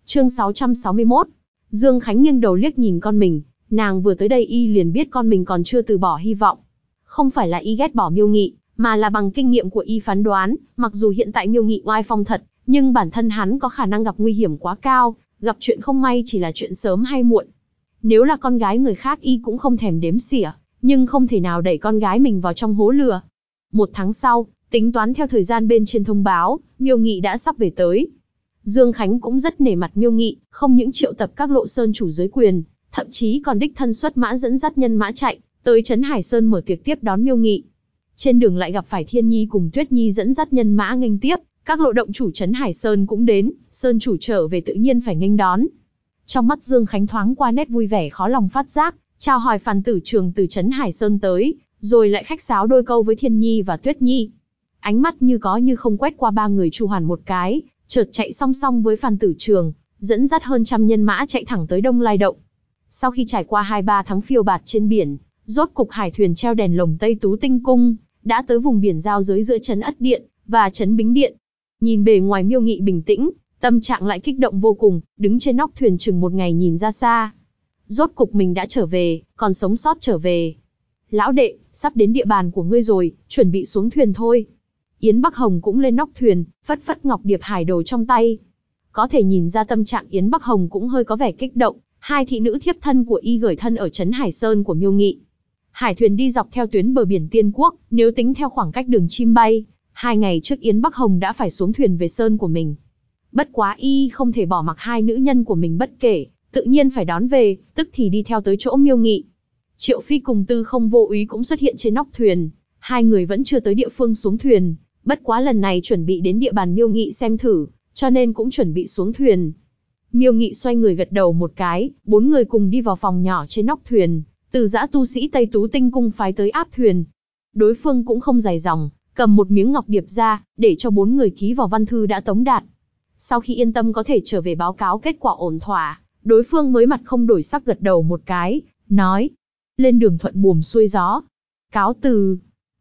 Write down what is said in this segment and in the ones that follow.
Chương 661. Dương Khánh nghiêng đầu liếc nhìn con mình, nàng vừa tới đây y liền biết con mình còn chưa từ bỏ hy vọng. Không phải là y ghét bỏ Miêu Nghị, mà là bằng kinh nghiệm của y phán đoán, mặc dù hiện tại Miêu Nghị oai phong thật, nhưng bản thân hắn có khả năng gặp nguy hiểm quá cao, gặp chuyện không may chỉ là chuyện sớm hay muộn. Nếu là con gái người khác y cũng không thèm đếm xỉa, nhưng không thể nào đẩy con gái mình vào trong hố lửa. 1 tháng sau, tính toán theo thời gian bên trên thông báo, Miêu Nghị đã sắp về tới. Dương Khánh cũng rất nể mặt Miêu Nghị, không những triệu tập các lộ sơn chủ dưới quyền, thậm chí còn đích thân xuất mã dẫn dắt nhân mã chạy tới Trấn Hải Sơn mở tiệc tiếp đón Miêu Nghị. Trên đường lại gặp phải Thiên Nhi cùng Tuyết Nhi dẫn dắt nhân mã nghênh tiếp, các lộ động chủ Trấn Hải Sơn cũng đến, sơn chủ trở về tự nhiên phải nghênh đón. Trong mắt Dương Khánh thoáng qua nét vui vẻ khó lòng phát giác, chào hỏi Phan Tử Trường từ Trấn Hải Sơn tới, rồi lại khách sáo đôi câu với Thiên Nhi và Tuyết Nhi. Ánh mắt như có như không quét qua 3 người Chu Hoàn một cái, chợt chạy song song với Phan Tử Trường, dẫn dắt hơn trăm nhân mã chạy thẳng tới Đông Lai Động. Sau khi trải qua 2-3 tháng phiêu bạt trên biển, rốt cục hải thuyền treo đèn lồng Tây Tú Tinh Cung, đã tới vùng biển giao giới giữa Trấn Ất Điện và Trấn Bính Điện. Nhìn bề ngoài Miêu Nghị bình tĩnh, tâm trạng lại kích động vô cùng, đứng trên nóc thuyền chừng một ngày nhìn ra xa. Rốt cục mình đã trở về, còn sống sót trở về. Lão đệ, sắp đến địa bàn của ngươi rồi, chuẩn bị xuống thuyền thôi. Yến Bắc Hồng cũng lên nóc thuyền, phất phất ngọc điệp hải đồ trong tay. Có thể nhìn ra tâm trạng Yến Bắc Hồng cũng hơi có vẻ kích động, 2 thị nữ thiếp thân của y gửi thân ở Trấn Hải Sơn của Miêu Nghị. Hải thuyền đi dọc theo tuyến bờ biển Tiên Quốc, nếu tính theo khoảng cách đường chim bay, 2 ngày trước Yến Bắc Hồng đã phải xuống thuyền về sơn của mình. Bất quá y không thể bỏ mặc 2 nữ nhân của mình bất kể, tự nhiên phải đón về, tức thì đi theo tới chỗ Miêu Nghị. Triệu Phi cùng Tư Không Vô Úy cũng xuất hiện trên nóc thuyền, 2 người vẫn chưa tới địa phương xuống thuyền, bất quá lần này chuẩn bị đến địa bàn Miêu Nghị xem thử, cho nên cũng chuẩn bị xuống thuyền. Miêu Nghị xoay người gật đầu một cái, 4 người cùng đi vào phòng nhỏ trên nóc thuyền, từ dã tu sĩ Tây Tú Tinh Cung phái tới áp thuyền. Đối phương cũng không dài dòng, cầm một miếng ngọc điệp ra, để cho 4 người ký vào văn thư đã tống đạt. Sau khi yên tâm có thể trở về báo cáo kết quả ổn thỏa, đối phương mới mặt không đổi sắc gật đầu một cái, nói: lên đường thuận buồm xuôi gió. Cáo từ.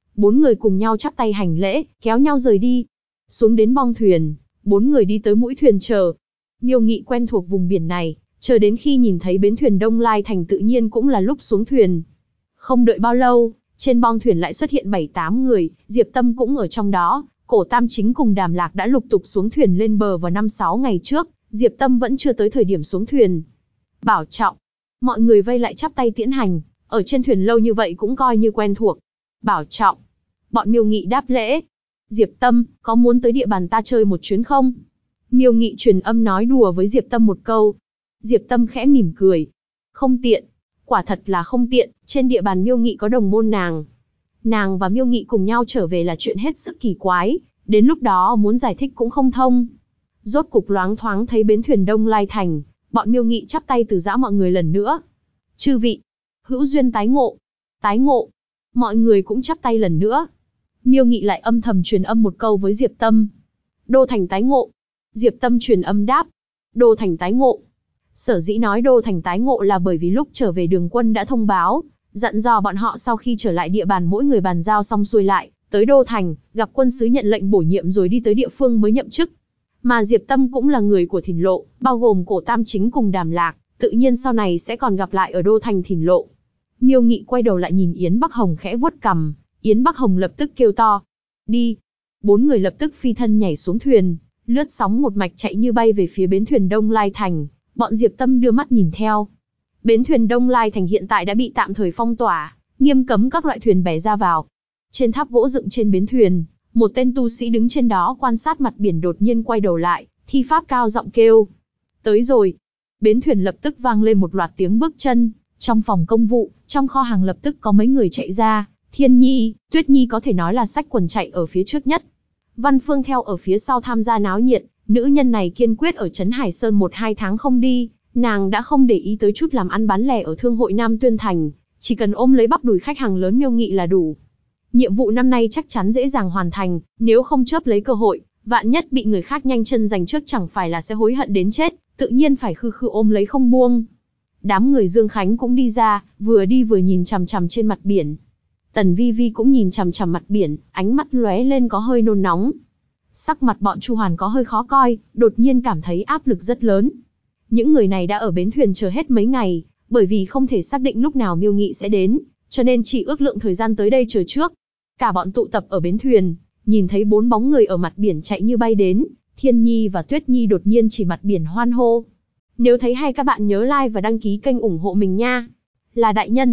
4 người cùng nhau chắp tay hành lễ, kéo nhau rời đi. Xuống đến bong thuyền, 4 người đi tới mũi thuyền chờ. Miêu Nghị quen thuộc vùng biển này, chờ đến khi nhìn thấy bến thuyền Đông Lai Thành tự nhiên cũng là lúc xuống thuyền. Không đợi bao lâu, trên bong thuyền lại xuất hiện 7-8 người, Diệp Tâm cũng ở trong đó. Cổ Tam Chính cùng Đàm Lạc đã lục tục xuống thuyền lên bờ vào 5-6 ngày trước, Diệp Tâm vẫn chưa tới thời điểm xuống thuyền. Bảo trọng. Mọi người vây lại chắp tay tiễn hành, ở trên thuyền lâu như vậy cũng coi như quen thuộc. Bảo trọng. Bọn Miêu Nghị đáp lễ. Diệp Tâm, có muốn tới địa bàn ta chơi một chuyến không? Miêu Nghị truyền âm nói đùa với Diệp Tâm một câu. Diệp Tâm khẽ mỉm cười. Không tiện. Quả thật là không tiện, trên địa bàn Miêu Nghị có đồng môn nàng. Nàng và Miêu Nghị cùng nhau trở về là chuyện hết sức kỳ quái, đến lúc đó muốn giải thích cũng không thông. Rốt cục loáng thoáng thấy bến thuyền Đông Lai Thành, bọn Miêu Nghị chắp tay từ giã mọi người lần nữa. Chư vị, hữu duyên tái ngộ. Tái ngộ. Mọi người cũng chắp tay lần nữa. Miêu Nghị lại âm thầm truyền âm một câu với Diệp Tâm. Đô thành tái ngộ. Diệp Tâm truyền âm đáp. Đô thành tái ngộ. Sở dĩ nói đô thành tái ngộ là bởi vì lúc trở về Đường Quân đã thông báo, dặn dò bọn họ sau khi trở lại địa bàn mỗi người bàn giao xong xuôi lại, tới đô thành, gặp quân sứ nhận lệnh bổ nhiệm rồi đi tới địa phương mới nhậm chức. Mà Diệp Tâm cũng là người của Thìn Lộ, bao gồm Cổ Tam Chính cùng Đàm Lạc, tự nhiên sau này sẽ còn gặp lại ở đô thành Thìn Lộ. Miêu Nghị quay đầu lại nhìn Yến Bắc Hồng khẽ vuốt cằm, Yến Bắc Hồng lập tức kêu to. Đi. 4 người lập tức phi thân nhảy xuống thuyền, lướt sóng một mạch chạy như bay về phía bến thuyền Đông Lai Thành, bọn Diệp Tâm đưa mắt nhìn theo. Bến thuyền Đông Lai Thành hiện tại đã bị tạm thời phong tỏa, nghiêm cấm các loại thuyền bè ra vào. Trên tháp gỗ dựng trên bến thuyền, một tên tu sĩ đứng trên đó quan sát mặt biển đột nhiên quay đầu lại, thi pháp cao giọng kêu. Tới rồi. Bến thuyền lập tức vang lên một loạt tiếng bước chân, trong phòng công vụ, trong kho hàng lập tức có mấy người chạy ra, Thiên Nhi, Tuyết Nhi có thể nói là xách quần chạy ở phía trước nhất. Văn Phương theo ở phía sau tham gia náo nhiệt, nữ nhân này kiên quyết ở Trấn Hải Sơn 1-2 tháng không đi, nàng đã không để ý tới chút làm ăn bán lẻ ở thương hội Nam Tuyên Thành, chỉ cần ôm lấy bắp đùi khách hàng lớn Miêu Nghị là đủ. Nhiệm vụ năm nay chắc chắn dễ dàng hoàn thành, nếu không chớp lấy cơ hội, vạn nhất bị người khác nhanh chân giành trước chẳng phải là sẽ hối hận đến chết, tự nhiên phải khư khư ôm lấy không buông. Đám người Dương Khánh cũng đi ra, vừa đi vừa nhìn chằm chằm trên mặt biển. Tần Vi Vi cũng nhìn chằm chằm mặt biển, ánh mắt lóe lên có hơi nôn nóng. Sắc mặt bọn Chu Hoàn có hơi khó coi, đột nhiên cảm thấy áp lực rất lớn. Những người này đã ở bến thuyền chờ hết mấy ngày, bởi vì không thể xác định lúc nào Miêu Nghị sẽ đến, cho nên chỉ ước lượng thời gian tới đây chờ trước. Cả bọn tụ tập ở bến thuyền, nhìn thấy 4 bóng người ở mặt biển chạy như bay đến, Thiên Nhi và Tuyết Nhi đột nhiên chỉ mặt biển hoan hô. Nếu thấy hay các bạn nhớ like và đăng ký kênh ủng hộ mình nha. Là đại nhân,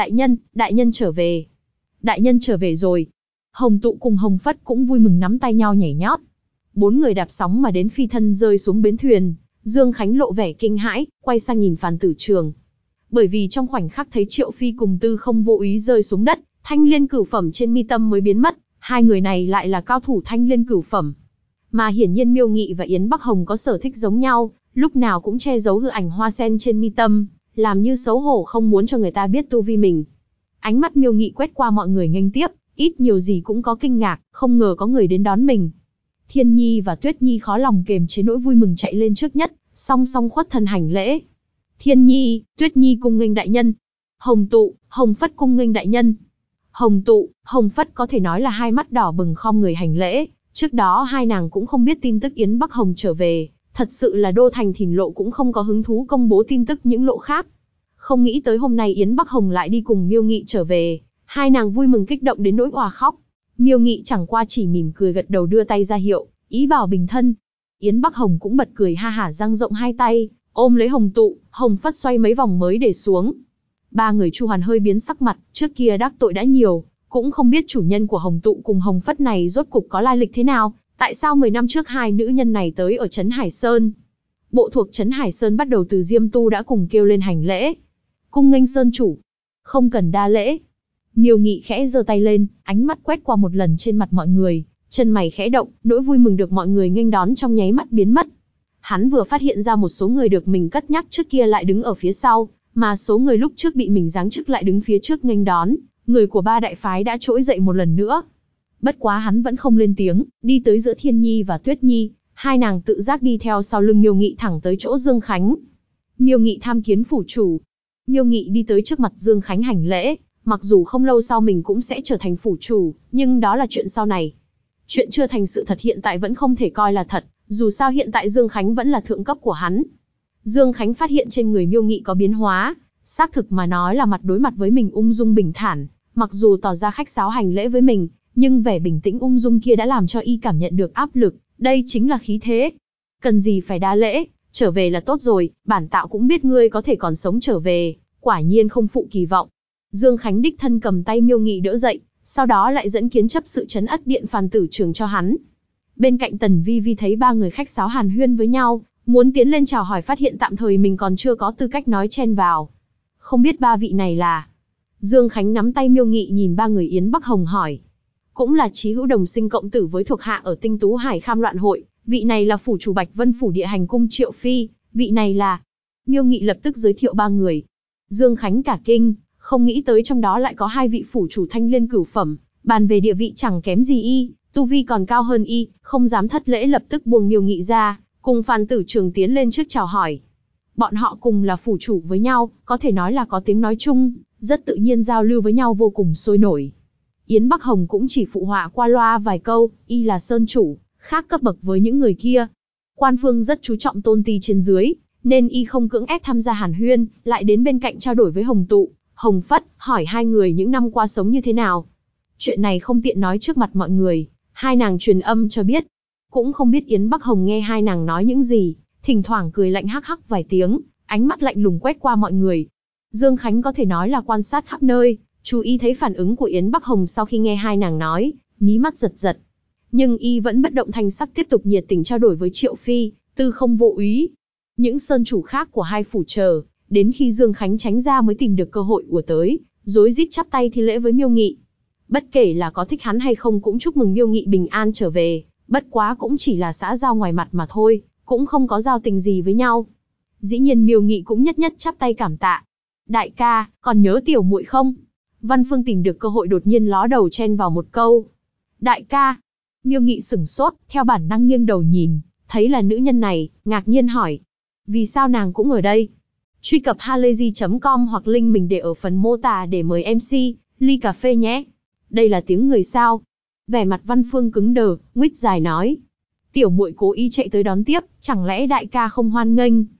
đại nhân trở về. Đại nhân trở về rồi. Hồng Tụ cùng Hồng Phất cũng vui mừng nắm tay nhau nhảy nhót. 4 người đạp sóng mà đến phi thân rơi xuống bến thuyền. Dương Khánh lộ vẻ kinh hãi, quay sang nhìn Phan Tử Trường. Bởi vì trong khoảnh khắc thấy Triệu Phi cùng Tư Không vô ý rơi xuống đất, thanh liên cửu phẩm trên mi tâm mới biến mất. Hai người này lại là cao thủ thanh liên cửu phẩm. Mà hiển nhiên Miêu Nghị và Yến Bắc Hồng có sở thích giống nhau, lúc nào cũng che giấu hư ảnh hoa sen trên mi tâm, làm như xấu hổ không muốn cho người ta biết tu vi mình. Ánh mắt Miêu Nghị quét qua mọi người nghênh tiếp, ít nhiều gì cũng có kinh ngạc, không ngờ có người đến đón mình. Thiên Nhi và Tuyết Nhi khó lòng kềm chế nỗi vui mừng chạy lên trước nhất, song song khuất thân hành lễ. Thiên Nhi, Tuyết Nhi cung nghênh đại nhân. Hồng Tụ, Hồng Phất cung nghênh đại nhân. Hồng Tụ, Hồng Phất có thể nói là hai mắt đỏ bừng khom người hành lễ. Trước đó hai nàng cũng không biết tin tức Yến Bắc Hồng trở về, thật sự là Đô Thành Thìn lộ cũng không có hứng thú công bố tin tức những lộ khác. Không nghĩ tới hôm nay Yến Bắc Hồng lại đi cùng Miêu Nghị trở về, hai nàng vui mừng kích động đến nỗi òa khóc. Miêu Nghị chẳng qua chỉ mỉm cười gật đầu đưa tay ra hiệu, ý bảo bình thân. Yến Bắc Hồng cũng bật cười ha hả dang rộng hai tay, ôm lấy Hồng Tụ, Hồng Phất xoay mấy vòng mới để xuống. Ba người Chu Hoàn hơi biến sắc mặt, trước kia đắc tội đã nhiều, cũng không biết chủ nhân của Hồng Tụ cùng Hồng Phất này rốt cục có lai lịch thế nào, tại sao 10 năm trước hai nữ nhân này tới ở Trấn Hải Sơn. Bộ thuộc Trấn Hải Sơn bắt đầu từ Diêm Tu đã cùng kêu lên hành lễ. Cung nghênh Sơn chủ. Không cần đa lễ. Miêu Nghị khẽ giơ tay lên, ánh mắt quét qua một lần trên mặt mọi người, chân mày khẽ động, nỗi vui mừng được mọi người nghênh đón trong nháy mắt biến mất. Hắn vừa phát hiện ra một số người được mình cất nhắc trước kia lại đứng ở phía sau, mà số người lúc trước bị mình giáng chức lại đứng phía trước nghênh đón, người của ba đại phái đã trỗi dậy một lần nữa. Bất quá hắn vẫn không lên tiếng, đi tới giữa Thiên Nhi và Tuyết Nhi, hai nàng tự giác đi theo sau lưng Miêu Nghị thẳng tới chỗ Dương Khánh. Miêu Nghị tham kiến phủ chủ. Miêu Nghị đi tới trước mặt Dương Khánh hành lễ, mặc dù không lâu sau mình cũng sẽ trở thành phủ chủ, nhưng đó là chuyện sau này. Chuyện chưa thành sự thật hiện tại vẫn không thể coi là thật, dù sao hiện tại Dương Khánh vẫn là thượng cấp của hắn. Dương Khánh phát hiện trên người Miêu Nghị có biến hóa, xác thực mà nói là mặt đối mặt với mình ung dung bình thản, mặc dù tỏ ra khách sáo hành lễ với mình, nhưng vẻ bình tĩnh ung dung kia đã làm cho y cảm nhận được áp lực, đây chính là khí thế. Cần gì phải đa lễ, trở về là tốt rồi, bản tạo cũng biết ngươi có thể còn sống trở về, quả nhiên không phụ kỳ vọng. Dương Khánh đích thân cầm tay Miêu Nghị đỡ dậy, sau đó lại dẫn kiến chấp sự trấn ất điện Phan Tử Trường cho hắn. Bên cạnh Tần Vi Vi thấy ba người khách sáo hàn huyên với nhau, muốn tiến lên chào hỏi phát hiện tạm thời mình còn chưa có tư cách nói chen vào. Không biết ba vị này là... Dương Khánh nắm tay Miêu Nghị nhìn ba người Yến Bắc Hồng hỏi. Cũng là chí hữu đồng sinh cộng tử với thuộc hạ ở Tinh Tú Hải Kham Loạn Hội, vị này là phủ chủ Bạch Vân phủ địa hành cung Triệu Phi, vị này là... Miêu Nghị lập tức giới thiệu ba người. Dương Khánh cả kinh, không nghĩ tới trong đó lại có hai vị phủ chủ thanh liên cửu phẩm, bàn về địa vị chẳng kém gì y, tu vi còn cao hơn y, không dám thất lễ lập tức buông Miêu Nghị ra, cùng Phan Tử Trường tiến lên trước chào hỏi. Bọn họ cùng là phủ chủ với nhau, có thể nói là có tiếng nói chung, rất tự nhiên giao lưu với nhau vô cùng sôi nổi. Yến Bắc Hồng cũng chỉ phụ họa qua loa vài câu, y là sơn chủ, khác cấp bậc với những người kia. Quan phương rất chú trọng tôn ti trên dưới, nên y không cưỡng ép tham gia hàn huyên, lại đến bên cạnh trao đổi với Hồng Tụ, Hồng Phất, hỏi hai người những năm qua sống như thế nào. Chuyện này không tiện nói trước mặt mọi người, hai nàng truyền âm cho biết. Cũng không biết Yến Bắc Hồng nghe hai nàng nói những gì, thỉnh thoảng cười lạnh hắc hắc vài tiếng, ánh mắt lạnh lùng quét qua mọi người. Dương Khánh có thể nói là quan sát khắp nơi, chú ý thấy phản ứng của Yến Bắc Hồng sau khi nghe hai nàng nói, mí mắt giật giật. Nhưng y vẫn bất động thanh sắc tiếp tục nhiệt tình trao đổi với Triệu Phi, Tư Không vô úy. Những sơn chủ khác của hai phủ chờ, đến khi Dương Khánh tránh ra mới tìm được cơ hội ùa tới, rối rít chắp tay thi lễ với Miêu Nghị. Bất kể là có thích hắn hay không cũng chúc mừng Miêu Nghị bình an trở về, bất quá cũng chỉ là xã giao ngoài mặt mà thôi, cũng không có giao tình gì với nhau. Dĩ nhiên Miêu Nghị cũng nhất nhất chắp tay cảm tạ. Đại ca, còn nhớ tiểu muội không? Văn Phương tìm được cơ hội đột nhiên ló đầu chen vào một câu. Đại ca. Miêu Nghị sửng sốt, theo bản năng nghiêng đầu nhìn, thấy là nữ nhân này, ngạc nhiên hỏi. Vì sao nàng cũng ở đây? Truy cập halayzi.com hoặc link mình để ở phần mô tả để mời MC, ly cà phê nhé. Đây là tiếng người sao? Vẻ mặt Văn Phương cứng đờ, nguýt dài nói. Tiểu muội cố ý chạy tới đón tiếp, chẳng lẽ đại ca không hoan nghênh?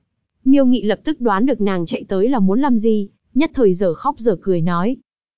Miêu Nghị lập tức đoán được nàng chạy tới là muốn làm gì, nhất thời dở khóc dở cười nói.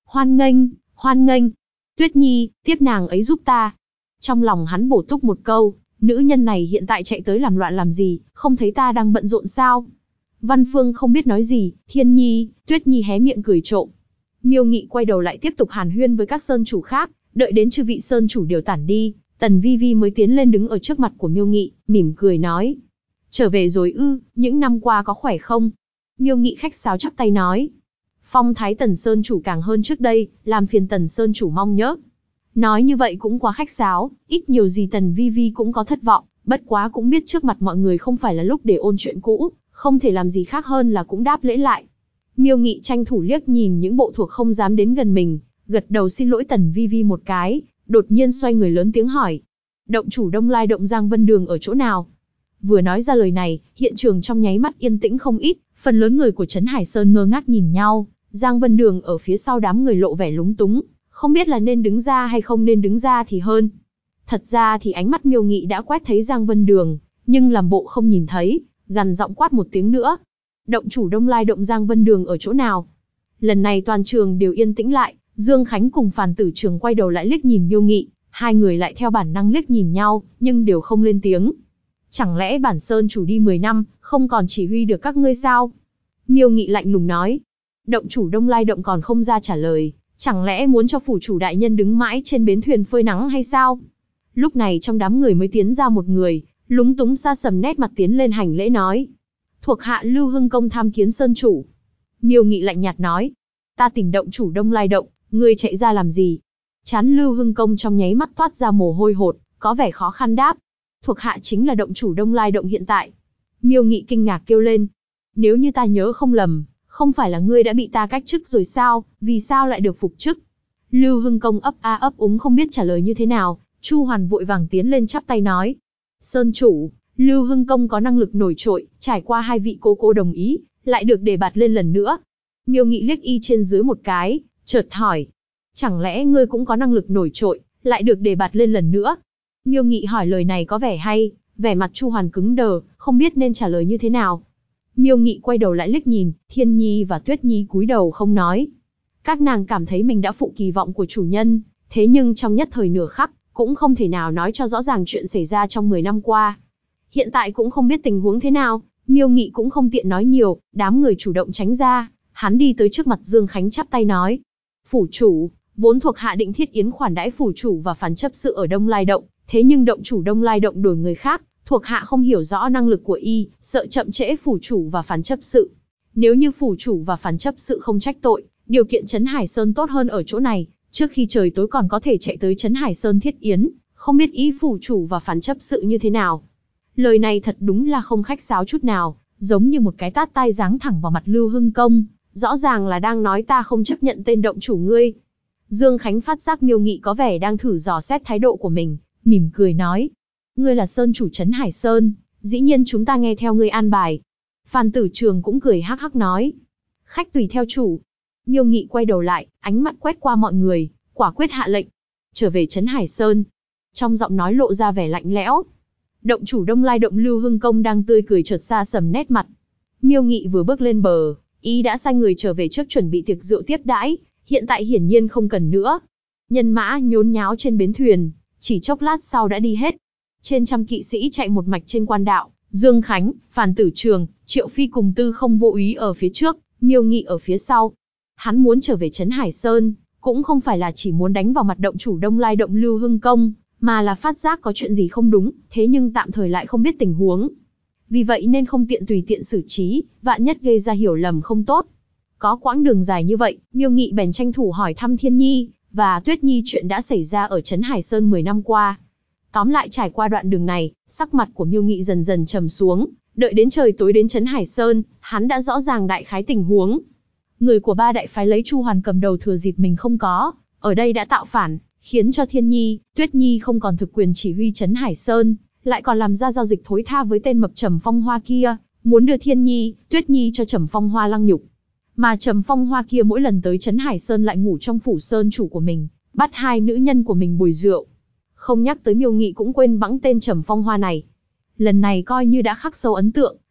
Hoan nghênh, Tuyết Nhi, tiếp nàng ấy giúp ta. Trong lòng hắn bổ túc một câu, nữ nhân này hiện tại chạy tới làm loạn làm gì, không thấy ta đang bận rộn sao? Văn Phương không biết nói gì, Thiên Nhi, Tuyết Nhi hé miệng cười trộm. Miêu Nghị quay đầu lại tiếp tục hàn huyên với các sơn chủ khác, đợi đến chư vị sơn chủ đều tản đi, Tần Vi Vi mới tiến lên đứng ở trước mặt của Miêu Nghị, mỉm cười nói. Trở về rồi ư, những năm qua có khỏe không? Miêu Nghị khách sáo chắp tay nói. Phong thái Tần sơn chủ càng hơn trước đây, làm phiền Tần sơn chủ mong nhớ. Nói như vậy cũng quá khách sáo, ít nhiều gì Tần Vi Vi cũng có thất vọng, bất quá cũng biết trước mặt mọi người không phải là lúc để ôn chuyện cũ, không thể làm gì khác hơn là cũng đáp lễ lại. Miêu Nghị tranh thủ liếc nhìn những bộ thuộc không dám đến gần mình, gật đầu xin lỗi Tần Vi Vi một cái, đột nhiên xoay người lớn tiếng hỏi. Động chủ Đông Lai động Giang Vân Đường ở chỗ nào? Vừa nói ra lời này, hiện trường trong nháy mắt yên tĩnh không ít, phần lớn người của Trấn Hải Sơn ngơ ngác nhìn nhau, Giang Vân Đường ở phía sau đám người lộ vẻ lúng túng, không biết là nên đứng ra hay không nên đứng ra thì hơn. Thật ra thì ánh mắt Miêu Nghị đã quét thấy Giang Vân Đường, nhưng làm bộ không nhìn thấy, gằn giọng quát một tiếng nữa. Động chủ Đông Lai động Giang Vân Đường ở chỗ nào? Lần này toàn trường đều yên tĩnh lại, Dương Khánh cùng Phàn Tử Trường quay đầu lại liếc nhìn Miêu Nghị, hai người lại theo bản năng liếc nhìn nhau, nhưng đều không lên tiếng. Chẳng lẽ bản sơn chủ đi 10 năm, không còn chỉ huy được các ngươi sao? Miêu Nghị lạnh lùng nói. Động chủ Đông Lai động còn không ra trả lời, chẳng lẽ muốn cho phủ chủ đại nhân đứng mãi trên bến thuyền phơi nắng hay sao? Lúc này trong đám người mới tiến ra một người, lúng túng xa sầm nét mặt tiến lên hành lễ nói. Thuộc hạ Lưu Hưng Công tham kiến sơn chủ. Miêu Nghị lạnh nhạt nói. Ta tìm động chủ Đông Lai động, ngươi chạy ra làm gì? Trán Lưu Hưng Công trong nháy mắt toát ra mồ hôi hột, có vẻ khó khăn đáp. Thuộc hạ chính là động chủ Đông Lai động hiện tại. Miêu Nghị kinh ngạc kêu lên. Nếu như ta nhớ không lầm, không phải là ngươi đã bị ta cách chức rồi sao, vì sao lại được phục chức? Lưu Hưng Công ấp a ấp úng không biết trả lời như thế nào, Chu Hoàn vội vàng tiến lên chắp tay nói. Sơn chủ, Lưu Hưng Công có năng lực nổi trội, trải qua hai vị cô đồng ý, lại được đề bạt lên lần nữa. Miêu Nghị liếc y trên dưới một cái, chợt hỏi. Chẳng lẽ ngươi cũng có năng lực nổi trội, lại được đề bạt lên lần nữa? Miêu Nghị hỏi lời này có vẻ hay, vẻ mặt Chu Hoàn cứng đờ, không biết nên trả lời như thế nào. Miêu Nghị quay đầu lại liếc nhìn, Thiên Nhi và Tuyết Nhi cúi đầu không nói. Các nàng cảm thấy mình đã phụ kỳ vọng của chủ nhân, thế nhưng trong nhất thời nửa khắc, cũng không thể nào nói cho rõ ràng chuyện xảy ra trong 10 năm qua. Hiện tại cũng không biết tình huống thế nào, Miêu Nghị cũng không tiện nói nhiều, đám người chủ động tránh ra, hắn đi tới trước mặt Dương Khánh chắp tay nói. Phủ chủ, vốn thuộc hạ định thiết yến khoản đãi phủ chủ và phán chấp sự ở Đông Lai động, thế nhưng động chủ Đông Lai động đổi người khác, thuộc hạ không hiểu rõ năng lực của y, sợ chậm trễ phủ chủ và phán chấp sự. Nếu như phủ chủ và phán chấp sự không trách tội, điều kiện Trấn Hải Sơn tốt hơn ở chỗ này, trước khi trời tối còn có thể chạy tới Trấn Hải Sơn thiết yến, không biết ý phủ chủ và phán chấp sự như thế nào. Lời này thật đúng là không khách sáo chút nào, giống như một cái tát tai giáng thẳng vào mặt Lưu Hưng Công, rõ ràng là đang nói ta không chấp nhận tên động chủ ngươi. Dương Khánh phát giác Miêu Nghị có vẻ đang thử dò xét thái độ của mình, mỉm cười nói. Ngươi là sơn chủ Trấn Hải Sơn, dĩ nhiên chúng ta nghe theo ngươi an bài. Phàn Tử Trường cũng cười hắc hắc nói. Khách tùy theo chủ. Miêu Nghị quay đầu lại, ánh mắt quét qua mọi người, quả quyết hạ lệnh. Trở về Trấn Hải Sơn. Trong giọng nói lộ ra vẻ lạnh lẽo. Động chủ Đông Lai động Lưu Hưng Công đang tươi cười chợt xa sầm nét mặt. Miêu Nghị vừa bước lên bờ, y đã sai người trở về trước chuẩn bị tiệc rượu tiếp đãi, hiện tại hiển nhiên không cần nữa. Nhân mã nhốn nháo trên bến thuyền, chỉ chốc lát sau đã đi hết. Trên trăm kỵ sĩ chạy một mạch trên quan đạo, Dương Khánh, Phàn Tử Trường, Triệu Phi cùng Tư Không Vô Úy ở phía trước, Miêu Nghị ở phía sau. Hắn muốn trở về Trấn Hải Sơn, cũng không phải là chỉ muốn đánh vào mặt động chủ Đông Lai động Lưu Hưng Công, mà là phát giác có chuyện gì không đúng, thế nhưng tạm thời lại không biết tình huống. Vì vậy nên không tiện tùy tiện xử trí, vạn nhất gây ra hiểu lầm không tốt. Có quãng đường dài như vậy, Miêu Nghị bèn tranh thủ hỏi thăm Thiên Nhi và Tuyết Nhi chuyện đã xảy ra ở Trấn Hải Sơn 10 năm qua. Tóm lại trải qua đoạn đường này, sắc mặt của Miêu Nghị dần dần trầm xuống, đợi đến trời tối đến Trấn Hải Sơn, hắn đã rõ ràng đại khái tình huống. Người của ba đại phái lấy Chu Hoàn cầm đầu thừa dịp mình không có, ở đây đã tạo phản, khiến cho Thiên Nhi, Tuyết Nhi không còn thực quyền chỉ huy Trấn Hải Sơn, lại còn làm ra giao dịch thối tha với tên mập Trầm Phong Hoa kia, muốn đưa Thiên Nhi, Tuyết Nhi cho Trầm Phong Hoa lăng nhục. Mà Trầm Phong Hoa kia mỗi lần tới Trấn Hải Sơn lại ngủ trong phủ sơn chủ của mình, bắt hai nữ nhân của mình bồi rượu. Không nhắc tới Miêu Nghị cũng quên bẵng tên Trầm Phong Hoa này. Lần này coi như đã khắc sâu ấn tượng,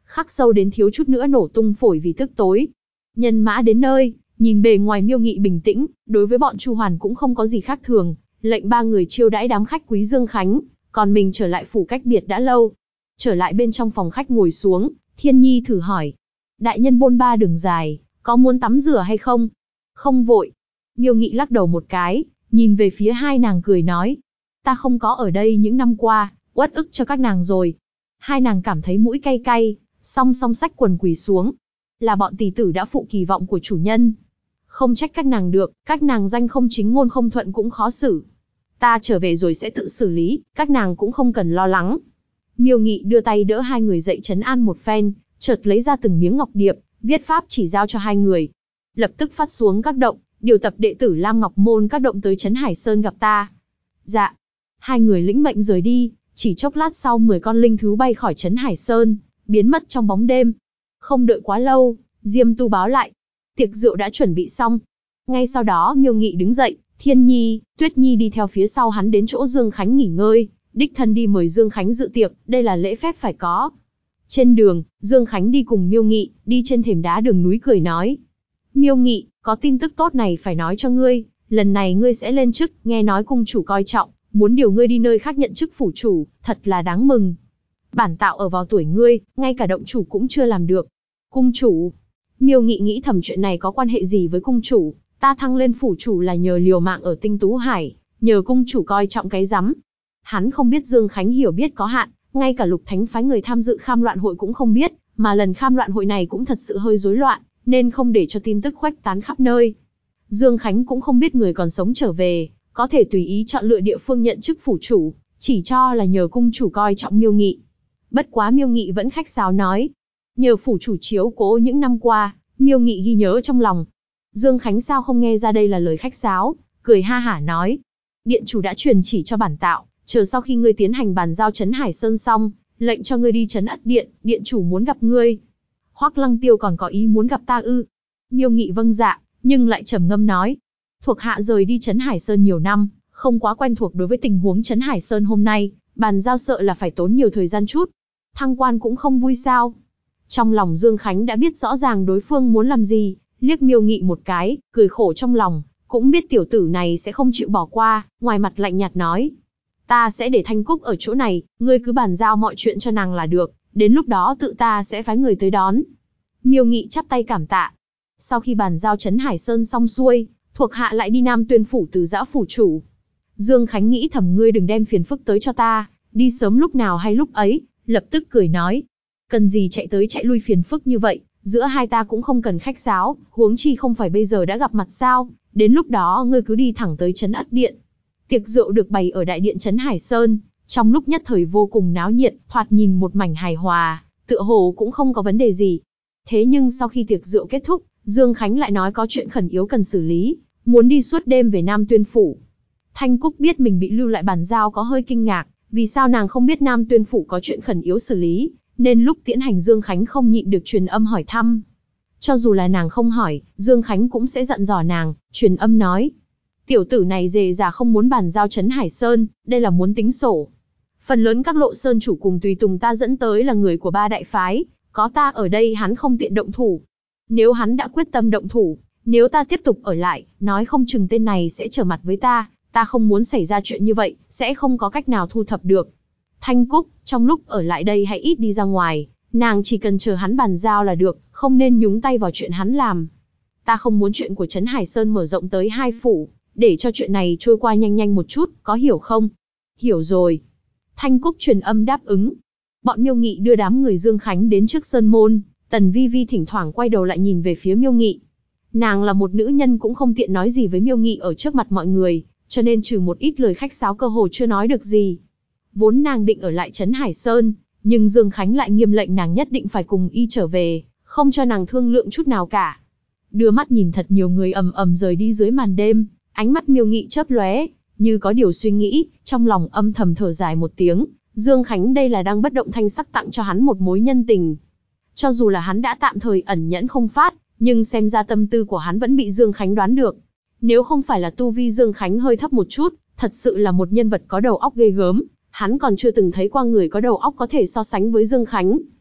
khắc sâu đến thiếu chút nữa nổ tung phổi vì tức tối. Nhân mã đến nơi, nhìn bề ngoài Miêu Nghị bình tĩnh, đối với bọn Chu Hoàn cũng không có gì khác thường, lệnh 3 người chiêu đãi đám khách quý Dương Khánh, còn mình trở lại phủ cách biệt đã lâu. Trở lại bên trong phòng khách ngồi xuống, Thiên Nhi thử hỏi. Đại nhân bôn ba đường dài, có muốn tắm rửa hay không? Không vội. Miêu Nghị lắc đầu một cái, nhìn về phía hai nàng cười nói. Ta không có ở đây những năm qua, uất ức cho các nàng rồi. Hai nàng cảm thấy mũi cay cay, song song xách quần quỳ xuống. Là bọn tỷ tử đã phụ kỳ vọng của chủ nhân. Không trách các nàng được, các nàng danh không chính ngôn không thuận cũng khó xử. Ta trở về rồi sẽ tự xử lý, các nàng cũng không cần lo lắng. Miêu Nghị đưa tay đỡ hai người dậy trấn an một phen, chợt lấy ra từng miếng ngọc điệp, viết pháp chỉ giao cho hai người. Lập tức phát xuống các động, điều tập đệ tử Lam Ngọc Môn các động tới Trấn Hải Sơn gặp ta. Dạ. Hai người lĩnh mệnh rời đi, chỉ chốc lát sau 10 con linh thú bay khỏi Trấn Hải Sơn, biến mất trong bóng đêm. Không đợi quá lâu, Diêm Tu báo lại. Tiệc rượu đã chuẩn bị xong. Ngay sau đó Miêu Nghị đứng dậy, Thiên Nhi, Tuyết Nhi đi theo phía sau hắn đến chỗ Dương Khánh nghỉ ngơi, đích thân đi mời Dương Khánh dự tiệc, đây là lễ phép phải có. Trên đường, Dương Khánh đi cùng Miêu Nghị, đi trên thềm đá đường núi cười nói. Miêu Nghị, có tin tức tốt này phải nói cho ngươi, lần này ngươi sẽ lên chức, nghe nói cung chủ coi trọng, muốn điều ngươi đi nơi khác nhận chức phủ chủ, thật là đáng mừng. Bản tạo ở vào tuổi ngươi, ngay cả động chủ cũng chưa làm được. Cung chủ. Miêu Nghị nghĩ thầm chuyện này có quan hệ gì với cung chủ, ta thăng lên phủ chủ là nhờ liều mạng ở Tinh Tú Hải, nhờ cung chủ coi trọng cái rắm. Hắn không biết Dương Khánh hiểu biết có hạn, ngay cả Lục Thánh phái người tham dự kham loạn hội cũng không biết, mà lần kham loạn hội này cũng thật sự hơi rối loạn, nên không để cho tin tức khuếch tán khắp nơi. Dương Khánh cũng không biết người còn sống trở về, có thể tùy ý chọn lựa địa phương nhận chức phủ chủ, chỉ cho là nhờ cung chủ coi trọng Miêu Nghị. Bất quá Miêu Nghị vẫn khách sáo nói, nhờ phủ chủ chiếu cố những năm qua, Miêu Nghị ghi nhớ trong lòng. Dương Khánh sao không nghe ra đây là lời khách sáo, cười ha hả nói, điện chủ đã truyền chỉ cho bản tạo, chờ sau khi ngươi tiến hành bàn giao Trấn Hải Sơn xong, lệnh cho ngươi đi Trấn Ất Điện, điện chủ muốn gặp ngươi. Hoắc Lăng Tiêu còn có ý muốn gặp ta ư? Miêu Nghị vâng dạ, nhưng lại trầm ngâm nói, thuộc hạ rời đi Trấn Hải Sơn nhiều năm, không quá quen thuộc đối với tình huống Trấn Hải Sơn hôm nay, bàn giao sợ là phải tốn nhiều thời gian chút. Thăng quan cũng không vui sao? Trong lòng Dương Khánh đã biết rõ ràng đối phương muốn làm gì, liếc Miêu Nghị một cái, cười khổ trong lòng, cũng biết tiểu tử này sẽ không chịu bỏ qua, ngoài mặt lạnh nhạt nói. Ta sẽ để Thanh Cúc ở chỗ này, ngươi cứ bàn giao mọi chuyện cho nàng là được, đến lúc đó tự ta sẽ phái người tới đón. Miêu Nghị chắp tay cảm tạ. Sau khi bàn giao Trấn Hải Sơn xong xuôi, thuộc hạ lại đi Nam Tuyên phủ từ giã phủ chủ. Dương Khánh nghĩ thầm ngươi đừng đem phiền phức tới cho ta, đi sớm lúc nào hay lúc ấy, lập tức cười nói. Cần gì chạy tới chạy lui phiền phức như vậy, giữa hai ta cũng không cần khách sáo, huống chi không phải bây giờ đã gặp mặt sao, đến lúc đó ngươi cứ đi thẳng tới Trấn Ất Điện. Tiệc rượu được bày ở đại điện Trấn Hải Sơn, trong lúc nhất thời vô cùng náo nhiệt, thoạt nhìn một mảnh hài hòa, tựa hồ cũng không có vấn đề gì. Thế nhưng sau khi tiệc rượu kết thúc, Dương Khánh lại nói có chuyện khẩn yếu cần xử lý, muốn đi suốt đêm về Nam Tuyên phủ. Thanh Cúc biết mình bị lưu lại bàn giao có hơi kinh ngạc, vì sao nàng không biết Nam Tuyên phủ có chuyện khẩn yếu xử lý, nên lúc tiễn hành Dương Khánh không nhịn được truyền âm hỏi thăm. Cho dù là nàng không hỏi, Dương Khánh cũng sẽ dặn dò nàng, truyền âm nói. Tiểu tử này dề già không muốn bàn giao Trấn Hải Sơn, đây là muốn tính sổ. Phần lớn các lộ sơn chủ cùng tùy tùng ta dẫn tới là người của 3 đại phái, có ta ở đây hắn không tiện động thủ. Nếu hắn đã quyết tâm động thủ, nếu ta tiếp tục ở lại, nói không chừng tên này sẽ trở mặt với ta không muốn xảy ra chuyện như vậy, sẽ không có cách nào thu thập được. Thanh Cúc, trong lúc ở lại đây hãy ít đi ra ngoài, nàng chỉ cần chờ hắn bàn giao là được, không nên nhúng tay vào chuyện hắn làm. Ta không muốn chuyện của Trấn Hải Sơn mở rộng tới 2 phủ, để cho chuyện này trôi qua nhanh nhanh một chút, có hiểu không? Hiểu rồi. Thanh Cúc truyền âm đáp ứng. Bọn Miêu Nghị đưa đám người Dương Khánh đến trước sơn môn, Tần Vi Vi thỉnh thoảng quay đầu lại nhìn về phía Miêu Nghị. Nàng là một nữ nhân cũng không tiện nói gì với Miêu Nghị ở trước mặt mọi người, cho nên trừ một ít lời khách sáo cơ hồ chưa nói được gì. Vốn nàng định ở lại Trấn Hải Sơn, nhưng Dương Khánh lại nghiêm lệnh nàng nhất định phải cùng y trở về, không cho nàng thương lượng chút nào cả. Đưa mắt nhìn thật nhiều người ầm ầm rời đi dưới màn đêm, ánh mắt Miêu Nghị chớp lóe, như có điều suy nghĩ, trong lòng âm thầm thở dài một tiếng. Dương Khánh đây là đang bất động thanh sắc tặng cho hắn một mối nhân tình. Cho dù là hắn đã tạm thời ẩn nhẫn không phát, nhưng xem ra tâm tư của hắn vẫn bị Dương Khánh đoán được. Nếu không phải là tu vi Dương Khánh hơi thấp một chút, thật sự là một nhân vật có đầu óc ghê gớm, hắn còn chưa từng thấy qua người có đầu óc có thể so sánh với Dương Khánh.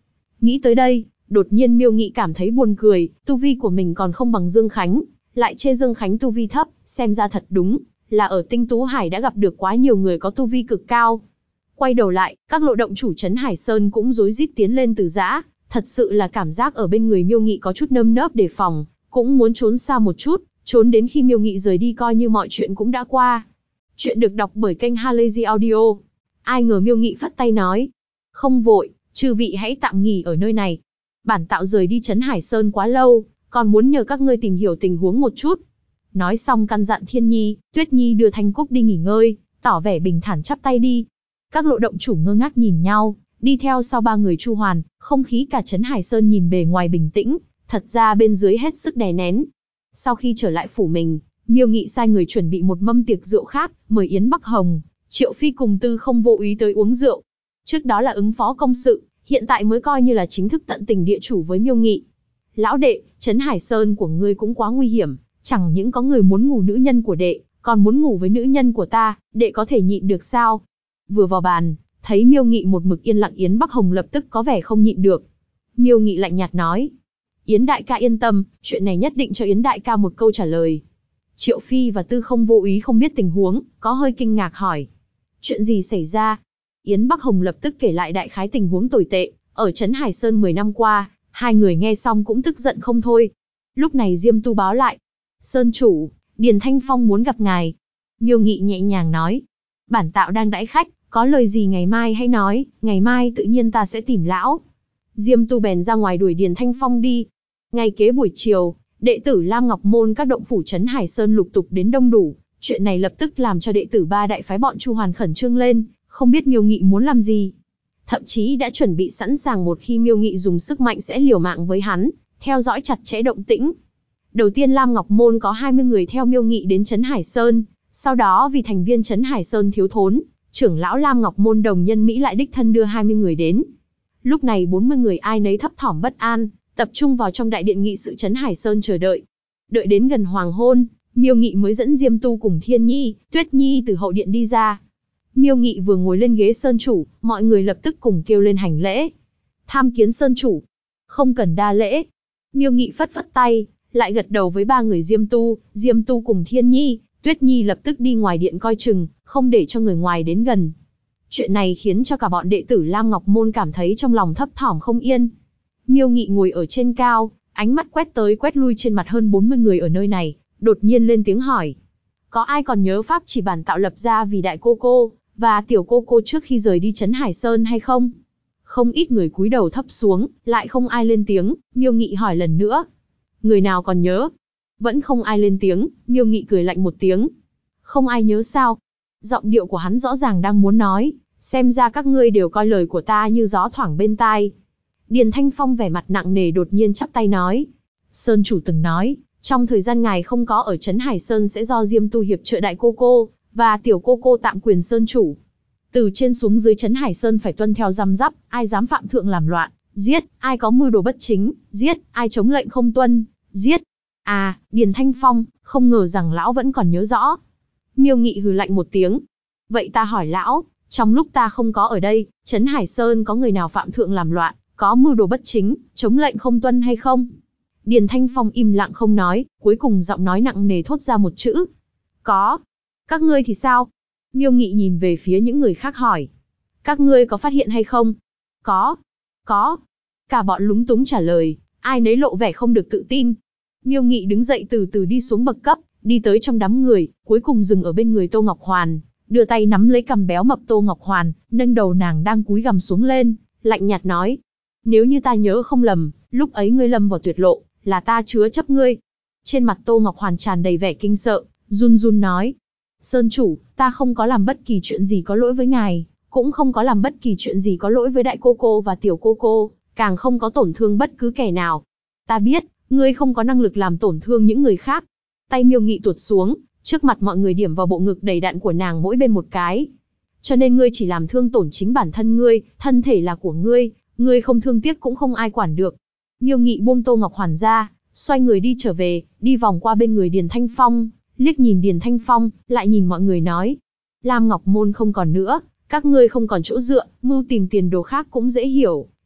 Nghĩ tới đây, đột nhiên Miêu Nghị cảm thấy buồn cười, tu vi của mình còn không bằng Dương Khánh, lại chê Dương Khánh tu vi thấp, xem ra thật đúng là ở Tinh Tú Hải đã gặp được quá nhiều người có tu vi cực cao. Quay đầu lại, các lộ động chủ trấn Hải Sơn cũng rối rít tiến lên từ giã, thật sự là cảm giác ở bên người Miêu Nghị có chút nơm nớp đề phòng, cũng muốn trốn xa một chút, trốn đến khi Miêu Nghị rời đi coi như mọi chuyện cũng đã qua. Chuyện được đọc bởi kênh Halazy Audio. Ai ngờ Miêu Nghị phất tay nói, không vội, chư vị hãy tạm nghỉ ở nơi này. Bản tạo rời đi trấn Hải Sơn quá lâu, còn muốn nhờ các ngươi tìm hiểu tình huống một chút. Nói xong căn dặn Thiên Nhi, Tuyết Nhi đưa Thanh Cúc đi nghỉ ngơi, tỏ vẻ bình thản chắp tay đi. Các lộ động chủ ngơ ngác nhìn nhau, đi theo sau ba người Chu Hoàn, không khí cả trấn Hải Sơn nhìn bề ngoài bình tĩnh, thật ra bên dưới hết sức đè nén. Sau khi trở lại phủ mình, Miêu Nghị sai người chuẩn bị một mâm tiệc rượu khác, mời Yến Bắc Hồng, Triệu Phi cùng Tư Không Vô Úy tới uống rượu. Trước đó là ứng phó công sự, hiện tại mới coi như là chính thức tận tình địa chủ với Miêu Nghị. Lão đệ, trấn Hải Sơn của ngươi cũng quá nguy hiểm, chẳng những có người muốn ngủ nữ nhân của đệ, còn muốn ngủ với nữ nhân của ta, đệ có thể nhịn được sao? Vừa vào bàn, thấy Miêu Nghị một mực yên lặng, Yến Bắc Hồng lập tức có vẻ không nhịn được. Miêu Nghị lạnh nhạt nói, Yến đại ca yên tâm, chuyện này nhất định cho Yến đại ca một câu trả lời. Triệu Phi và Tư Không Vô Úy không biết tình huống, có hơi kinh ngạc hỏi, chuyện gì xảy ra? Yến Bắc Hồng lập tức kể lại đại khái tình huống tồi tệ, ở trấn Hải Sơn 10 năm qua, hai người nghe xong cũng tức giận không thôi. Lúc này Diêm Tu báo lại, Sơn chủ, Điền Thanh Phong muốn gặp ngài. Miêu Nghị nhẹ nhàng nói, bản tạo đang đãi khách, có lời gì ngày mai hãy nói, ngày mai tự nhiên ta sẽ tìm lão. Diêm Tu bèn ra ngoài đuổi Điền Thanh Phong đi. Ngày kế buổi chiều, đệ tử Lam Ngọc Môn các động phủ trấn Hải Sơn lục tục đến đông đủ, chuyện này lập tức làm cho đệ tử ba đại phái bọn Chu Hoàn khẩn trương lên, không biết Miêu Nghị muốn làm gì. Thậm chí đã chuẩn bị sẵn sàng một khi Miêu Nghị dùng sức mạnh sẽ liều mạng với hắn, theo dõi chặt chẽ động tĩnh. Đầu tiên Lam Ngọc Môn có 20 người theo Miêu Nghị đến trấn Hải Sơn, sau đó vì thành viên trấn Hải Sơn thiếu thốn, trưởng lão Lam Ngọc Môn Đồng Nhân Mỹ lại đích thân đưa 20 người đến. Lúc này 40 người ai nấy thấp thỏm bất an, tập trung vào trong đại điện nghị sự trấn Hải Sơn chờ đợi. Đợi đến gần hoàng hôn, Miêu Nghị mới dẫn Diêm Tu cùng Thiên Nhi, Tuyết Nhi từ hậu điện đi ra. Miêu Nghị vừa ngồi lên ghế sơn chủ, mọi người lập tức cùng kêu lên hành lễ. Tham kiến sơn chủ. Không cần đa lễ. Miêu Nghị phất phất tay, lại gật đầu với ba người Diêm Tu cùng Thiên Nhi, Tuyết Nhi lập tức đi ngoài điện coi chừng, không để cho người ngoài đến gần. Chuyện này khiến cho cả bọn đệ tử Lam Ngọc Môn cảm thấy trong lòng thấp thỏm không yên. Miêu Nghị ngồi ở trên cao, ánh mắt quét tới quét lui trên mặt hơn 40 người ở nơi này, đột nhiên lên tiếng hỏi. Có ai còn nhớ pháp chỉ bản tạo lập ra vì đại cô cô và tiểu cô cô trước khi rời đi trấn Hải Sơn hay không? Không ít người cúi đầu thấp xuống, lại không ai lên tiếng. Miêu Nghị hỏi lần nữa. Người nào còn nhớ? Vẫn không ai lên tiếng. Miêu Nghị cười lạnh một tiếng. Không ai nhớ sao? Giọng điệu của hắn rõ ràng đang muốn nói, xem ra các ngươi đều coi lời của ta như gió thoảng bên tai. Điền Thanh Phong vẻ mặt nặng nề đột nhiên chắp tay nói. Sơn chủ từng nói, trong thời gian ngài không có ở trấn Hải Sơn sẽ do Diêm Tu hiệp trợ đại cô cô và tiểu cô cô tạm quyền sơn chủ. Từ trên xuống dưới trấn Hải Sơn phải tuân theo răm rắp, ai dám phạm thượng làm loạn, giết, ai có mưu đồ bất chính, giết, ai chống lệnh không tuân, giết. À, Điền Thanh Phong, không ngờ rằng lão vẫn còn nhớ rõ. Miêu Nghị hừ lạnh một tiếng. Vậy ta hỏi lão, trong lúc ta không có ở đây, trấn Hải Sơn có người nào phạm thượng làm loạn, có mưu đồ bất chính, chống lệnh không tuân hay không? Điền Thanh Phong im lặng không nói, cuối cùng giọng nói nặng nề thốt ra một chữ. Có. Các ngươi thì sao? Miêu Nghị nhìn về phía những người khác hỏi. Các ngươi có phát hiện hay không? Có. Có. Cả bọn lúng túng trả lời, ai nấy lộ vẻ không được tự tin. Miêu Nghị đứng dậy từ từ đi xuống bậc cấp, đi tới trong đám người, cuối cùng dừng ở bên người Tô Ngọc Hoàn, đưa tay nắm lấy cằm béo mập Tô Ngọc Hoàn, nâng đầu nàng đang cúi gằm xuống lên, lạnh nhạt nói. Nếu như ta nhớ không lầm, lúc ấy ngươi lâm vào tuyệt lộ, là ta chứa chấp ngươi. Trên mặt Tô Ngọc Hoàn tràn đầy vẻ kinh sợ, run run nói. Sơn chủ, ta không có làm bất kỳ chuyện gì có lỗi với ngài, cũng không có làm bất kỳ chuyện gì có lỗi với đại cô cô và tiểu cô cô, càng không có tổn thương bất cứ kẻ nào. Ta biết, ngươi không có năng lực làm tổn thương những người khác. Tay Miêu Nghị tuột xuống, trước mặt mọi người điểm vào bộ ngực đầy đặn của nàng mỗi bên một cái. Cho nên ngươi chỉ làm thương tổn chính bản thân ngươi, thân thể là của ngươi không thương tiếc cũng không ai quản được. Miêu Nghị buông Tô Ngọc Hoàn ra, xoay người đi trở về, đi vòng qua bên người Điền Thanh Phong, liếc nhìn Điền Thanh Phong, lại nhìn mọi người nói. Lam Ngọc Môn không còn nữa, các ngươi không còn chỗ dựa, mưu tìm tiền đồ khác cũng dễ hiểu.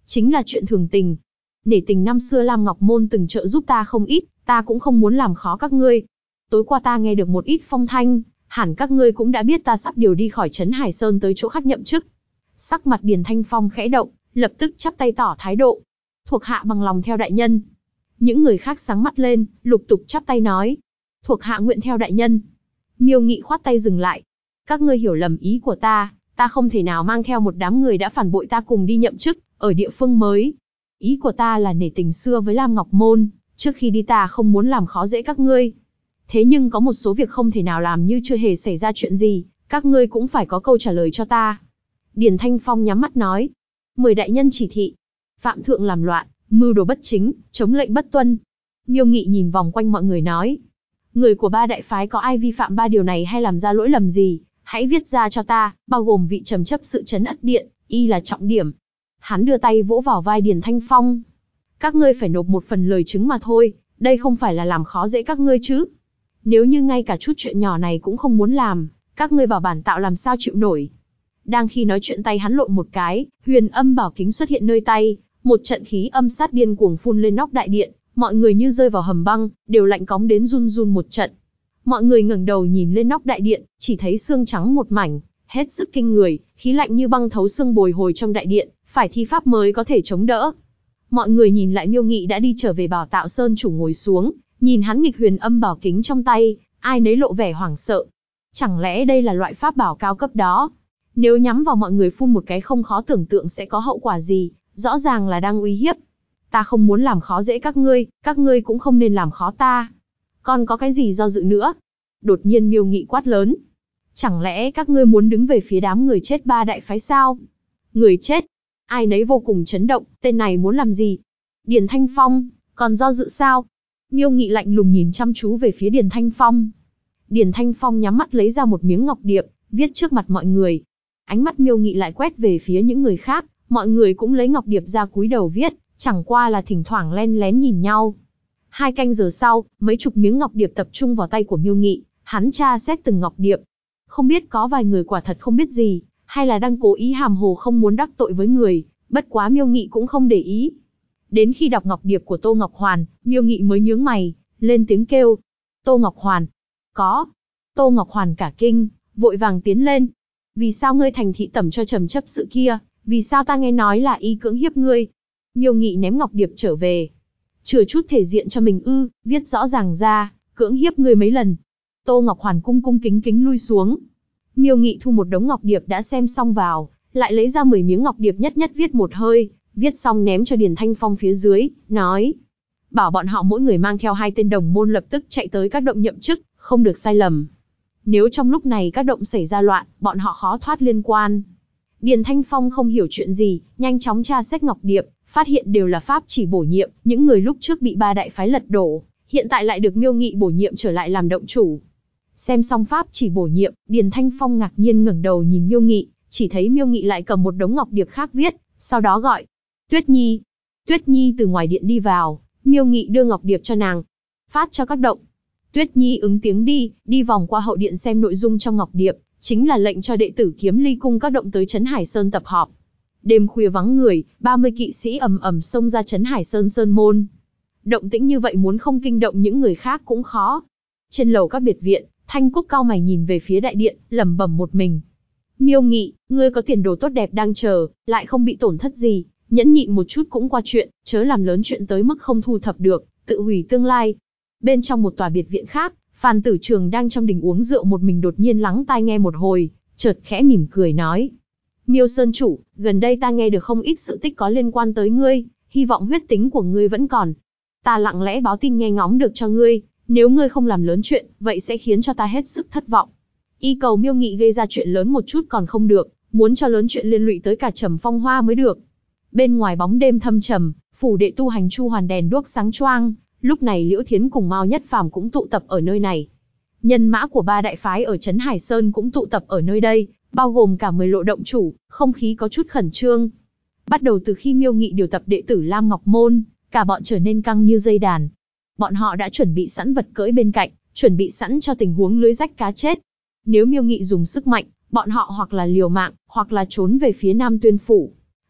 chính là chuyện thường tình. Nể tình năm xưa Lam Ngọc Môn từng trợ giúp ta không ít, ta cũng không muốn làm khó các ngươi. Tối qua ta nghe được một ít phong thanh, hẳn các ngươi cũng đã biết ta sắp điều đi khỏi Trấn Hải Sơn tới chỗ khác nhậm chức. Sắc mặt Điền Thanh Phong khẽ động, lập tức chắp tay tỏ thái độ. Thuộc hạ bằng lòng theo đại nhân. Những người khác sáng mắt lên, lục tục chắp tay nói. Thuộc hạ nguyện theo đại nhân. Miêu Nghị khoát tay dừng lại. Các ngươi hiểu lầm ý của ta không thể nào mang theo một đám người đã phản bội ta cùng đi nhậm chức, ở địa phương mới. Ý của ta là nể tình xưa với Lam Ngọc Môn, trước khi đi ta không muốn làm khó dễ các ngươi. Thế nhưng có một số việc không thể nào làm như chưa hề xảy ra chuyện gì, các ngươi cũng phải có câu trả lời cho ta. Điền Thanh Phong nhắm mắt nói. Mời đại nhân chỉ thị. Phạm thượng làm loạn, mưu đồ bất chính, chống lệnh bất tuân. Miêu Nghị nhìn vòng quanh mọi người nói. Người của ba đại phái có ai vi phạm ba điều này hay làm ra lỗi lầm gì, hãy viết ra cho ta, bao gồm vị trầm chấp sự trấn Ất Điện, y là trọng điểm. Hắn đưa tay vỗ vào vai Điền Thanh Phong. Các ngươi phải nộp một phần lời chứng mà thôi, đây không phải là làm khó dễ các ngươi chứ. Nếu như ngay cả chút chuyện nhỏ này cũng không muốn làm, các ngươi bảo bản tạo làm sao chịu nổi. Đang khi nói chuyện tay hắn lộn một cái, huyền âm bảo kính xuất hiện nơi tay, một trận khí âm sát điên cuồng phun lên nóc đại điện, mọi người như rơi vào hầm băng, đều lạnh cóng đến run run một trận. Mọi người ngẩng đầu nhìn lên nóc đại điện, chỉ thấy xương trắng một mảnh, hết sức kinh người, khí lạnh như băng thấu xương bồi hồi trong đại điện, phải thi pháp mới có thể chống đỡ. Mọi người nhìn lại Miêu Nghị đã đi trở về Bảo Tạo Sơn chủ ngồi xuống, nhìn hắn nghịch huyền âm bảo kính trong tay, ai nấy lộ vẻ hoảng sợ. Chẳng lẽ đây là loại pháp bảo cao cấp đó? Nếu nhắm vào mọi người phun một cái không khó tưởng tượng sẽ có hậu quả gì, rõ ràng là đang uy hiếp. Ta không muốn làm khó dễ các ngươi cũng không nên làm khó ta. Còn có cái gì do dự nữa? Đột nhiên Miêu Nghị quát lớn. Chẳng lẽ các ngươi muốn đứng về phía đám người chết ba đại phái sao? Người chết? Ai nấy vô cùng chấn động, tên này muốn làm gì? Điền Thanh Phong, còn do dự sao? Miêu Nghị lạnh lùng nhìn chăm chú về phía Điền Thanh Phong. Điền Thanh Phong nhắm mắt lấy ra một miếng ngọc điệp, viết trước mặt mọi người. Ánh mắt Miêu Nghị lại quét về phía những người khác, mọi người cũng lấy ngọc điệp ra cúi đầu viết, chẳng qua là thỉnh thoảng len lén nhìn nhau. 2 canh giờ sau, mấy chục miếng ngọc điệp tập trung vào tay của Miêu Nghị, hắn tra xét từng ngọc điệp. Không biết có vài người quả thật không biết gì, hay là đang cố ý hàm hồ không muốn đắc tội với người, bất quá Miêu Nghị cũng không để ý. Đến khi đọc ngọc điệp của Tô Ngọc Hoàn, Miêu Nghị mới nhướng mày, lên tiếng kêu. Tô Ngọc Hoàn. Có. Tô Ngọc Hoàn cả kinh, vội vàng tiến lên. Vì sao ngươi thành thị tẩm cho trầm chấp sự kia, vì sao ta nghe nói là y cưỡng hiếp ngươi? Miêu Nghị ném ngọc điệp trở về. Chừa chút thể diện cho mình ư, viết rõ ràng ra, cưỡng hiếp ngươi mấy lần. Tô Ngọc Hoàn cung cung kính kính lui xuống. Miêu Nghị thu một đống ngọc điệp đã xem xong vào, lại lấy ra 10 miếng ngọc điệp nhất nhất viết một hơi, viết xong ném cho Điền Thanh Phong phía dưới, nói. Bảo bọn họ mỗi người mang theo 2 tên đồng môn lập tức chạy tới các động nhậm chức, không được sai lầm. Nếu trong lúc này các động xảy ra loạn, bọn họ khó thoát liên quan. Điền Thanh Phong không hiểu chuyện gì, nhanh chóng tra xét ngọc điệp, phát hiện đều là pháp chỉ bổ nhiệm, những người lúc trước bị ba đại phái lật đổ, hiện tại lại được Miêu Nghị bổ nhiệm trở lại làm động chủ. Xem xong pháp chỉ bổ nhiệm, Điền Thanh Phong ngạc nhiên ngẩng đầu nhìn Miêu Nghị, chỉ thấy Miêu Nghị lại cầm một đống ngọc điệp khác viết, sau đó gọi. Tuyết Nhi. Tuyết Nhi từ ngoài điện đi vào, Miêu Nghị đưa ngọc điệp cho nàng. Phát cho các động. Tuyết Nhi ứng tiếng đi vòng qua hậu điện xem nội dung trong ngọc điệp, chính là lệnh cho đệ tử Kiếm Ly cung các động tới Trấn Hải Sơn tập họp. Đêm khuya vắng người, 30 kỵ sĩ ầm ầm xông ra Trấn Hải Sơn sơn môn. Động tĩnh như vậy muốn không kinh động những người khác cũng khó. Trên lầu các biệt viện, Thanh Cúc cau mày nhìn về phía đại điện, lẩm bẩm một mình. Miêu Nghị, ngươi có tiền đồ tốt đẹp đang chờ, lại không bị tổn thất gì, nhẫn nhịn một chút cũng qua chuyện, chớ làm lớn chuyện tới mức không thu thập được, tự hủy tương lai. Bên trong một tòa biệt viện khác, Phan Tử Trường đang trong đình uống rượu một mình đột nhiên lắng tai nghe một hồi, chợt khẽ mỉm cười nói. Miêu Sơn chủ, gần đây ta nghe được không ít sự tích có liên quan tới ngươi, hy vọng huyết tính của ngươi vẫn còn. Ta lặng lẽ báo tin nghe ngóng được cho ngươi, nếu ngươi không làm lớn chuyện, vậy sẽ khiến cho ta hết sức thất vọng. Y cầu Miêu Nghị gây ra chuyện lớn một chút còn không được, muốn cho lớn chuyện liên lụy tới cả Trầm Phong Hoa mới được. Bên ngoài bóng đêm thâm trầm, phủ đệ tu hành Chu Hoàn đèn đuốc sáng choang, lúc này Liễu Thiến cùng Mao Nhất Phàm cũng tụ tập ở nơi này. Nhân mã của ba đại phái ở Trấn Hải Sơn cũng tụ tập ở nơi đây, bao gồm cả 10 lộ động chủ, không khí có chút khẩn trương. Bắt đầu từ khi Miêu Nghị điều tập đệ tử Lam Ngọc Môn, cả bọn trở nên căng như dây đàn. Bọn họ đã chuẩn bị sẵn vật cưỡi bên cạnh, chuẩn bị sẵn cho tình huống lưới rách cá chết. Nếu Miêu Nghị dùng sức mạnh, bọn họ hoặc là liều mạng, hoặc là trốn về phía Nam Tuyên phủ.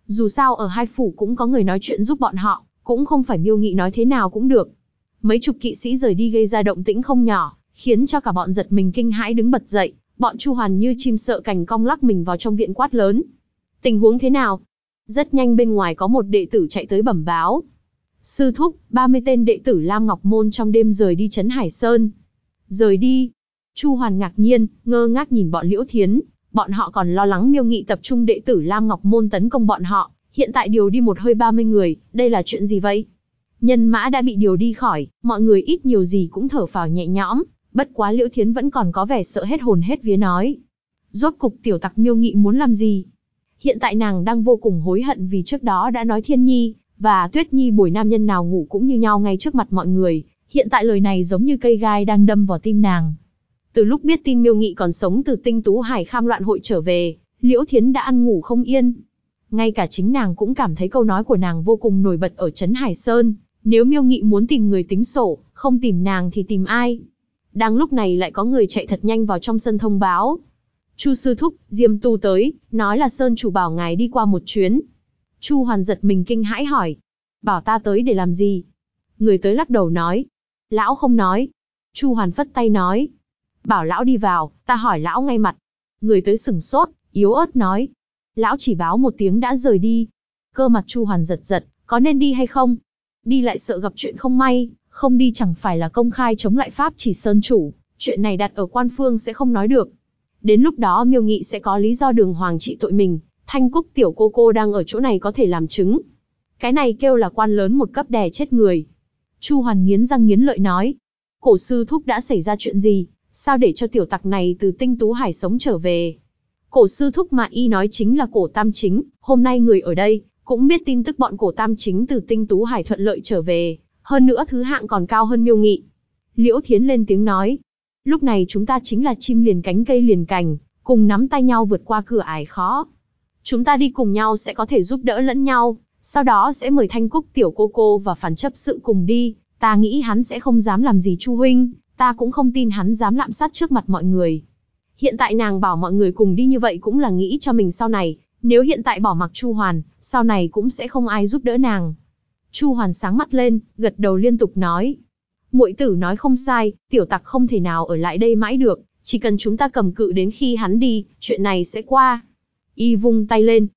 Dù sao ở hai phủ cũng có người nói chuyện giúp bọn họ, cũng không phải Miêu Nghị nói thế nào cũng được. Mấy chục kỵ sĩ rời đi gây ra động tĩnh không nhỏ, khiến cho cả bọn giật mình kinh hãi đứng bật dậy, bọn Chu Hoàn như chim sợ cành cong lắc mình vào trong viện quát lớn. Tình huống thế nào? Rất nhanh bên ngoài có một đệ tử chạy tới bẩm báo. Sư thúc, 30 tên đệ tử Lam Ngọc Môn trong đêm rời đi trấn Hải Sơn. Rời đi? Chu Hoàn ngạc nhiên, ngơ ngác nhìn bọn Liễu Thiến, bọn họ còn lo lắng Miêu Nghị tập trung đệ tử Lam Ngọc Môn tấn công bọn họ, hiện tại điều đi một hơi 30 người, đây là chuyện gì vậy? Nhân mã đã bị điều đi khỏi, mọi người ít nhiều gì cũng thở phào nhẹ nhõm, bất quá Liễu Thiến vẫn còn có vẻ sợ hết hồn hết vía nói. Rốt cục tiểu tặc Miêu Nghị muốn làm gì? Hiện tại nàng đang vô cùng hối hận vì trước đó đã nói Thiên Nhi và Tuyết Nhi buổi nam nhân nào ngủ cũng như nhau ngay trước mặt mọi người, hiện tại lời này giống như cây gai đang đâm vào tim nàng. Từ lúc biết tin Miêu Nghị còn sống từ Tinh Tú Hải Kham loạn hội trở về, Liễu Thiến đã ăn ngủ không yên. Ngay cả chính nàng cũng cảm thấy câu nói của nàng vô cùng nổi bật ở trấn Hải Sơn, nếu Miêu Nghị muốn tìm người tính sổ, không tìm nàng thì tìm ai? Đang lúc này lại có người chạy thật nhanh vào trong sân thông báo. Chu sư thúc, Diêm Tu tới, nói là Sơn chủ bảo ngài đi qua một chuyến. Chu Hoàn giật mình kinh hãi hỏi, bảo ta tới để làm gì? Người tới lắc đầu nói, lão không nói. Chu Hoàn phất tay nói, bảo lão đi vào, ta hỏi lão ngay mặt. Người tới sửng sốt, yếu ớt nói, lão chỉ báo một tiếng đã rời đi. Cơ mặt Chu Hoàn giật giật, có nên đi hay không? Đi lại sợ gặp chuyện không may, không đi chẳng phải là công khai chống lại pháp chỉ Sơn chủ, chuyện này đặt ở quan phương sẽ không nói được. Đến lúc đó Miêu Nghị sẽ có lý do đường hoàng trị tội mình, Thanh Cúc tiểu cô đang ở chỗ này có thể làm chứng. Cái này kêu là quan lớn một cấp đè chết người. Chu Hoàn nghiến răng nghiến lợi nói, cổ sư thúc đã xảy ra chuyện gì, sao để cho tiểu tặc này từ Tinh Tú Hải sống trở về? Cổ sư thúc mà y nói chính là Cổ Tam Chính, hôm nay người ở đây cũng biết tin tức bọn Cổ Tam Chính từ Tinh Tú Hải thuận lợi trở về, hơn nữa thứ hạng còn cao hơn Miêu Nghị. Liễu Thiến lên tiếng nói, lúc này chúng ta chính là chim liền cánh cây liền cành, cùng nắm tay nhau vượt qua cửa ải khó. Chúng ta đi cùng nhau sẽ có thể giúp đỡ lẫn nhau, sau đó sẽ mời Thanh Cúc tiểu cô và Phản chấp sự cùng đi, ta nghĩ hắn sẽ không dám làm gì Chu huynh, ta cũng không tin hắn dám lạm sát trước mặt mọi người. Hiện tại nàng bảo mọi người cùng đi như vậy cũng là nghĩ cho mình sau này, nếu hiện tại bỏ mặc Chu Hoàn, sau này cũng sẽ không ai giúp đỡ nàng. Chu Hoàn sáng mắt lên, gật đầu liên tục nói, muội tử nói không sai, tiểu tặc không thể nào ở lại đây mãi được, chỉ cần chúng ta cầm cự đến khi hắn đi, chuyện này sẽ qua. Y vung tay lên,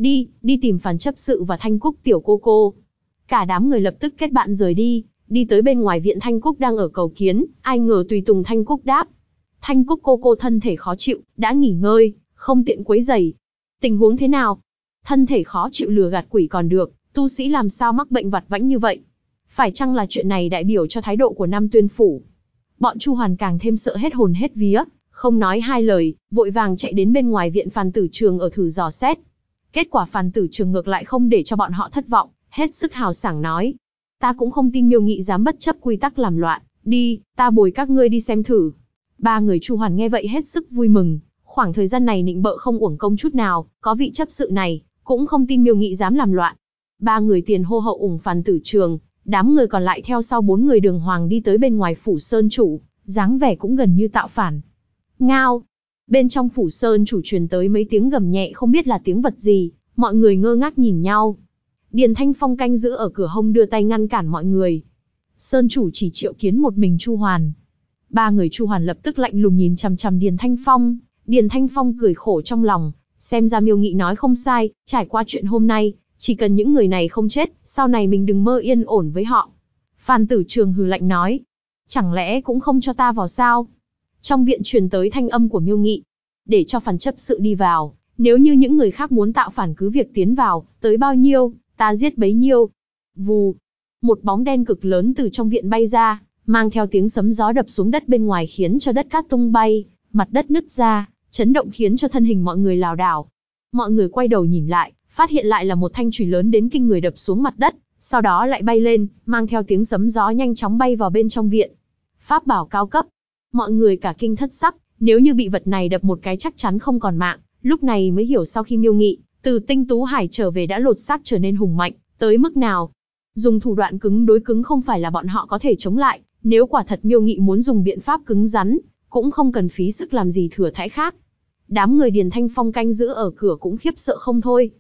đi tìm Phản chấp sự và Thanh Cúc tiểu cô. Cả đám người lập tức kết bạn rời đi, đi tới bên ngoài viện Thanh Cúc đang ở cầu kiến, ai ngờ tùy tùng Thanh Cúc đáp. Thanh Cúc cô thân thể khó chịu, đã nghỉ ngơi, không tiện quấy rầy. Tình huống thế nào? Thân thể khó chịu lừa gạt quỷ còn được, tu sĩ làm sao mắc bệnh vặt vãnh như vậy? Phải chăng là chuyện này đại biểu cho thái độ của Nam Tuyên phủ? Bọn Chu Hoàn càng thêm sợ hết hồn hết vía, không nói hai lời, vội vàng chạy đến bên ngoài viện Phàn Tử Trường ở thử dò xét. Kết quả Phàn Tử Trường ngược lại không để cho bọn họ thất vọng, hết sức hào sảng nói, ta cũng không tin Miêu Nghị dám bất chấp quy tắc làm loạn, đi, ta bồi các ngươi đi xem thử. Ba người Chu Hoàn nghe vậy hết sức vui mừng, khoảng thời gian này nịnh bợ không uổng công chút nào, có vị chấp sự này, cũng không tin Miêu Nghị dám làm loạn. Ba người tiền hô hậu ủng Phàn Tử Trường, đám người còn lại theo sau bốn người đường hoàng đi tới bên ngoài phủ Sơn chủ, dáng vẻ cũng gần như tạo phản. Ngao! Bên trong phủ Sơn chủ truyền tới mấy tiếng gầm nhẹ không biết là tiếng vật gì, mọi người ngơ ngác nhìn nhau. Điền Thanh Phong canh giữ ở cửa hông đưa tay ngăn cản mọi người. Sơn chủ chỉ triệu kiến một mình Chu Hoàn. Ba người Chu Hoàn lập tức lạnh lùng nhìn chằm chằm Điền Thanh Phong. Điền Thanh Phong cười khổ trong lòng, xem ra Miêu Nghị nói không sai, trải qua chuyện hôm nay, chỉ cần những người này không chết, sau này mình đừng mơ yên ổn với họ. Phàn Tử Trường hừ lạnh nói, chẳng lẽ cũng không cho ta vào sao? Trong viện truyền tới thanh âm của Miêu Nghị, để cho Phàn chấp sự đi vào, nếu như những người khác muốn tạo phản cứ việc tiến vào, tới bao nhiêu, ta giết bấy nhiêu. Vù, một bóng đen cực lớn từ trong viện bay ra, mang theo tiếng sấm gió đập xuống đất bên ngoài khiến cho đất cát tung bay, mặt đất nứt ra, chấn động khiến cho thân hình mọi người lảo đảo. Mọi người quay đầu nhìn lại, phát hiện lại là một thanh chùy lớn đến kinh người đập xuống mặt đất, sau đó lại bay lên, mang theo tiếng sấm gió nhanh chóng bay vào bên trong viện. Pháp bảo cao cấp. Mọi người cả kinh thất sắc, nếu như bị vật này đập một cái chắc chắn không còn mạng, lúc này mới hiểu sau khi Miêu Nghị từ Tinh Tú Hải trở về đã lột xác trở nên hùng mạnh, tới mức nào. Dùng thủ đoạn cứng đối cứng không phải là bọn họ có thể chống lại, nếu quả thật Miêu Nghị muốn dùng biện pháp cứng rắn, cũng không cần phí sức làm gì thừa thãi khác. Đám người Điền Thanh Phong canh giữ ở cửa cũng khiếp sợ không thôi.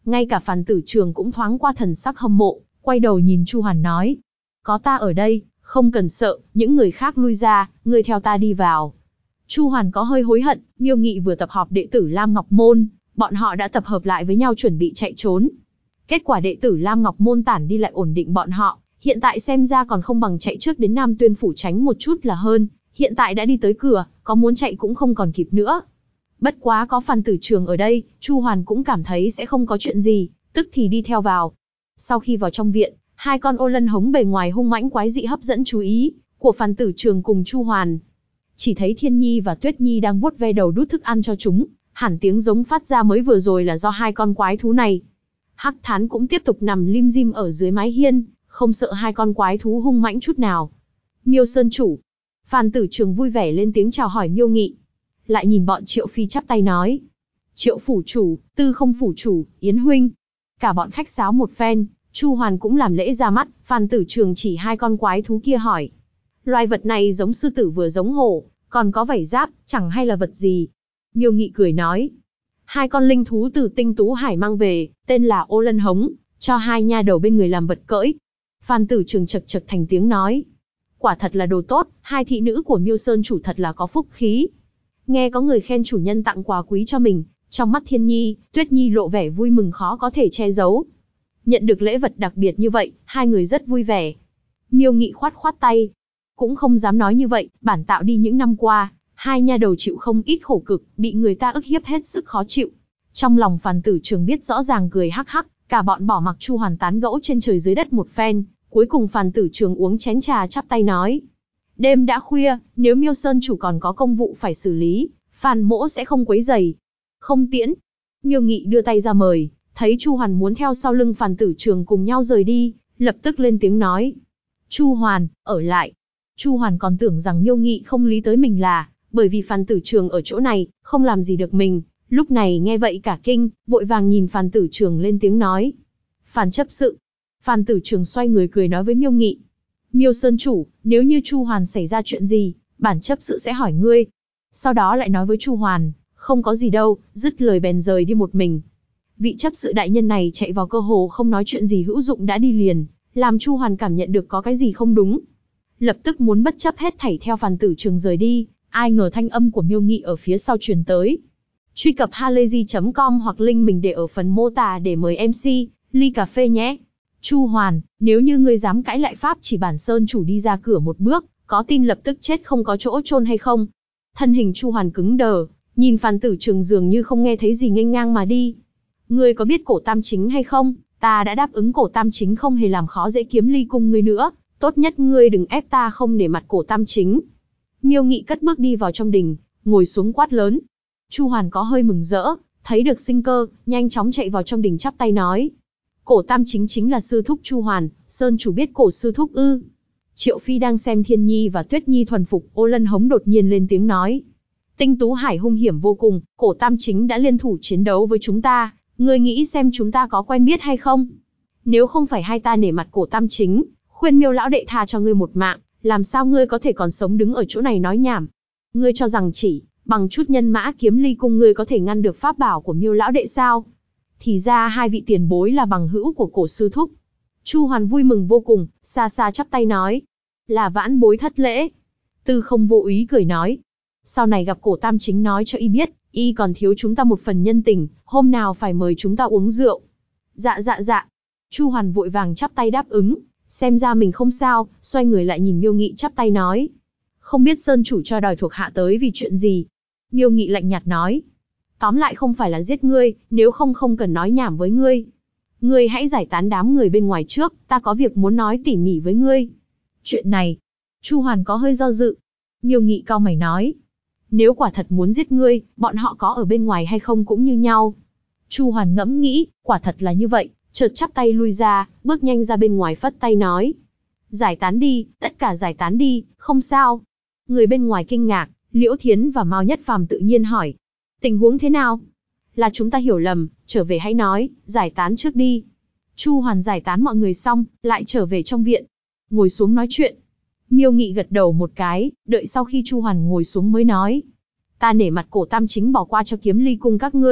Ngay cả Phan Tử Trường cũng thoáng qua thần sắc hâm mộ, quay đầu nhìn Chu Hoàn nói. Có ta ở đây, không cần sợ, những người khác lui ra, ngươi theo ta đi vào. Chu Hoàn có hơi hối hận, Miêu Nghị vừa tập họp đệ tử Lam Ngọc Môn, bọn họ đã tập hợp lại với nhau chuẩn bị chạy trốn. Kết quả đệ tử Lam Ngọc Môn tản đi lại ổn định bọn họ, hiện tại xem ra còn không bằng chạy trước đến Nam Tuyên Phủ tránh một chút là hơn, hiện tại đã đi tới cửa, có muốn chạy cũng không còn kịp nữa. Bất quá có Phan Tử Trường ở đây, Chu Hoàn cũng cảm thấy sẽ không có chuyện gì, tức thì đi theo vào. Sau khi vào trong viện, hai con ô lân hống bề ngoài hung mãnh quái dị hấp dẫn chú ý của Phan Tử Trường cùng Chu Hoàn. Chỉ thấy Thiên Nhi và Tuyết Nhi đang vuốt ve đầu đút thức ăn cho chúng, hẳn tiếng giống phát ra mới vừa rồi là do hai con quái thú này. Hắc Thán cũng tiếp tục nằm lim dim ở dưới mái hiên, không sợ hai con quái thú hung mãnh chút nào. Miêu Sơn chủ. Phan Tử Trường vui vẻ lên tiếng chào hỏi Miêu Nghị. Lại nhìn bọn Triệu Phi chắp tay nói. Triệu phủ chủ, Tư Không phủ chủ, Yến huynh. Cả bọn khách sáo một phen, Chu Hoàn cũng làm lễ ra mắt, Phan Tử Trường chỉ hai con quái thú kia hỏi. Loài vật này giống sư tử vừa giống hổ, còn có vảy giáp, chẳng hay là vật gì. Miêu Nghị cười nói. Hai con linh thú từ Tinh Tú Hải mang về, tên là ô lân hống, cho hai nha đầu bên người làm vật cưỡi. Phan Tử Trường chật chật thành tiếng nói. Quả thật là đồ tốt, hai thị nữ của Miêu Sơn chủ thật là có phúc khí. Nghe có người khen chủ nhân tặng quà quý cho mình, trong mắt Thiên Nhi, Tuyết Nhi lộ vẻ vui mừng khó có thể che giấu. Nhận được lễ vật đặc biệt như vậy, hai người rất vui vẻ. Miêu Nghị khoát khoát tay. Cũng không dám nói như vậy, bản tạo đi những năm qua, hai nha đầu chịu không ít khổ cực, bị người ta ức hiếp hết sức khó chịu. Trong lòng Phan Tử Trường biết rõ ràng cười hắc hắc, cả bọn bỏ mặc Chu Hoàn tán gẫu trên trời dưới đất một phen, cuối cùng Phan Tử Trường uống chén trà chắp tay nói. Đêm đã khuya, nếu Miêu Sơn chủ còn có công vụ phải xử lý, Phan mỗ sẽ không quấy rầy. Không tiễn. Miêu Nghị đưa tay ra mời, thấy Chu Hoàn muốn theo sau lưng Phan Tử Trường cùng nhau rời đi, lập tức lên tiếng nói. Chu Hoàn, ở lại. Chu Hoàn còn tưởng rằng Miêu Nghị không lý tới mình là, bởi vì Phan Tử Trường ở chỗ này, không làm gì được mình. Lúc này nghe vậy cả kinh, vội vàng nhìn Phan Tử Trường lên tiếng nói. Phan chấp sự. Phan Tử Trường xoay người cười nói với Miêu Nghị. Miêu Sơn chủ, nếu như Chu Hoàn xảy ra chuyện gì, bản chấp sự sẽ hỏi ngươi. Sau đó lại nói với Chu Hoàn, không có gì đâu, dứt lời bèn rời đi một mình. Vị chấp sự đại nhân này chạy vào cơ hồ không nói chuyện gì hữu dụng đã đi liền, làm Chu Hoàn cảm nhận được có cái gì không đúng. Lập tức muốn bất chấp hết thảy theo Phan Tử Trường rời đi, ai ngờ thanh âm của Miêu Nghị ở phía sau truyền tới. Truy cập halayzi.com hoặc link mình để ở phần mô tả để mời MC, ly cà phê nhé. Chu Hoàn, nếu như ngươi dám cãi lại pháp chỉ bản Sơn chủ đi ra cửa một bước, có tin lập tức chết không có chỗ chôn hay không? Thân hình Chu Hoàn cứng đờ, nhìn Phan Tử Trường dường như không nghe thấy gì nghênh ngang mà đi. Ngươi có biết Cổ Tam Chính hay không? Ta đã đáp ứng Cổ Tam Chính không hề làm khó dễ Kiếm Ly cung ngươi nữa, tốt nhất ngươi đừng ép ta không để mặt Cổ Tam Chính. Miêu Nghị cất bước đi vào trong đình, ngồi xuống quát lớn. Chu Hoàn có hơi mừng rỡ, thấy được sinh cơ, nhanh chóng chạy vào trong đình chắp tay nói. Cổ Tam Chính chính là sư thúc Chu Hoàn, Sơn chủ biết Cổ sư thúc ư? Triệu Phi đang xem Thiên Nhi và Tuyết Nhi thuần phục ô lân hống đột nhiên lên tiếng nói. Tinh Tú Hải hung hiểm vô cùng, Cổ Tam Chính đã liên thủ chiến đấu với chúng ta, ngươi nghĩ xem chúng ta có quen biết hay không? Nếu không phải hai ta nể mặt Cổ Tam Chính, khuyên Miêu lão đệ tha cho ngươi một mạng, làm sao ngươi có thể còn sống đứng ở chỗ này nói nhảm? Ngươi cho rằng chỉ bằng chút nhân mã Kiếm Ly cung ngươi có thể ngăn được pháp bảo của Miêu lão đệ sao? Thì ra hai vị tiền bối là bằng hữu của Cổ sư thúc. Chu Hoàn vui mừng vô cùng, xa xa chắp tay nói. Là vãn bối thất lễ. Tư Không vô ý cười nói. Sau này gặp Cổ Tam Chính nói cho y biết, y còn thiếu chúng ta một phần nhân tình, hôm nào phải mời chúng ta uống rượu. Dạ dạ dạ. Chu Hoàn vội vàng chắp tay đáp ứng, xem ra mình không sao, xoay người lại nhìn Miêu Nghị chắp tay nói. Không biết Sơn chủ cho đòi thuộc hạ tới vì chuyện gì? Miêu Nghị lạnh nhạt nói. Tóm lại không phải là giết ngươi, nếu không không cần nói nhảm với ngươi. Ngươi hãy giải tán đám người bên ngoài trước, ta có việc muốn nói tỉ mỉ với ngươi. Chuyện này, Chu Hoàn có hơi do dự. Miêu Nghị cau mày nói. Nếu quả thật muốn giết ngươi, bọn họ có ở bên ngoài hay không cũng như nhau. Chu Hoàn ngẫm nghĩ, quả thật là như vậy, chợt chắp tay lui ra, bước nhanh ra bên ngoài phất tay nói. Giải tán đi, tất cả giải tán đi, không sao. Người bên ngoài kinh ngạc, Liễu Thiến và Mao Nhất Phàm tự nhiên hỏi. Tình huống thế nào? Là chúng ta hiểu lầm, trở về hãy nói, giải tán trước đi. Chu Hoàn giải tán mọi người xong, lại trở về trong viện. Ngồi xuống nói chuyện. Miêu Nghị gật đầu một cái, đợi sau khi Chu Hoàn ngồi xuống mới nói. Ta nể mặt Cổ Tam Chính bỏ qua cho Kiếm Ly cung các ngươi,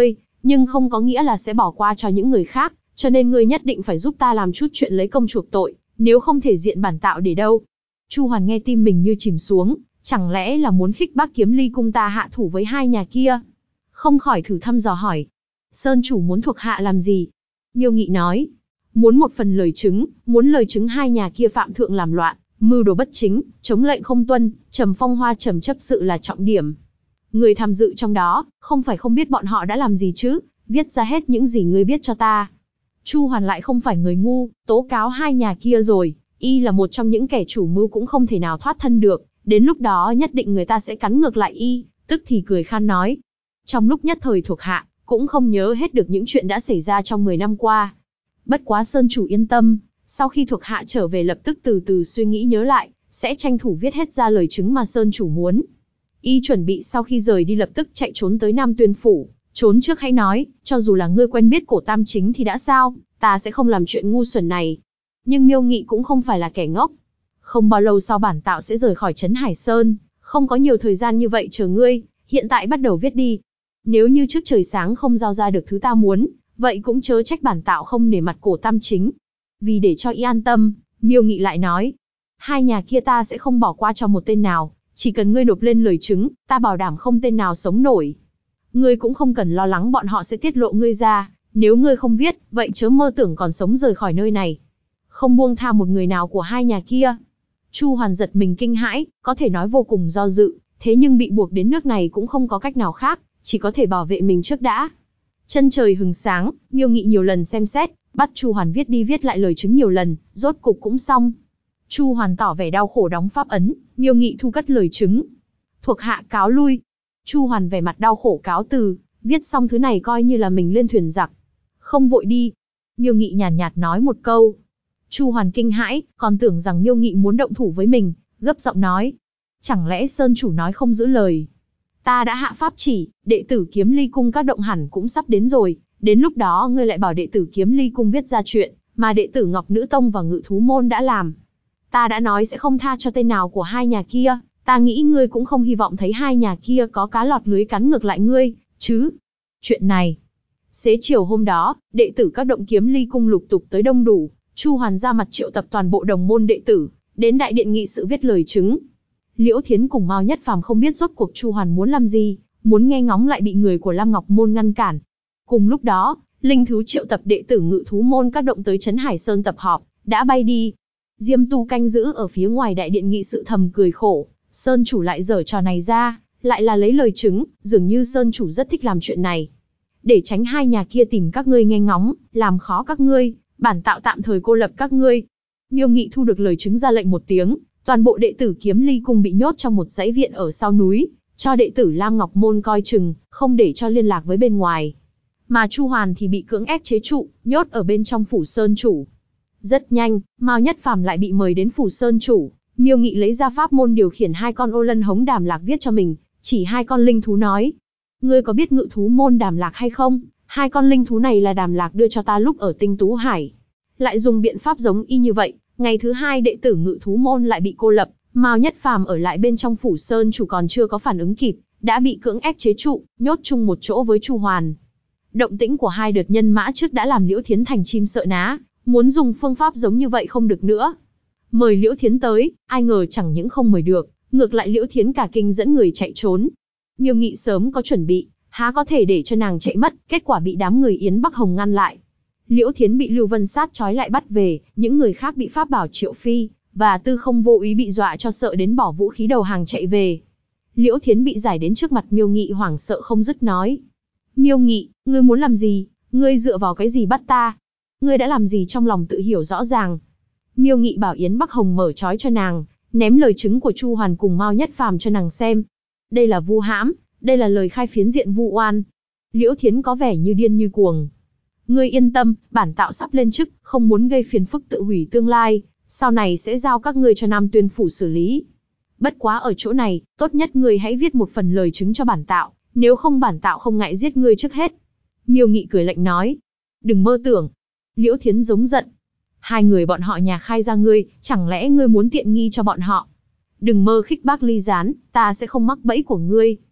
nhưng không có nghĩa là sẽ bỏ qua cho những người khác, cho nên ngươi nhất định phải giúp ta làm chút chuyện lấy công chuộc tội, nếu không thể diện bản tạo để đâu. Chu Hoàn nghe tim mình như chìm xuống, chẳng lẽ là muốn khích bác Kiếm Ly cung ta hạ thủ với hai nhà kia? Không khỏi thử thăm dò hỏi. Sơn chủ muốn thuộc hạ làm gì? Miêu Nghị nói. Muốn một phần lời chứng, muốn lời chứng hai nhà kia phạm thượng làm loạn, mưu đồ bất chính, chống lệnh không tuân, Trầm Phong Hoa trầm chấp sự là trọng điểm. Người tham dự trong đó, không phải không biết bọn họ đã làm gì chứ, viết ra hết những gì ngươi biết cho ta. Chu Hoàn lại không phải người ngu, tố cáo hai nhà kia rồi, y là một trong những kẻ chủ mưu cũng không thể nào thoát thân được, đến lúc đó nhất định người ta sẽ cắn ngược lại y, tức thì cười khan nói. Trong lúc nhất thời thuộc hạ, cũng không nhớ hết được những chuyện đã xảy ra trong 10 năm qua. Bất quá Sơn chủ yên tâm, sau khi thuộc hạ trở về lập tức từ từ suy nghĩ nhớ lại, sẽ tranh thủ viết hết ra lời chứng mà Sơn chủ muốn. Y chuẩn bị sau khi rời đi lập tức chạy trốn tới Nam Tuyên Phủ, trốn trước hãy nói, cho dù là ngươi quen biết Cổ Tam Chính thì đã sao, ta sẽ không làm chuyện ngu xuẩn này. Nhưng Miêu Nghị cũng không phải là kẻ ngốc. Không bao lâu sau bản tạo sẽ rời khỏi trấn Hải Sơn, không có nhiều thời gian như vậy chờ ngươi, hiện tại bắt đầu viết đi. Nếu như trước trời sáng không giao ra được thứ ta muốn, vậy cũng chớ trách bản tạo không nể mặt Cổ Tam Chính. Vì để cho y an tâm, Miêu Nghị lại nói, hai nhà kia ta sẽ không bỏ qua cho một tên nào, chỉ cần ngươi nộp lên lời chứng, ta bảo đảm không tên nào sống nổi. Ngươi cũng không cần lo lắng bọn họ sẽ tiết lộ ngươi ra, nếu ngươi không viết, vậy chớ mơ tưởng còn sống rời khỏi nơi này. Không buông tha một người nào của hai nhà kia. Chu Hoàn giật mình kinh hãi, có thể nói vô cùng do dự, thế nhưng bị buộc đến nước này cũng không có cách nào khác, chỉ có thể bảo vệ mình trước đã. Chân trời hừng sáng, Miêu Nghị nhiều lần xem xét, bắt Chu Hoàn viết đi viết lại lời chứng nhiều lần, rốt cục cũng xong. Chu Hoàn tỏ vẻ đau khổ đóng pháp ấn, Miêu Nghị thu cất lời chứng. Thuộc hạ cáo lui. Chu Hoàn vẻ mặt đau khổ cáo từ, viết xong thứ này coi như là mình lên thuyền giặc. Không vội đi. Miêu Nghị nhàn nhạt nói một câu. Chu Hoàn kinh hãi, còn tưởng rằng Miêu Nghị muốn động thủ với mình, gấp giọng nói. Chẳng lẽ Sơn chủ nói không giữ lời? Ta đã hạ pháp chỉ, đệ tử Kiếm Ly cung các động hẳn cũng sắp đến rồi, đến lúc đó ngươi lại bảo đệ tử Kiếm Ly cung viết ra chuyện, mà đệ tử Ngọc Nữ Tông và Ngự Thú Môn đã làm. Ta đã nói sẽ không tha cho tên nào của hai nhà kia, ta nghĩ ngươi cũng không hy vọng thấy hai nhà kia có cá lọt lưới cắn ngược lại ngươi, chứ. Chuyện này. Xế chiều hôm đó, đệ tử các động Kiếm Ly cung lục tục tới đông đủ, Chu Hoàn ra mặt triệu tập toàn bộ đồng môn đệ tử, đến đại điện nghị sự viết lời chứng. Liễu Thiến cùng Mao Nhất Phàm không biết rốt cuộc Chu Hoàn muốn làm gì, muốn nghe ngóng lại bị người của Lam Ngọc Môn ngăn cản. Cùng lúc đó, Linh Thứ triệu tập đệ tử Ngự Thú Môn các động tới trấn Hải Sơn tập họp, đã bay đi. Diêm Tu canh giữ ở phía ngoài đại điện nghị sự thầm cười khổ, Sơn chủ lại giở trò này ra, lại là lấy lời chứng, dường như Sơn chủ rất thích làm chuyện này. Để tránh hai nhà kia tìm các ngươi nghe ngóng, làm khó các ngươi, bản tạo tạm thời cô lập các ngươi. Miêu Nghị thu được lời chứng ra lệnh một tiếng, toàn bộ đệ tử Kiếm Ly cung bị nhốt trong một dãy viện ở sau núi, cho đệ tử Lam Ngọc Môn coi chừng, không để cho liên lạc với bên ngoài. Mà Chu Hoàn thì bị cưỡng ép chế trụ, nhốt ở bên trong phủ Sơn chủ. Rất nhanh, Mao Nhất Phàm lại bị mời đến phủ Sơn chủ, Miêu Nghị lấy ra pháp môn điều khiển hai con ô lân hống Đàm Lạc viết cho mình, chỉ hai con linh thú nói. Ngươi có biết Ngự Thú Môn Đàm Lạc hay không? Hai con linh thú này là Đàm Lạc đưa cho ta lúc ở Tinh Tú Hải. Lại dùng biện pháp giống y như vậy, ngày thứ hai đệ tử Ngự Thú Môn lại bị cô lập, Mao Nhất Phàm ở lại bên trong phủ Sơn chủ còn chưa có phản ứng kịp, đã bị cưỡng ép chế trụ, nhốt chung một chỗ với Chu Hoàn. Động tĩnh của hai đợt nhân mã trước đã làm Liễu Thiến thành chim sợ ná, muốn dùng phương pháp giống như vậy không được nữa. Mời Liễu Thiến tới, ai ngờ chẳng những không mời được, ngược lại Liễu Thiến cả kinh dẫn người chạy trốn. Miêu Nghị sớm có chuẩn bị, há có thể để cho nàng chạy mất, kết quả bị đám người Yến Bắc Hồng ngăn lại. Liễu Thiến bị Lưu Vân Sát trói lại bắt về, những người khác bị Pháp Bảo Triệu Phi và Tư Không vô ý bị dọa cho sợ đến bỏ vũ khí đầu hàng chạy về. Liễu Thiến bị giải đến trước mặt Miêu Nghị hoảng sợ không dứt nói. Miêu Nghị, ngươi muốn làm gì? Ngươi dựa vào cái gì bắt ta? Ngươi đã làm gì trong lòng tự hiểu rõ ràng. Miêu Nghị bảo Yến Bắc Hồng mở trói cho nàng, ném lời chứng của Chu Hoàn cùng Mao Nhất Phàm cho nàng xem. Đây là vu hãm, đây là lời khai phiến diện vu oan. Liễu Thiến có vẻ như điên như cuồng. Ngươi yên tâm, bản tạo sắp lên chức, không muốn gây phiền phức tự hủy tương lai, sau này sẽ giao các ngươi cho Nam Tuyên phủ xử lý. Bất quá ở chỗ này, tốt nhất ngươi hãy viết một phần lời chứng cho bản tạo, nếu không bản tạo không ngại giết ngươi trước hết. Miêu Nghị cười lạnh nói. Đừng mơ tưởng. Liễu Thiến giống giận. Hai người bọn họ nhà khai ra ngươi, chẳng lẽ ngươi muốn tiện nghi cho bọn họ? Đừng mơ khích bác ly gián, ta sẽ không mắc bẫy của ngươi.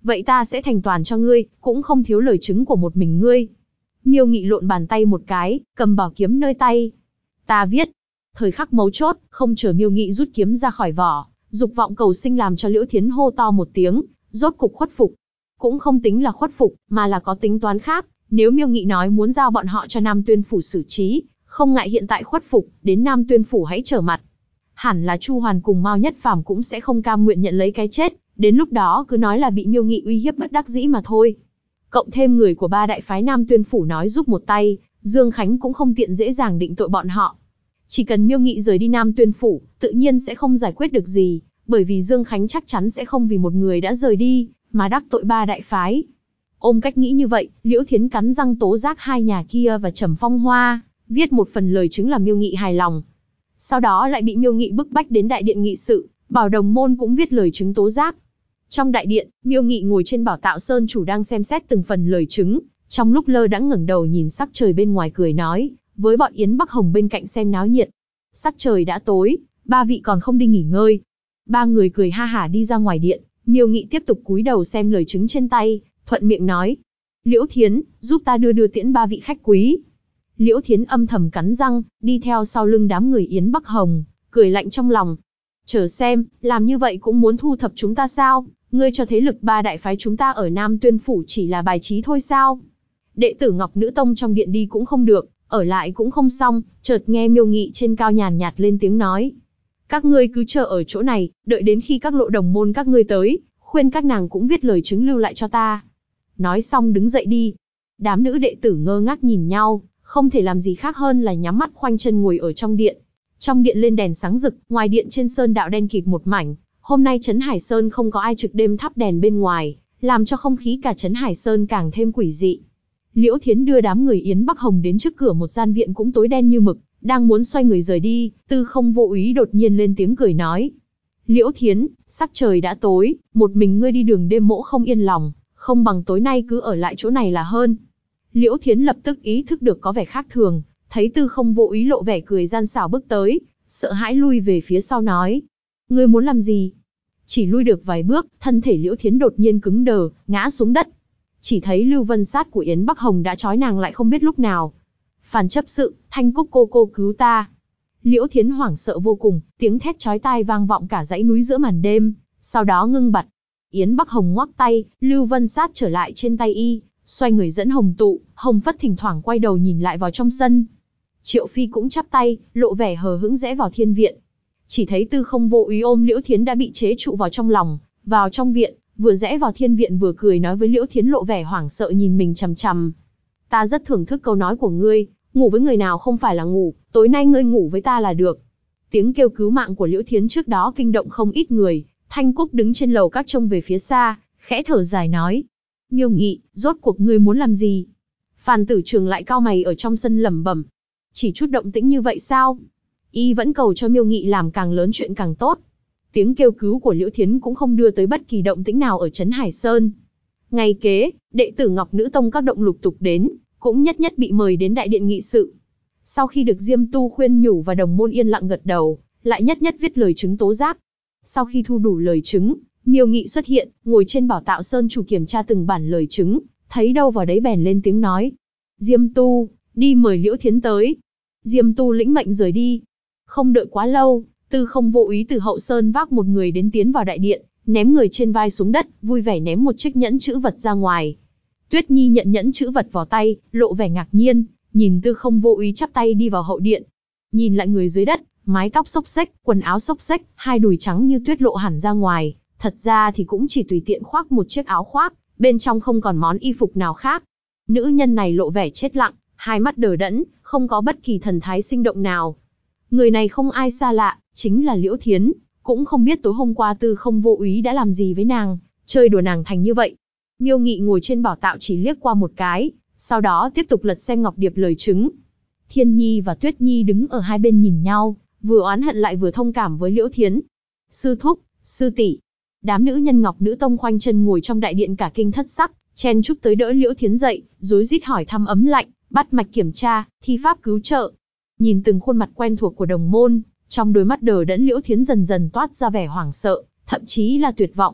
vậy ta sẽ thành toàn cho ngươi, cũng không thiếu lời chứng của một mình ngươi. Miêu Nghị lộn bàn tay một cái, cầm bảo kiếm nơi tay. Ta viết. Thời khắc mấu chốt, không chờ Miêu Nghị rút kiếm ra khỏi vỏ, dục vọng cầu sinh làm cho Liễu Thiến hô to một tiếng, rốt cục khuất phục. Cũng không tính là khuất phục, mà là có tính toán khác. Nếu Miêu Nghị nói muốn giao bọn họ cho Nam Tuyên Phủ xử trí, không ngại hiện tại khuất phục, đến Nam Tuyên Phủ hãy trở mặt. Hẳn là Chu Hoàn cùng Mao Nhất Phàm cũng sẽ không cam nguyện nhận lấy cái chết, đến lúc đó cứ nói là bị Miêu Nghị uy hiếp bất đắc dĩ mà thôi. Cộng thêm người của ba đại phái Nam Tuyên Phủ nói giúp một tay, Dương Khánh cũng không tiện dễ dàng định tội bọn họ. Chỉ cần Miêu Nghị rời đi Nam Tuyên Phủ, tự nhiên sẽ không giải quyết được gì, bởi vì Dương Khánh chắc chắn sẽ không vì một người đã rời đi, mà đắc tội ba đại phái. Ôm cách nghĩ như vậy, Liễu Thiến cắn răng tố giác hai nhà kia và Trầm Phong Hoa, viết một phần lời chứng làm Miêu Nghị hài lòng. Sau đó lại bị Miêu Nghị bức bách đến đại điện nghị sự, bảo đồng môn cũng viết lời chứng tố giác. Trong đại điện, Miêu Nghị ngồi trên Bảo Tạo Sơn chủ đang xem xét từng phần lời chứng, trong lúc lơ đãng ngẩng đầu nhìn sắc trời bên ngoài cười nói, với bọn Yến Bắc Hồng bên cạnh xem náo nhiệt. Sắc trời đã tối, ba vị còn không đi nghỉ ngơi. Ba người cười ha hả đi ra ngoài điện, Miêu Nghị tiếp tục cúi đầu xem lời chứng trên tay, thuận miệng nói, Liễu Thiến, giúp ta đưa tiễn ba vị khách quý. Liễu Thiến âm thầm cắn răng, đi theo sau lưng đám người Yến Bắc Hồng, cười lạnh trong lòng. Chờ xem, làm như vậy cũng muốn thu thập chúng ta sao? Ngươi cho thế lực ba đại phái chúng ta ở Nam Tuyên Phủ chỉ là bài trí thôi sao? Đệ tử Ngọc Nữ Tông trong điện đi cũng không được, ở lại cũng không xong, chợt nghe Miêu Nghị trên cao nhàn nhạt lên tiếng nói. Các ngươi cứ chờ ở chỗ này, đợi đến khi các lộ đồng môn các ngươi tới, khuyên các nàng cũng viết lời chứng lưu lại cho ta. Nói xong đứng dậy đi. Đám nữ đệ tử ngơ ngác nhìn nhau, không thể làm gì khác hơn là nhắm mắt khoanh chân ngồi ở trong điện. Trong điện lên đèn sáng rực, ngoài điện trên sơn đạo đen kịt một mảnh. Hôm nay Trấn Hải Sơn không có ai trực đêm thắp đèn bên ngoài, làm cho không khí cả Trấn Hải Sơn càng thêm quỷ dị. Liễu Thiến đưa đám người Yến Bắc Hồng đến trước cửa một gian viện cũng tối đen như mực, đang muốn xoay người rời đi, Tư Không Vô Úy đột nhiên lên tiếng cười nói. Liễu Thiến, sắc trời đã tối, một mình ngươi đi đường đêm mỗ không yên lòng, không bằng tối nay cứ ở lại chỗ này là hơn. Liễu Thiến lập tức ý thức được có vẻ khác thường, thấy Tư Không Vô Úy lộ vẻ cười gian xảo bước tới, sợ hãi lui về phía sau nói. Ngươi muốn làm gì? Chỉ lui được vài bước, thân thể Liễu Thiến đột nhiên cứng đờ, ngã xuống đất. Chỉ thấy Lưu Vân Sát của Yến Bắc Hồng đã trói nàng lại không biết lúc nào. Phàn chấp sự, Thanh Cúc cô cứu ta. Liễu Thiến hoảng sợ vô cùng, tiếng thét chói tai vang vọng cả dãy núi giữa màn đêm, sau đó ngưng bặt. Yến Bắc Hồng ngoắc tay, Lưu Vân Sát trở lại trên tay y, xoay người dẫn Hồng Tụ, Hồng Phất thỉnh thoảng quay đầu nhìn lại vào trong sân. Triệu Phi cũng chắp tay, lộ vẻ hờ hững rẽ vào thiên viện. Chỉ thấy Tư Không Vô Úy ôm Liễu Thiến đã bị chế trụ vào trong lòng, vào trong viện, vừa rẽ vào thiên viện vừa cười nói với Liễu Thiến lộ vẻ hoảng sợ nhìn mình chằm chằm. Ta rất thưởng thức câu nói của ngươi, ngủ với người nào không phải là ngủ, tối nay ngươi ngủ với ta là được. Tiếng kêu cứu mạng của Liễu Thiến trước đó kinh động không ít người, Thanh Cúc đứng trên lầu các trông về phía xa, khẽ thở dài nói. Miêu Nghị, rốt cuộc ngươi muốn làm gì? Phàn Tử Trường lại cau mày ở trong sân lẩm bẩm. Chỉ chút động tĩnh như vậy sao? Y vẫn cầu cho Miêu Nghị làm càng lớn chuyện càng tốt. Tiếng kêu cứu của Liễu Thiến cũng không đưa tới bất kỳ động tĩnh nào ở Trấn Hải Sơn. Ngày kế, đệ tử Ngọc Nữ Tông các động lục tục đến, cũng nhất nhất bị mời đến đại điện nghị sự. Sau khi được Diêm Tu khuyên nhủ và đồng môn yên lặng gật đầu, lại nhất nhất viết lời chứng tố giác. Sau khi thu đủ lời chứng, Miêu Nghị xuất hiện, ngồi trên Bảo Tạo Sơn chủ kiểm tra từng bản lời chứng, thấy đâu vào đấy bèn lên tiếng nói. Diêm Tu, đi mời Liễu Thiến tới. Diêm Tu lĩnh mệnh rời đi. Không đợi quá lâu, Tư Không Vô Úy từ hậu sơn vác một người đến tiến vào đại điện, ném người trên vai xuống đất, vui vẻ ném một chiếc nhẫn chữ vật ra ngoài. Tuyết Nhi nhận nhẫn chữ vật vào tay, lộ vẻ ngạc nhiên, nhìn Tư Không Vô Úy chắp tay đi vào hậu điện. Nhìn lại người dưới đất, mái tóc xốc xếch, quần áo xốc xếch, hai đùi trắng như tuyết lộ hẳn ra ngoài, thật ra thì cũng chỉ tùy tiện khoác một chiếc áo khoác, bên trong không còn món y phục nào khác. Nữ nhân này lộ vẻ chết lặng, hai mắt đờ đẫn, không có bất kỳ thần thái sinh động nào. Người này không ai xa lạ, chính là Liễu Thiến, cũng không biết tối hôm qua Tư Không Vô Úy đã làm gì với nàng, chơi đùa nàng thành như vậy. Miêu Nghị ngồi trên bảo tạo chỉ liếc qua một cái, sau đó tiếp tục lật xem ngọc điệp lời chứng. Thiên Nhi và Tuyết Nhi đứng ở hai bên nhìn nhau, vừa oán hận lại vừa thông cảm với Liễu Thiến. Sư thúc, sư tỷ. Đám nữ nhân Ngọc Nữ Tông khoanh chân ngồi trong đại điện cả kinh thất sắc, chen chúc tới đỡ Liễu Thiến dậy, rối rít hỏi thăm ấm lạnh, bắt mạch kiểm tra, thi pháp cứu trợ. Nhìn từng khuôn mặt quen thuộc của đồng môn, trong đôi mắt đờ đẫn Liễu Thiến dần dần toát ra vẻ hoảng sợ, thậm chí là tuyệt vọng.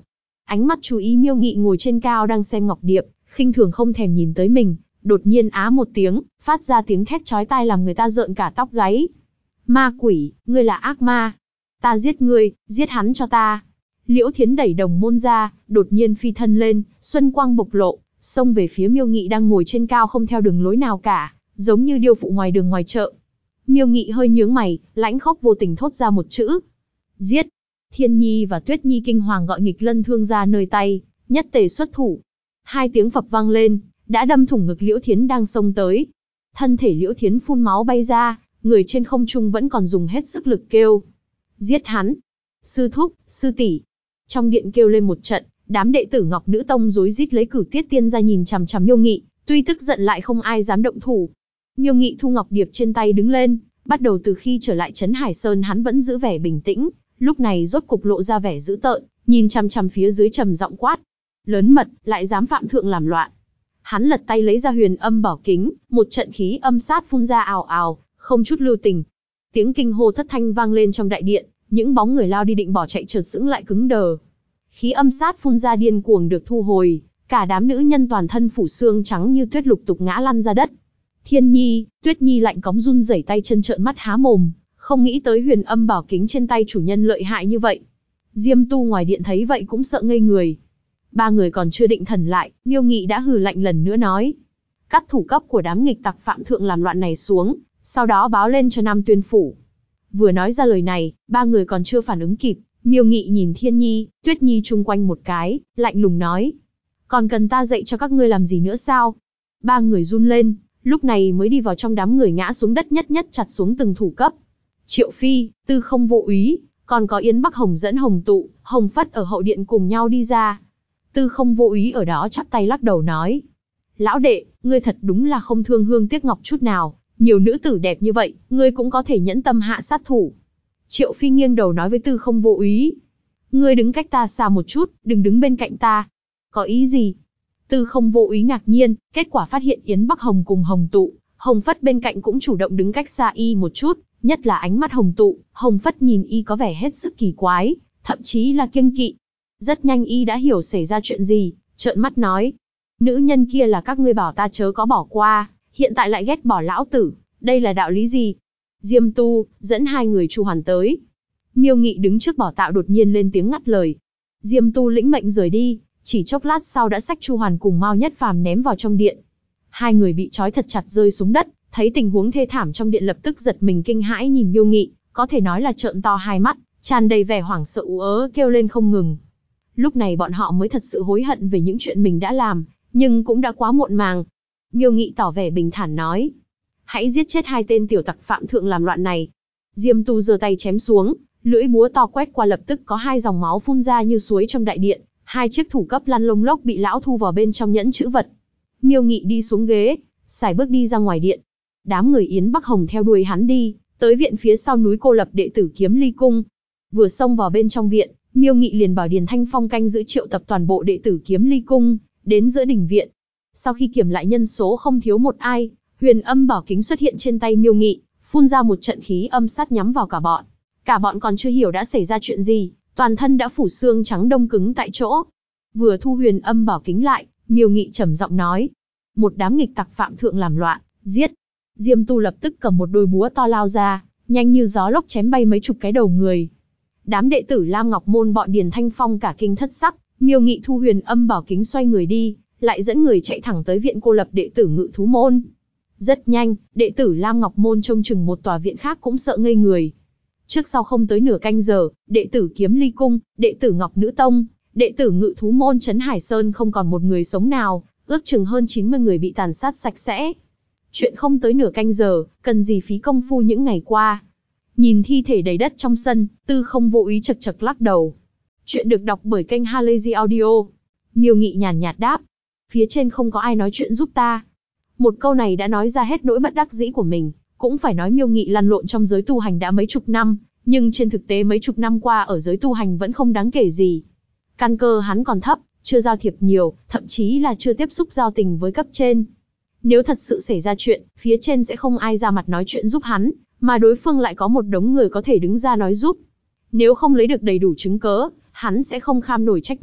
Ánh mắt chú ý Miêu Nghị ngồi trên cao đang xem ngọc điệp, khinh thường không thèm nhìn tới mình, đột nhiên á một tiếng, phát ra tiếng thét chói tai làm người ta rợn cả tóc gáy. Ma quỷ, ngươi là ác ma. Ta giết ngươi, giết hắn cho ta. Liễu Thiến đẩy đồng môn ra, đột nhiên phi thân lên, xuân quang bộc lộ, xông về phía Miêu Nghị đang ngồi trên cao không theo đường lối nào cả, giống như điêu phụ ngoài đường ngoài chợ. Miêu Nghị hơi nhướng mày, lãnh khốc vô tình thốt ra một chữ. Giết. Thiên Nhi và Tuyết Nhi kinh hoàng gọi nghịch lân thương ra nơi tay, nhất tề xuất thủ. Hai tiếng phập vang lên, đã đâm thủng ngực Liễu Thiến đang xông tới. Thân thể Liễu Thiến phun máu bay ra, người trên không trung vẫn còn dùng hết sức lực kêu. Giết hắn. Sư thúc, sư tỷ. Trong điện kêu lên một trận, đám đệ tử Ngọc Nữ Tông rối rít lấy Cửu Tiết Tiên ra nhìn chằm chằm Miêu Nghị, tuy tức giận lại không ai dám động thủ. Miêu Nghị thu ngọc điệp trên tay đứng lên, bắt đầu từ khi trở lại Trấn Hải Sơn hắn vẫn giữ vẻ bình tĩnh, lúc này rốt cục lộ ra vẻ dữ tợn, nhìn chằm chằm phía dưới trầm giọng quát. Lớn mật, lại dám phạm thượng làm loạn. Hắn lật tay lấy ra Huyền Âm Bảo Kính, một trận khí âm sát phun ra ào ào, không chút lưu tình. Tiếng kinh hô thất thanh vang lên trong đại điện, những bóng người lao đi định bỏ chạy chợt sững lại cứng đờ. Khí âm sát phun ra điên cuồng được thu hồi, cả đám nữ nhân toàn thân phủ xương trắng như tuyết lục tục ngã lăn ra đất. Thiên Nhi, Tuyết Nhi lạnh cóng run rẩy tay chân trợn mắt há mồm, không nghĩ tới Huyền Âm Bảo Kính trên tay chủ nhân lợi hại như vậy. Diêm Tu ngoài điện thấy vậy cũng sợ ngây người. Ba người còn chưa định thần lại, Miêu Nghị đã hừ lạnh lần nữa nói. Cắt thủ cấp của đám nghịch tặc phạm thượng làm loạn này xuống, sau đó báo lên cho Nam Tuyên Phủ. Vừa nói ra lời này, ba người còn chưa phản ứng kịp, Miêu Nghị nhìn Thiên Nhi, Tuyết Nhi chung quanh một cái, lạnh lùng nói. Còn cần ta dạy cho các ngươi làm gì nữa sao? Ba người run lên, lúc này mới đi vào trong đám người ngã xuống đất nhất nhất chặt xuống từng thủ cấp. Triệu Phi, Tư Không Vô Úy, còn có Yến Bắc Hồng dẫn Hồng Tụ, Hồng Phất ở hậu điện cùng nhau đi ra. Tư Không Vô Úy ở đó chắp tay lắc đầu nói. Lão đệ, ngươi thật đúng là không thương hương tiếc ngọc chút nào, nhiều nữ tử đẹp như vậy, ngươi cũng có thể nhẫn tâm hạ sát thủ. Triệu Phi nghiêng đầu nói với Tư Không Vô Úy. Ngươi đứng cách ta xa một chút, đừng đứng bên cạnh ta. Có ý gì? Tư Không Vô Úy ngạc nhiên, kết quả phát hiện Yến Bắc Hồng cùng Hồng Tụ, Hồng Phất bên cạnh cũng chủ động đứng cách xa y một chút, nhất là ánh mắt Hồng Tụ, Hồng Phất nhìn y có vẻ hết sức kỳ quái, thậm chí là kiêng kỵ. Rất nhanh y đã hiểu xảy ra chuyện gì, trợn mắt nói. Nữ nhân kia là các ngươi bảo ta chớ có bỏ qua, hiện tại lại ghét bỏ lão tử, đây là đạo lý gì? Diêm Tu, dẫn hai người Chu Hoàn tới. Miêu Nghị đứng trước bảo tạo đột nhiên lên tiếng ngắt lời. Diêm Tu lĩnh mệnh rời đi, chỉ chốc lát sau đã xách Chu Hoàn cùng Mao Nhất Phàm ném vào trong điện. Hai người bị trói thật chặt rơi xuống đất, thấy tình huống thê thảm trong điện lập tức giật mình kinh hãi nhìn Miêu Nghị, có thể nói là trợn to hai mắt, tràn đầy vẻ hoảng sợ ú ớ kêu lên không ngừng. Lúc này bọn họ mới thật sự hối hận về những chuyện mình đã làm, nhưng cũng đã quá muộn màng. Miêu Nghị tỏ vẻ bình thản nói. Hãy giết chết hai tên tiểu tặc phạm thượng làm loạn này. Diêm Tu giơ tay chém xuống, lưỡi búa to quét qua lập tức có hai dòng máu phun ra như suối trong đại điện, hai chiếc thủ cấp lăn lông lốc bị lão thu vào bên trong nhẫn chữ vật. Miêu Nghị đi xuống ghế, sải bước đi ra ngoài điện. Đám người Yến Bắc Hồng theo đuôi hắn đi, tới viện phía sau núi cô lập đệ tử Kiếm Ly Cung. Vừa xông vào bên trong viện, Miêu Nghị liền bảo Điền Thanh Phong canh giữ triệu tập toàn bộ đệ tử Kiếm Ly Cung, đến giữa đình viện. Sau khi kiểm lại nhân số không thiếu một ai, Huyền Âm Bảo Kính xuất hiện trên tay Miêu Nghị, phun ra một trận khí âm sát nhắm vào cả bọn. Cả bọn còn chưa hiểu đã xảy ra chuyện gì, toàn thân đã phủ xương trắng đông cứng tại chỗ. Vừa thu Huyền Âm Bảo Kính lại, Miêu Nghị trầm giọng nói. Một đám nghịch tặc phạm thượng làm loạn, giết. Diêm Tu lập tức cầm một đôi búa to lao ra, nhanh như gió lốc chém bay mấy chục cái đầu người. Đám đệ tử Lam Ngọc Môn bọn Điền Thanh Phong cả kinh thất sắc, Miêu Nghị thu Huyền Âm Bảo Kính xoay người đi, lại dẫn người chạy thẳng tới viện cô lập đệ tử Ngự Thú Môn. Rất nhanh, đệ tử Lam Ngọc Môn trông chừng một tòa viện khác cũng sợ ngây người. Trước sau không tới nửa canh giờ, đệ tử Kiếm Ly Cung, đệ tử Ngọc Nữ Tông, đệ tử Ngự Thú Môn Trấn Hải Sơn không còn một người sống nào, ước chừng hơn 90 người bị tàn sát sạch sẽ. Chuyện không tới nửa canh giờ, cần gì phí công phu những ngày qua. Nhìn thi thể đầy đất trong sân, Tư Không Vô Úy chật chật lắc đầu. Chuyện được đọc bởi kênh Halazy Audio. Miêu Nghị nhàn nhạt đáp. Phía trên không có ai nói chuyện giúp ta. Một câu này đã nói ra hết nỗi bất đắc dĩ của mình. Cũng phải nói Miêu Nghị lăn lộn trong giới tu hành đã mấy chục năm, nhưng trên thực tế mấy chục năm qua ở giới tu hành vẫn không đáng kể gì. Căn cơ hắn còn thấp, chưa giao thiệp nhiều, thậm chí là chưa tiếp xúc giao tình với cấp trên. Nếu thật sự xảy ra chuyện, phía trên sẽ không ai ra mặt nói chuyện giúp hắn, mà đối phương lại có một đống người có thể đứng ra nói giúp. Nếu không lấy được đầy đủ chứng cớ, hắn sẽ không kham nổi trách nhiệm,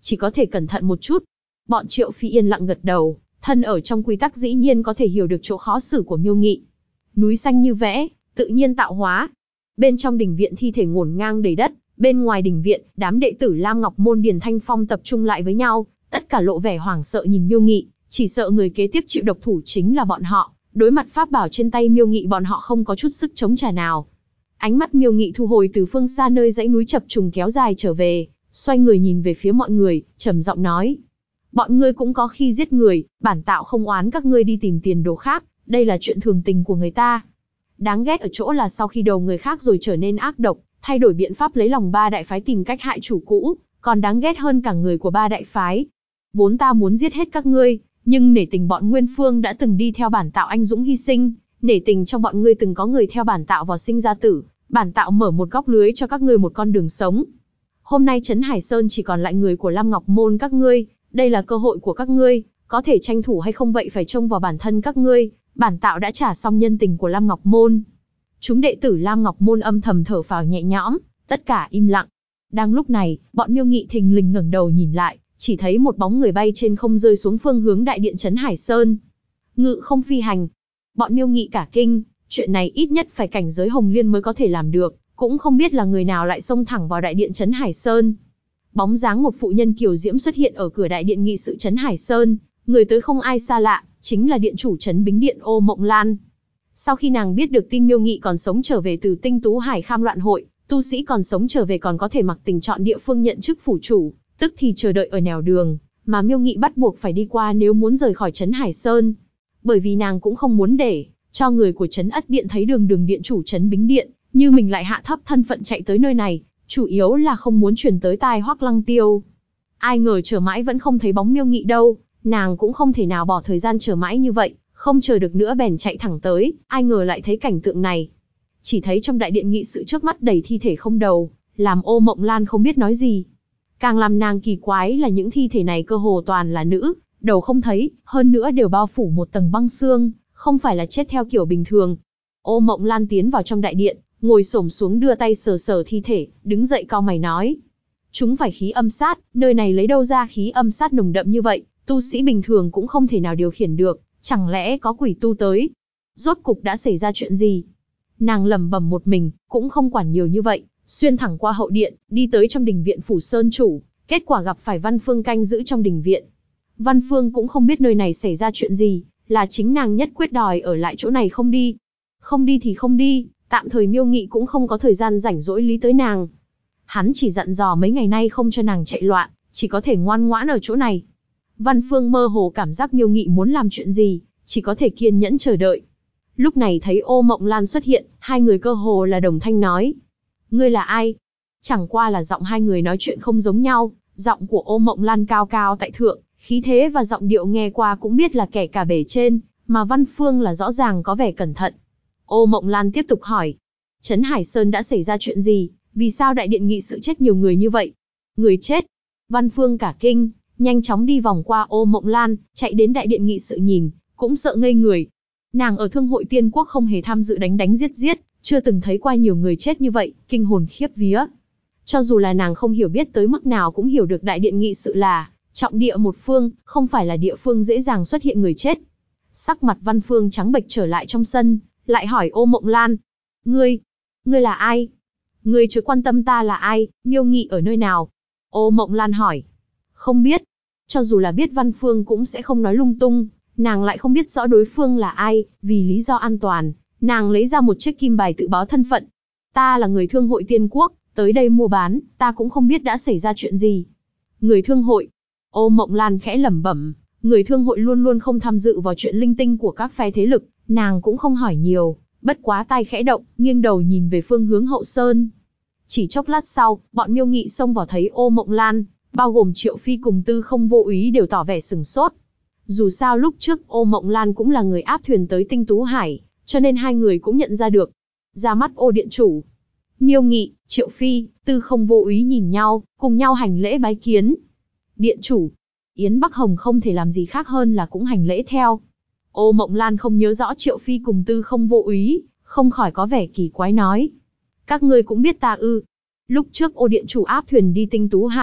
chỉ có thể cẩn thận một chút. Bọn Triệu Phi yên lặng gật đầu, thân ở trong quy tắc dĩ nhiên có thể hiểu được chỗ khó xử của Miêu Nghị. Núi xanh như vẽ, tự nhiên tạo hóa. Bên trong đình viện thi thể ngổn ngang đầy đất, bên ngoài đình viện, đám đệ tử Lam Ngọc Môn Điền Thanh Phong tập trung lại với nhau, tất cả lộ vẻ hoảng sợ nhìn Miêu Nghị, chỉ sợ người kế tiếp chịu độc thủ chính là bọn họ. Đối mặt pháp bảo trên tay Miêu Nghị, bọn họ không có chút sức chống trả nào. Ánh mắt Miêu Nghị thu hồi từ phương xa nơi dãy núi chập trùng kéo dài trở về, xoay người nhìn về phía mọi người, trầm giọng nói: bọn ngươi cũng có khi giết người, bản tạo không oán các ngươi đi tìm tiền đồ khác, đây là chuyện thường tình của người ta. Đáng ghét ở chỗ là sau khi đầu người khác rồi trở nên ác độc, thay đổi biện pháp lấy lòng ba đại phái tìm cách hại chủ cũ, còn đáng ghét hơn cả người của ba đại phái. Vốn ta muốn giết hết các ngươi, nhưng nể tình bọn Nguyên Phương đã từng đi theo bản tạo anh dũng hy sinh, nể tình trong bọn ngươi từng có người theo bản tạo vào sinh ra tử, bản tạo mở một góc lưới cho các ngươi một con đường sống. Hôm nay Trấn Hải Sơn chỉ còn lại người của Lam Ngọc Môn các ngươi, đây là cơ hội của các ngươi, có thể tranh thủ hay không vậy phải trông vào bản thân các ngươi, bản tạo đã trả xong nhân tình của Lam Ngọc Môn. Chúng đệ tử Lam Ngọc Môn âm thầm thở phào nhẹ nhõm, tất cả im lặng. Đang lúc này, bọn Miêu Nghị thình lình ngẩng đầu nhìn lại, chỉ thấy một bóng người bay trên không rơi xuống phương hướng đại điện Trấn Hải Sơn. Ngự không phi hành. Bọn Miêu Nghị cả kinh, chuyện này ít nhất phải cảnh giới Hồng Liên mới có thể làm được, cũng không biết là người nào lại xông thẳng vào đại điện Trấn Hải Sơn. Bóng dáng một phụ nhân kiều diễm xuất hiện ở cửa đại điện nghị sự Trấn Hải Sơn, người tới không ai xa lạ, chính là điện chủ Trấn Bính Điện Ô Mộng Lan. Sau khi nàng biết được tin Miêu Nghị còn sống trở về từ Tinh Tú Hải Kham Loạn Hội, tu sĩ còn sống trở về còn có thể mặc tình chọn địa phương nhận chức phủ chủ, tức thì chờ đợi ở nẻo đường, mà Miêu Nghị bắt buộc phải đi qua nếu muốn rời khỏi Trấn Hải Sơn. Bởi vì nàng cũng không muốn để cho người của Trấn Ất Điện thấy đường điện chủ Trấn Bính Điện, như mình lại hạ thấp thân phận chạy tới nơi này, chủ yếu là không muốn truyền tới tai Hoắc Lăng Tiêu. Ai ngờ chờ mãi vẫn không thấy bóng Miêu Nghị đâu, nàng cũng không thể nào bỏ thời gian chờ mãi như vậy, không chờ được nữa bèn chạy thẳng tới, ai ngờ lại thấy cảnh tượng này. Chỉ thấy trong đại điện nghị sự trước mắt đầy thi thể không đầu, làm Ô Mộng Lan không biết nói gì. Càng làm nàng kỳ quái là những thi thể này cơ hồ toàn là nữ, đầu không thấy, hơn nữa đều bao phủ một tầng băng xương, không phải là chết theo kiểu bình thường. Ô Mộng Lan tiến vào trong đại điện, ngồi xổm xuống đưa tay sờ sờ thi thể, đứng dậy cau mày nói: chúng phải khí âm sát, nơi này lấy đâu ra khí âm sát nồng đậm như vậy, tu sĩ bình thường cũng không thể nào điều khiển được, chẳng lẽ có quỷ tu tới? Rốt cục đã xảy ra chuyện gì? Nàng lẩm bẩm một mình, cũng không quản nhiều như vậy, xuyên thẳng qua hậu điện, đi tới trong đình viện phủ Sơn chủ, kết quả gặp phải Văn Phương canh giữ trong đình viện. Văn Phương cũng không biết nơi này xảy ra chuyện gì, là chính nàng nhất quyết đòi ở lại chỗ này không đi. Không đi thì không đi, tạm thời Miêu Nghị cũng không có thời gian rảnh rỗi lý tới nàng. Hắn chỉ dặn dò mấy ngày nay không cho nàng chạy loạn, chỉ có thể ngoan ngoãn ở chỗ này. Văn Phương mơ hồ cảm giác Miêu Nghị muốn làm chuyện gì, chỉ có thể kiên nhẫn chờ đợi. Lúc này thấy Ô Mộng Lan xuất hiện, hai người cơ hồ là đồng thanh nói: ngươi là ai? Chẳng qua là giọng hai người nói chuyện không giống nhau, giọng của Ô Mộng Lan cao cao tại thượng, khí thế và giọng điệu nghe qua cũng biết là kẻ cả bề trên, mà Văn Phương là rõ ràng có vẻ cẩn thận. Ô Mộng Lan tiếp tục hỏi: Trấn Hải Sơn đã xảy ra chuyện gì, vì sao đại điện nghị sự chết nhiều người như vậy? Người chết? Văn Phương cả kinh, nhanh chóng đi vòng qua Ô Mộng Lan, chạy đến đại điện nghị sự nhìn, cũng sợ ngây người. Nàng ở Thương hội Tiên Quốc không hề tham dự đánh giết, chưa từng thấy qua nhiều người chết như vậy, kinh hồn khiếp vía. Cho dù là nàng không hiểu biết tới mức nào cũng hiểu được đại điện nghị sự là trọng địa một phương, không phải là địa phương dễ dàng xuất hiện người chết. Sắc mặt Văn Phương trắng bệch trở lại trong sân, lại hỏi Ô Mộng Lan: ngươi là ai? Ngươi chứ quan tâm ta là ai, Miêu Nghị ở nơi nào? Ô Mộng Lan hỏi: không biết. Cho dù là biết Văn Phương cũng sẽ không nói lung tung, nàng lại không biết rõ đối phương là ai, vì lý do an toàn, nàng lấy ra một chiếc kim bài tự báo thân phận. Ta là người Thương hội Tiên Quốc, tới đây mua bán, ta cũng không biết đã xảy ra chuyện gì. Người Thương hội? Ô Mộng Lan khẽ lẩm bẩm, người Thương hội luôn luôn không tham dự vào chuyện linh tinh của các phe thế lực, nàng cũng không hỏi nhiều, bất quá tai khẽ động, nghiêng đầu nhìn về phương hướng hậu sơn. Chỉ chốc lát sau, bọn Miêu Nghị xông vào thấy Ô Mộng Lan, bao gồm Triệu Phi cùng Tư Không Vô Úy đều tỏ vẻ sửng sốt. Dù sao lúc trước Ô Mộng Lan cũng là người áp thuyền tới Tinh Tú Hải, cho nên hai người cũng nhận ra được. Ra mắt Ô điện chủ. Miêu Nghị, Triệu Phi, Tư Không Vô Úy nhìn nhau, cùng nhau hành lễ bái kiến. Điện chủ. Yến Bắc Hồng không thể làm gì khác hơn là cũng hành lễ theo. Ô Mộng Lan không nhớ rõ Triệu Phi cùng Tư Không Vô Úy, không khỏi có vẻ kỳ quái nói: các ngươi cũng biết ta ư? Lúc trước Ô điện chủ áp thuyền đi Tinh Tú Hải,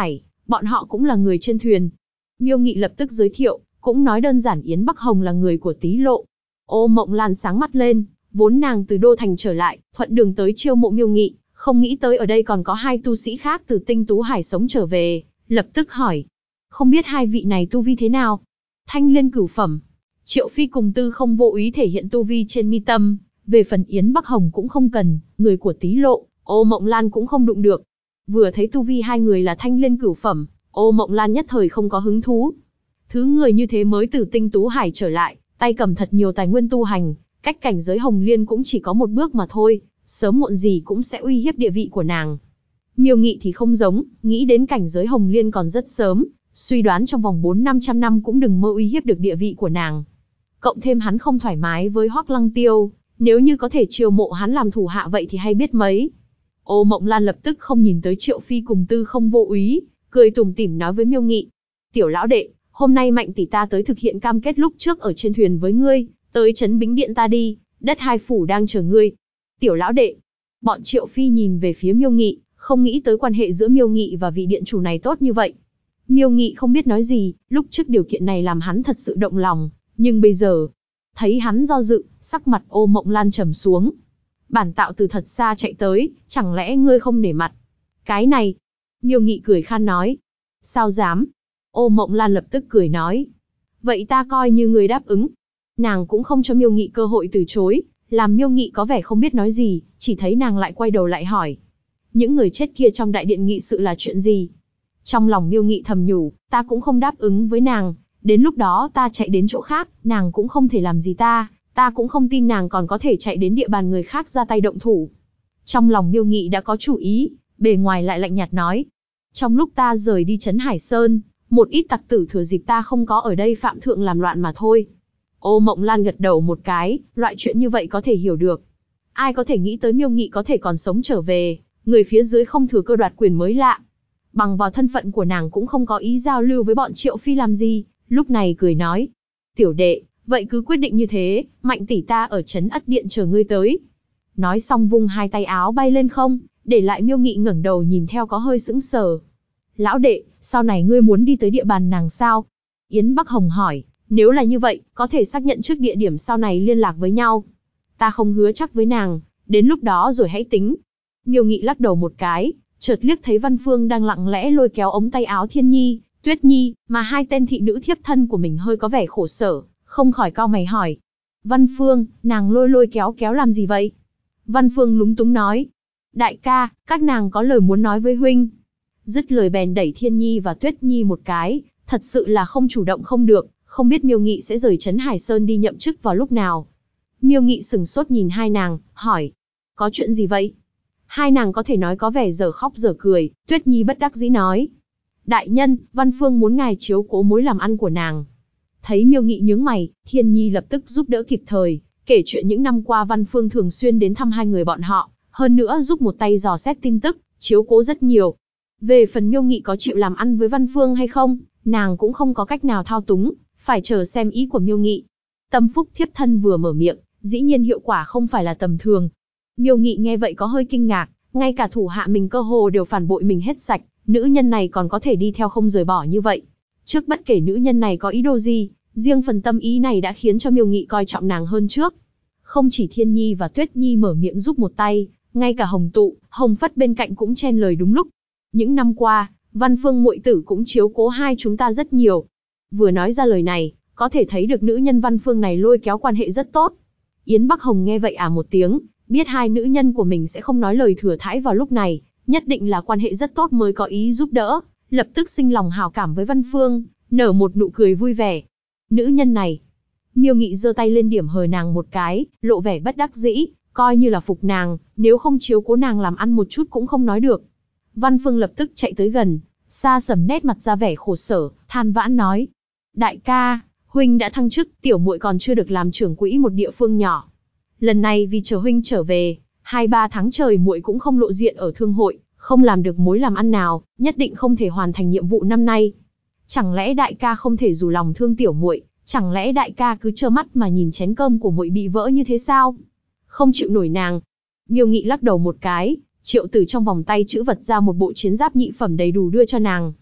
bọn họ cũng là người trên thuyền. Miêu Nghị lập tức giới thiệu, cũng nói đơn giản Yến Bắc Hồng là người của Tý Lộ. Ô Mộng Lan sáng mắt lên, vốn nàng từ Đô Thành trở lại, thuận đường tới chiêu mộ Miêu Nghị, không nghĩ tới ở đây còn có hai tu sĩ khác từ Tinh Tú Hải sống trở về, lập tức hỏi. Không biết hai vị này tu vi thế nào? Thanh Liên cửu phẩm. Triệu Phi cùng Tư Không vô ý thể hiện tu vi trên mi tâm, về phần Yến Bắc Hồng cũng không cần, người của Tý Lộ, Ô Mộng Lan cũng không đụng được. Vừa thấy tu vi hai người là Thanh Liên cửu phẩm, Ô Mộng Lan nhất thời không có hứng thú. Thứ người như thế mới từ Tinh Tú Hải trở lại, tay cầm thật nhiều tài nguyên tu hành, cách cảnh giới Hồng Liên cũng chỉ có một bước mà thôi, sớm muộn gì cũng sẽ uy hiếp địa vị của nàng. Miêu Nghị thì không giống, nghĩ đến cảnh giới Hồng Liên còn rất sớm, suy đoán trong vòng 400-500 năm cũng đừng mơ uy hiếp được địa vị của nàng. Cộng thêm hắn không thoải mái với Hoắc Lăng Tiêu, nếu như có thể chiêu mộ hắn làm thủ hạ vậy thì hay biết mấy. Ô Mộng Lan lập tức không nhìn tới Triệu Phi cùng Tư Không vô úy, cười tủm tỉm nói với Miêu Nghị. Tiểu lão đệ, hôm nay Mạnh tỷ ta tới thực hiện cam kết lúc trước ở trên thuyền với ngươi, tới trấn Bính Điện ta đi, đất hai phủ đang chờ ngươi. Tiểu lão đệ, bọn Triệu Phi nhìn về phía Miêu Nghị, không nghĩ tới quan hệ giữa Miêu Nghị và vị điện chủ này tốt như vậy. Miêu Nghị không biết nói gì, lúc trước điều kiện này làm hắn thật sự động lòng, nhưng bây giờ, thấy hắn do dự, sắc mặt Ô Mộng Lan trầm xuống. Bản tạo từ thật xa chạy tới, chẳng lẽ ngươi không nể mặt? Cái này, Miêu Nghị cười khan nói. Sao dám? Ô Mộng Lan lập tức cười nói. Vậy ta coi như ngươi đáp ứng. Nàng cũng không cho Miêu Nghị cơ hội từ chối, làm Miêu Nghị có vẻ không biết nói gì, chỉ thấy nàng lại quay đầu lại hỏi. Những người chết kia trong đại điện nghị sự là chuyện gì? Trong lòng Miêu Nghị thầm nhủ, ta cũng không đáp ứng với nàng, đến lúc đó ta chạy đến chỗ khác, nàng cũng không thể làm gì ta cũng không tin nàng còn có thể chạy đến địa bàn người khác ra tay động thủ. Trong lòng Miêu Nghị đã có chủ ý, bề ngoài lại lạnh nhạt nói. Trong lúc ta rời đi trấn Hải Sơn, một ít tặc tử thừa dịp ta không có ở đây phạm thượng làm loạn mà thôi. Ô Mộng Lan gật đầu một cái, loại chuyện như vậy có thể hiểu được. Ai có thể nghĩ tới Miêu Nghị có thể còn sống trở về, người phía dưới không thừa cơ đoạt quyền mới lạ. Bằng vào thân phận của nàng cũng không có ý giao lưu với bọn Triệu Phi làm gì, lúc này cười nói. Tiểu đệ, vậy cứ quyết định như thế, Mạnh tỷ ta ở trấn Ất Điện chờ ngươi tới. Nói xong vung hai tay áo bay lên không, để lại Miêu Nghị ngẩng đầu nhìn theo có hơi sững sờ. Lão đệ, sau này ngươi muốn đi tới địa bàn nàng sao? Yến Bắc Hồng hỏi, nếu là như vậy, có thể xác nhận trước địa điểm sau này liên lạc với nhau. Ta không hứa chắc với nàng, đến lúc đó rồi hãy tính. Miêu Nghị lắc đầu một cái, chợt liếc thấy Văn Phương đang lặng lẽ lôi kéo ống tay áo Thiên Nhi, Tuyết Nhi, mà hai tên thị nữ thiếp thân của mình hơi có vẻ khổ sở, không khỏi cau mày hỏi. Văn Phương, nàng lôi kéo làm gì vậy? Văn Phương lúng túng nói. Đại ca, các nàng có lời muốn nói với huynh. Dứt lời bèn đẩy Thiên Nhi và Tuyết Nhi một cái, thật sự là không chủ động không được, không biết Miêu Nghị sẽ rời trấn Hải Sơn đi nhậm chức vào lúc nào. Miêu Nghị sừng sốt nhìn hai nàng, hỏi. Có chuyện gì vậy? Hai nàng có thể nói có vẻ dở khóc dở cười, Tuyết Nhi bất đắc dĩ nói. Đại nhân, Văn Phương muốn ngài chiếu cố mối làm ăn của nàng. Thấy Miêu Nghị nhướng mày, Thiên Nhi lập tức giúp đỡ kịp thời, kể chuyện những năm qua Văn Phương thường xuyên đến thăm hai người bọn họ, hơn nữa giúp một tay dò xét tin tức, chiếu cố rất nhiều. Về phần Miêu Nghị có chịu làm ăn với Văn Phương hay không, nàng cũng không có cách nào thao túng, phải chờ xem ý của Miêu Nghị. Tâm phúc thiếp thân vừa mở miệng, dĩ nhiên hiệu quả không phải là tầm thường. Miêu Nghị nghe vậy có hơi kinh ngạc, ngay cả thủ hạ mình cơ hồ đều phản bội mình hết sạch, nữ nhân này còn có thể đi theo không rời bỏ như vậy. Trước bất kể nữ nhân này có ý đồ gì, riêng phần tâm ý này đã khiến cho Miêu Nghị coi trọng nàng hơn trước. Không chỉ Thiên Nhi và Tuyết Nhi mở miệng giúp một tay, ngay cả Hồng Tụ, Hồng Phất bên cạnh cũng chen lời đúng lúc. Những năm qua, Văn Phương muội tử cũng chiếu cố hai chúng ta rất nhiều. Vừa nói ra lời này, có thể thấy được nữ nhân Văn Phương này lôi kéo quan hệ rất tốt. Yến Bắc Hồng nghe vậy một tiếng, biết hai nữ nhân của mình sẽ không nói lời thừa thãi vào lúc này, nhất định là quan hệ rất tốt mới có ý giúp đỡ, lập tức sinh lòng hảo cảm với Văn Phương, nở một nụ cười vui vẻ. Nữ nhân này, Miêu Nghị giơ tay lên điểm hờ nàng một cái, lộ vẻ bất đắc dĩ, coi như là phục nàng, nếu không chiếu cố nàng làm ăn một chút cũng không nói được. Văn Phương lập tức chạy tới gần, xa sầm nét mặt ra vẻ khổ sở, than vãn nói: Đại ca, huynh đã thăng chức, tiểu muội còn chưa được làm trưởng quỹ một địa phương nhỏ. Lần này vì chờ huynh trở về, 2-3 tháng trời muội cũng không lộ diện ở thương hội, không làm được mối làm ăn nào, nhất định không thể hoàn thành nhiệm vụ năm nay. Chẳng lẽ đại ca không thể rủ lòng thương tiểu muội, chẳng lẽ đại ca cứ trơ mắt mà nhìn chén cơm của muội bị vỡ như thế sao? Không chịu nổi nàng. Miêu Nghị lắc đầu một cái, triệu từ trong vòng tay chữ vật ra một bộ chiến giáp nhị phẩm đầy đủ đưa cho nàng.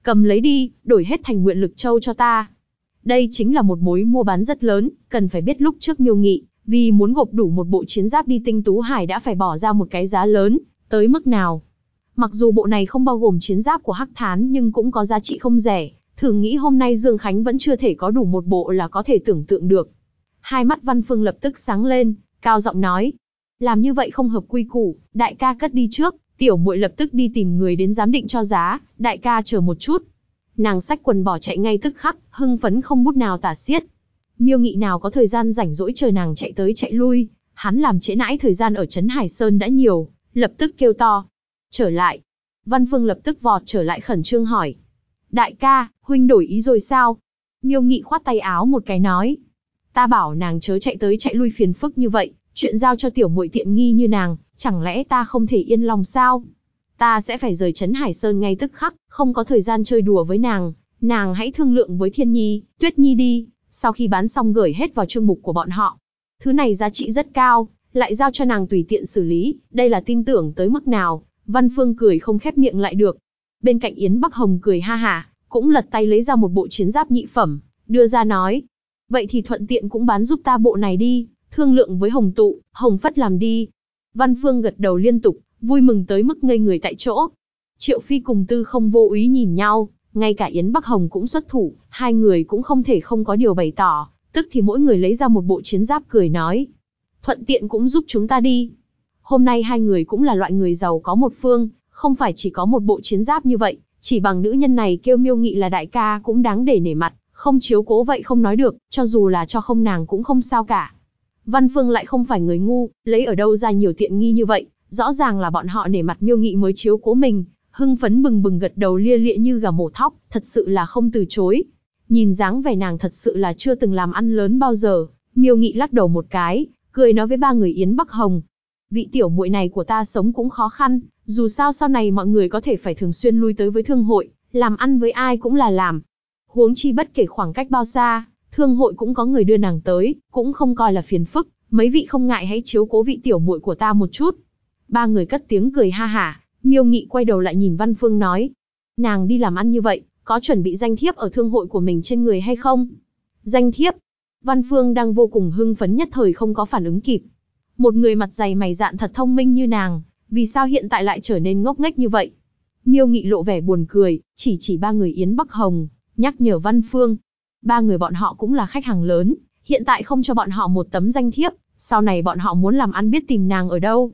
cầm lấy đi, đổi hết thành nguyện lực châu cho ta. Đây chính là một mối mua bán rất lớn, cần phải biết lúc trước Miêu Nghị, vì muốn gộp đủ một bộ chiến giáp đi Tinh Tú Hải đã phải bỏ ra một cái giá lớn, tới mức nào. Mặc dù bộ này không bao gồm chiến giáp của Hắc Thán nhưng cũng có giá trị không rẻ, thử nghĩ hôm nay Dương Khánh vẫn chưa thể có đủ một bộ là có thể tưởng tượng được. Hai mắt Văn Phương lập tức sáng lên, cao giọng nói. Làm như vậy không hợp quy củ, đại ca cất đi trước, tiểu muội lập tức đi tìm người đến giám định cho giá, đại ca chờ một chút. Nàng xách quần bỏ chạy ngay tức khắc, hưng phấn không bút nào tả xiết. Miêu Nghị nào có thời gian rảnh rỗi chờ nàng chạy tới chạy lui, hắn làm trễ nãi thời gian ở Trấn Hải Sơn đã nhiều, lập tức kêu to. Trở lại. Văn Phương lập tức vọt trở lại khẩn trương hỏi. Đại ca, huynh đổi ý rồi sao? Miêu Nghị khoát tay áo một cái nói. Ta bảo nàng chớ chạy tới chạy lui phiền phức như vậy, chuyện giao cho tiểu muội tiện nghi như nàng, chẳng lẽ ta không thể yên lòng sao? Ta sẽ phải rời Trấn Hải Sơn ngay tức khắc, không có thời gian chơi đùa với nàng, nàng hãy thương lượng với Thiên Nhi, Tuyết Nhi đi, sau khi bán xong gửi hết vào chương mục của bọn họ. Thứ này giá trị rất cao, lại giao cho nàng tùy tiện xử lý, đây là tin tưởng tới mức nào? Văn Phương cười không khép miệng lại được. Bên cạnh Yến Bắc Hồng cười ha hả, cũng lật tay lấy ra một bộ chiến giáp nhị phẩm, đưa ra nói. Vậy thì thuận tiện cũng bán giúp ta bộ này đi, thương lượng với Hồng Tụ, Hồng Phất làm đi. Văn Phương gật đầu liên tục, vui mừng tới mức ngây người tại chỗ. Triệu Phi cùng Tư Không vô ý nhìn nhau, ngay cả Yến Bắc Hồng cũng xuất thủ, hai người cũng không thể không có điều bày tỏ, tức thì mỗi người lấy ra một bộ chiến giáp cười nói. Thuận tiện cũng giúp chúng ta đi. Hôm nay hai người cũng là loại người giàu có một phương, không phải chỉ có một bộ chiến giáp như vậy, chỉ bằng nữ nhân này kêu Miêu Nghị là đại ca cũng đáng để nể mặt, không chiếu cố vậy không nói được, cho dù là cho không nàng cũng không sao cả. Văn Phương lại không phải người ngu, lấy ở đâu ra nhiều tiện nghi như vậy, rõ ràng là bọn họ nể mặt Miêu Nghị mới chiếu cố mình, hưng phấn bừng bừng gật đầu lia lịa như gà mổ thóc, thật sự là không từ chối. Nhìn dáng vẻ nàng thật sự là chưa từng làm ăn lớn bao giờ, Miêu Nghị lắc đầu một cái, cười nói với ba người Yến Bắc Hồng. Vị tiểu muội này của ta sống cũng khó khăn, dù sao sau này mọi người có thể phải thường xuyên lui tới với thương hội, làm ăn với ai cũng là làm. Huống chi bất kể khoảng cách bao xa, thương hội cũng có người đưa nàng tới, cũng không coi là phiền phức, mấy vị không ngại hãy chiếu cố vị tiểu muội của ta một chút. Ba người cất tiếng cười ha hả, Miêu Nghị quay đầu lại nhìn Văn Phương nói. Nàng đi làm ăn như vậy, có chuẩn bị danh thiếp ở thương hội của mình trên người hay không? Danh thiếp? Văn Phương đang vô cùng hưng phấn nhất thời không có phản ứng kịp. Một người mặt dày mày dạn thật thông minh như nàng, vì sao hiện tại lại trở nên ngốc nghếch như vậy? Miêu Nghị lộ vẻ buồn cười, chỉ ba người Yến Bắc Hồng, nhắc nhở Văn Phương. Ba người bọn họ cũng là khách hàng lớn, hiện tại không cho bọn họ một tấm danh thiếp, sau này bọn họ muốn làm ăn biết tìm nàng ở đâu.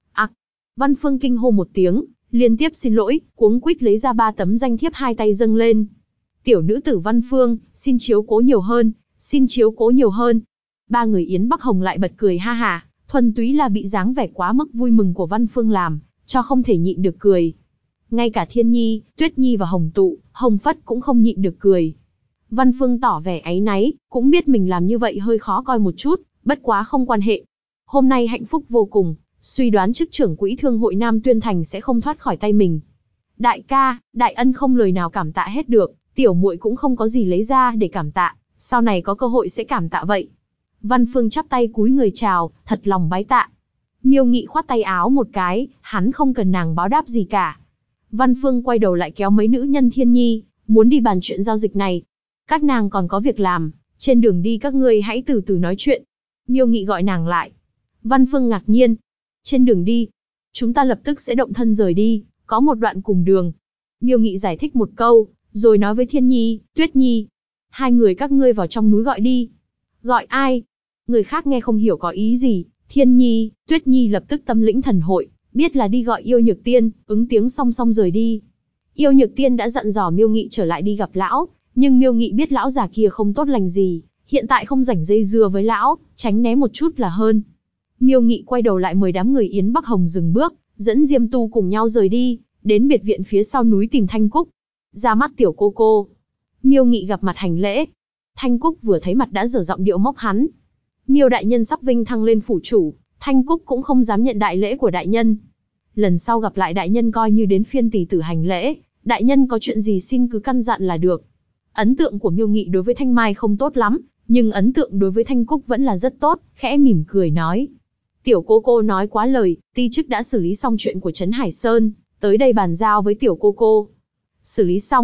Văn Phương kinh hô một tiếng, liên tiếp xin lỗi, cuống quýt lấy ra 3 tấm danh thiếp hai tay dâng lên. Tiểu nữ tử Văn Phương, xin chiếu cố nhiều hơn, xin chiếu cố nhiều hơn. Ba người Yến Bắc Hồng lại bật cười ha hả, thuần túy là bị dáng vẻ quá mức vui mừng của Văn Phương làm, cho không thể nhịn được cười. Ngay cả Thiên Nhi, Tuyết Nhi và Hồng Tụ, Hồng Phất cũng không nhịn được cười. Văn Phương tỏ vẻ áy náy, cũng biết mình làm như vậy hơi khó coi một chút, bất quá không quan hệ. Hôm nay hạnh phúc vô cùng, suy đoán chức trưởng quỹ thương hội Nam Tuyên Thành sẽ không thoát khỏi tay mình. Đại ca, đại ân không lời nào cảm tạ hết được, tiểu muội cũng không có gì lấy ra để cảm tạ, sau này có cơ hội sẽ cảm tạ vậy. Văn Phương chắp tay cúi người chào, thật lòng bái tạ. Miêu Nghị khoát tay áo một cái, hắn không cần nàng báo đáp gì cả. Văn Phương quay đầu lại kéo mấy nữ nhân Thiên Nhi, muốn đi bàn chuyện giao dịch này. Các nàng còn có việc làm, trên đường đi các ngươi hãy từ từ nói chuyện. Miêu Nghị gọi nàng lại. Văn Phương ngạc nhiên. Trên đường đi, chúng ta lập tức sẽ động thân rời đi, có một đoạn cùng đường. Miêu Nghị giải thích một câu, rồi nói với Thiên Nhi, Tuyết Nhi. Hai người các ngươi vào trong núi gọi đi. Gọi ai? Người khác nghe không hiểu có ý gì, Thiên Nhi, Tuyết Nhi lập tức tâm lĩnh thần hội, biết là đi gọi Yêu Nhược Tiên, ứng tiếng song song rời đi. Yêu Nhược Tiên đã dặn dò Miêu Nghị trở lại đi gặp lão, nhưng Miêu Nghị biết lão già kia không tốt lành gì, hiện tại không rảnh dây dưa với lão, tránh né một chút là hơn. Miêu Nghị quay đầu lại mời đám người Yến Bắc Hồng dừng bước, dẫn Diêm Tu cùng nhau rời đi, đến biệt viện phía sau núi tìm Thanh Cúc. Ra mắt tiểu cô cô. Miêu Nghị gặp mặt hành lễ. Thanh Cúc vừa thấy mặt đã dở giọng điệu móc hắn. Miêu đại nhân sắp vinh thăng lên phủ chủ, Thanh Cúc cũng không dám nhận đại lễ của đại nhân. Lần sau gặp lại đại nhân coi như đến phiên tỷ tử hành lễ, đại nhân có chuyện gì xin cứ căn dặn là được. Ấn tượng của Miêu Nghị đối với Thanh Mai không tốt lắm, nhưng ấn tượng đối với Thanh Cúc vẫn là rất tốt, khẽ mỉm cười nói. Tiểu cô nói quá lời, ti chức đã xử lý xong chuyện của Trấn Hải Sơn, tới đây bàn giao với tiểu cô. Xử lý xong.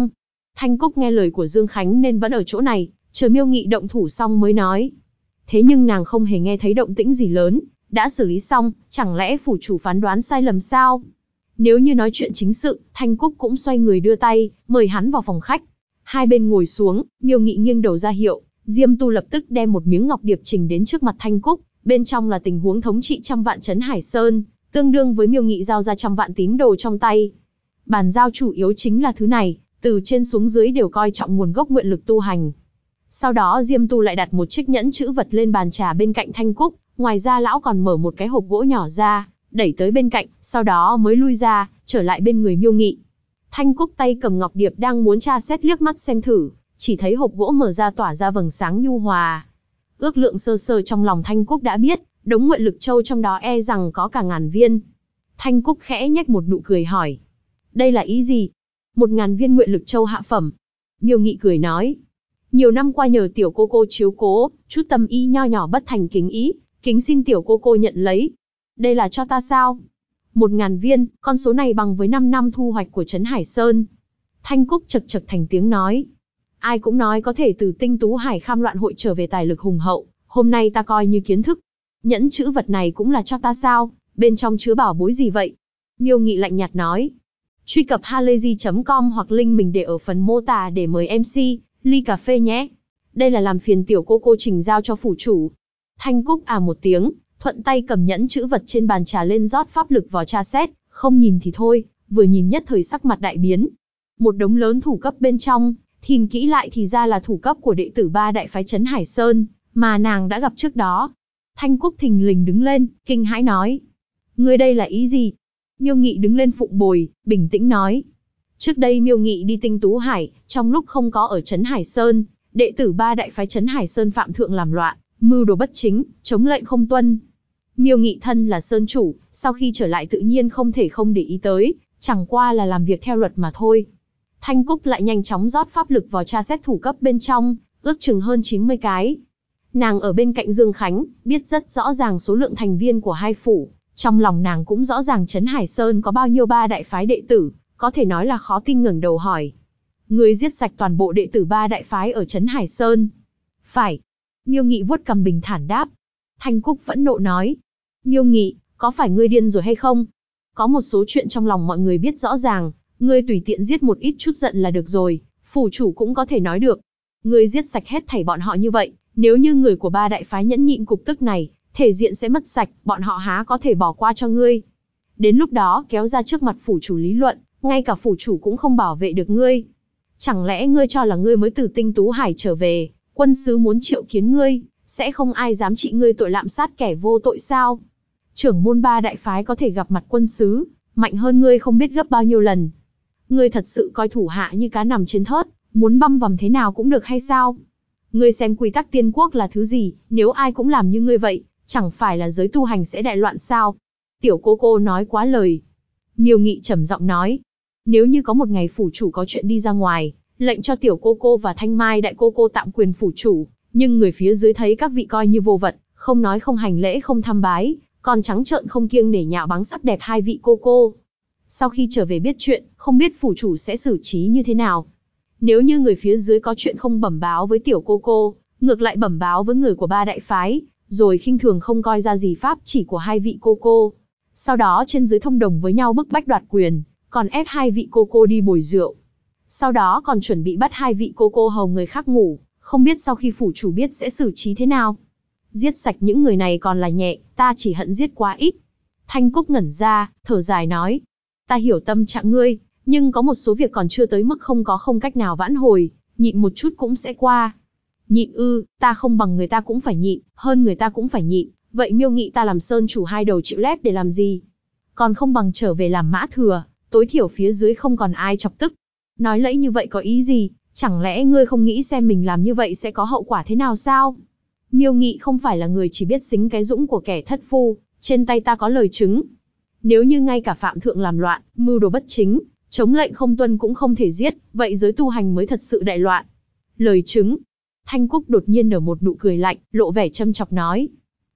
Thanh Cúc nghe lời của Dương Khánh nên vẫn ở chỗ này, chờ Miêu Nghị động thủ xong mới nói. Thế nhưng nàng không hề nghe thấy động tĩnh gì lớn, đã xử lý xong, chẳng lẽ phủ chủ phán đoán sai lầm sao? Nếu như nói chuyện chính sự, Thanh Cúc cũng xoay người đưa tay, mời hắn vào phòng khách. Hai bên ngồi xuống, Miêu Nghị nghiêng đầu ra hiệu, Diêm Tu lập tức đem một miếng ngọc điệp trình đến trước mặt Thanh Cúc, bên trong là tình huống thống trị trăm vạn trấn Hải Sơn, tương đương với Miêu Nghị giao ra trăm vạn tín đồ trong tay. Bàn giao chủ yếu chính là thứ này, từ trên xuống dưới đều coi trọng nguồn gốc nguyện lực tu hành. Sau đó Diêm Tu lại đặt một chiếc nhẫn chữ vật lên bàn trà bên cạnh Thanh Cúc, ngoài ra lão còn mở một cái hộp gỗ nhỏ ra, đẩy tới bên cạnh, sau đó mới lui ra, trở lại bên người Miêu Nghị. Thanh Cúc tay cầm ngọc điệp đang muốn tra xét liếc mắt xem thử, chỉ thấy hộp gỗ mở ra tỏa ra vầng sáng nhu hòa. Ước lượng sơ sơ trong lòng Thanh Cúc đã biết, đống nguyện lực châu trong đó e rằng có cả ngàn viên. Thanh Cúc khẽ nhếch một nụ cười hỏi. Đây là ý gì? 1000 viên nguyện lực châu hạ phẩm. Miêu Nghị cười nói. Nhiều năm qua nhờ tiểu cô cô chiếu cố, chút tâm ý nho nhỏ bất thành kính ý, kính xin tiểu cô cô nhận lấy. Đây là cho ta sao? 1000 viên, con số này bằng với 5 năm thu hoạch của trấn Hải Sơn. Thanh Cúc chật chật thành tiếng nói. Ai cũng nói có thể từ Tinh Tú Hải Kham loạn hội trở về tài lực hùng hậu, hôm nay ta coi như kiến thức. Nhẫn chữ vật này cũng là cho ta sao? Bên trong chứa bảo bối gì vậy? Miêu Nghị lạnh nhạt nói. Truy cập halayzi.com hoặc link mình để ở phần mô tả để mời MC, ly cà phê nhé. Đây là làm phiền tiểu cô cô trình giao cho phủ chủ. Thanh Cúc một tiếng, thuận tay cầm nhẫn chữ vật trên bàn trà lên rót pháp lực vào tra xét, không nhìn thì thôi, vừa nhìn nhất thời sắc mặt đại biến. Một đống lớn thủ cấp bên trong, nhìn kỹ lại thì ra là thủ cấp của đệ tử 3 đại phái trấn Hải Sơn, mà nàng đã gặp trước đó. Thanh Cúc thình lình đứng lên, kinh hãi nói. Ngươi đây là ý gì? Miêu Nghị đứng lên phụng bồi, bình tĩnh nói. Trước đây Miêu Nghị đi Tinh Tú Hải, trong lúc không có ở trấn Hải Sơn, đệ tử 3 đại phái trấn Hải Sơn phạm thượng làm loạn, mưu đồ bất chính, chống lệnh không tuân. Miêu Nghị thân là sơn chủ, sau khi trở lại tự nhiên không thể không để ý tới, chẳng qua là làm việc theo luật mà thôi. Thanh Cúc lại nhanh chóng rót pháp lực vào tra xét thủ cấp bên trong, ước chừng hơn 90 cái. Nàng ở bên cạnh Dương Khánh, biết rất rõ ràng số lượng thành viên của hai phủ, trong lòng nàng cũng rõ ràng trấn Hải Sơn có bao nhiêu 3 đại phái đệ tử, có thể nói là khó tin ngẩng đầu hỏi. Ngươi giết sạch toàn bộ đệ tử 3 đại phái ở trấn Hải Sơn? Phải. Miêu Nghị vuốt cằm bình thản đáp. Thanh Cúc phẫn nộ nói. Miêu Nghị, có phải ngươi điên rồi hay không? Có một số chuyện trong lòng mọi người biết rõ ràng, ngươi tùy tiện giết một ít chút giận là được rồi, phủ chủ cũng có thể nói được. Ngươi giết sạch hết thảy bọn họ như vậy, nếu như người của 3 đại phái nhẫn nhịn cục tức này, thể diện sẽ mất sạch, bọn họ há có thể bỏ qua cho ngươi. Đến lúc đó kéo ra trước mặt phủ chủ lý luận, ngay cả phủ chủ cũng không bảo vệ được ngươi. Chẳng lẽ ngươi cho là ngươi mới từ Tinh Tú Hải trở về, quân sứ muốn triệu kiến ngươi, sẽ không ai dám trị ngươi tội lạm sát kẻ vô tội sao? Trưởng môn 3 đại phái có thể gặp mặt quân sứ, mạnh hơn ngươi không biết gấp bao nhiêu lần. Ngươi thật sự coi thủ hạ như cá nằm trên thớt, muốn băm vằm thế nào cũng được hay sao? Ngươi xem quy tắc tiên quốc là thứ gì, nếu ai cũng làm như ngươi vậy, chẳng phải là giới tu hành sẽ đại loạn sao? Tiểu cô cô nói quá lời. Miêu Nghị trầm giọng nói. Nếu như có một ngày phủ chủ có chuyện đi ra ngoài, lệnh cho tiểu cô cô và Thanh Mai đại cô cô tạm quyền phủ chủ, nhưng người phía dưới thấy các vị coi như vô vật, không nói không hành lễ không thăm bái, còn trắng trợn không kiêng nể nhạo báng sắc đẹp hai vị cô cô. Sau khi trở về biết chuyện, không biết phủ chủ sẽ xử trí như thế nào. Nếu như người phía dưới có chuyện không bẩm báo với tiểu cô cô, ngược lại bẩm báo với người của 3 đại phái, rồi khinh thường không coi ra gì pháp chỉ của hai vị cô cô. Sau đó trên dưới thông đồng với nhau bức bách đoạt quyền, còn ép hai vị cô cô đi bồi rượu. Sau đó còn chuẩn bị bắt hai vị cô cô hầu người khác ngủ, không biết sau khi phủ chủ biết sẽ xử trí thế nào. Giết sạch những người này còn là nhẹ, ta chỉ hận giết quá ít. Thanh Cúc ngẩn ra, thở dài nói. Ta hiểu tâm trạng ngươi, nhưng có một số việc còn chưa tới mức không cách nào vãn hồi, nhịn một chút cũng sẽ qua. Nhịn ư, ta không bằng người ta cũng phải nhịn, hơn người ta cũng phải nhịn, vậy Miêu Nghị ta làm sơn chủ hai đầu chịu lép để làm gì? Còn không bằng trở về làm mã thừa, tối thiểu phía dưới không còn ai chọc tức. Nói lẫy như vậy có ý gì, chẳng lẽ ngươi không nghĩ xem mình làm như vậy sẽ có hậu quả thế nào sao? Miêu Nghị không phải là người chỉ biết xính cái dũng của kẻ thất phu, trên tay ta có lời chứng. Nếu như ngay cả phạm thượng làm loạn, mưu đồ bất chính, chống lệnh không tuân cũng không thể giết, vậy giới tu hành mới thật sự đại loạn. Lời chứng. Thanh Cúc đột nhiên nở một nụ cười lạnh, lộ vẻ châm chọc nói.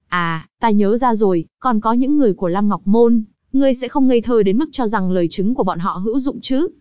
À, ta nhớ ra rồi, còn có những người của Lam Ngọc Môn, ngươi sẽ không ngây thơ đến mức cho rằng lời chứng của bọn họ hữu dụng chứ?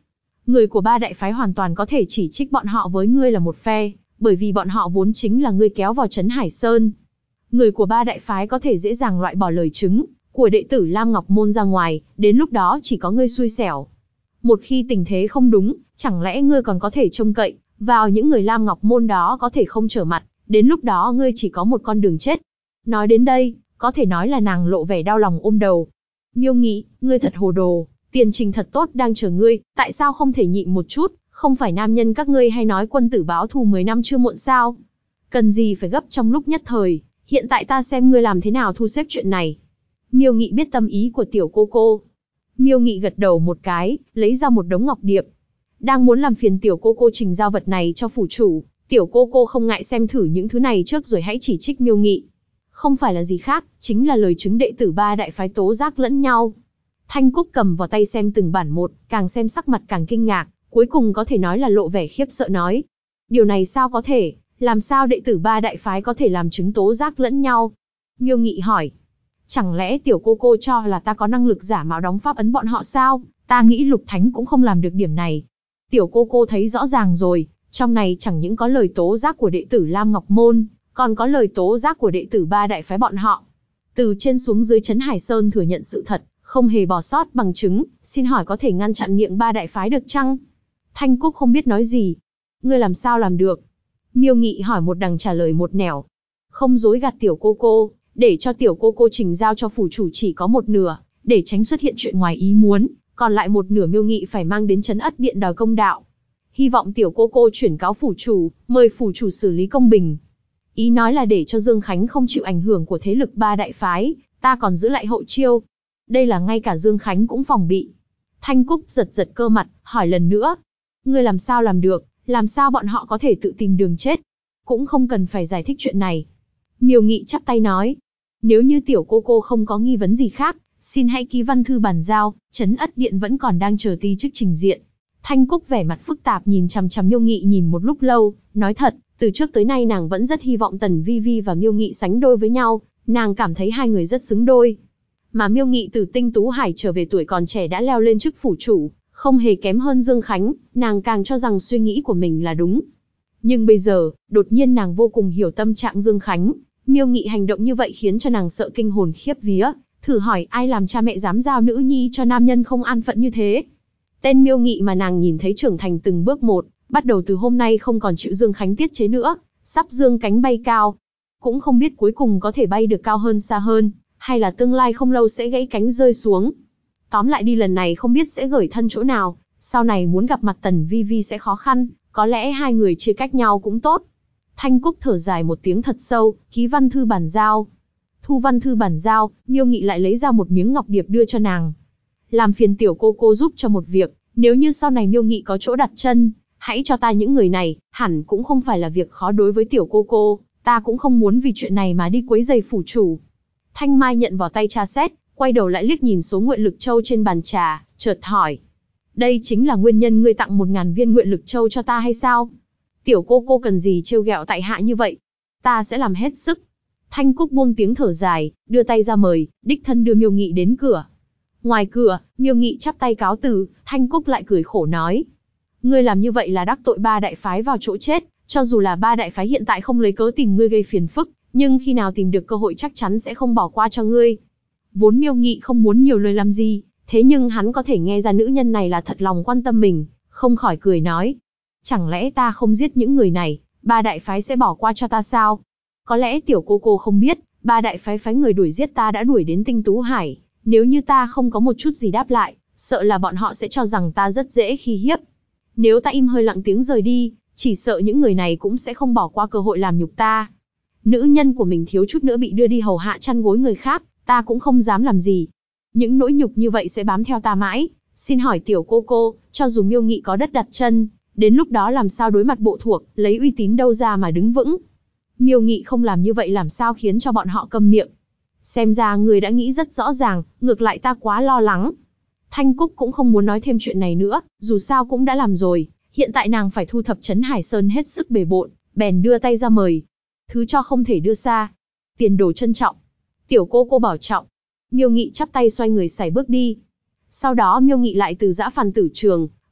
Người của ba đại phái hoàn toàn có thể chỉ trích bọn họ với ngươi là một phe, bởi vì bọn họ vốn chính là ngươi kéo vào trấn Hải Sơn. Người của ba đại phái có thể dễ dàng loại bỏ lời chứng của đệ tử Lam Ngọc Môn ra ngoài, đến lúc đó chỉ có ngươi xui xẻo. Một khi tình thế không đúng, chẳng lẽ ngươi còn có thể trông cậy vào những người Lam Ngọc Môn đó có thể không trở mặt, đến lúc đó ngươi chỉ có một con đường chết. Nói đến đây, có thể nói là nàng lộ vẻ đau lòng ôm đầu. Miêu Nghị, ngươi thật hồ đồ, tiền trình thật tốt đang chờ ngươi, tại sao không thể nhịn một chút, không phải nam nhân các ngươi hay nói quân tử báo thù 10 năm chưa muộn sao? Cần gì phải gấp trong lúc nhất thời, hiện tại ta xem ngươi làm thế nào thu xếp chuyện này. Miêu Nghị biết tâm ý của tiểu cô. Miêu Nghị gật đầu một cái, lấy ra một đống ngọc điệp. Đang muốn làm phiền tiểu cô trình giao vật này cho phủ chủ, tiểu cô không ngại xem thử những thứ này trước rồi hãy chỉ trích Miêu Nghị. Không phải là gì khác, chính là lời chứng đệ tử ba đại phái tố giác lẫn nhau. Thanh Cúc cầm vào tay xem từng bản một, càng xem sắc mặt càng kinh ngạc, cuối cùng có thể nói là lộ vẻ khiếp sợ nói. Điều này sao có thể, làm sao đệ tử ba đại phái có thể làm chứng tố giác lẫn nhau? Miêu Nghị hỏi. Chẳng lẽ tiểu cô cho là ta có năng lực giả mạo đóng pháp ấn bọn họ sao? Ta nghĩ Lục Thánh cũng không làm được điểm này. Tiểu cô thấy rõ ràng rồi, trong này chẳng những có lời tố giác của đệ tử Lam Ngọc Môn, còn có lời tố giác của đệ tử ba đại phái bọn họ. Từ trên xuống dưới trấn Hải Sơn thừa nhận sự thật, không hề bỏ sót bằng chứng, xin hỏi có thể ngăn chặn miệng ba đại phái được chăng? Thanh Cúc không biết nói gì. Ngươi làm sao làm được? Miêu Nghị hỏi một đằng trả lời một nẻo. Không dối gạt tiểu cô, để cho tiểu cô trình giao cho phủ chủ chỉ có một nửa, để tránh xuất hiện chuyện ngoài ý muốn, còn lại một nửa Miêu Nghị phải mang đến trấn Ất Điện đòi công đạo. Hy vọng tiểu cô chuyển cáo phủ chủ, mời phủ chủ xử lý công bình. Ý nói là để cho Dương Khánh không chịu ảnh hưởng của thế lực ba đại phái, ta còn giữ lại hậu chiêu. Đây là ngay cả Dương Khánh cũng phòng bị. Thanh Cúc giật cơ mặt, hỏi lần nữa. Ngươi làm sao làm được, làm sao bọn họ có thể tự tìm đường chết? Cũng không cần phải giải thích chuyện này. Miêu Nghị chắp tay nói. Nếu như tiểu cô không có nghi vấn gì khác, xin hãy ký văn thư bàn giao, trấn Ất Điện vẫn còn đang chờ ti chức trình diện. Thanh Cúc vẻ mặt phức tạp nhìn chằm chằm Miêu Nghị nhìn một lúc lâu, nói thật, từ trước tới nay nàng vẫn rất hy vọng Tần Vi Vi và Miêu Nghị sánh đôi với nhau, nàng cảm thấy hai người rất xứng đôi. Mà Miêu Nghị từ Tinh Tú Hải trở về tuổi còn trẻ đã leo lên chức phủ chủ, không hề kém hơn Dương Khánh, nàng càng cho rằng suy nghĩ của mình là đúng. Nhưng bây giờ, đột nhiên nàng vô cùng hiểu tâm trạng Dương Khánh, Miêu Nghị hành động như vậy khiến cho nàng sợ kinh hồn khiếp vía, thử hỏi ai làm cha mẹ dám giao nữ nhi cho nam nhân không an phận như thế. Tên Miêu Nghị mà nàng nhìn thấy trưởng thành từng bước một, bắt đầu từ hôm nay không còn chịu Dương Khánh tiết chế nữa, sắp dương cánh bay cao. Cũng không biết cuối cùng có thể bay được cao hơn xa hơn, hay là tương lai không lâu sẽ gãy cánh rơi xuống. Tóm lại đi lần này không biết sẽ gởi thân chỗ nào, sau này muốn gặp mặt Tần Vi Vi sẽ khó khăn, có lẽ hai người chia cách nhau cũng tốt. Thanh Cúc thở dài một tiếng thật sâu, ký văn thư bàn giao. Thu văn thư bàn giao, Miêu Nghị lại lấy ra một miếng ngọc điệp đưa cho nàng. Làm phiền tiểu cô giúp cho một việc, nếu như sau này Miêu Nghị có chỗ đặt chân, hãy cho ta những người này, hẳn cũng không phải là việc khó đối với tiểu cô, ta cũng không muốn vì chuyện này mà đi quấy rầy phủ chủ. Thanh Mai nhận vào tay tra xét, quay đầu lại liếc nhìn số nguyện lực châu trên bàn trà, chợt hỏi. Đây chính là nguyên nhân ngươi tặng 1000 viên nguyện lực châu cho ta hay sao? Tiểu cô cần gì trêu ghẹo tại hạ như vậy? Ta sẽ làm hết sức. Thanh Cúc buông tiếng thở dài, đưa tay ra mời, đích thân đưa Miêu Nghị đến cửa. Ngoài cửa, Miêu Nghị chắp tay cáo từ, Thanh Cúc lại cười khổ nói. Ngươi làm như vậy là đắc tội ba đại phái vào chỗ chết, cho dù là ba đại phái hiện tại không lấy cớ tìm ngươi gây phiền phức, nhưng khi nào tìm được cơ hội chắc chắn sẽ không bỏ qua cho ngươi. Vốn Miêu Nghị không muốn nhiều lời làm gì, thế nhưng hắn có thể nghe ra nữ nhân này là thật lòng quan tâm mình, không khỏi cười nói. Chẳng lẽ ta không giết những người này, ba đại phái sẽ bỏ qua cho ta sao? Có lẽ tiểu cô không biết, ba đại phái phái người đuổi giết ta đã đuổi đến Tinh Tú Hải, nếu như ta không có một chút gì đáp lại, sợ là bọn họ sẽ cho rằng ta rất dễ khi hiếp. Nếu ta im hơi lặng tiếng rời đi, chỉ sợ những người này cũng sẽ không bỏ qua cơ hội làm nhục ta. Nữ nhân của mình thiếu chút nữa bị đưa đi hầu hạ chăn gối người khác, ta cũng không dám làm gì. Những nỗi nhục như vậy sẽ bám theo ta mãi. Xin hỏi tiểu cô, cho dù Miêu Nghị có đất đặt chân, đến lúc đó làm sao đối mặt bộ thuộc, lấy uy tín đâu ra mà đứng vững. Miêu Nghị không làm như vậy làm sao khiến cho bọn họ câm miệng. Xem ra người đã nghĩ rất rõ ràng, ngược lại ta quá lo lắng. Thanh Cúc cũng không muốn nói thêm chuyện này nữa, dù sao cũng đã làm rồi. Hiện tại nàng phải thu thập trấn Hải Sơn hết sức bề bộn, bèn đưa tay ra mời. Thứ cho không thể đưa xa. Tiền đồ trân trọng. Tiểu cô bảo trọng. Miêu Nghị chắp tay xoay người sải bước đi. Sau đó Miêu Nghị lại từ Dã Phàn Tử Trường,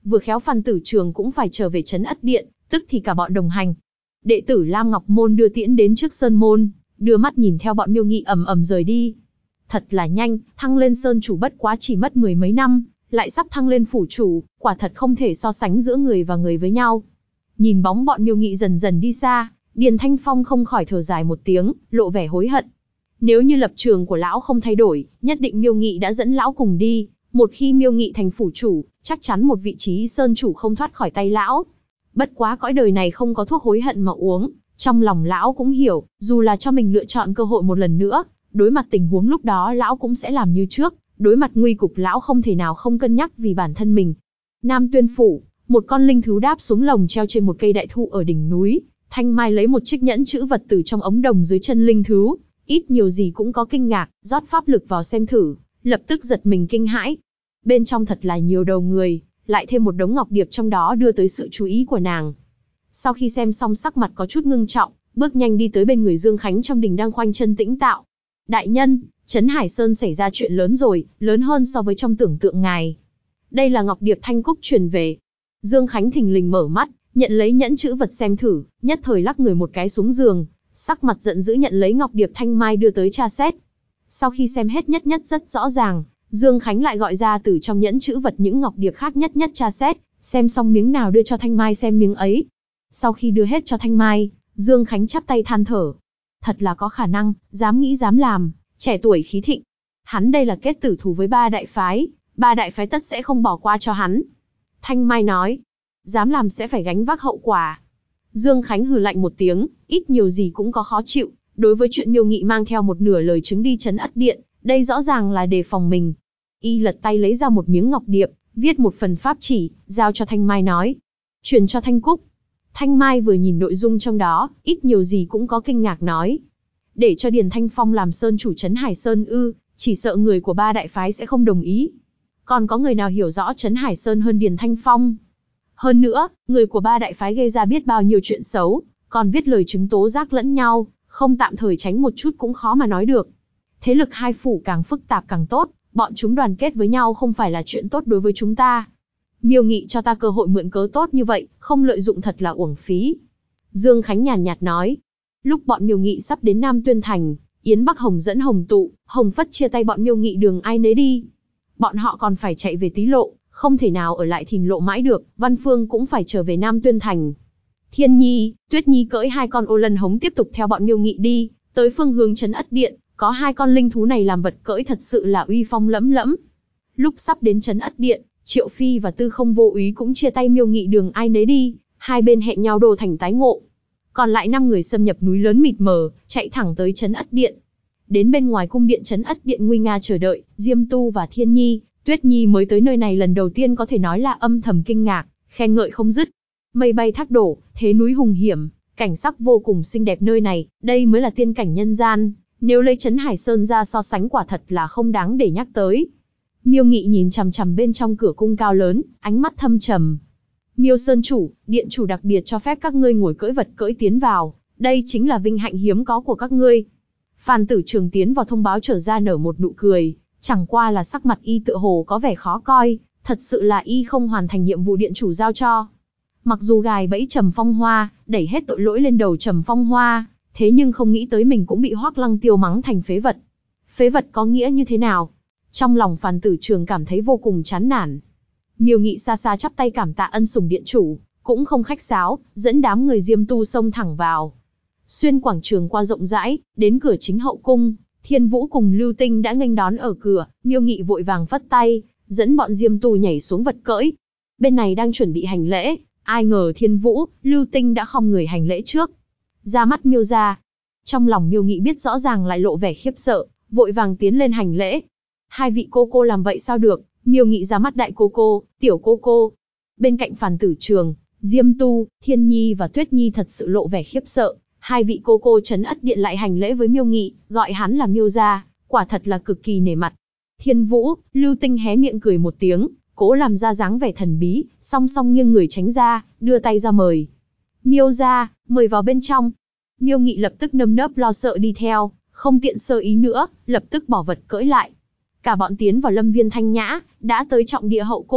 vừa khéo Phan Tử Trường cũng phải trở về trấn Ất Điện, tức thì cả bọn đồng hành. Đệ tử Lam Ngọc Môn đưa tiễn đến trước sơn môn, đưa mắt nhìn theo bọn Miêu Nghị ầm ầm rời đi. Thật là nhanh, thăng lên sơn chủ bất quá chỉ mất 10 mấy năm, lại sắp thăng lên phủ chủ, quả thật không thể so sánh giữa người và người với nhau. Nhìn bóng bọn Miêu Nghị dần dần đi xa, Điền Thanh Phong không khỏi thở dài một tiếng, lộ vẻ hối hận. Nếu như lập trường của lão không thay đổi, nhất định Miêu Nghị đã dẫn lão cùng đi. Một khi Miêu Nghị thành phủ chủ, chắc chắn một vị trí sơn chủ không thoát khỏi tay lão. Bất quá cõi đời này không có thuốc hối hận mà uống, trong lòng lão cũng hiểu, dù là cho mình lựa chọn cơ hội một lần nữa, đối mặt tình huống lúc đó lão cũng sẽ làm như trước, đối mặt nguy cục lão không thể nào không cân nhắc vì bản thân mình. Nam Tuyên phủ, một con linh thú đáp xuống lồng treo trên một cây đại thụ ở đỉnh núi, Thanh Mai lấy một chiếc nhẫn chữ vật từ trong ống đồng dưới chân linh thú, ít nhiều gì cũng có kinh ngạc, rót pháp lực vào xem thử, lập tức giật mình kinh hãi. Bên trong thật là nhiều đầu người, lại thêm một đống ngọc điệp trong đó đưa tới sự chú ý của nàng. Sau khi xem xong sắc mặt có chút ngưng trọng, bước nhanh đi tới bên người Dương Khánh trong đình đang khoanh chân tĩnh tạo. Đại nhân, Trấn Hải Sơn xảy ra chuyện lớn rồi, lớn hơn so với trong tưởng tượng ngài. Đây là ngọc điệp Thanh Cúc truyền về. Dương Khánh thình lình mở mắt, nhận lấy nhẫn chữ vật xem thử, nhất thời lắc người một cái xuống giường, sắc mặt giận dữ nhận lấy ngọc điệp Thanh Mai đưa tới tra xét. Sau khi xem hết nhất nhất rất rõ ràng, Dương Khánh lại gọi ra từ trong nhẫn chữ vật những ngọc điệp khác nhất nhất tra xét, xem xong miếng nào đưa cho Thanh Mai xem miếng ấy. Sau khi đưa hết cho Thanh Mai, Dương Khánh chắp tay than thở. Thật là có khả năng, dám nghĩ dám làm, trẻ tuổi khí thịnh. Hắn đây là kết tử thù với ba đại phái tất sẽ không bỏ qua cho hắn. Thanh Mai nói, dám làm sẽ phải gánh vác hậu quả. Dương Khánh hừ lạnh một tiếng, ít nhiều gì cũng có khó chịu, đối với chuyện Miêu Nghị mang theo một nửa lời chứng đi trấn Ất Điện, đây rõ ràng là đề phòng mình. Y lật tay lấy ra một miếng ngọc điệp, viết một phần pháp chỉ, giao cho Thanh Mai nói, truyền cho Thanh Cúc. Thanh Mai vừa nhìn nội dung trong đó, ít nhiều gì cũng có kinh ngạc nói, để cho Điền Thanh Phong làm sơn chủ trấn Hải Sơn ư? Chỉ sợ người của ba đại phái sẽ không đồng ý. Còn có người nào hiểu rõ trấn Hải Sơn hơn Điền Thanh Phong? Hơn nữa, người của ba đại phái gây ra biết bao nhiêu chuyện xấu, còn viết lời chứng tố giác lẫn nhau, không tạm thời tránh một chút cũng khó mà nói được. Thế lực hai phủ càng phức tạp càng tốt, bọn chúng đoàn kết với nhau không phải là chuyện tốt đối với chúng ta. Miêu Nghị cho ta cơ hội mượn cớ tốt như vậy, không lợi dụng thật là uổng phí. Dương Khánh nhàn nhạt nói. Lúc bọn Miêu Nghị sắp đến Nam Tuyên Thành, Yến Bắc Hồng dẫn Hồng Tụ, Hồng Phất chia tay bọn Miêu Nghị đường ai nấy đi. Bọn họ còn phải chạy về Tý Lộ, không thể nào ở lại Thìn Lộ mãi được, Văn Phương cũng phải trở về Nam Tuyên Thành. Thiên Nhi, Tuyết Nhi cưỡi hai con ô lân hống tiếp tục theo bọn Miêu Nghị đi, tới phương hướng trấn Ất Điện, có hai con linh thú này làm vật cưỡi thật sự là uy phong lẫm lẫm. Lúc sắp đến trấn Ất Điện, Triệu Phi và Tư Không Vô Úy cũng chia tay Miêu Nghị đường ai nấy đi, hai bên hẹn nhau đô thành tái ngộ. Còn lại 5 người xâm nhập núi lớn mịt mờ, chạy thẳng tới trấn Ất Điện. Đến bên ngoài cung điện trấn Ất Điện nguy nga chờ đợi, Diêm Tu và Thiên Nhi, Tuyết Nhi mới tới nơi này lần đầu tiên có thể nói là âm thầm kinh ngạc, khen ngợi không dứt. Mây bay thác đổ, thế núi hùng hiểm, cảnh sắc vô cùng xinh đẹp nơi này, đây mới là tiên cảnh nhân gian, nếu lấy trấn Hải Sơn ra so sánh quả thật là không đáng để nhắc tới. Miêu Nghị nhìn chằm chằm bên trong cửa cung cao lớn, ánh mắt thâm trầm. Miêu Sơn chủ, điện chủ đặc biệt cho phép các ngươi ngồi cưỡi vật cưỡi tiến vào, đây chính là vinh hạnh hiếm có của các ngươi. Phan Tử Trường tiến vào thông báo trở ra nở một nụ cười, chẳng qua là sắc mặt y tựa hồ có vẻ khó coi, thật sự là y không hoàn thành nhiệm vụ điện chủ giao cho. Mặc dù gài bẫy Trầm Phong Hoa, đẩy hết tội lỗi lên đầu Trầm Phong Hoa, thế nhưng không nghĩ tới mình cũng bị Hoắc Lăng Tiêu mắng thành phế vật. Phế vật có nghĩa như thế nào? Trong lòng Phan Tử Trường cảm thấy vô cùng chán nản. Miêu Nghị xa xa chắp tay cảm tạ ân sủng điện chủ, cũng không khách sáo, dẫn đám người Diêm Tu xông thẳng vào. Xuyên quảng trường qua rộng rãi, đến cửa chính hậu cung, Thiên Vũ cùng Lưu Tinh đã nghênh đón ở cửa, Miêu Nghị vội vàng phất tay, dẫn bọn Diêm Tu nhảy xuống vật cưỡi. Bên này đang chuẩn bị hành lễ, ai ngờ Thiên Vũ, Lưu Tinh đã khom người hành lễ trước. Ra mắt Miêu gia. Trong lòng Miêu Nghị biết rõ ràng lại lộ vẻ khiếp sợ, vội vàng tiến lên hành lễ. Hai vị cô cô làm vậy sao được? Miêu Nghị ra mắt đại cô cô, tiểu cô cô. Bên cạnh Phan Tử Trường, Diêm Tu, Thiên Nhi và Tuyết Nhi thật sự lộ vẻ khiếp sợ. Hai vị cô cô trấn Ất Điện lại hành lễ với Miêu Nghị, gọi hắn là Miêu gia, quả thật là cực kỳ nể mặt. Thiên Vũ, Lưu Tinh hé miệng cười một tiếng, cố làm ra dáng vẻ thần bí, song song nghiêng người tránh ra, đưa tay ra mời. Miêu gia, mời vào bên trong. Miêu Nghị lập tức nơm nớp lo sợ đi theo, không tiện sơ ý nữa, lập tức bỏ vật cưỡi lại. Cả bọn tiến vào lâm viên thanh nhã, đã tới trọng địa hậu cung,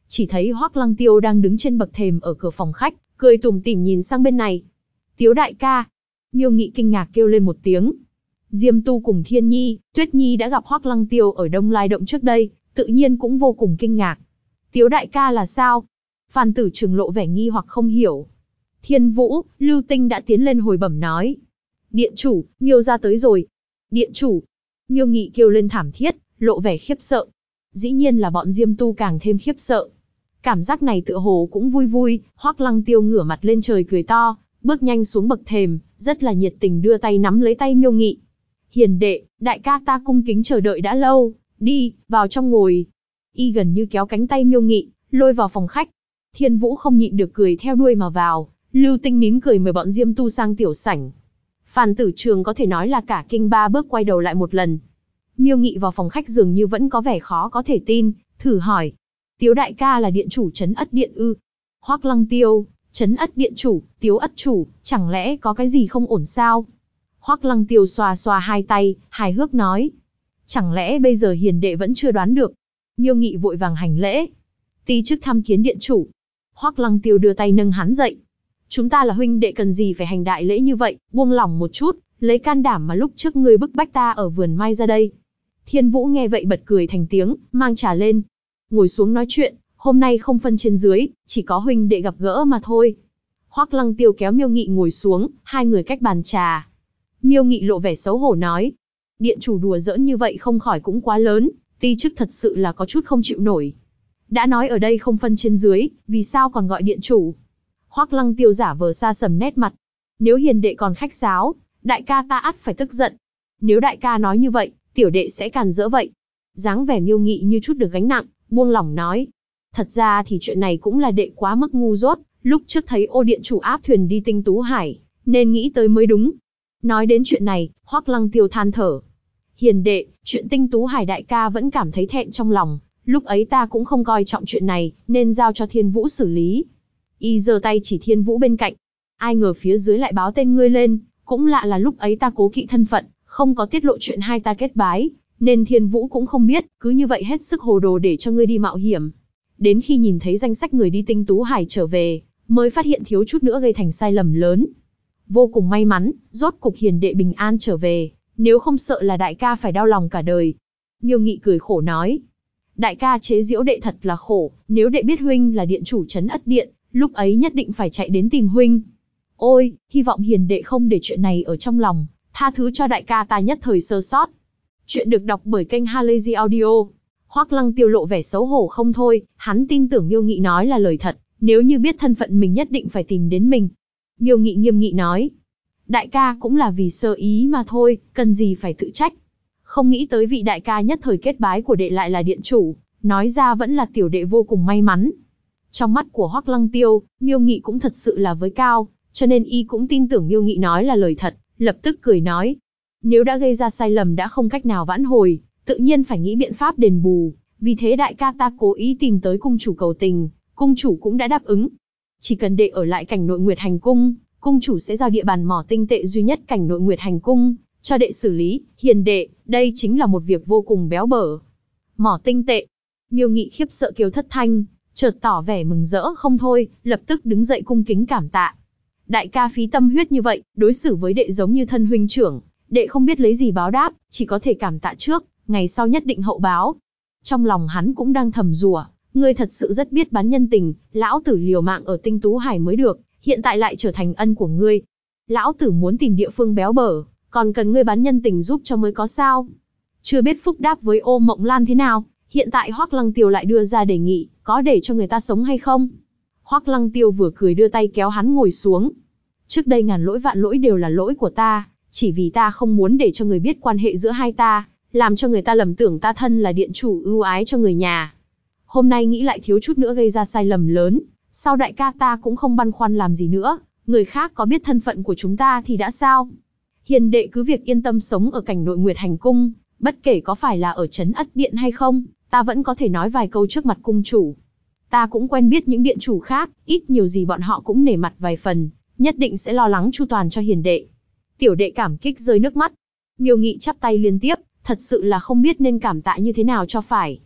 Chỉ thấy Hoắc Lăng Tiêu đang đứng trên bậc thềm ở cửa phòng khách, cười tủm tỉm nhìn sang bên này. Tiếu đại ca. Miêu Nghị kinh ngạc kêu lên một tiếng. Diêm Tu cùng Thiên Nhi, Tuyết Nhi đã gặp Hoắc Lăng Tiêu ở Đông Lai Động trước đây, tự nhiên cũng vô cùng kinh ngạc. Tiếu đại ca là sao? Phan Tử Trường lộ vẻ nghi hoặc không hiểu. Thiên Vũ, Lưu Tinh đã tiến lên hồi bẩm nói. Điện chủ, Miêu gia tới rồi. Điện chủ. Miêu Nghị kêu lên thảm thiết, lộ vẻ khiếp sợ. Dĩ nhiên là bọn Diêm Tu càng thêm khiếp sợ. Cảm giác này tựa hồ cũng vui vui, Hoắc Lăng Tiêu ngửa mặt lên trời cười to, bước nhanh xuống bậc thềm, rất là nhiệt tình đưa tay nắm lấy tay Miêu Nghị. Hiền đệ, đại ca ta cung kính chờ đợi đã lâu, đi, vào trong ngồi. Y gần như kéo cánh tay Miêu Nghị, lôi vào phòng khách. Thiên Vũ không nhịn được cười theo đuôi mà vào, Lưu Tinh nín cười mời bọn Diêm Tu sang tiểu sảnh. Phan Tử Trường có thể nói là cả kinh ba bước quay đầu lại một lần. Miêu Nghị vào phòng khách dường như vẫn có vẻ khó có thể tin, thử hỏi. Tiếu đại ca là điện chủ Trấn Ất Điện ư? Hoắc Lăng Tiêu, Trấn Ất Điện chủ, Tiếu Ất chủ, chẳng lẽ có cái gì không ổn sao? Hoắc Lăng Tiêu xoa xoa hai tay, hài hước nói. Chẳng lẽ bây giờ hiền đệ vẫn chưa đoán được? Miêu Nghị vội vàng hành lễ. Ti chức tham kiến điện chủ. Hoắc Lăng Tiêu đưa tay nâng hắn dậy. Chúng ta là huynh đệ cần gì phải hành đại lễ như vậy, buông lỏng một chút, lấy can đảm mà lúc trước ngươi bức bách ta ở vườn mai ra đây. Thiên Vũ nghe vậy bật cười thành tiếng, mang trà lên. Ngồi xuống nói chuyện, hôm nay không phân trên dưới, chỉ có huynh đệ gặp gỡ mà thôi. Hoắc Lăng Tiêu kéo Miêu Nghị ngồi xuống, hai người cách bàn trà. Miêu Nghị lộ vẻ xấu hổ nói. Điện chủ đùa giỡn như vậy không khỏi cũng quá lớn, ti chức thật sự là có chút không chịu nổi. Đã nói ở đây không phân trên dưới, vì sao còn gọi điện chủ? Hoắc Lăng Tiêu giả vờ xa sầm nét mặt. Nếu hiền đệ còn khách sáo, đại ca ta ắt phải tức giận. Nếu đại ca nói như vậy, tiểu đệ sẽ càn rỡ vậy. Dáng vẻ Miêu Nghị như chút được gánh nặng, buông lỏng nói. Thật ra thì chuyện này cũng là đệ quá mức ngu dốt, lúc trước thấy Ô điện chủ áp thuyền đi Tinh Tú Hải, nên nghĩ tới mới đúng. Nói đến chuyện này, Hoắc Lăng Tiêu than thở. Hiền đệ, chuyện Tinh Tú Hải đại ca vẫn cảm thấy thẹn trong lòng, lúc ấy ta cũng không coi trọng chuyện này, nên giao cho Thiên Vũ xử lý. Y giơ tay chỉ Thiên Vũ bên cạnh. Ai ngờ phía dưới lại báo tên ngươi lên, cũng lạ là lúc ấy ta cố kỵ thân phận, không có tiết lộ chuyện hai ta kết bái, nên Thiên Vũ cũng không biết, cứ như vậy hết sức hồ đồ để cho ngươi đi mạo hiểm. Đến khi nhìn thấy danh sách người đi Tinh Tú Hải trở về, mới phát hiện thiếu chút nữa gây thành sai lầm lớn. Vô cùng may mắn, rốt cục hiền đệ bình an trở về, nếu không sợ là đại ca phải đau lòng cả đời. Miêu Nghị cười khổ nói. Đại ca chế giễu đệ thật là khổ, nếu đệ biết huynh là điện chủ Trấn Ất Điện, lúc ấy nhất định phải chạy đến tìm huynh. Ôi, hy vọng hiền đệ không để chuyện này ở trong lòng, tha thứ cho đại ca ta nhất thời sơ sót. Chuyện được đọc bởi kênh Halazy Audio. Hoắc Lăng Tiêu lộ vẻ xấu hổ không thôi, hắn tin tưởng Miêu Nghị nói là lời thật, nếu như biết thân phận mình nhất định phải tìm đến mình. Miêu Nghị nghiêm nghị nói. Đại ca cũng là vì sơ ý mà thôi, cần gì phải tự trách. Không nghĩ tới vị đại ca nhất thời kết bái của đệ lại là điện chủ, nói ra vẫn là tiểu đệ vô cùng may mắn. Trong mắt của Hoắc Lăng Tiêu, Miêu Nghị cũng thật sự là với cao, cho nên y cũng tin tưởng Miêu Nghị nói là lời thật, lập tức cười nói. Nếu đã gây ra sai lầm đã không cách nào vãn hồi, tự nhiên phải nghĩ biện pháp đền bù, vì thế đại ca ta cố ý tìm tới cung chủ cầu tình, cung chủ cũng đã đáp ứng. Chỉ cần đệ ở lại cảnh nội Nguyệt Hành Cung, cung chủ sẽ giao địa bàn mỏ tinh tệ duy nhất cảnh nội Nguyệt Hành Cung cho đệ xử lý. Hiền đệ, đây chính là một việc vô cùng béo bở. Mỏ tinh tệ. Miêu Nghị khiếp sợ kêu thất thanh, chợt tỏ vẻ mừng rỡ không thôi, lập tức đứng dậy cung kính cảm tạ. Đại ca phí tâm huyết như vậy, đối xử với đệ giống như thân huynh trưởng, đệ không biết lấy gì báo đáp, chỉ có thể cảm tạ trước, ngày sau nhất định hậu báo. Trong lòng hắn cũng đang thầm rủa, ngươi thật sự rất biết bán nhân tình, lão tử liều mạng ở Tinh Tú Hải mới được, hiện tại lại trở thành ân của ngươi. Lão tử muốn tìm địa phương béo bở, còn cần ngươi bán nhân tình giúp cho mới có sao. Chưa biết phúc đáp với Ô Mộng Lan thế nào, hiện tại Hoắc Lăng Tiêu lại đưa ra đề nghị, có để cho người ta sống hay không? Hoắc Lăng Tiêu vừa cười đưa tay kéo hắn ngồi xuống. Trước đây ngàn lỗi vạn lỗi đều là lỗi của ta, chỉ vì ta không muốn để cho người biết quan hệ giữa hai ta, làm cho người ta lầm tưởng ta thân là điện chủ ưu ái cho người nhà. Hôm nay nghĩ lại thiếu chút nữa gây ra sai lầm lớn, sau đại ca ta cũng không băn khoăn làm gì nữa, người khác có biết thân phận của chúng ta thì đã sao? Hiền đệ cứ việc yên tâm sống ở cảnh nội Nguyệt Hành Cung, bất kể có phải là ở Trấn Ất Điện hay không, ta vẫn có thể nói vài câu trước mặt cung chủ. Ta cũng quen biết những điện chủ khác, ít nhiều gì bọn họ cũng nể mặt vài phần, nhất định sẽ lo lắng chu toàn cho hiền đệ. Tiểu đệ cảm kích rơi nước mắt. Miêu Nghị chắp tay liên tiếp, thật sự là không biết nên cảm tạ như thế nào cho phải.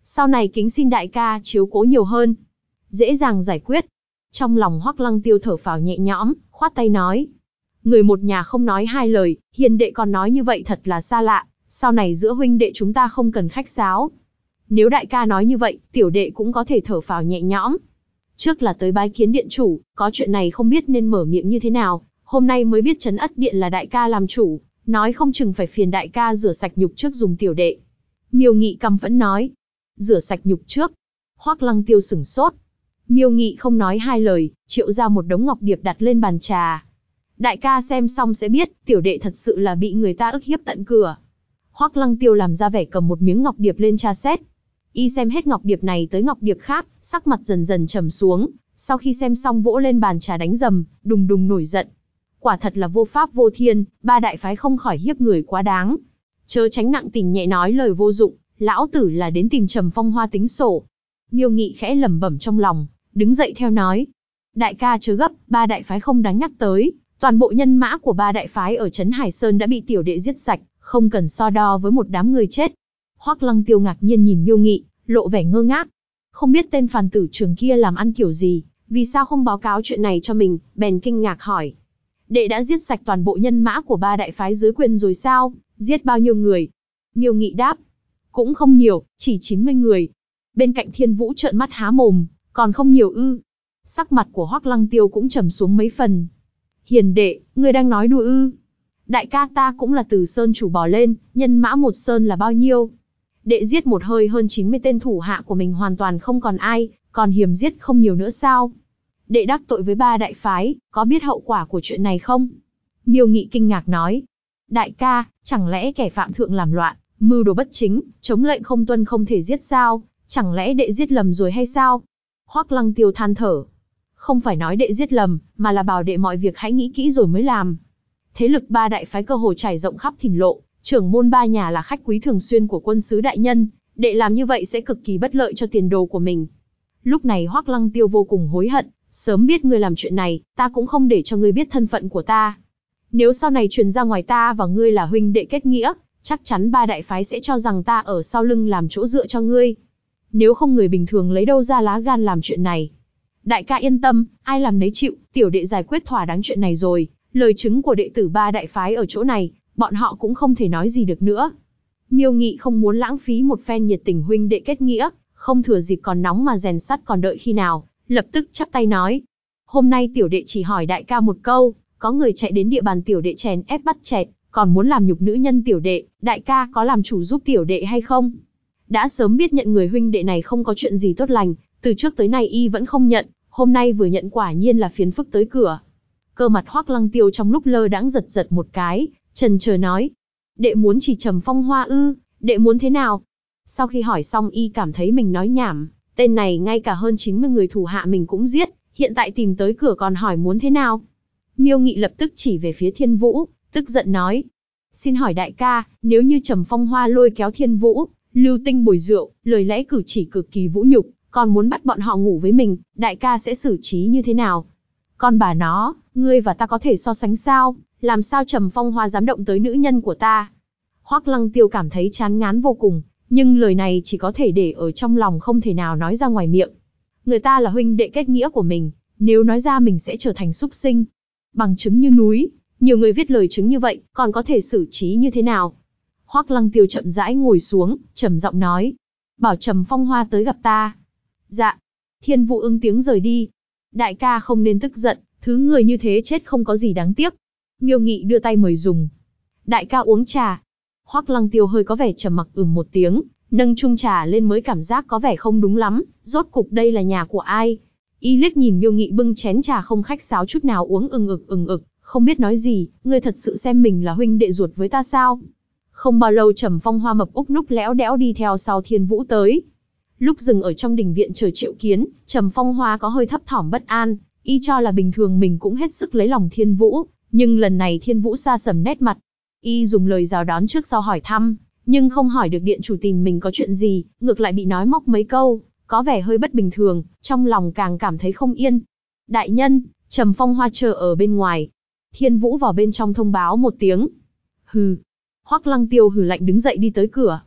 Sau này kính xin đại ca chiếu cố nhiều hơn. Dễ dàng giải quyết. Trong lòng Hoắc Lăng Tiêu thở phào nhẹ nhõm, khoát tay nói. Người một nhà không nói hai lời, hiền đệ còn nói như vậy thật là xa lạ, sau này giữa huynh đệ chúng ta không cần khách sáo. Nếu đại ca nói như vậy, tiểu đệ cũng có thể thở phào nhẹ nhõm. Trước là tới bái kiến điện chủ, có chuyện này không biết nên mở miệng như thế nào, hôm nay mới biết Trấn Ất Điện là đại ca làm chủ, nói không chừng phải phiền đại ca rửa sạch nhục trước dùng tiểu đệ. Miêu Nghị căm phẫn nói. Rửa sạch nhục trước. Hoắc Lăng Tiêu sửng sốt. Miêu Nghị không nói hai lời, triệu ra một đống ngọc điệp đặt lên bàn trà. Đại ca xem xong sẽ biết, tiểu đệ thật sự là bị người ta ức hiếp tận cửa. Hoắc Lăng Tiêu làm ra vẻ cầm một miếng ngọc điệp lên tra xét. Y xem hết ngọc điệp này tới ngọc điệp khác, sắc mặt dần dần trầm xuống, sau khi xem xong vỗ lên bàn trà đánh rầm, đùng đùng nổi giận. Quả thật là vô pháp vô thiên, ba đại phái không khỏi hiếp người quá đáng. Chớ tránh nặng tình nhẹ nói lời vô dụng, lão tử là đến tìm Trầm Phong Hoa tính sổ. Miêu Nghị khẽ lẩm bẩm trong lòng, đứng dậy theo nói. Đại ca chớ gấp, ba đại phái không đáng nhắc tới, toàn bộ nhân mã của ba đại phái ở Trấn Hải Sơn đã bị tiểu đệ giết sạch, không cần so đo với một đám người chết. Hoắc Lăng Tiêu ngạc nhiên nhìn Miêu Nghị, lộ vẻ ngơ ngác. Không biết tên phàn tử trường kia làm ăn kiểu gì, vì sao không báo cáo chuyện này cho mình, bèn kinh ngạc hỏi. Đệ đã giết sạch toàn bộ nhân mã của ba đại phái dưới quyền rồi sao, giết bao nhiêu người? Miêu Nghị đáp. Cũng không nhiều, chỉ 90 người. Bên cạnh Thiên Vũ trợn mắt há mồm, còn không nhiều ư? Sắc mặt của Hoắc Lăng Tiêu cũng trầm xuống mấy phần. Hiền đệ, ngươi đang nói đùa ư? Đại ca ta cũng là từ Sơn chủ bò lên, nhân mã một Sơn là bao nhiêu? Đệ giết một hơi hơn 90 tên thủ hạ của mình hoàn toàn không còn ai, còn hiềm giết không nhiều nữa sao? Đệ đắc tội với ba đại phái, có biết hậu quả của chuyện này không? Miêu Nghị kinh ngạc nói. Đại ca, chẳng lẽ kẻ phạm thượng làm loạn, mưu đồ bất chính, chống lệnh không tuân không thể giết sao? Chẳng lẽ đệ giết lầm rồi hay sao? Hoắc Lăng Tiêu than thở. Không phải nói đệ giết lầm, mà là bảo đệ mọi việc hãy nghĩ kỹ rồi mới làm. Thế lực ba đại phái cơ hồ trải rộng khắp Thìn Lộ, trưởng môn ba nhà là khách quý thường xuyên của quân sứ đại nhân, đệ làm như vậy sẽ cực kỳ bất lợi cho tiền đồ của mình. Lúc này Hoắc Lăng Tiêu vô cùng hối hận, sớm biết ngươi làm chuyện này, ta cũng không để cho ngươi biết thân phận của ta. Nếu sau này truyền ra ngoài ta và ngươi là huynh đệ kết nghĩa, chắc chắn ba đại phái sẽ cho rằng ta ở sau lưng làm chỗ dựa cho ngươi. Nếu không người bình thường lấy đâu ra lá gan làm chuyện này. Đại ca yên tâm, ai làm nấy chịu, tiểu đệ giải quyết thỏa đáng chuyện này rồi, lời chứng của đệ tử ba đại phái ở chỗ này, bọn họ cũng không thể nói gì được nữa. Miêu Nghị không muốn lãng phí một phen nhiệt tình huynh đệ kết nghĩa, không thừa dịp còn nóng mà rèn sắt còn đợi khi nào, lập tức chắp tay nói. Hôm nay tiểu đệ chỉ hỏi đại ca một câu, có người chạy đến địa bàn tiểu đệ chèn ép bắt chẹt, còn muốn làm nhục nữ nhân tiểu đệ, đại ca có làm chủ giúp tiểu đệ hay không? Đã sớm biết nhận người huynh đệ này không có chuyện gì tốt lành, từ trước tới nay y vẫn không nhận, hôm nay vừa nhận quả nhiên là phiền phức tới cửa. Cơ mặt Hoắc Lăng Tiêu trong lúc lơ đãng giật giật một cái, chần chờ nói. Đệ muốn chỉ Trầm Phong Hoa ư, đệ muốn thế nào? Sau khi hỏi xong y cảm thấy mình nói nhảm, tên này ngay cả hơn 90 người thủ hạ mình cũng giết, hiện tại tìm tới cửa còn hỏi muốn thế nào? Miêu Nghị lập tức chỉ về phía Thiên Vũ, tức giận nói. Xin hỏi đại ca, nếu như Trầm Phong Hoa lôi kéo Thiên Vũ, lưu tinh bồi rượu, lời lẽ cử chỉ cực kỳ vũ nhục, còn muốn bắt bọn họ ngủ với mình, đại ca sẽ xử trí như thế nào? Con bà nó, ngươi và ta có thể so sánh sao? Làm sao Trầm Phong Hoa dám động tới nữ nhân của ta? Hoắc Lăng Tiêu cảm thấy chán ngán vô cùng, nhưng lời này chỉ có thể để ở trong lòng không thể nào nói ra ngoài miệng. Người ta là huynh đệ kết nghĩa của mình, nếu nói ra mình sẽ trở thành súc sinh. Bằng chứng như núi, nhiều người viết lời chứng như vậy, còn có thể xử trí như thế nào? Hoắc Lăng Tiêu chậm rãi ngồi xuống, trầm giọng nói. Bảo Trầm Phong Hoa tới gặp ta. Dạ. Thiên Vũ ứng tiếng rời đi. Đại ca không nên tức giận, thứ người như thế chết không có gì đáng tiếc. Miêu Nghị đưa tay mời dùng. Đại ca uống trà. Hoắc Lăng Tiêu hơi có vẻ trầm mặc một tiếng, nâng chung trà lên mới cảm giác có vẻ không đúng lắm, rốt cục đây là nhà của ai? Y liếc nhìn Miêu Nghị bưng chén trà không khách sáo chút nào uống ừng ực, không biết nói gì, ngươi thật sự xem mình là huynh đệ ruột với ta sao? Không bao lâu Trầm Phong Hoa mập úc núc lẽo đẽo đi theo sau Thiên Vũ tới. Lúc dừng ở trong đình viện chờ triệu kiến, Trầm Phong Hoa có hơi thấp thỏm bất an, y cho là bình thường mình cũng hết sức lấy lòng Thiên Vũ, nhưng lần này Thiên Vũ sa sầm nét mặt. Y dùng lời chào đón trước sau hỏi thăm, nhưng không hỏi được điện chủ tìm mình có chuyện gì, ngược lại bị nói móc mấy câu, có vẻ hơi bất bình thường, trong lòng càng cảm thấy không yên. Đại nhân, Trầm Phong Hoa chờ ở bên ngoài. Thiên Vũ vào bên trong thông báo một tiếng. Hừ. Hoắc Lăng Tiêu hừ lạnh đứng dậy đi tới cửa.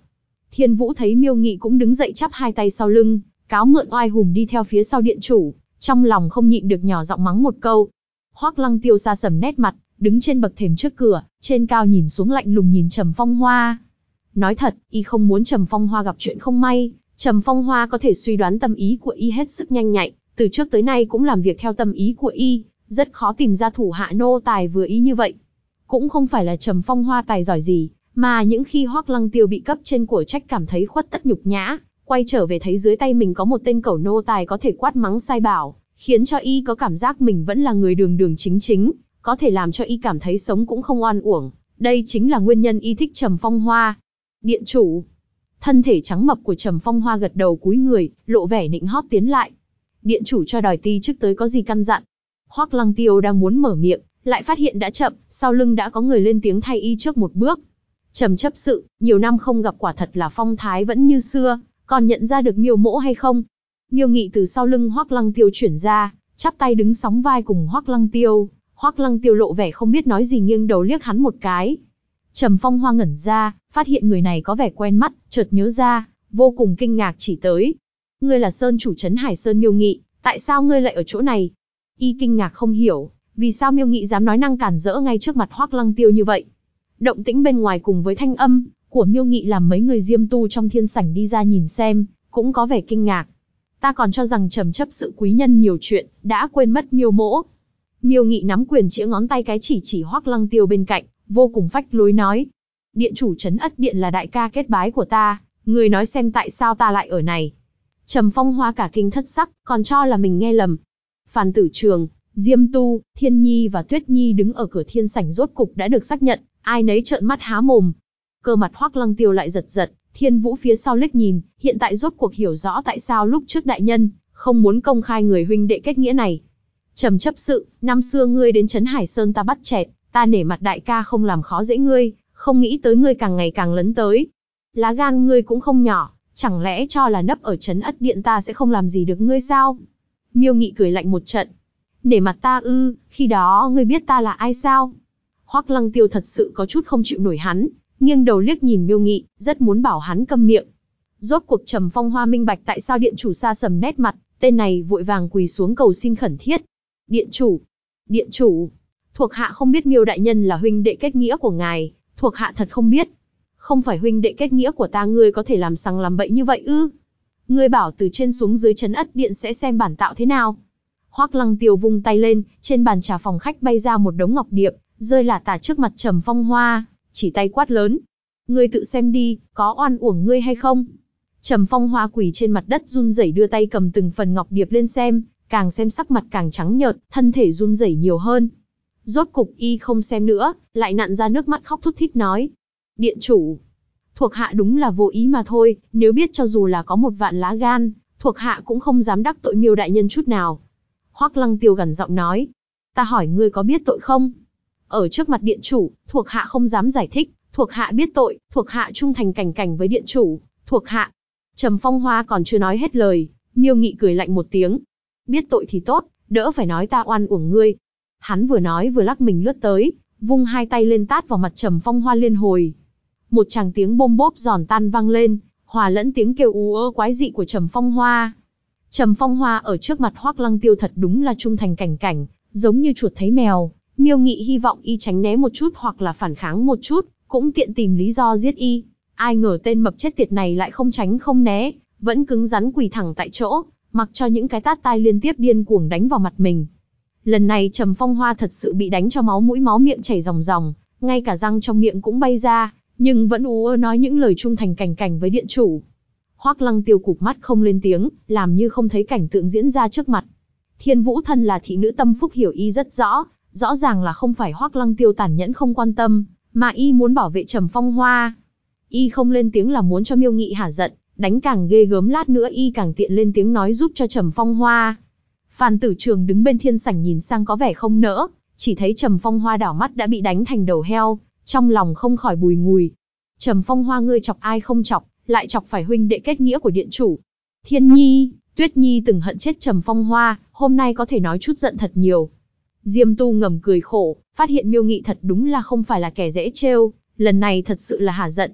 Thiên Vũ thấy Miêu Nghị cũng đứng dậy chắp hai tay sau lưng, cáo mượn oai hùng đi theo phía sau điện chủ, trong lòng không nhịn được nhỏ giọng mắng một câu. Hoắc Lăng Tiêu xa sầm nét mặt, đứng trên bậc thềm trước cửa, trên cao nhìn xuống lạnh lùng nhìn Trầm Phong Hoa. Nói thật, y không muốn Trầm Phong Hoa gặp chuyện không may. Trầm Phong Hoa có thể suy đoán tâm ý của y hết sức nhanh nhạy, từ trước tới nay cũng làm việc theo tâm ý của y, rất khó tìm ra thủ hạ nô tài vừa ý như vậy. Cũng không phải là Trầm Phong Hoa tài giỏi gì, mà những khi Hoắc Lăng Tiêu bị cấp trên của trách cảm thấy khuất tất nhục nhã, quay trở về thấy dưới tay mình có một tên cẩu nô tài có thể quát mắng sai bảo, khiến cho y có cảm giác mình vẫn là người đường đường chính chính, có thể làm cho y cảm thấy sống cũng không oan uổng. Đây chính là nguyên nhân y thích Trầm Phong Hoa. Điện chủ. Thân thể trắng mập của Trầm Phong Hoa gật đầu cúi người, lộ vẻ nịnh hót tiến lại. Điện chủ cho đòi ti chức tới có gì căn dặn? Hoắc Lăng Tiêu đang muốn mở miệng, lại phát hiện đã chậm, sau lưng đã có người lên tiếng thay y trước một bước. Trầm chấp sự, nhiều năm không gặp quả thật là phong thái vẫn như xưa, còn nhận ra được Miêu mỗ hay không? Miêu Nghị từ sau lưng Hoắc Lăng Tiêu chuyển ra, chắp tay đứng sóng vai cùng Hoắc Lăng Tiêu. Hoắc Lăng Tiêu lộ vẻ không biết nói gì nghiêng đầu liếc hắn một cái. Trầm Phong Hoa ngẩn ra, phát hiện người này có vẻ quen mắt, chợt nhớ ra, vô cùng kinh ngạc chỉ tới. Ngươi là Sơn chủ trấn Hải Sơn Miêu Nghị, tại sao ngươi lại ở chỗ này? Y kinh ngạc không hiểu, vì sao Miêu Nghị dám nói năng cản rỡ ngay trước mặt Hoắc Lăng Tiêu như vậy. Động tĩnh bên ngoài cùng với thanh âm của Miêu Nghị làm mấy người diêm tu trong thiên sảnh đi ra nhìn xem, cũng có vẻ kinh ngạc. Ta còn cho rằng Trầm chấp sự quý nhân nhiều chuyện, đã quên mất Miêu mỗ. Miêu Nghị nắm quyền chĩa ngón tay cái chỉ Hoắc Lăng Tiêu bên cạnh, vô cùng phách lối nói. Điện chủ trấn Ất Điện là đại ca kết bái của ta, người nói xem tại sao ta lại ở này. Trầm Phong Hoa cả kinh thất sắc, còn cho là mình nghe lầm. Phan Tử Trường, Diêm Tu, Thiên Nhi và Tuyết Nhi đứng ở cửa thiên sảnh rốt cục đã được xác nhận, ai nấy trợn mắt há mồm. Cơ mặt Hoắc Lăng Tiêu lại giật giật, Thiên Vũ phía sau liếc nhìn, hiện tại rốt cuộc hiểu rõ tại sao lúc trước đại nhân không muốn công khai người huynh đệ kết nghĩa này. Trầm chấp sự, năm xưa ngươi đến trấn Hải Sơn ta bắt chẹt, ta nể mặt đại ca không làm khó dễ ngươi, không nghĩ tới ngươi càng ngày càng lấn tới. Lá gan ngươi cũng không nhỏ, chẳng lẽ cho là nấp ở trấn Ất Điện ta sẽ không làm gì được ngươi sao? Miêu Nghị cười lạnh một trận. Nể mặt ta ư, khi đó ngươi biết ta là ai sao? Hoắc Lăng Tiêu thật sự có chút không chịu nổi hắn, nghiêng đầu liếc nhìn Miêu Nghị, rất muốn bảo hắn câm miệng. Rốt cuộc Trầm Phong Hoa minh bạch tại sao điện chủ xa sầm nét mặt, tên này vội vàng quỳ xuống cầu xin khẩn thiết. Điện chủ, thuộc hạ không biết Miêu đại nhân là huynh đệ kết nghĩa của ngài, thuộc hạ thật không biết. Không phải huynh đệ kết nghĩa của ta ngươi có thể làm sằng làm bậy như vậy ư? Ngươi bảo từ trên xuống dưới trấn Ất Điện sẽ xem bản tạo thế nào? Hoắc Lăng Tiêu vung tay lên, trên bàn trà phòng khách bay ra một đống ngọc điệp, rơi lả tả trước mặt Trầm Phong Hoa, chỉ tay quát lớn. Ngươi tự xem đi, có oan uổng ngươi hay không? Trầm Phong Hoa quỳ trên mặt đất run rẩy đưa tay cầm từng phần ngọc điệp lên xem, càng xem sắc mặt càng trắng nhợt, thân thể run rẩy nhiều hơn. Rốt cục y không xem nữa, lại nặn ra nước mắt khóc thút thít nói. Điện chủ, thuộc hạ đúng là vô ý mà thôi, nếu biết cho dù là có một vạn lá gan, thuộc hạ cũng không dám đắc tội Miêu đại nhân chút nào. Hoắc Lăng Tiêu gằn giọng nói. Ta hỏi ngươi có biết tội không? Ở trước mặt điện chủ, thuộc hạ không dám giải thích, thuộc hạ biết tội, thuộc hạ trung thành cảnh cảnh với điện chủ, thuộc hạ. Trầm Phong Hoa còn chưa nói hết lời, Miêu Nghị cười lạnh một tiếng. Biết tội thì tốt, đỡ phải nói ta oan uổng ngươi. Hắn vừa nói vừa lắc mình lướt tới, vung hai tay lên tát vào mặt Trầm Phong Hoa liên hồi. Một tràng tiếng bôm bốp giòn tan vang lên, hòa lẫn tiếng kêu ú ớ quái dị của Trầm Phong Hoa. Trầm Phong Hoa ở trước mặt Hoắc Lăng Tiêu thật đúng là trung thành cảnh cảnh, giống như chuột thấy mèo. Miêu Nghị hy vọng y tránh né một chút hoặc là phản kháng một chút, cũng tiện tìm lý do giết y. Ai ngờ tên mập chết tiệt này lại không tránh không né, vẫn cứng rắn quỳ thẳng tại chỗ, mặc cho những cái tát tai liên tiếp điên cuồng đánh vào mặt mình. Lần này Trầm Phong Hoa thật sự bị đánh cho máu mũi máu miệng chảy ròng ròng, ngay cả răng trong miệng cũng bay ra, nhưng vẫn ú ớ nói những lời trung thành cảnh cảnh với điện chủ. Hoắc Lăng Tiêu cụp mắt không lên tiếng, làm như không thấy cảnh tượng diễn ra trước mặt. Thiên Vũ thân là thị nữ tâm phúc hiểu y rất rõ, rõ ràng là không phải Hoắc Lăng Tiêu tàn nhẫn không quan tâm, mà y muốn bảo vệ Trầm Phong Hoa. Y không lên tiếng là muốn cho Miêu Nghị hả giận, đánh càng ghê gớm lát nữa y càng tiện lên tiếng nói giúp cho Trầm Phong Hoa. Phan Tử Trường đứng bên thiên sảnh nhìn sang có vẻ không nỡ, chỉ thấy Trầm Phong Hoa đảo mắt đã bị đánh thành đầu heo, trong lòng không khỏi bùi ngùi. Trầm Phong Hoa ngươi chọc ai không chọc, lại chọc phải huynh đệ kết nghĩa của điện chủ. Thiên Nhi, Tuyết Nhi từng hận chết Trầm Phong Hoa, hôm nay có thể nói chút giận thật nhiều. Diêm Tu ngầm cười khổ, phát hiện Miêu Nghị thật đúng là không phải là kẻ dễ trêu, lần này thật sự là hả giận.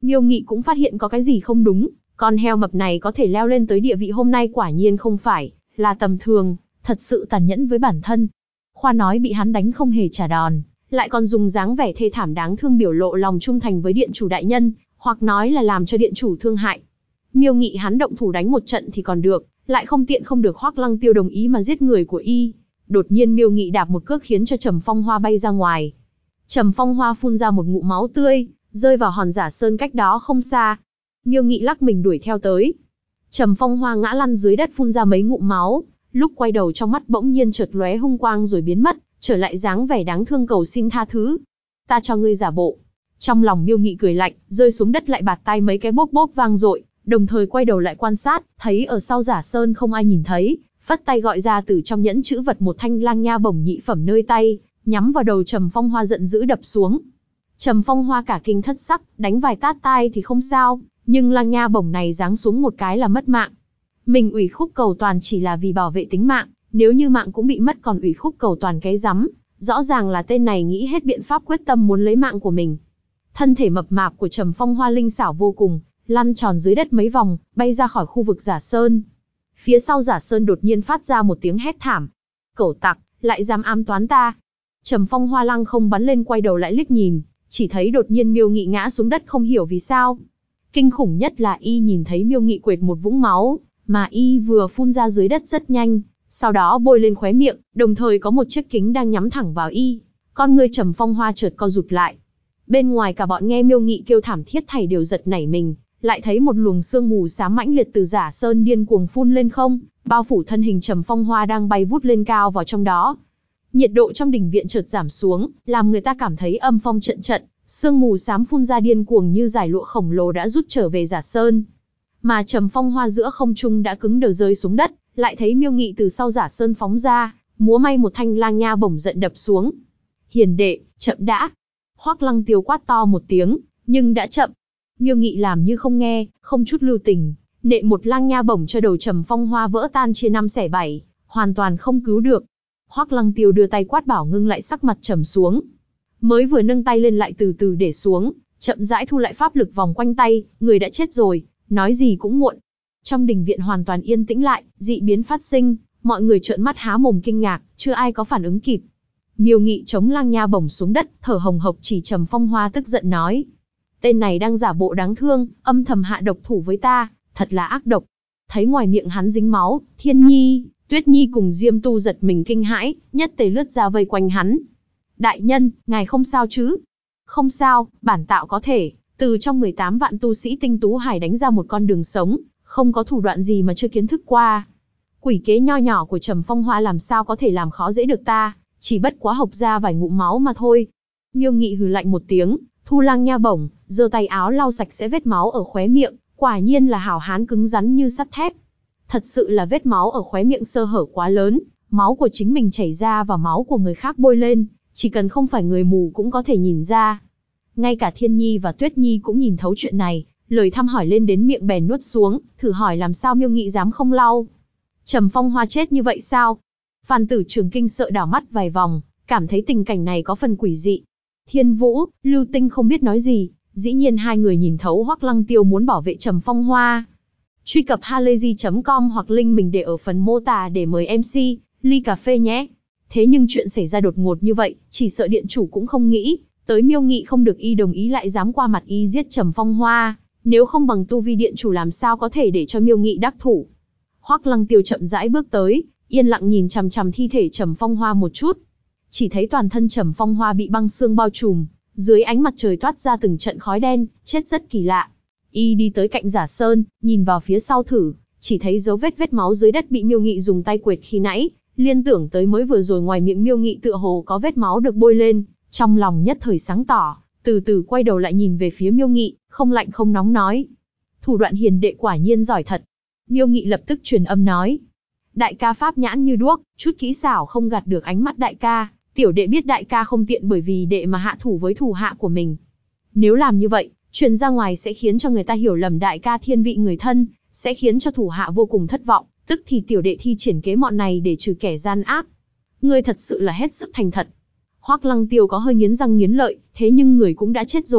Miêu Nghị cũng phát hiện có cái gì không đúng, con heo mập này có thể leo lên tới địa vị hôm nay quả nhiên không phải là tầm thường, thật sự tàn nhẫn với bản thân. Khoa nói bị hắn đánh không hề trả đòn, lại còn dùng dáng vẻ thê thảm đáng thương biểu lộ lòng trung thành với điện chủ đại nhân, hoặc nói là làm cho điện chủ thương hại. Miêu Nghị hắn động thủ đánh một trận thì còn được, lại không tiện không được Hoắc Lăng Tiêu đồng ý mà giết người của y. Đột nhiên Miêu Nghị đạp một cước khiến cho Trầm Phong Hoa bay ra ngoài. Trầm Phong Hoa phun ra một ngụm máu tươi, rơi vào hòn giả sơn cách đó không xa. Miêu Nghị lắc mình đuổi theo tới. Trầm Phong Hoa ngã lăn dưới đất phun ra mấy ngụm máu, lúc quay đầu trong mắt bỗng nhiên chợt lóe hung quang rồi biến mất, trở lại dáng vẻ đáng thương cầu xin tha thứ. Ta cho ngươi giả bộ. Trong lòng Miêu Nghị cười lạnh, rơi xuống đất lại bạt tay mấy cái bốp bốp vang dội, đồng thời quay đầu lại quan sát, thấy ở sau giả sơn không ai nhìn thấy, phất tay gọi ra từ trong nhẫn chữ vật một thanh lang nha bổng nhị phẩm nơi tay, nhắm vào đầu Trầm Phong Hoa giận dữ đập xuống. Trầm Phong Hoa cả kinh thất sắc, đánh vài tát tai thì không sao, nhưng lang nha bổng này giáng xuống một cái là mất mạng. Mình ủy khúc cầu toàn chỉ là vì bảo vệ tính mạng, nếu như mạng cũng bị mất còn ủy khúc cầu toàn cái rắm, rõ ràng là tên này nghĩ hết biện pháp quyết tâm muốn lấy mạng của mình. Thân thể mập mạp của Trầm Phong Hoa linh xảo vô cùng, lăn tròn dưới đất mấy vòng, bay ra khỏi khu vực giả sơn. Phía sau giả sơn đột nhiên phát ra một tiếng hét thảm. Cẩu tặc, lại dám ám toán ta. Trầm Phong Hoa lăng không bắn lên quay đầu lại liếc nhìn, chỉ thấy đột nhiên Miêu Nghị ngã xuống đất không hiểu vì sao. Kinh khủng nhất là y nhìn thấy Miêu Nghị quệt một vũng máu, mà y vừa phun ra dưới đất rất nhanh, sau đó bôi lên khóe miệng, đồng thời có một chiếc kính đang nhắm thẳng vào y. Con ngươi Trầm Phong Hoa chợt co rụt lại. Bên ngoài cả bọn nghe Miêu Nghị kêu thảm thiết thảy đều giật nảy mình, lại thấy một luồng sương mù xám mãnh liệt từ giả sơn điên cuồng phun lên không, bao phủ thân hình Trầm Phong Hoa đang bay vút lên cao vào trong đó. Nhiệt độ trong đình viện chợt giảm xuống, làm người ta cảm thấy âm phong trận trận, sương mù xám phun ra điên cuồng như dải lụa khổng lồ đã rút trở về giả sơn. Mà Trầm Phong Hoa giữa không trung đã cứng đờ rơi xuống đất, lại thấy Miêu Nghị từ sau giả sơn phóng ra, múa may một thanh lang nha bổng giận đập xuống. Hiền đệ, chậm đã. Hoắc Lăng Tiêu quát to một tiếng, nhưng đã chậm. Miêu Nghị làm như không nghe, không chút lưu tình, nện một lang nha bổng cho đầu Trầm Phong Hoa vỡ tan chia 5 xẻ 7, hoàn toàn không cứu được. Hoắc Lăng Tiêu đưa tay quát bảo ngưng lại sắc mặt trầm xuống. Mới vừa nâng tay lên lại từ từ để xuống, chậm rãi thu lại pháp lực vòng quanh tay, người đã chết rồi, nói gì cũng muộn. Trong đình viện hoàn toàn yên tĩnh lại, dị biến phát sinh, mọi người trợn mắt há mồm kinh ngạc, chưa ai có phản ứng kịp. Miêu Nghị chống lang nha bổng xuống đất, thở hồng hộc chỉ Trầm Phong Hoa tức giận nói. Tên này đang giả bộ đáng thương, âm thầm hạ độc thủ với ta, thật là ác độc. Thấy ngoài miệng hắn dính máu, Thiên Nhi, Tuyết Nhi cùng Diêm Tu giật mình kinh hãi, nhất tề lướt ra vây quanh hắn. Đại nhân, ngài không sao chứ? Không sao, bản tạo có thể, từ trong 18 vạn tu sĩ tinh tú hải đánh ra một con đường sống, không có thủ đoạn gì mà chưa kiến thức qua. Quỷ kế nho nhỏ của Trầm Phong Hoa làm sao có thể làm khó dễ được ta, chỉ bất quá hộc ra vài ngụm máu mà thôi. Miêu Nghị hừ lạnh một tiếng, thu lang nha bổng, giơ tay áo lau sạch sẽ vết máu ở khóe miệng, quả nhiên là hảo hán cứng rắn như sắt thép. Thật sự là vết máu ở khóe miệng sơ hở quá lớn, máu của chính mình chảy ra và máu của người khác bôi lên, chỉ cần không phải người mù cũng có thể nhìn ra. Ngay cả Thiên Nhi và Tuyết Nhi cũng nhìn thấu chuyện này, lời thăm hỏi lên đến miệng bèn nuốt xuống, thử hỏi làm sao Miêu Nghị dám không lau. Trầm Phong Hoa chết như vậy sao? Phan Tử Trường kinh sợ đảo mắt vài vòng, cảm thấy tình cảnh này có phần quỷ dị. Thiên Vũ, Lưu Tinh không biết nói gì, dĩ nhiên hai người nhìn thấu Hoắc Lăng Tiêu muốn bảo vệ Trầm Phong Hoa. Truy cập halayzi.com hoặc link mình để ở phần mô tả để mời MC, ly cà phê nhé. Thế nhưng chuyện xảy ra đột ngột như vậy, chỉ sợ điện chủ cũng không nghĩ, tới Miêu Nghị không được y đồng ý lại dám qua mặt y giết Trầm Phong Hoa, nếu không bằng tu vi điện chủ làm sao có thể để cho Miêu Nghị đắc thủ. Hoắc Lăng Tiêu chậm rãi bước tới, yên lặng nhìn chằm chằm thi thể Trầm Phong Hoa một chút. Chỉ thấy toàn thân Trầm Phong Hoa bị băng xương bao trùm, dưới ánh mặt trời toát ra từng trận khói đen, chết rất kỳ lạ. Y đi tới cạnh giả sơn, nhìn vào phía sau thử, chỉ thấy dấu vết máu dưới đất bị Miêu Nghị dùng tay quệt khi nãy, liên tưởng tới mới vừa rồi ngoài miệng Miêu Nghị tựa hồ có vết máu được bôi lên, trong lòng nhất thời sáng tỏ, từ từ quay đầu lại nhìn về phía Miêu Nghị, không lạnh không nóng nói: thủ đoạn hiền đệ quả nhiên giỏi thật. Miêu Nghị lập tức truyền âm nói: đại ca pháp nhãn như đuốc, chút kỹ xảo không gạt được ánh mắt đại ca, tiểu đệ biết đại ca không tiện bởi vì đệ mà hạ thủ với thủ hạ của mình. Nếu làm như vậy, truyền ra ngoài sẽ khiến cho người ta hiểu lầm đại ca thiên vị người thân, sẽ khiến cho thủ hạ vô cùng thất vọng, tức thì tiểu đệ thi triển kế mọn này để trừ kẻ gian ác. Ngươi thật sự là hết sức thành thật. Hoắc Lăng Tiêu có hơi nghiến răng nghiến lợi, thế nhưng người cũng đã chết rồi,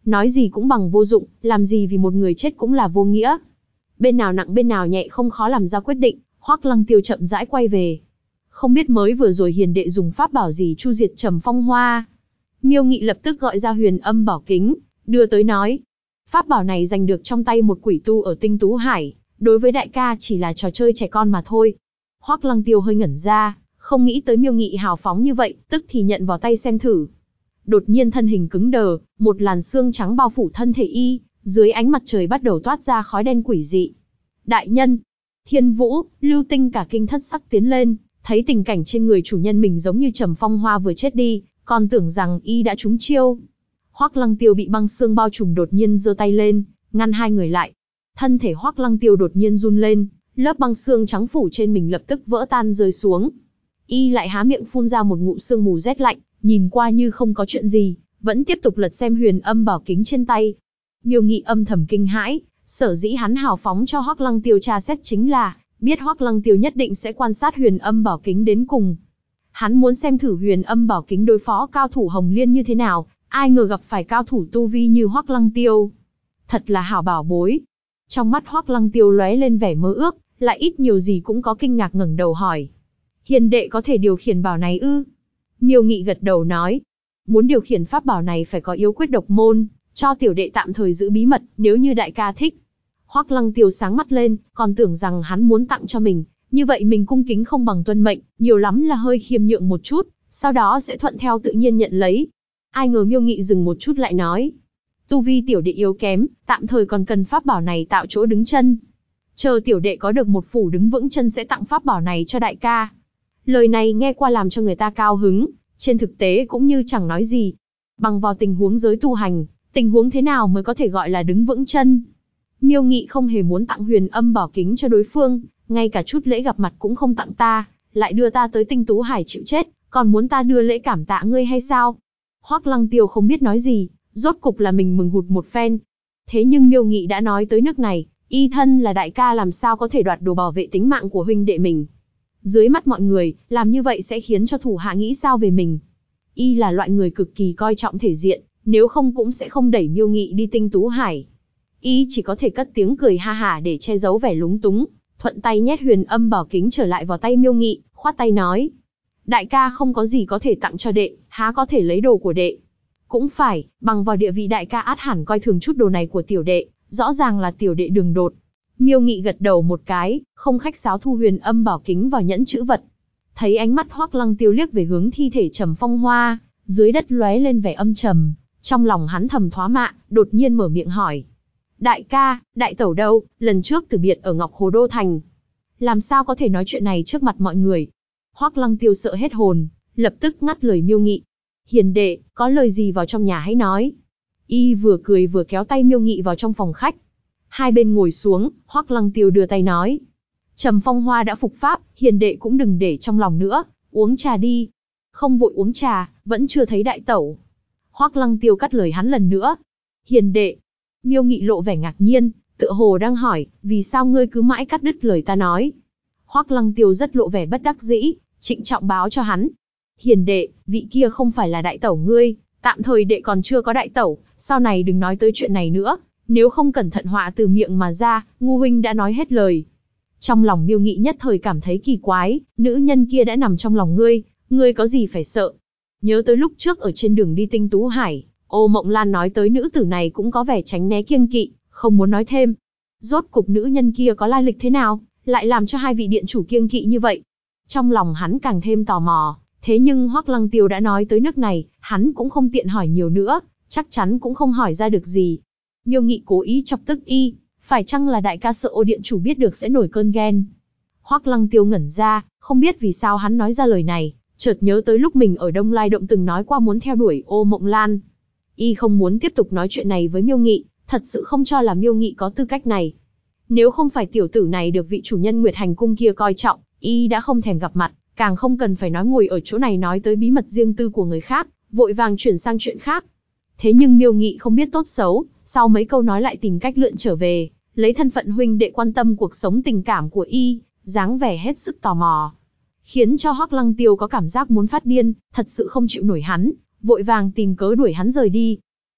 Nói gì cũng bằng vô dụng, làm gì vì một người chết cũng là vô nghĩa. Bên nào nặng bên nào nhẹ không khó làm ra quyết định, Hoắc Lăng Tiêu chậm rãi quay về. Không biết mới vừa rồi hiền đệ dùng pháp bảo gì chu diệt Trầm Phong Hoa. Miêu Nghị lập tức gọi ra Huyền Âm Bảo Kính, đưa tới nói. Pháp bảo này giành được trong tay một quỷ tu ở Tinh Tú Hải, đối với đại ca chỉ là trò chơi trẻ con mà thôi. Hoắc Lăng Tiêu hơi ngẩn ra, không nghĩ tới Miêu Nghị hào phóng như vậy, tức thì nhận vào tay xem thử. Đột nhiên thân hình cứng đờ, một làn xương trắng bao phủ thân thể y, dưới ánh mặt trời bắt đầu toát ra khói đen quỷ dị. Đại nhân, Thiên Vũ, Lưu Tinh cả kinh thất sắc tiến lên, thấy tình cảnh trên người chủ nhân mình giống như Trầm Phong Hoa vừa chết đi, còn tưởng rằng y đã trúng chiêu. Hoắc Lăng Tiêu bị băng xương bao trùm đột nhiên giơ tay lên, ngăn hai người lại. Thân thể Hoắc Lăng Tiêu đột nhiên run lên, lớp băng xương trắng phủ trên mình lập tức vỡ tan rơi xuống. Y lại há miệng phun ra một ngụm sương mù rét lạnh, nhìn qua như không có chuyện gì, vẫn tiếp tục lật xem Huyền Âm Bảo Kính trên tay. Miêu Nghị âm thầm kinh hãi, sở dĩ hắn hào phóng cho Hoắc Lăng Tiêu tra xét chính là biết Hoắc Lăng Tiêu nhất định sẽ quan sát Huyền Âm Bảo Kính đến cùng. Hắn muốn xem thử Huyền Âm Bảo Kính đối phó cao thủ Hồng Liên như thế nào, ai ngờ gặp phải cao thủ tu vi như Hoắc Lăng Tiêu. Thật là hảo bảo bối. Trong mắt Hoắc Lăng Tiêu lóe lên vẻ mơ ước, lại ít nhiều gì cũng có kinh ngạc ngẩng đầu hỏi. Hiền đệ có thể điều khiển bảo này ư? Miêu Nghị gật đầu nói. Muốn điều khiển pháp bảo này phải có yếu quyết độc môn, cho tiểu đệ tạm thời giữ bí mật, nếu như đại ca thích. Hoắc Lăng Tiêu sáng mắt lên, còn tưởng rằng hắn muốn tặng cho mình, như vậy mình cung kính không bằng tuân mệnh, nhiều lắm là hơi khiêm nhượng một chút, sau đó sẽ thuận theo tự nhiên nhận lấy. Ai ngờ Miêu Nghị dừng một chút lại nói. Tu vi tiểu đệ yếu kém, tạm thời còn cần pháp bảo này tạo chỗ đứng chân. Chờ tiểu đệ có được một phủ đứng vững chân sẽ tặng pháp bảo này cho đại ca. Lời này nghe qua làm cho người ta cao hứng, trên thực tế cũng như chẳng nói gì. Bằng vào tình huống giới tu hành, tình huống thế nào mới có thể gọi là đứng vững chân? Miêu Nghị không hề muốn tặng Huyền Âm Bảo Kính cho đối phương, ngay cả chút lễ gặp mặt cũng không tặng ta, lại đưa ta tới Tinh Tú Hải chịu chết, còn muốn ta đưa lễ cảm tạ ngươi hay sao? Hoắc Lăng Tiêu không biết nói gì, rốt cục là mình mừng hụt một phen. Thế nhưng Miêu Nghị đã nói tới nước này, y thân là đại ca làm sao có thể đoạt đồ bảo vệ tính mạng của huynh đệ mình. Dưới mắt mọi người, làm như vậy sẽ khiến cho thủ hạ nghĩ sao về mình. Y là loại người cực kỳ coi trọng thể diện, nếu không cũng sẽ không đẩy Miêu Nghị đi Tinh Tú Hải. Y chỉ có thể cất tiếng cười ha hả để che giấu vẻ lúng túng, thuận tay nhét Huyền Âm Bảo Kính trở lại vào tay Miêu Nghị, khoát tay nói. Đại ca không có gì có thể tặng cho đệ, há có thể lấy đồ của đệ. Cũng phải, bằng vào địa vị đại ca át hẳn coi thường chút đồ này của tiểu đệ, rõ ràng là tiểu đệ đường đột. Miêu Nghị gật đầu một cái, không khách sáo thu Huyền Âm Bảo Kính vào nhẫn chữ vật. Thấy ánh mắt Hoắc Lăng Tiêu liếc về hướng thi thể Trầm Phong Hoa, dưới đất lóe lên vẻ âm trầm, trong lòng hắn thầm thoá mạ, đột nhiên mở miệng hỏi. Đại ca, đại tẩu đâu, lần trước từ biệt ở Ngọc Hồ Đô Thành. Làm sao có thể nói chuyện này trước mặt mọi người? Hoắc Lăng Tiêu sợ hết hồn, lập tức ngắt lời Miêu Nghị. Hiền đệ, có lời gì vào trong nhà hãy nói. Y vừa cười vừa kéo tay Miêu Nghị vào trong phòng khách. Hai bên ngồi xuống, Hoắc Lăng Tiêu đưa tay nói. Trầm Phong Hoa đã phục pháp, hiền đệ cũng đừng để trong lòng nữa, uống trà đi. Không vội uống trà, vẫn chưa thấy đại tẩu. Hoắc Lăng Tiêu cắt lời hắn lần nữa. Hiền đệ. Miêu Nghị lộ vẻ ngạc nhiên, tựa hồ đang hỏi, vì sao ngươi cứ mãi cắt đứt lời ta nói. Hoắc Lăng Tiêu rất lộ vẻ bất đắc dĩ, trịnh trọng báo cho hắn. Hiền đệ, vị kia không phải là đại tẩu ngươi, tạm thời đệ còn chưa có đại tẩu, sau này đừng nói tới chuyện này nữa, nếu không cẩn thận họa từ miệng mà ra, ngu huynh đã nói hết lời. Trong lòng Miêu Nghị nhất thời cảm thấy kỳ quái, nữ nhân kia đã nằm trong lòng ngươi có gì phải sợ. Nhớ tới lúc trước ở trên đường đi Tinh Tú Hải, Ô Mộng Lan nói tới nữ tử này cũng có vẻ tránh né kiêng kỵ, không muốn nói thêm. Rốt cục nữ nhân kia có lai lịch thế nào, lại làm cho hai vị điện chủ kiêng kỵ như vậy? Trong lòng hắn càng thêm tò mò, thế nhưng Hoắc Lăng Tiêu đã nói tới nước này, hắn cũng không tiện hỏi nhiều nữa, chắc chắn cũng không hỏi ra được gì. Miêu Nghị cố ý chọc tức y, phải chăng là đại ca sợ Ô điện chủ biết được sẽ nổi cơn ghen? Hoắc Lăng Tiêu ngẩn ra, không biết vì sao hắn nói ra lời này, chợt nhớ tới lúc mình ở Đông Lai Động từng nói qua muốn theo đuổi Ô Mộng Lan. Y không muốn tiếp tục nói chuyện này với Miêu Nghị, thật sự không cho là Miêu Nghị có tư cách này. Nếu không phải tiểu tử này được vị chủ nhân Nguyệt Hành Cung kia coi trọng, y đã không thèm gặp mặt, càng không cần phải nói ngồi ở chỗ này nói tới bí mật riêng tư của người khác, vội vàng chuyển sang chuyện khác. Thế nhưng Miêu Nghị không biết tốt xấu, sau mấy câu nói lại tìm cách lượn trở về, lấy thân phận huynh đệ quan tâm cuộc sống tình cảm của y, dáng vẻ hết sức tò mò, khiến cho Hoắc Lăng Tiêu có cảm giác muốn phát điên, thật sự không chịu nổi hắn, vội vàng tìm cớ đuổi hắn rời đi.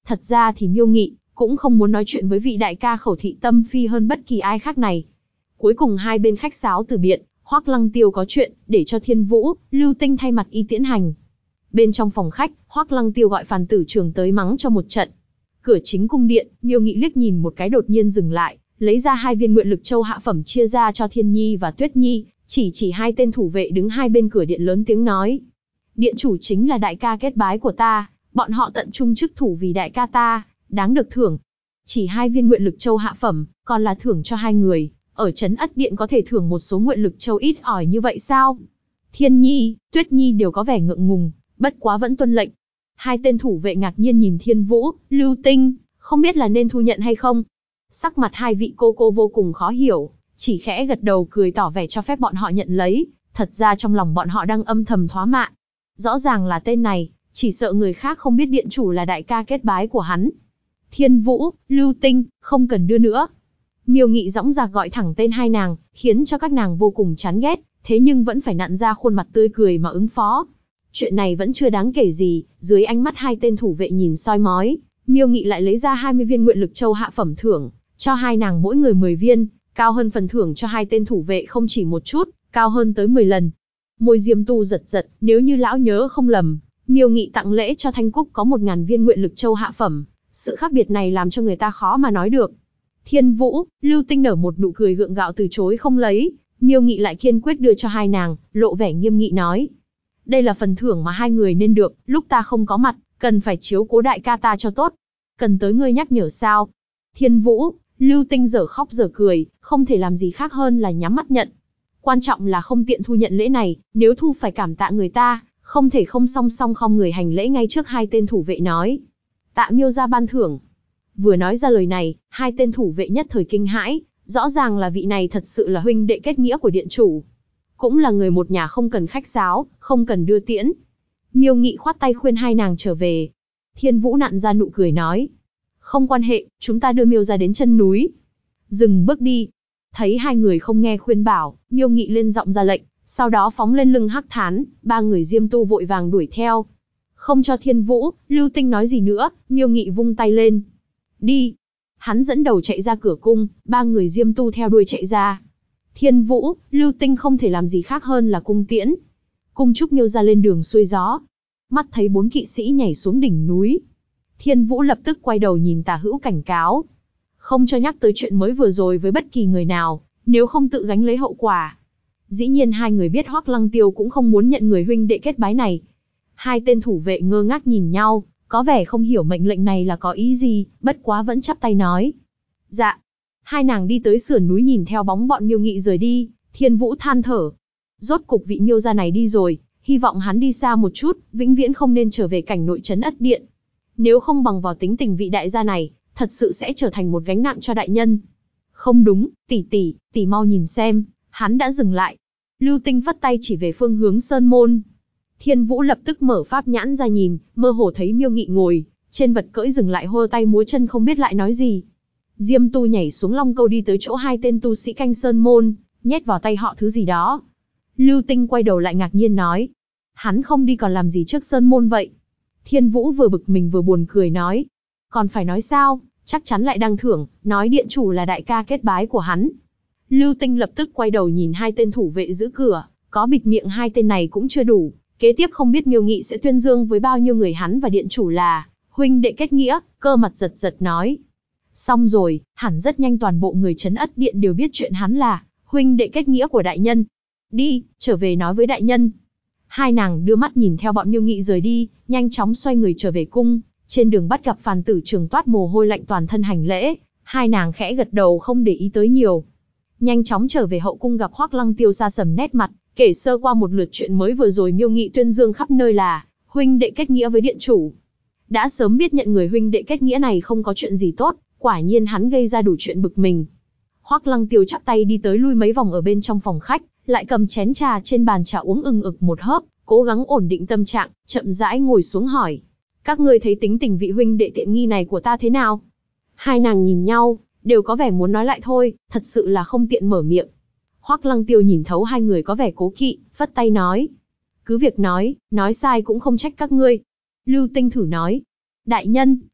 Thật ra thì Miêu Nghị cũng không muốn nói chuyện với vị đại ca Khẩu Thị Tâm Phi hơn bất kỳ ai khác này. Cuối cùng hai bên khách sáo từ biệt, Hoắc Lăng Tiêu có chuyện để cho Thiên Vũ, Lưu Tinh thay mặt y tiễn hành. Bên trong phòng khách, Hoắc Lăng Tiêu gọi Phàn Tử Trường tới mắng cho một trận. Cửa chính cung điện, Miêu Nghị liếc nhìn một cái đột nhiên dừng lại, lấy ra 2 viên Nguyện Lực Châu hạ phẩm chia ra cho Thiên Nhi và Tuyết Nhi, chỉ 2 tên thủ vệ đứng hai bên cửa điện lớn tiếng nói: "Điện chủ chính là đại ca kết bái của ta, bọn họ tận trung chức thủ vì đại ca ta, đáng được thưởng." Chỉ 2 viên Nguyện Lực Châu hạ phẩm, còn là thưởng cho 2 người, ở trấn Ất Điện có thể thưởng một số Nguyện Lực Châu ít ỏi như vậy sao? Thiên Nhi, Tuyết Nhi đều có vẻ ngượng ngùng, bất quá vẫn tuân lệnh. 2 tên thủ vệ ngạc nhiên nhìn Thiên Vũ, Lưu Tinh, không biết là nên thu nhận hay không. Sắc mặt 2 vị cô vô cùng khó hiểu, chỉ khẽ gật đầu cười tỏ vẻ cho phép bọn họ nhận lấy, thật ra trong lòng bọn họ đang âm thầm thoá mạ. Rõ ràng là tên này, chỉ sợ người khác không biết điện chủ là đại ca kết bái của hắn. Thiên Vũ, Lưu Tinh, không cần đưa nữa. Miêu Nghị dõng dạc gọi thẳng tên 2 nàng, khiến cho các nàng vô cùng chán ghét, thế nhưng vẫn phải nặn ra khuôn mặt tươi cười mà ứng phó. Chuyện này vẫn chưa đáng kể gì, dưới ánh mắt 2 tên thủ vệ nhìn soi mói, Miêu Nghị lại lấy ra 20 viên Nguyện Lực Châu hạ phẩm thưởng, cho 2 nàng mỗi người 10 viên, cao hơn phần thưởng cho 2 tên thủ vệ không chỉ một chút, cao hơn tới 10 lần. Môi Diêm Tu giật giật, nếu như lão nhớ không lầm, Miêu Nghị tặng lễ cho Thanh Cúc có 1000 viên Nguyện Lực Châu hạ phẩm, sự khác biệt này làm cho người ta khó mà nói được. Thiên Vũ, Lưu Tinh nở một nụ cười gượng gạo từ chối không lấy, Miêu Nghị lại kiên quyết đưa cho 2 nàng, lộ vẻ nghiêm nghị nói: "Đây là phần thưởng mà 2 người nên được, lúc ta không có mặt, cần phải chiếu cố đại ca ta cho tốt. Cần tới ngươi nhắc nhở sao?" Thiên Vũ, Lưu Tinh dở khóc dở cười, không thể làm gì khác hơn là nhắm mắt nhận. Quan trọng là không tiện thu nhận lễ này, nếu thu phải cảm tạ người ta, không thể không song song không người hành lễ ngay trước 2 tên thủ vệ nói: "Tạ Miêu gia ban thưởng." Vừa nói ra lời này, 2 tên thủ vệ nhất thời kinh hãi, rõ ràng là vị này thật sự là huynh đệ kết nghĩa của điện chủ. Cũng là người một nhà không cần khách sáo, không cần đưa tiễn. Miêu Nghị khoát tay khuyên 2 nàng trở về. Thiên Vũ nặn ra nụ cười nói: "Không quan hệ, chúng ta đưa Miêu gia đến chân núi. Dừng bước đi." Thấy 2 người không nghe khuyên bảo, Miêu Nghị lên giọng ra lệnh, sau đó phóng lên lưng Hắc Thán, 3 người Diêm Tu vội vàng đuổi theo. Không cho Thiên Vũ, Lưu Tinh nói gì nữa, Miêu Nghị vung tay lên. "Đi." Hắn dẫn đầu chạy ra cửa cung, 3 người Diêm Tu theo đuôi chạy ra. Thiên Vũ, Lưu Tinh không thể làm gì khác hơn là cung tiễn. Cung chúc Miêu gia lên đường xuôi gió. Mắt thấy 4 kỵ sĩ nhảy xuống đỉnh núi, Thiên Vũ lập tức quay đầu nhìn Tả Hữu cảnh cáo: "Không cho nhắc tới chuyện mới vừa rồi với bất kỳ người nào, nếu không tự gánh lấy hậu quả." Dĩ nhiên 2 người biết Hoắc Lăng Tiêu cũng không muốn nhận người huynh đệ kết bái này. 2 tên thủ vệ ngơ ngác nhìn nhau, có vẻ không hiểu mệnh lệnh này là có ý gì, bất quá vẫn chắp tay nói: "Dạ." 2 nàng đi tới sườn núi nhìn theo bóng bọn Miêu Nghị rời đi, Thiên Vũ than thở: "Rốt cục vị Miêu gia này đi rồi, hy vọng hắn đi xa một chút, vĩnh viễn không nên trở về cảnh nội trấn Ất Điện. Nếu không bằng vào tính tình vị đại gia này, thật sự sẽ trở thành một gánh nặng cho đại nhân." "Không đúng, tỷ mau nhìn xem." Hắn đã dừng lại. Lưu Tinh vất tay chỉ về phương hướng sơn môn. Thiên Vũ lập tức mở pháp nhãn ra nhìn, mơ hồ thấy Miêu Nghị ngồi trên vật cưỡi dừng lại hô tay múa chân không biết lại nói gì. Diêm Tu nhảy xuống long câu đi tới chỗ 2 tên tu sĩ canh sơn môn, nhét vào tay họ thứ gì đó. Lưu Tinh quay đầu lại ngạc nhiên nói: "Hắn không đi còn làm gì trước sơn môn vậy?" Thiên Vũ vừa bực mình vừa buồn cười nói: "Còn phải nói sao, chắc chắn lại đang thưởng, nói điện chủ là đại ca kết bái của hắn." Lưu Tinh lập tức quay đầu nhìn 2 tên thủ vệ giữ cửa, có bịt miệng 2 tên này cũng chưa đủ, kế tiếp không biết Miêu Nghị sẽ tuyên dương với bao nhiêu người hắn và điện chủ là huynh đệ kết nghĩa, cơ mặt giật giật nói: "Xong rồi, hẳn rất nhanh toàn bộ người trấn Ất Điện đều biết chuyện hắn là huynh đệ kết nghĩa của đại nhân. Đi, trở về nói với đại nhân." 2 nàng đưa mắt nhìn theo bọn Miêu Nghị rời đi, nhanh chóng xoay người trở về cung, trên đường bắt gặp Phàn Tử Trường toát mồ hôi lạnh toàn thân hành lễ, 2 nàng khẽ gật đầu không để ý tới nhiều. Nhanh chóng trở về hậu cung gặp Hoắc Lăng Tiêu xa sầm nét mặt, kể sơ qua một lượt chuyện mới vừa rồi Miêu Nghị tuyên dương khắp nơi là huynh đệ kết nghĩa với điện chủ. Đã sớm biết nhận người huynh đệ kết nghĩa này không có chuyện gì tốt, quả nhiên hắn gây ra đủ chuyện bực mình. Hoắc Lăng Tiêu chắp tay đi tới lui mấy vòng ở bên trong phòng khách, lại cầm chén trà trên bàn trà uống ừng ực một hớp, cố gắng ổn định tâm trạng, chậm rãi ngồi xuống hỏi: "Các ngươi thấy tính tình vị huynh đệ tiện nghi này của ta thế nào?" 2 nàng nhìn nhau, đều có vẻ muốn nói lại thôi, thật sự là không tiện mở miệng. Hoắc Lăng Tiêu nhìn thấu 2 người có vẻ cố kỵ, vất tay nói: "Cứ việc nói sai cũng không trách các ngươi." Lưu Tinh thử nói: "Đại nhân,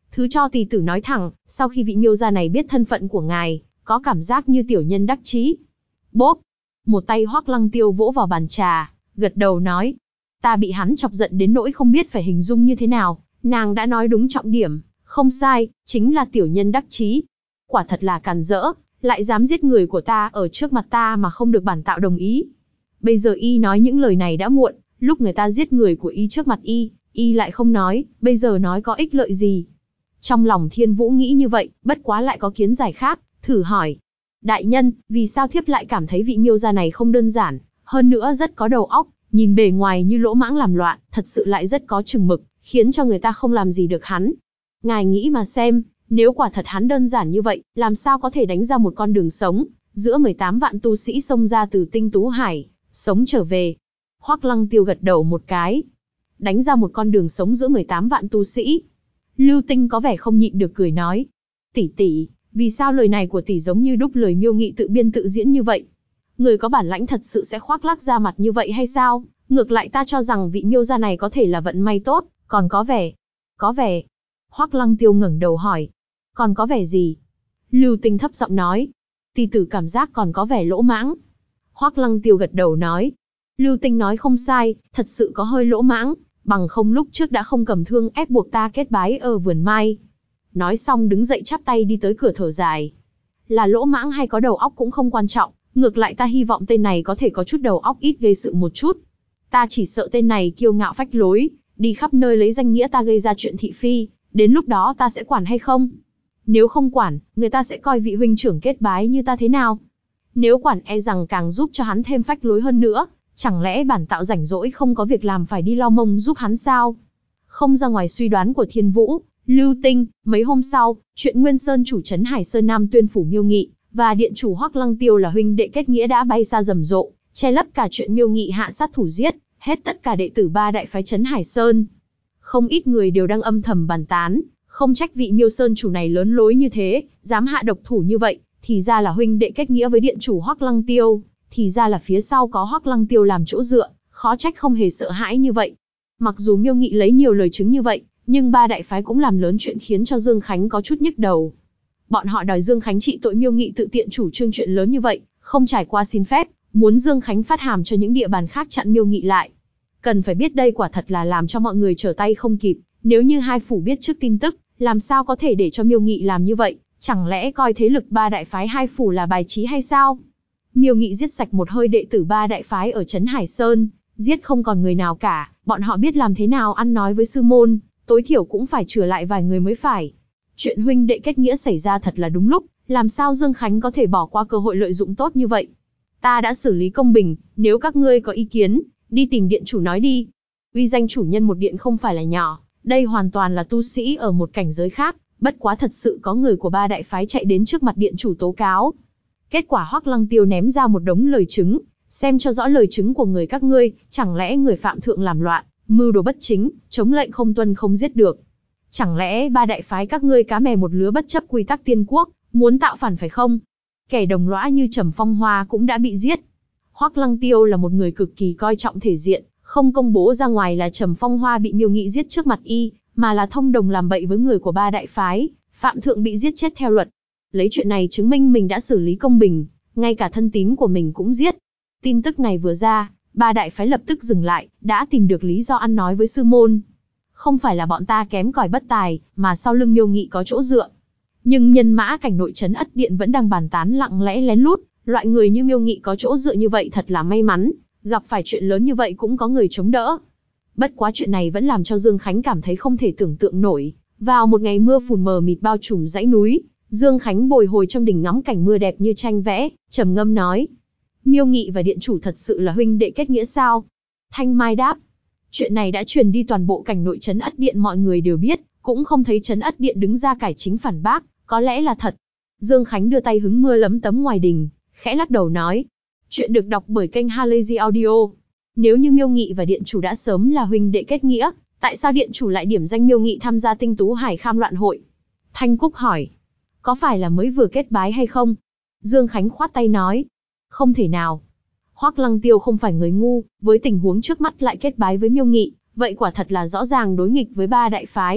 Thứ cho tỷ tử nói thẳng, sau khi vị Miêu gia này biết thân phận của ngài, có cảm giác như tiểu nhân đắc chí. Bốp! Một tay Hoắc Lăng Tiêu vỗ vào bàn trà, gật đầu nói. Ta bị hắn chọc giận đến nỗi không biết phải hình dung như thế nào, nàng đã nói đúng trọng điểm, không sai, chính là tiểu nhân đắc chí. Quả thật là càn rỡ, lại dám giết người của ta ở trước mặt ta mà không được bản tạo đồng ý. Bây giờ y nói những lời này đã muộn, lúc người ta giết người của y trước mặt y lại không nói, bây giờ nói có ích lợi gì. Trong lòng Thiên Vũ nghĩ như vậy, bất quá lại có kiến giải khác, thử hỏi. Đại nhân, vì sao thiếp lại cảm thấy vị Miêu gia này không đơn giản, hơn nữa rất có đầu óc, nhìn bề ngoài như lỗ mãng làm loạn, thật sự lại rất có chừng mực, khiến cho người ta không làm gì được hắn. Ngài nghĩ mà xem, nếu quả thật hắn đơn giản như vậy, làm sao có thể đánh ra một con đường sống, giữa 18 vạn tu sĩ xông ra từ Tinh Tú Hải, sống trở về. Hoắc Lăng Tiêu gật đầu một cái. Đánh ra một con đường sống giữa 18 vạn tu sĩ. Lưu Tinh có vẻ không nhịn được cười nói. Tỷ tỷ, vì sao lời này của tỷ giống như đúc lời Miêu Nghị tự biên tự diễn như vậy? Người có bản lãnh thật sự sẽ khoác lác ra mặt như vậy hay sao? Ngược lại ta cho rằng vị Miêu gia này có thể là vận may tốt, còn có vẻ. Có vẻ. Hoắc Lăng Tiêu ngẩng đầu hỏi. Còn có vẻ gì? Lưu Tinh thấp giọng nói. Tỷ tử cảm giác còn có vẻ lỗ mãng. Hoắc Lăng Tiêu gật đầu nói. Lưu Tinh nói không sai, thật sự có hơi lỗ mãng, bằng không lúc trước đã không cầm thương ép buộc ta kết bái ở vườn mai. Nói xong đứng dậy chắp tay đi tới cửa thở dài. Là lỗ mãng hay có đầu óc cũng không quan trọng, ngược lại ta hy vọng tên này có thể có chút đầu óc ít gây sự một chút. Ta chỉ sợ tên này kiêu ngạo phách lối, đi khắp nơi lấy danh nghĩa ta gây ra chuyện thị phi, đến lúc đó ta sẽ quản hay không? Nếu không quản, người ta sẽ coi vị huynh trưởng kết bái như ta thế nào? Nếu quản e rằng càng giúp cho hắn thêm phách lối hơn nữa, chẳng lẽ bản tạo rảnh rỗi không có việc làm phải đi lau mông giúp hắn sao? Không ra ngoài suy đoán của Thiên Vũ, Lưu Tinh, mấy hôm sau, chuyện Nguyên Sơn chủ trấn Hải Sơn Nam tuyên phủ Miêu Nghị, và điện chủ Hoắc Lăng Tiêu là huynh đệ kết nghĩa đã bay xa rầm rộ, che lấp cả chuyện Miêu Nghị hạ sát thủ giết, hết tất cả đệ tử ba đại phái trấn Hải Sơn. Không ít người đều đang âm thầm bàn tán, không trách vị Miêu Sơn chủ này lớn lối như thế, dám hạ độc thủ như vậy, thì ra là huynh đệ kết nghĩa với điện chủ Hoắc Lăng Tiêu, thì ra là phía sau có Hoắc Lăng Tiêu làm chỗ dựa, khó trách không hề sợ hãi như vậy. Mặc dù Miêu Nghị lấy nhiều lời chứng như vậy, nhưng ba đại phái cũng làm lớn chuyện khiến cho Dương Khánh có chút nhức đầu. Bọn họ đòi Dương Khánh trị tội Miêu Nghị tự tiện chủ trương chuyện lớn như vậy, không trải qua xin phép, muốn Dương Khánh phát hàm cho những địa bàn khác chặn Miêu Nghị lại. Cần phải biết đây quả thật là làm cho mọi người trở tay không kịp, nếu như hai phủ biết trước tin tức, làm sao có thể để cho Miêu Nghị làm như vậy, chẳng lẽ coi thế lực ba đại phái hai phủ là bài trí hay sao? Miêu Nghị giết sạch một hơi đệ tử ba đại phái ở trấn Hải Sơn, giết không còn người nào cả, bọn họ biết làm thế nào ăn nói với sư môn, tối thiểu cũng phải chừa lại vài người mới phải. Chuyện huynh đệ kết nghĩa xảy ra thật là đúng lúc, làm sao Dương Khánh có thể bỏ qua cơ hội lợi dụng tốt như vậy? Ta đã xử lý công bình, nếu các ngươi có ý kiến, đi tìm điện chủ nói đi. Uy danh chủ nhân một điện không phải là nhỏ, đây hoàn toàn là tu sĩ ở một cảnh giới khác, bất quá thật sự có người của ba đại phái chạy đến trước mặt điện chủ tố cáo. Kết quả Hoắc Lăng Tiêu ném ra một đống lời chứng, xem cho rõ lời chứng của người các ngươi, chẳng lẽ người phạm thượng làm loạn, mưu đồ bất chính, chống lệnh không tuân không giết được. Chẳng lẽ ba đại phái các ngươi cá mè một lứa bất chấp quy tắc tiên quốc, muốn tạo phản phải không? Kẻ đồng lõa như Trầm Phong Hoa cũng đã bị giết. Hoắc Lăng Tiêu là một người cực kỳ coi trọng thể diện, không công bố ra ngoài là Trầm Phong Hoa bị Miêu Nghị giết trước mặt y, mà là thông đồng làm bậy với người của ba đại phái, phạm thượng bị giết chết theo luật. Lấy chuyện này chứng minh mình đã xử lý công bình, ngay cả thân tín của mình cũng giết. Tin tức này vừa ra, ba đại phái lập tức dừng lại, đã tìm được lý do ăn nói với sư môn. Không phải là bọn ta kém cỏi bất tài, mà sau lưng Miêu Nghị có chỗ dựa. Nhưng nhân mã cảnh nội trấn Ất Điện vẫn đang bàn tán lặng lẽ lén lút, loại người như Miêu Nghị có chỗ dựa như vậy thật là may mắn, gặp phải chuyện lớn như vậy cũng có người chống đỡ. Bất quá chuyện này vẫn làm cho Dương Khánh cảm thấy không thể tưởng tượng nổi. Vào một ngày mưa phùn mờ mịt bao trùm dãy núi, Dương Khánh bồi hồi trong đỉnh ngắm cảnh mưa đẹp như tranh vẽ, trầm ngâm nói: Miêu Nghị và điện chủ thật sự là huynh đệ kết nghĩa sao? Thanh Mai đáp: chuyện này đã truyền đi toàn bộ cảnh nội trấn Ất Điện, mọi người đều biết, cũng không thấy trấn Ất Điện đứng ra cải chính phản bác, có lẽ là thật. Dương Khánh đưa tay hứng mưa lấm tấm ngoài đình, khẽ lắc đầu nói: chuyện được đọc bởi kênh Halazy Audio. Nếu như Miêu Nghị và điện chủ đã sớm là huynh đệ kết nghĩa, tại sao điện chủ lại điểm danh Miêu Nghị tham gia Tinh Tú Hải Kham loạn hội? Thanh Cúc hỏi: có phải là mới vừa kết bái hay không? Dương Khánh khoát tay nói: không thể nào. Hoắc Lăng Tiêu không phải người ngu, với tình huống trước mắt lại kết bái với Miêu Nghị, vậy quả thật là rõ ràng đối nghịch với ba đại phái,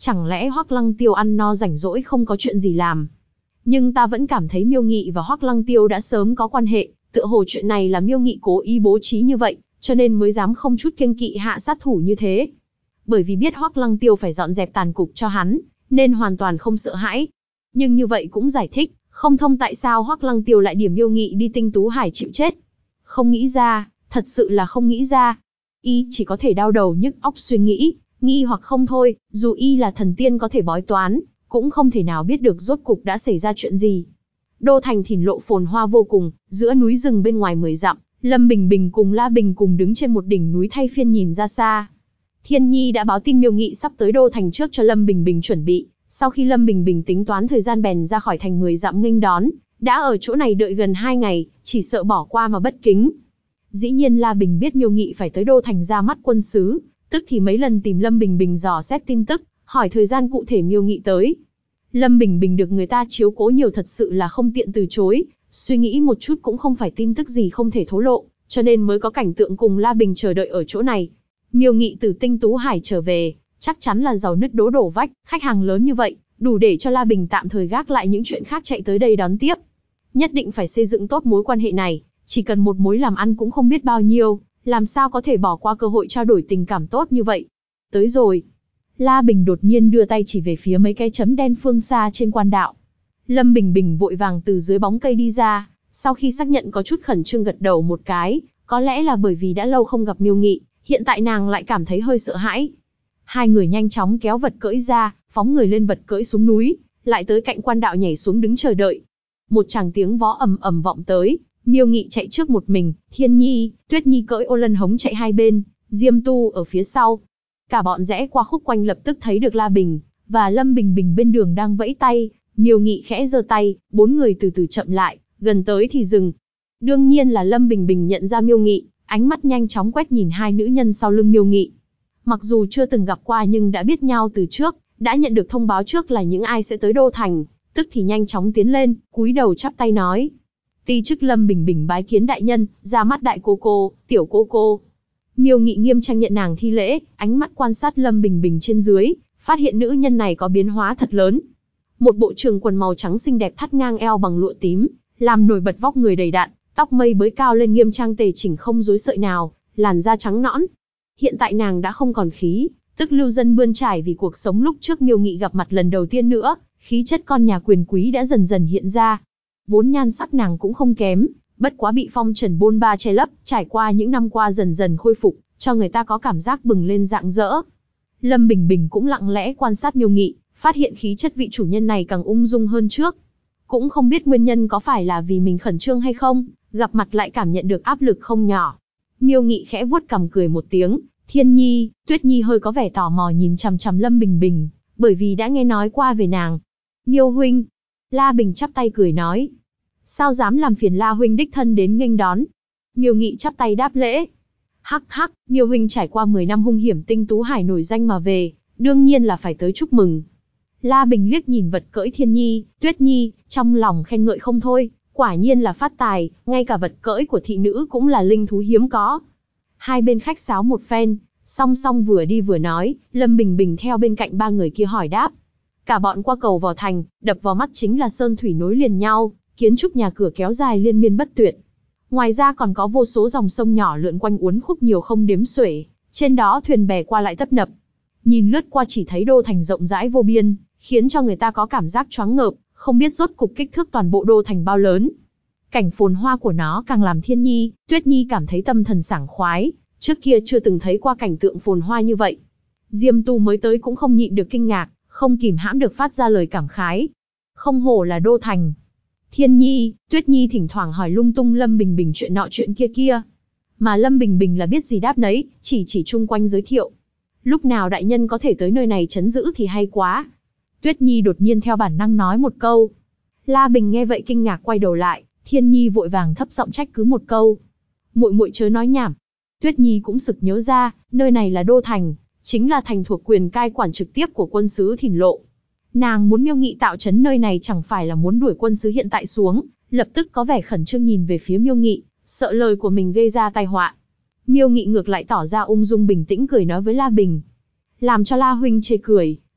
chẳng lẽ Hoắc Lăng Tiêu ăn no rảnh rỗi không có chuyện gì làm? Nhưng ta vẫn cảm thấy Miêu Nghị và Hoắc Lăng Tiêu đã sớm có quan hệ, tựa hồ chuyện này là Miêu Nghị cố ý bố trí như vậy, cho nên mới dám không chút kiêng kỵ hạ sát thủ như thế. Bởi vì biết Hoắc Lăng Tiêu phải dọn dẹp tàn cục cho hắn, nên hoàn toàn không sợ hãi. Nhưng như vậy cũng giải thích, không thông tại sao Hoắc Lăng Tiêu lại điểm Miêu Nghị đi Tinh Tú Hải chịu chết. Không nghĩ ra, thật sự là không nghĩ ra. Y chỉ có thể đau đầu nhức óc suy nghĩ, nghi hoặc không thôi, dù y là thần tiên có thể bói toán, cũng không thể nào biết được rốt cục đã xảy ra chuyện gì. Đô thành Thìn Lộ phồn hoa vô cùng, giữa núi rừng bên ngoài 10 dặm, Lâm Bình Bình cùng La Bình cùng đứng trên một đỉnh núi thay phiên nhìn ra xa. Thiên Nhi đã báo tin Miêu Nghị sắp tới Đô thành trước cho Lâm Bình Bình chuẩn bị, sau khi Lâm Bình Bình tính toán thời gian bèn ra khỏi thành 10 dặm nghênh đón, đã ở chỗ này đợi gần 2 ngày, chỉ sợ bỏ qua mà bất kính. Dĩ nhiên La Bình biết Miêu Nghị phải tới Đô thành ra mắt quân sứ, tức thì mấy lần tìm Lâm Bình Bình dò xét tin tức, hỏi thời gian cụ thể Miêu Nghị tới. Lâm Bình Bình được người ta chiếu cố nhiều thật sự là không tiện từ chối, suy nghĩ một chút cũng không phải tin tức gì không thể thổ lộ, cho nên mới có cảnh tượng cùng La Bình chờ đợi ở chỗ này. Miêu Nghị từ Tinh Tú Hải trở về, chắc chắn là giàu nứt đổ vách, khách hàng lớn như vậy, đủ để cho La Bình tạm thời gác lại những chuyện khác chạy tới đây đón tiếp. Nhất định phải xây dựng tốt mối quan hệ này, chỉ cần một mối làm ăn cũng không biết bao nhiêu, làm sao có thể bỏ qua cơ hội trao đổi tình cảm tốt như vậy. Tới rồi. La Bình đột nhiên đưa tay chỉ về phía mấy cái chấm đen phương xa trên quan đạo. Lâm Bình Bình vội vàng từ dưới bóng cây đi ra, sau khi xác nhận có chút khẩn trương gật đầu một cái, có lẽ là bởi vì đã lâu không gặp Miêu Nghị, hiện tại nàng lại cảm thấy hơi sợ hãi. Hai người nhanh chóng kéo vật cưỡi ra, phóng người lên vật cưỡi xuống núi, lại tới cạnh quan đạo nhảy xuống đứng chờ đợi. Một tràng tiếng vó ầm ầm vọng tới, Miêu Nghị chạy trước một mình, Thiên Nhi, Tuyết Nhi cưỡi ô lân hống chạy hai bên, Diêm Tu ở phía sau. Cả bọn rẽ qua khúc quanh lập tức thấy được La Bình và Lâm Bình Bình bên đường đang vẫy tay. Miêu Nghị khẽ giơ tay, bốn người từ từ chậm lại, gần tới thì dừng. Đương nhiên là Lâm Bình Bình nhận ra Miêu Nghị, ánh mắt nhanh chóng quét nhìn hai nữ nhân sau lưng Miêu Nghị. Mặc dù chưa từng gặp qua nhưng đã biết nhau từ trước, đã nhận được thông báo trước là những ai sẽ tới Đô thành, tức thì nhanh chóng tiến lên, cúi đầu chắp tay nói: "Ti chức Lâm Bình Bình bái kiến đại nhân, ra mắt đại cô cô, tiểu cô cô." Miêu Nghị nghiêm trang nhận nàng thi lễ, ánh mắt quan sát Lâm Bình Bình trên dưới, phát hiện nữ nhân này có biến hóa thật lớn. Một bộ trường quần màu trắng xinh đẹp thắt ngang eo bằng lụa tím, làm nổi bật vóc người đầy đặn, tóc mây bới cao lên nghiêm trang tề chỉnh không rối sợi nào, làn da trắng nõn. Hiện tại nàng đã không còn khí, tức lưu dân bươn trải vì cuộc sống lúc trước Miêu Nghị gặp mặt lần đầu tiên nữa, khí chất con nhà quyền quý đã dần dần hiện ra. Vốn nhan sắc nàng cũng không kém, bất quá bị phong trần bôn ba che lấp, trải qua những năm qua dần dần khôi phục, cho người ta có cảm giác bừng lên rạng rỡ. Lâm Bình Bình cũng lặng lẽ quan sát Miêu Nghị, phát hiện khí chất vị chủ nhân này càng ung dung hơn trước. Cũng không biết nguyên nhân có phải là vì mình khẩn trương hay không, gặp mặt lại cảm nhận được áp lực không nhỏ. Miêu Nghị khẽ vuốt cằm cười một tiếng, Thiên Nhi, Tuyết Nhi hơi có vẻ tò mò nhìn chằm chằm Lâm Bình Bình, bởi vì đã nghe nói qua về nàng. Miêu huynh. La Bình chắp tay cười nói: "Sao dám làm phiền La huynh đích thân đến nghênh đón?" Miêu Nghị chắp tay đáp lễ: "Hắc hắc, Miêu huynh trải qua 10 năm hung hiểm Tinh Tú Hải nổi danh mà về, đương nhiên là phải tới chúc mừng." La Bình liếc nhìn vật cưỡi Thiên Nhi, Tuyết Nhi, trong lòng khen ngợi không thôi, quả nhiên là phát tài, ngay cả vật cưỡi của thị nữ cũng là linh thú hiếm có. Hai bên khách sáo một phen, song song vừa đi vừa nói, Lâm Bình Bình theo bên cạnh ba người kia hỏi đáp. Cả bọn qua cầu vào thành, đập vào mắt chính là sơn thủy nối liền nhau, kiến trúc nhà cửa kéo dài liên miên bất tuyệt. Ngoài ra còn có vô số dòng sông nhỏ lượn quanh uốn khúc nhiều không đếm xuể, trên đó thuyền bè qua lại tấp nập. Nhìn lướt qua chỉ thấy đô thành rộng rãi vô biên, khiến cho người ta có cảm giác choáng ngợp, không biết rốt cục kích thước toàn bộ đô thành bao lớn. Cảnh phồn hoa của nó càng làm Thiên Nhi, Tuyết Nhi cảm thấy tâm thần sảng khoái, trước kia chưa từng thấy qua cảnh tượng phồn hoa như vậy. Diêm Tu mới tới cũng không nhịn được kinh ngạc, không kìm hãm được phát ra lời cảm khái. Không hổ là đô thành. Thiên Nhi, Tuyết Nhi thỉnh thoảng hỏi lung tung Lâm Bình Bình chuyện nọ chuyện kia. Mà Lâm Bình Bình là biết gì đáp nấy, chỉ chung quanh giới thiệu. Lúc nào đại nhân có thể tới nơi này trấn giữ thì hay quá. Tuyết Nhi đột nhiên theo bản năng nói một câu. La Bình nghe vậy kinh ngạc quay đầu lại, Thiên Nhi vội vàng thấp giọng trách cứ một câu. Muội muội chớ nói nhảm. Tuyết Nhi cũng sực nhớ ra, nơi này là đô thành, chính là thành thuộc quyền cai quản trực tiếp của quân sứ Thìn Lộ. Nàng muốn Miêu Nghị tạo trấn nơi này chẳng phải là muốn đuổi quân sứ hiện tại xuống, lập tức có vẻ khẩn trương nhìn về phía Miêu Nghị, sợ lời của mình gây ra tai họa. Miêu Nghị ngược lại tỏ ra ung dung bình tĩnh cười nói với La Bình. Làm cho La huynh chê cười,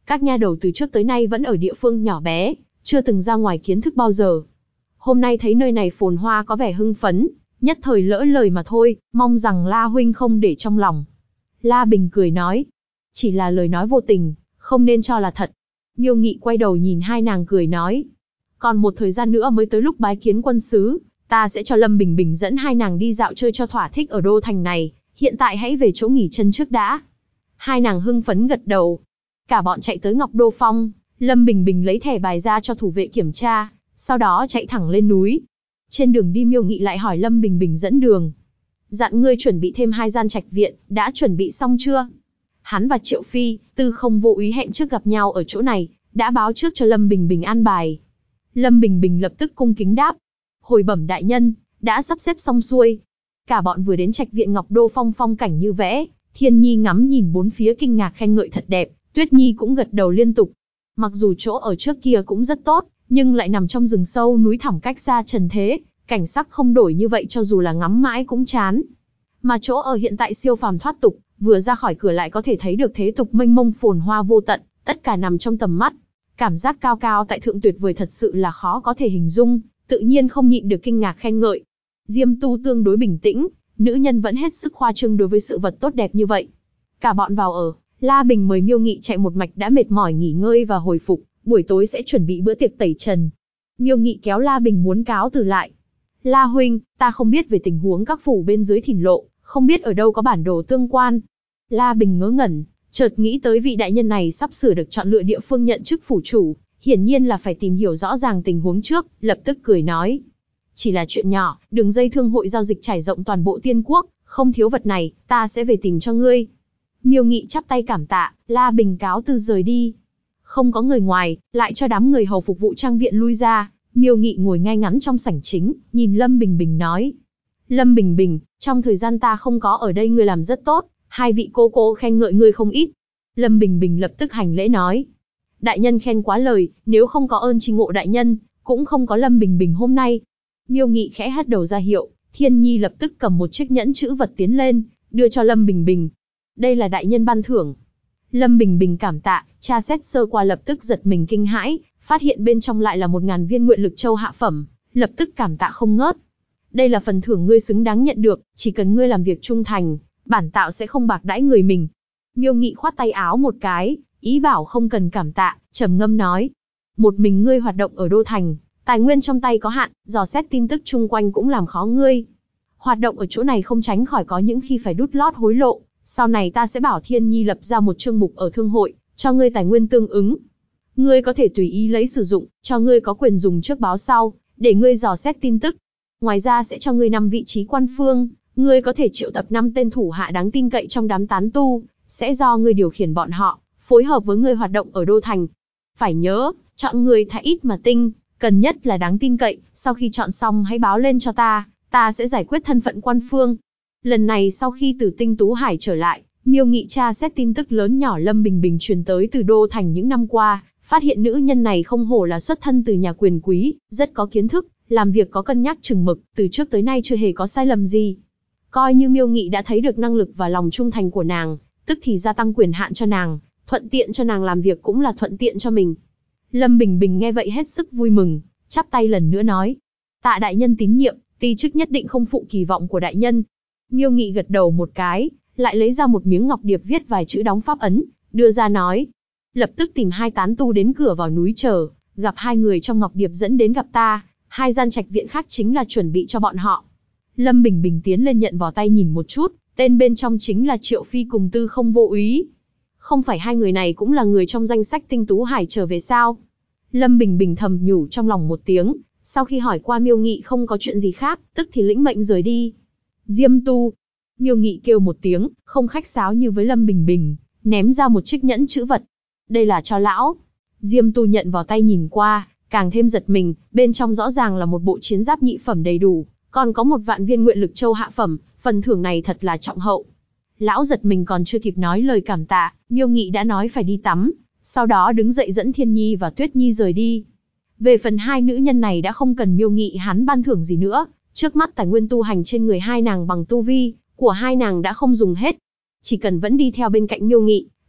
Các nha đầu từ trước tới nay vẫn ở địa phương nhỏ bé, chưa từng ra ngoài kiến thức bao giờ. Hôm nay thấy nơi này phồn hoa có vẻ hưng phấn, nhất thời lỡ lời mà thôi, mong rằng La huynh không để trong lòng. La Bình cười nói, chỉ là lời nói vô tình, không nên cho là thật. Miêu Nghị quay đầu nhìn hai nàng cười nói, còn một thời gian nữa mới tới lúc bái kiến quân sứ, ta sẽ cho Lâm Bình Bình dẫn hai nàng đi dạo chơi cho thỏa thích ở đô thành này, hiện tại hãy về chỗ nghỉ chân trước đã. Hai nàng hưng phấn gật đầu. Cả bọn chạy tới Ngọc Đô Phong, Lâm Bình Bình lấy thẻ bài ra cho thủ vệ kiểm tra, sau đó chạy thẳng lên núi. Trên đường đi Miêu Nghị lại hỏi Lâm Bình Bình dẫn đường. Dặn ngươi chuẩn bị thêm 2 gian trạch viện, đã chuẩn bị xong chưa? Hắn và Triệu Phi, Tư Không Vô Úy hẹn trước gặp nhau ở chỗ này, đã báo trước cho Lâm Bình Bình an bài. Lâm Bình Bình lập tức cung kính đáp. Hồi bẩm đại nhân, đã sắp xếp xong xuôi. Cả bọn vừa đến trạch viện Ngọc Đô Phong, phong cảnh như vẽ, Thiên Nhi ngắm nhìn bốn phía kinh ngạc khen ngợi thật đẹp, Tuyết Nhi cũng gật đầu liên tục. Mặc dù chỗ ở trước kia cũng rất tốt, nhưng lại nằm trong rừng sâu núi thẳm cách xa trần thế, cảnh sắc không đổi như vậy cho dù là ngắm mãi cũng chán. Mà chỗ ở hiện tại siêu phàm thoát tục, vừa ra khỏi cửa lại có thể thấy được thế tục mênh mông phồn hoa vô tận, tất cả nằm trong tầm mắt. Cảm giác cao cao tại thượng tuyệt vời thật sự là khó có thể hình dung, tự nhiên không nhịn được kinh ngạc khen ngợi. Diêm Tu tương đối bình tĩnh, nữ nhân vẫn hết sức khoa trương đối với sự vật tốt đẹp như vậy. Cả bọn vào ở, La Bình mời Miêu Nghị chạy một mạch đã mệt mỏi nghỉ ngơi và hồi phục, buổi tối sẽ chuẩn bị bữa tiệc tẩy trần. Miêu Nghị kéo La Bình muốn cáo từ lại. La huynh, ta không biết về tình huống các phủ bên dưới Thìn Lộ, không biết ở đâu có bản đồ tương quan. La Bình ngớ ngẩn, chợt nghĩ tới vị đại nhân này sắp sửa được chọn lựa địa phương nhận chức phủ chủ, hiển nhiên là phải tìm hiểu rõ ràng tình huống trước, lập tức cười nói. Chỉ là chuyện nhỏ, đường dây thương hội giao dịch trải rộng toàn bộ Tiên Quốc, không thiếu vật này, ta sẽ về tìm cho ngươi. Miêu Nghị chắp tay cảm tạ, La Bình cáo từ rời đi. Không có người ngoài, lại cho đám người hầu phục vụ trang viện lui ra, Miêu Nghị ngồi ngay ngắn trong sảnh chính, nhìn Lâm Bình Bình nói. Lâm Bình Bình, trong thời gian ta không có ở đây ngươi làm rất tốt, hai vị cô cô khen ngợi ngươi không ít. Lâm Bình Bình lập tức hành lễ nói. Đại nhân khen quá lời, nếu không có ơn tri ngộ đại nhân, cũng không có Lâm Bình Bình hôm nay. Miêu Nghị khẽ hất đầu ra hiệu, Thiên Nhi lập tức cầm một chiếc nhẫn chữ vật tiến lên, đưa cho Lâm Bình Bình. Đây là đại nhân ban thưởng. Lâm Bình Bình cảm tạ, tra xét sơ qua lập tức giật mình kinh hãi, phát hiện bên trong lại là 1000 viên nguyện lực châu hạ phẩm, lập tức cảm tạ không ngớt. Đây là phần thưởng ngươi xứng đáng nhận được, chỉ cần ngươi làm việc trung thành, bản tạo sẽ không bạc đãi người mình. Miêu Nghị khoát tay áo một cái, ý bảo không cần cảm tạ, trầm ngâm nói. Một mình ngươi hoạt động ở đô thành, tài nguyên trong tay có hạn, dò xét tin tức chung quanh cũng làm khó ngươi. Hoạt động ở chỗ này không tránh khỏi có những khi phải đút lót hối lộ, sau này ta sẽ bảo Thiên Nhi lập ra một chương mục ở thương hội, cho ngươi tài nguyên tương ứng. Ngươi có thể tùy ý lấy sử dụng, cho ngươi có quyền dùng trước báo sau, để ngươi dò xét tin tức. Ngoài ra sẽ cho ngươi 5 vị trí quan phương, ngươi có thể triệu tập 5 tên thủ hạ đáng tin cậy trong đám tán tu, sẽ do ngươi điều khiển bọn họ, phối hợp với ngươi hoạt động ở đô thành. Phải nhớ, chọn người thà ít mà tinh, cần nhất là đáng tin cậy, sau khi chọn xong hãy báo lên cho ta sẽ giải quyết thân phận quan phương. Lần này sau khi từ Tinh Tú Hải trở lại, Miêu Nghị tra xét tin tức lớn nhỏ Lâm Bình Bình truyền tới từ đô thành những năm qua, phát hiện nữ nhân này không hổ là xuất thân từ nhà quyền quý, rất có kiến thức, làm việc có cân nhắc chừng mực, từ trước tới nay chưa hề có sai lầm gì. Coi như Miêu Nghị đã thấy được năng lực và lòng trung thành của nàng, tức thì gia tăng quyền hạn cho nàng, thuận tiện cho nàng làm việc cũng là thuận tiện cho mình. Lâm Bình Bình nghe vậy hết sức vui mừng, chắp tay lần nữa nói. Tạ đại nhân tín nhiệm, ti chức nhất định không phụ kỳ vọng của đại nhân. Miêu Nghị gật đầu một cái, lại lấy ra một miếng ngọc điệp viết vài chữ đóng pháp ấn, đưa ra nói. Lập tức tìm 2 tán tu đến cửa vào núi chờ, gặp 2 người trong ngọc điệp dẫn đến gặp ta, 2 gian trạch viện khác chính là chuẩn bị cho bọn họ. Lâm Bình Bình tiến lên nhận vào tay nhìn một chút, tên bên trong chính là Triệu Phi cùng Tư Không Vô Úy. Không phải 2 người này cũng là người trong danh sách Tinh Tú Hải trở về sao? Lâm Bình Bình thầm nhủ trong lòng một tiếng, sau khi hỏi qua Miêu Nghị không có chuyện gì khác, tức thì lĩnh mệnh rời đi. Diêm Tu. Miêu Nghị kêu một tiếng, không khách sáo như với Lâm Bình Bình, ném ra một chiếc nhẫn chữ vật. Đây là cho lão. Diêm Tu nhận vào tay nhìn qua, càng thêm giật mình, bên trong rõ ràng là một bộ chiến giáp nhị phẩm đầy đủ, còn có 1.000 viên nguyện lực châu hạ phẩm, phần thưởng này thật là trọng hậu. Lão giật mình còn chưa kịp nói lời cảm tạ, Miêu Nghị đã nói phải đi tắm, sau đó đứng dậy dẫn Thiên Nhi và Tuyết Nhi rời đi. Về phần 2 nữ nhân này đã không cần Miêu Nghị hắn ban thưởng gì nữa, trước mắt tài nguyên tu hành trên người 2 nàng bằng tu vi của 2 nàng đã không dùng hết. Chỉ cần vẫn đi theo bên cạnh Miêu Nghị,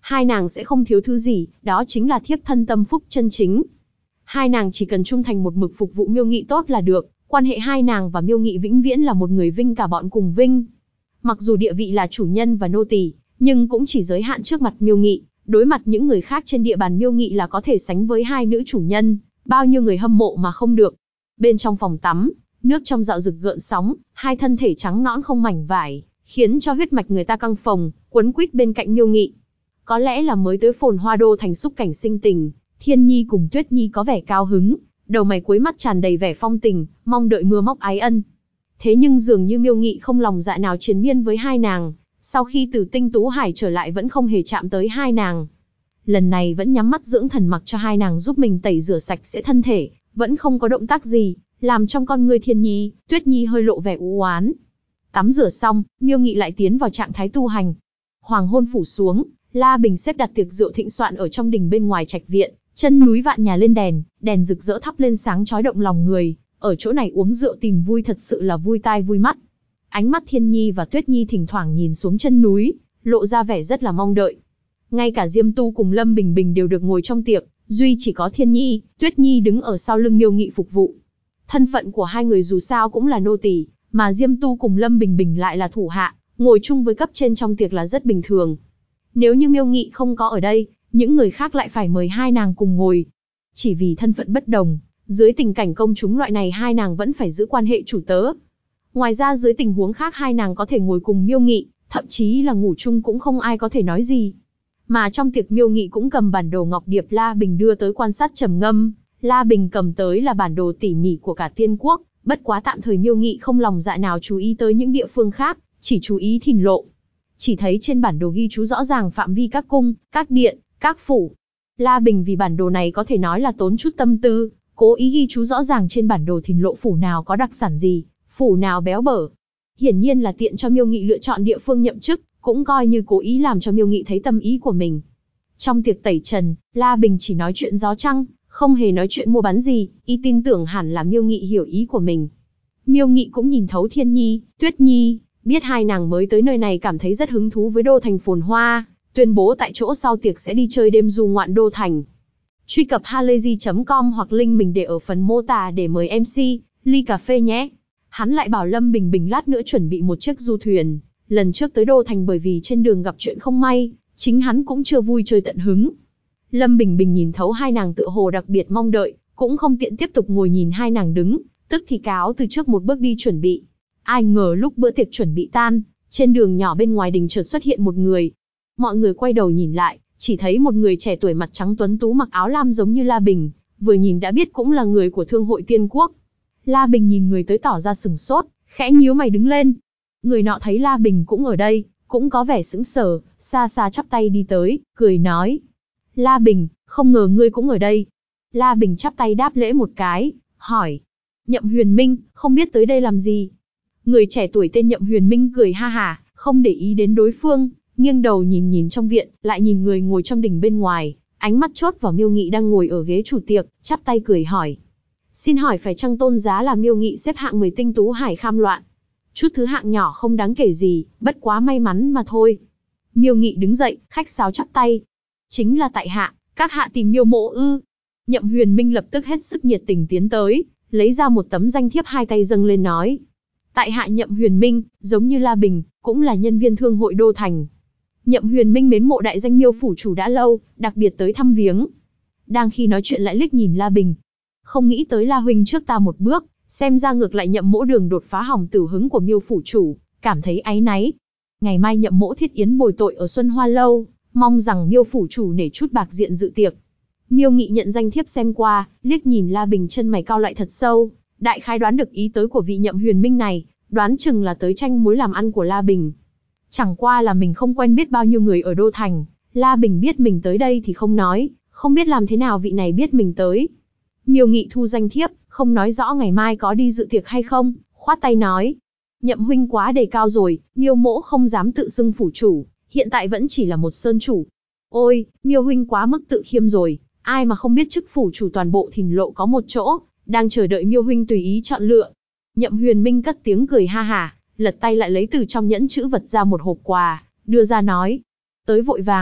Hai nàng sẽ không thiếu thứ gì, đó chính là thiếp thân tâm phúc chân chính. Hai nàng chỉ cần trung thành một mực phục vụ Miêu Nghị tốt là được, quan hệ hai nàng và Miêu Nghị vĩnh viễn là một người vinh cả bọn cùng vinh. Mặc dù địa vị là chủ nhân và nô tỳ, nhưng cũng chỉ giới hạn trước mặt Miêu Nghị, đối mặt những người khác trên địa bàn Miêu Nghị là có thể sánh với hai nữ chủ nhân, bao nhiêu người hâm mộ mà không được. Bên trong phòng tắm, nước trong dạo rực gợn sóng, hai thân thể trắng nõn không mảnh vải, khiến cho huyết mạch người ta căng phồng, quấn quýt bên cạnh Miêu Nghị. Có lẽ là mới tới Phồn Hoa Đô thành xúc cảnh sinh tình, Thiên Nhi cùng Tuyết Nhi có vẻ cao hứng, đầu mày cuối mắt tràn đầy vẻ phong tình, mong đợi mưa móc ái ân. Thế nhưng dường như Miêu Nghị không lòng dạ nào triền miên với hai nàng, sau khi từ Tinh Tú Hải trở lại vẫn không hề chạm tới hai nàng. Lần này vẫn nhắm mắt dưỡng thần mặc cho hai nàng giúp mình tẩy rửa sạch sẽ thân thể, vẫn không có động tác gì, làm trong con ngươi Thiên Nhi, Tuyết Nhi hơi lộ vẻ u oán. Tắm rửa xong, Miêu Nghị lại tiến vào trạng thái tu hành. Hoàng hôn phủ xuống, La Bình xếp đặt tiệc rượu thịnh soạn ở trong đình bên ngoài trạch viện, chân núi vạn nhà lên đèn, đèn rực rỡ thắp lên sáng chói động lòng người, ở chỗ này uống rượu tìm vui thật sự là vui tai vui mắt. Ánh mắt Thiên Nhi và Tuyết Nhi thỉnh thoảng nhìn xuống chân núi, lộ ra vẻ rất là mong đợi. Ngay cả Diêm Tu cùng Lâm Bình Bình đều được ngồi trong tiệc, duy chỉ có Thiên Nhi, Tuyết Nhi đứng ở sau lưng Miêu Nghị phục vụ. Thân phận của hai người dù sao cũng là nô tỳ, mà Diêm Tu cùng Lâm Bình Bình lại là thủ hạ, ngồi chung với cấp trên trong tiệc là rất bình thường. Nếu như Miêu Nghị không có ở đây, những người khác lại phải mời hai nàng cùng ngồi. Chỉ vì thân phận bất đồng, dưới tình cảnh công chúng loại này hai nàng vẫn phải giữ quan hệ chủ tớ. Ngoài ra dưới tình huống khác hai nàng có thể ngồi cùng Miêu Nghị, thậm chí là ngủ chung cũng không ai có thể nói gì. Mà trong tiệc Miêu Nghị cũng cầm bản đồ ngọc điệp La Bình đưa tới quan sát trầm ngâm. La Bình cầm tới là bản đồ tỉ mỉ của cả Tiên Quốc, bất quá tạm thời Miêu Nghị không lòng dạ nào chú ý tới những địa phương khác, chỉ chú ý Thìn Lộ. Chỉ thấy trên bản đồ ghi chú rõ ràng phạm vi các cung, các điện, các phủ. La Bình vì bản đồ này có thể nói là tốn chút tâm tư, cố ý ghi chú rõ ràng trên bản đồ Thìn Lộ phủ nào có đặc sản gì, phủ nào béo bở. Hiển nhiên là tiện cho Miêu Nghị lựa chọn địa phương nhậm chức, cũng coi như cố ý làm cho Miêu Nghị thấy tâm ý của mình. Trong tiệc tẩy trần, La Bình chỉ nói chuyện gió trăng, không hề nói chuyện mua bán gì, y tin tưởng hẳn là Miêu Nghị hiểu ý của mình. Miêu Nghị cũng nhìn thấu Thiên Nhi, Tuyết Nhi, biết hai nàng mới tới nơi này cảm thấy rất hứng thú với đô thành phồn hoa, tuyên bố tại chỗ sau tiệc sẽ đi chơi đêm du ngoạn đô thành. Truy cập halayzi.com hoặc link mình để ở phần mô tả để mời MC, ly cà phê nhé. Hắn lại bảo Lâm Bình Bình lát nữa chuẩn bị một chiếc du thuyền. Lần trước tới đô thành bởi vì trên đường gặp chuyện không may, chính hắn cũng chưa vui chơi tận hứng. Lâm Bình Bình nhìn thấu hai nàng tựa hồ đặc biệt mong đợi, cũng không tiện tiếp tục ngồi nhìn hai nàng đứng, tức thì cáo từ trước một bước đi chuẩn bị. Ai ngờ lúc bữa tiệc chuẩn bị tan, trên đường nhỏ bên ngoài đình chợt xuất hiện một người. Mọi người quay đầu nhìn lại, chỉ thấy một người trẻ tuổi mặt trắng tuấn tú mặc áo lam giống như La Bình, vừa nhìn đã biết cũng là người của Thương hội Tiên Quốc. La Bình nhìn người tới tỏ ra sừng sốt, khẽ nhíu mày đứng lên. Người nọ thấy La Bình cũng ở đây, cũng có vẻ sững sờ, xa xa chắp tay đi tới, cười nói. La Bình, không ngờ ngươi cũng ở đây. La Bình chắp tay đáp lễ một cái, hỏi. Nhậm Huyền Minh, không biết tới đây làm gì? Người trẻ tuổi tên Nhậm Huyền Minh cười ha hả, không để ý đến đối phương, nghiêng đầu nhìn nhìn trong viện, lại nhìn người ngồi trong đình bên ngoài, ánh mắt chốt vào Miêu Nghị đang ngồi ở ghế chủ tiệc, chắp tay cười hỏi. Xin hỏi phải chăng tôn giá là Miêu Nghị xếp hạng 10 Tinh Tú Hải kham loạn? Chút thứ hạng nhỏ không đáng kể gì, bất quá may mắn mà thôi. Miêu Nghị đứng dậy, khách sáo chắp tay. Chính là tại hạ, các hạ tìm Miêu mộ ư? Nhậm Huyền Minh lập tức hết sức nhiệt tình tiến tới, lấy ra một tấm danh thiếp hai tay dâng lên nói. Tại hạ Nhậm Huyền Minh, giống như La Bình, cũng là nhân viên thương hội đô thành. Nhậm Huyền Minh mến mộ đại danh Miêu phủ chủ đã lâu, đặc biệt tới thăm viếng. Đang khi nói chuyện lại liếc nhìn La Bình. Không nghĩ tới La huynh trước ta một bước, xem ra ngược lại Nhậm mỗ đường đột phá hỏng tử hứng của Miêu phủ chủ, cảm thấy áy náy. Ngày mai Nhậm mỗ thiết yến bồi tội ở Xuân Hoa lâu, mong rằng Miêu phủ chủ nể chút bạc diện dự tiệc. Miêu Nghị nhận danh thiếp xem qua, liếc nhìn La Bình chân mày cau lại thật sâu, đại khái đoán được ý tới của vị Nhậm Huyền Minh này, đoán chừng là tới tranh mối làm ăn của La Bình. Chẳng qua là mình không quen biết bao nhiêu người ở đô thành, La Bình biết mình tới đây thì không nói, không biết làm thế nào vị này biết mình tới. Miêu Nghị thu danh thiếp, không nói rõ ngày mai có đi dự tiệc hay không, khoát tay nói. Nhậm huynh quá đề cao rồi, Miêu mỗ không dám tự xưng phủ chủ, hiện tại vẫn chỉ là một sơn chủ. Ôi, Miêu huynh quá mức tự khiêm rồi, ai mà không biết chức phủ chủ toàn bộ Thìn Lộ có một chỗ, đang chờ đợi Miêu huynh tùy ý chọn lựa. Nhậm Huyền Minh cất tiếng cười ha hả, lật tay lại lấy từ trong nhẫn chữ vật ra một hộp quà, đưa ra nói. Tới vội vàng,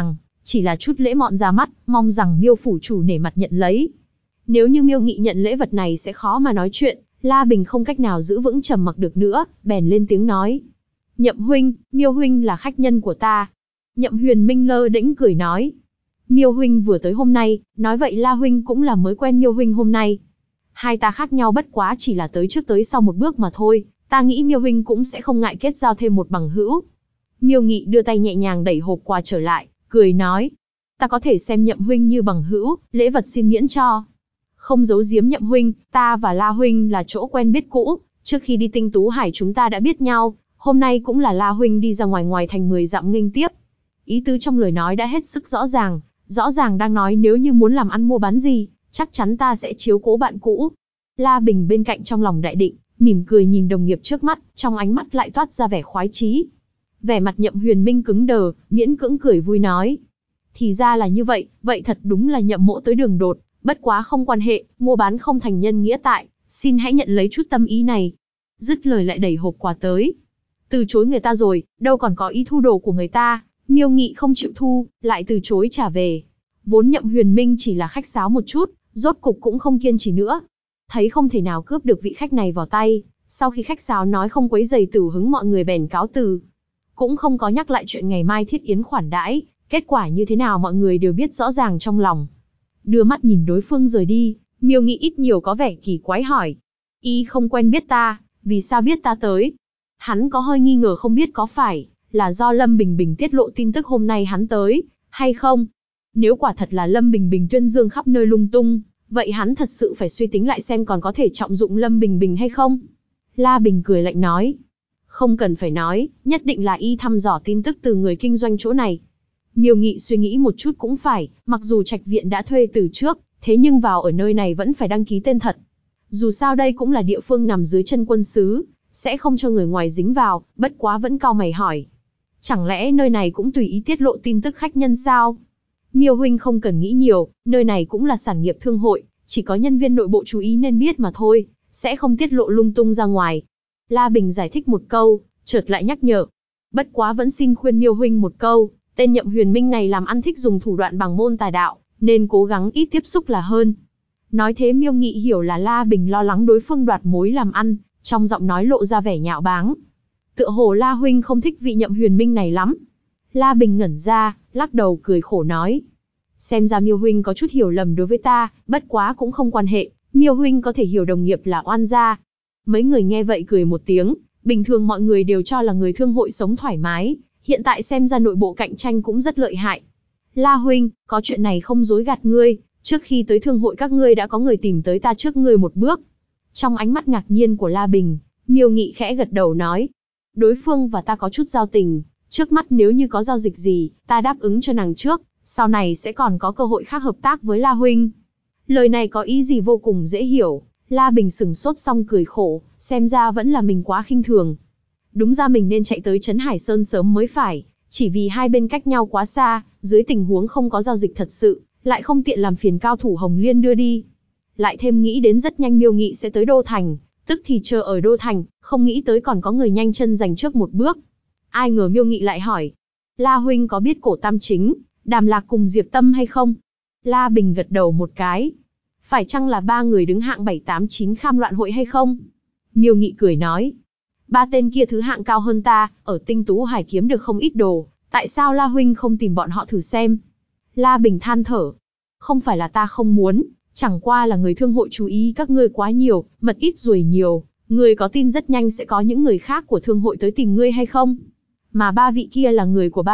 chỉ là chút lễ mọn ra mắt, mong rằng Miêu phủ chủ nể mặt nhận lấy. Nếu như Miêu Nghị nhận lễ vật này sẽ khó mà nói chuyện, La Bình không cách nào giữ vững trầm mặc được nữa, bèn lên tiếng nói. Nhậm huynh, Miêu huynh là khách nhân của ta. Nhậm Huyền Minh lơ đễnh cười nói. Miêu huynh vừa tới hôm nay, nói vậy La huynh cũng là mới quen Miêu huynh hôm nay. Hai ta khác nhau bất quá chỉ là tới trước tới sau một bước mà thôi, ta nghĩ Miêu huynh cũng sẽ không ngại kết giao thêm một bằng hữu. Miêu Nghị đưa tay nhẹ nhàng đẩy hộp quà trở lại, cười nói. Ta có thể xem Nhậm huynh như bằng hữu, lễ vật xin miễn cho. Không giấu giếm Nhậm huynh, ta và La huynh là chỗ quen biết cũ, trước khi đi Tinh Tú Hải chúng ta đã biết nhau, hôm nay cũng là La huynh đi ra ngoài thành 10 dặm nghênh tiếp. Ý tứ trong lời nói đã hết sức rõ ràng đang nói nếu như muốn làm ăn mua bán gì, chắc chắn ta sẽ chiếu cố bạn cũ. La Bình bên cạnh trong lòng đại định, mỉm cười nhìn đồng nghiệp trước mắt, trong ánh mắt lại toát ra vẻ khoái chí. Vẻ mặt Nhậm Huyền Minh cứng đờ, miễn cưỡng cười vui nói. Thì ra là như vậy, vậy thật đúng là Nhậm mỗ tới đường đột, bất quá không quan hệ, mua bán không thành nhân nghĩa tại, xin hãy nhận lấy chút tâm ý này. Dứt lời lại đẩy hộp quà tới. Từ chối người ta rồi, đâu còn có ý thu đồ của người ta, Miêu Nghị không chịu thu, lại từ chối trả về. Vốn Nhậm Huyền Minh chỉ là khách sáo một chút, rốt cục cũng không kiên trì nữa. Thấy không thể nào cướp được vị khách này vào tay, sau khi khách sáo nói không quấy rầy tửu hứng mọi người bèn cáo từ. Cũng không có nhắc lại chuyện ngày mai thiết yến khoản đãi, kết quả như thế nào mọi người đều biết rõ ràng trong lòng. Đưa mắt nhìn đối phương rời đi, Miêu Nghị ít nhiều có vẻ kỳ quái hỏi. Y không quen biết ta, vì sao biết ta tới? Hắn có hơi nghi ngờ không biết có phải là do Lâm Bình Bình tiết lộ tin tức hôm nay hắn tới, hay không? Nếu quả thật là Lâm Bình Bình tuyên dương khắp nơi lung tung, vậy hắn thật sự phải suy tính lại xem còn có thể trọng dụng Lâm Bình Bình hay không? La Bình cười lạnh nói. Không cần phải nói, nhất định là y thăm dò tin tức từ người kinh doanh chỗ này. Miêu Nghị suy nghĩ một chút cũng phải, mặc dù trạch viện đã thuê từ trước, thế nhưng vào ở nơi này vẫn phải đăng ký tên thật. Dù sao đây cũng là địa phương nằm dưới chân quân sứ, sẽ không cho người ngoài dính vào, bất quá vẫn cau mày hỏi. Chẳng lẽ nơi này cũng tùy ý tiết lộ tin tức khách nhân sao? Miêu huynh không cần nghĩ nhiều, nơi này cũng là sản nghiệp thương hội, chỉ có nhân viên nội bộ chú ý nên biết mà thôi, sẽ không tiết lộ lung tung ra ngoài. La Bình giải thích một câu, chợt lại nhắc nhở. Bất quá vẫn xin khuyên Miêu huynh một câu, tên Nhậm Huyền Minh này làm ăn thích dùng thủ đoạn bằng môn tà đạo, nên cố gắng ít tiếp xúc là hơn. Nói thế Miêu Nghị hiểu là La Bình lo lắng đối phương đoạt mối làm ăn, trong giọng nói lộ ra vẻ nhạo báng. Tựa hồ La huynh không thích vị Nhậm Huyền Minh này lắm. La Bình ngẩn ra, lắc đầu cười khổ nói. Xem ra Miêu huynh có chút hiểu lầm đối với ta, bất quá cũng không quan hệ, Miêu huynh có thể hiểu đồng nghiệp là oan gia. Mấy người nghe vậy cười một tiếng, bình thường mọi người đều cho là người thương hội sống thoải mái, hiện tại xem ra nội bộ cạnh tranh cũng rất lợi hại. La huynh, có chuyện này không dối gạt ngươi, trước khi tới thương hội các ngươi đã có người tìm tới ta trước ngươi một bước. Trong ánh mắt ngạc nhiên của La Bình, Miêu Nghị khẽ gật đầu nói. Đối phương và ta có chút giao tình, trước mắt nếu như có giao dịch gì, ta đáp ứng cho nàng trước, sau này sẽ còn có cơ hội khác hợp tác với La huynh. Lời này có ý gì vô cùng dễ hiểu, La Bình sửng sốt xong cười khổ, xem ra vẫn là mình quá khinh thường. Đúng ra mình nên chạy tới Trấn Hải Sơn sớm mới phải, chỉ vì hai bên cách nhau quá xa, dưới tình huống không có giao dịch thật sự, lại không tiện làm phiền cao thủ Hồng Liên đưa đi. Lại thêm nghĩ đến rất nhanh Miêu Nghị sẽ tới Đô Thành, tức thì chờ ở Đô Thành, không nghĩ tới còn có người nhanh chân giành trước một bước. Ai ngờ Miêu Nghị lại hỏi, La huynh có biết Cổ Tam Chính, Đàm Lạc cùng Diệp Tâm hay không? La Bình gật đầu một cái. Phải chăng là ba người đứng hạng 789 kham loạn hội hay không? Miêu Nghị cười nói, ba tên kia thứ hạng cao hơn ta, ở Tinh Tú Hải kiếm được không ít đồ, tại sao La huynh không tìm bọn họ thử xem? La Bình than thở, không phải là ta không muốn, chẳng qua là người thương hội chú ý các ngươi quá nhiều, mật ít ruồi nhiều, ngươi có tin rất nhanh sẽ có những người khác của thương hội tới tìm ngươi hay không? Mà ba vị kia là người của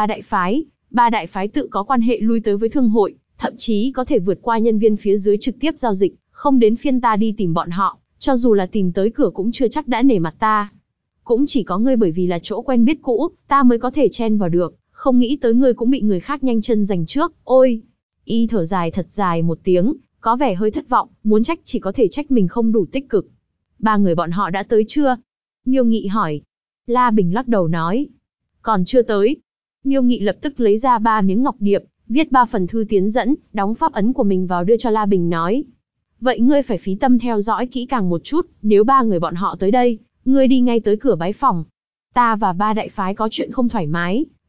ba đại phái tự có quan hệ lui tới với thương hội, thậm chí có thể vượt qua nhân viên phía dưới trực tiếp giao dịch, không đến phiên ta đi tìm bọn họ, cho dù là tìm tới cửa cũng chưa chắc đã nể mặt ta. Cũng chỉ có ngươi bởi vì là chỗ quen biết cũ, ta mới có thể chen vào được, không nghĩ tới ngươi cũng bị người khác nhanh chân giành trước, ôi. Y thở dài thật dài một tiếng, có vẻ hơi thất vọng, muốn trách chỉ có thể trách mình không đủ tích cực. Ba người bọn họ đã tới chưa? Miêu Nghị hỏi. La Bình lắc đầu nói. Còn chưa tới. Miêu Nghị lập tức lấy ra 3 miếng ngọc điệp, viết 3 phần thư tiến dẫn, đóng pháp ấn của mình vào đưa cho La Bình nói. Vậy ngươi phải phí tâm theo dõi kỹ càng một chút, nếu ba người bọn họ tới đây, ngươi đi ngay tới cửa bái phòng. Ta và ba đại phái có chuyện không thoải mái,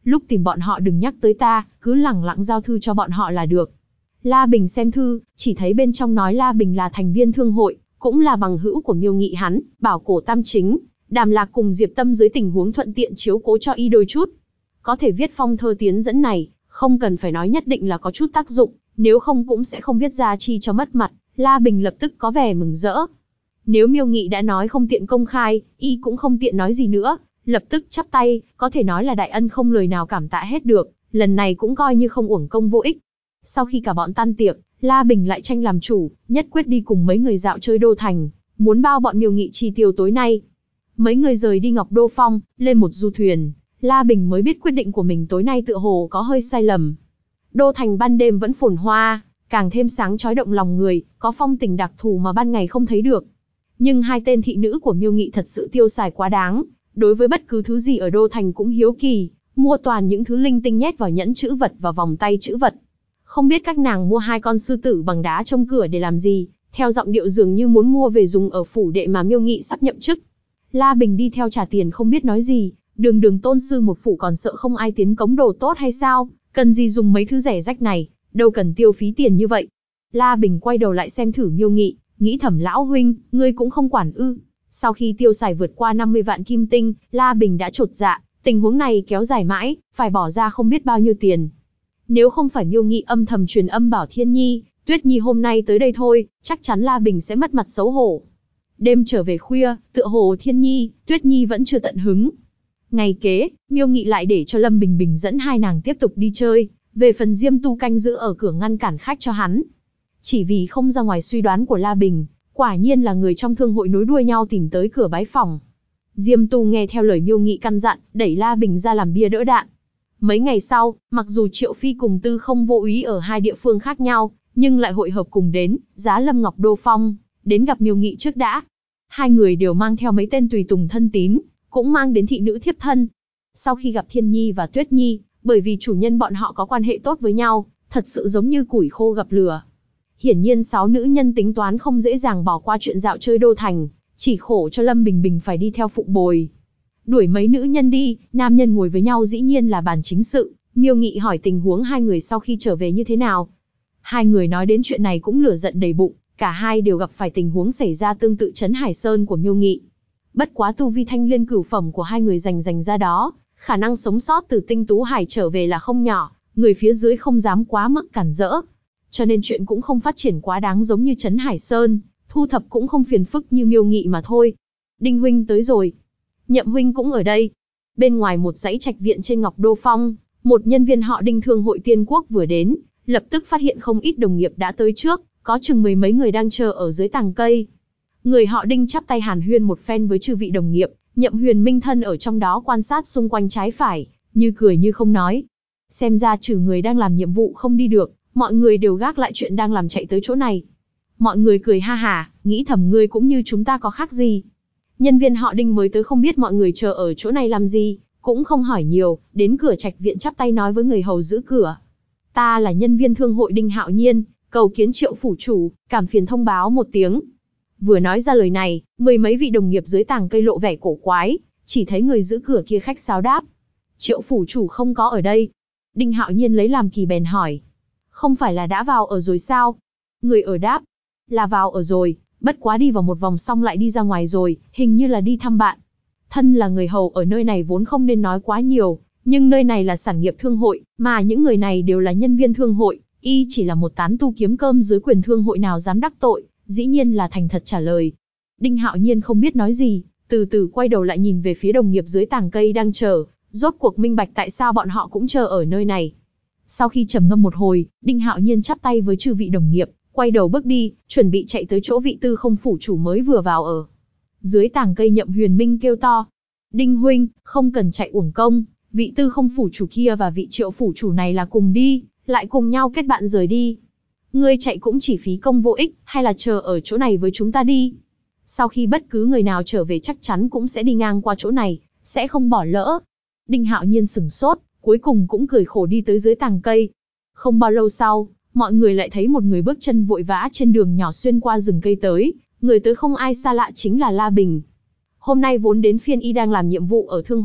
Lúc tìm bọn họ đừng nhắc tới ta, cứ lẳng lặng giao thư cho bọn họ là được. La Bình xem thư, chỉ thấy bên trong nói La Bình là thành viên thương hội, cũng là bằng hữu của Miêu Nghị hắn, bảo Cổ Tam Chính, Đàm Lạc cùng Diệp Tâm dưới tình huống thuận tiện chiếu cố cho y đôi chút. Có thể viết phong thơ tiến dẫn này, không cần phải nói nhất định là có chút tác dụng, nếu không cũng sẽ không viết ra chi cho mất mặt. La Bình lập tức có vẻ mừng rỡ. Nếu Miêu Nghị đã nói không tiện công khai, y cũng không tiện nói gì nữa, lập tức chắp tay, có thể nói là đại ân không lời nào cảm tạ hết được, lần này cũng coi như không uổng công vô ích. Sau khi cả bọn tan tiệc, La Bình lại tranh làm chủ, nhất quyết đi cùng mấy người dạo chơi đô thành, muốn bao bọn Miêu Nghị chi tiêu tối nay. Mấy người rời đi Ngọc Đô Phong, lên một du thuyền, La Bình mới biết quyết định của mình tối nay tựa hồ có hơi sai lầm. Đô thành ban đêm vẫn phồn hoa, càng thêm sáng chói động lòng người, có phong tình đặc thù mà ban ngày không thấy được. Nhưng hai tên thị nữ của Miêu Nghị thật sự tiêu xài quá đáng, đối với bất cứ thứ gì ở đô thành cũng hiếu kỳ, mua toàn những thứ linh tinh nhét vào nhẫn chữ vật và vòng tay chữ vật. Không biết các nàng mua 2 con sư tử bằng đá trong cửa để làm gì, theo giọng điệu dường như muốn mua về dùng ở phủ đệ mà Miêu Nghị sắp nhậm chức. La Bình đi theo trả tiền không biết nói gì, đường tôn sư một phủ còn sợ không ai tiến cống đồ tốt hay sao, cần gì dùng mấy thứ rẻ rách này, đâu cần tiêu phí tiền như vậy. La Bình quay đầu lại xem thử Miêu Nghị, nghĩ thầm lão huynh, ngươi cũng không quản ư. Sau khi tiêu xài vượt qua 50 vạn kim tinh, La Bình đã chột dạ, tình huống này kéo dài mãi, phải bỏ ra không biết bao nhiêu tiền. Nếu không phải Miêu Nghị âm thầm truyền âm bảo Thiên Nhi, Tuyết Nhi hôm nay tới đây thôi, chắc chắn La Bình sẽ mất mặt xấu hổ. Đêm trở về khuya, tựa hồ Thiên Nhi, Tuyết Nhi vẫn chưa tận hứng. Ngày kế, Miêu Nghị lại để cho Lâm Bình Bình dẫn hai nàng tiếp tục đi chơi, về phần Diêm Tu canh giữ ở cửa ngăn cản khách cho hắn. Chỉ vì không ra ngoài suy đoán của La Bình, quả nhiên là người trong thương hội nối đuôi nhau tìm tới cửa bái phòng. Diêm Tu nghe theo lời Miêu Nghị căn dặn, đẩy La Bình ra làm bia đỡ đạn. Mấy ngày sau, mặc dù Triệu Phi cùng Tư Không vô úy ở hai địa phương khác nhau, nhưng lại hội hợp cùng đến, Giá Lâm Ngọc Đô Phong, đến gặp Miêu Nghị trước đã. Hai người đều mang theo mấy tên tùy tùng thân tín, cũng mang đến thị nữ thiếp thân. Sau khi gặp Thiên Nhi và Tuyết Nhi, bởi vì chủ nhân bọn họ có quan hệ tốt với nhau, thật sự giống như củi khô gặp lửa. Hiển nhiên 6 nữ nhân tính toán không dễ dàng bỏ qua chuyện dạo chơi đô thành, chỉ khổ cho Lâm Bình Bình phải đi theo phụng bồi. Đuổi mấy nữ nhân đi, nam nhân ngồi với nhau dĩ nhiên là bàn chính sự. Miêu Nghị hỏi tình huống hai người sau khi trở về như thế nào. Hai người nói đến chuyện này cũng lửa giận đầy bụng, cả hai đều gặp phải tình huống xảy ra tương tự Trấn Hải Sơn của Miêu Nghị. Bất quá tu vi thanh liên cửu phẩm của hai người dành ra đó, khả năng sống sót từ Tinh Tú Hải trở về là không nhỏ, người phía dưới không dám quá mức cản rỡ. Cho nên chuyện cũng không phát triển quá đáng giống như Trấn Hải Sơn, thu thập cũng không phiền phức như Miêu Nghị mà thôi. Đinh huynh tới rồi. Nhậm huynh cũng ở đây. Bên ngoài một dãy trạch viện trên Ngọc Đô Phong, một nhân viên họ Đinh thương hội Tiên Quốc vừa đến, lập tức phát hiện không ít đồng nghiệp đã tới trước, có chừng 10 mấy người đang chờ ở dưới tàng cây. Người họ Đinh chắp tay hàn huyên một phen với chư vị đồng nghiệp, Nhậm Huyền Minh thân ở trong đó quan sát xung quanh trái phải, như cười như không nói. Xem ra trừ người đang làm nhiệm vụ không đi được, mọi người đều gác lại chuyện đang làm chạy tới chỗ này. Mọi người cười ha hả, nghĩ thầm ngươi cũng như chúng ta có khác gì. Nhân viên họ Đinh mới tới không biết mọi người chờ ở chỗ này làm gì, cũng không hỏi nhiều, đến cửa trạch viện chắp tay nói với người hầu giữ cửa. Ta là nhân viên thương hội Đinh Hạo Nhiên, cầu kiến Triệu phủ chủ, cảm phiền thông báo một tiếng. Vừa nói ra lời này, 10 mấy vị đồng nghiệp dưới tàng cây lộ vẻ cổ quái, chỉ thấy người giữ cửa kia khách sáo đáp. Triệu phủ chủ không có ở đây. Đinh Hạo Nhiên lấy làm kỳ bèn hỏi. Không phải là đã vào ở rồi sao? Người ở đáp. Là vào ở rồi, bất quá đi vào một vòng xong lại đi ra ngoài rồi, hình như là đi thăm bạn. Thân là người hầu ở nơi này vốn không nên nói quá nhiều, nhưng nơi này là sản nghiệp thương hội, mà những người này đều là nhân viên thương hội, y chỉ là một tán tu kiếm cơm dưới quyền thương hội nào dám đắc tội, dĩ nhiên là thành thật trả lời. Đinh Hạo Nhiên không biết nói gì, từ từ quay đầu lại nhìn về phía đồng nghiệp dưới tàng cây đang chờ, rốt cuộc minh bạch tại sao bọn họ cũng chờ ở nơi này. Sau khi trầm ngâm một hồi, Đinh Hạo Nhiên chắp tay với chư vị đồng nghiệp, quay đầu bước đi, chuẩn bị chạy tới chỗ vị Tư Không phủ chủ mới vừa vào ở. Dưới tàng cây Nhậm Huyền Minh kêu to. Đinh huynh, không cần chạy uổng công, vị Tư Không phủ chủ kia và vị Triệu phủ chủ này là cùng đi, lại cùng nhau kết bạn rời đi. Ngươi chạy cũng chỉ phí công vô ích, hay là chờ ở chỗ này với chúng ta đi. Sau khi bất cứ người nào trở về chắc chắn cũng sẽ đi ngang qua chỗ này, sẽ không bỏ lỡ. Đinh Hạo Nhiên sửng sốt, cuối cùng cũng cười khổ đi tới dưới tàng cây. Không bao lâu sau, mọi người lại thấy một người bước chân vội vã trên đường nhỏ xuyên qua rừng cây tới, người tới không ai xa lạ chính là La Bình. Hôm nay vốn đến phiên y đang làm nhiệm vụ ở thương hội,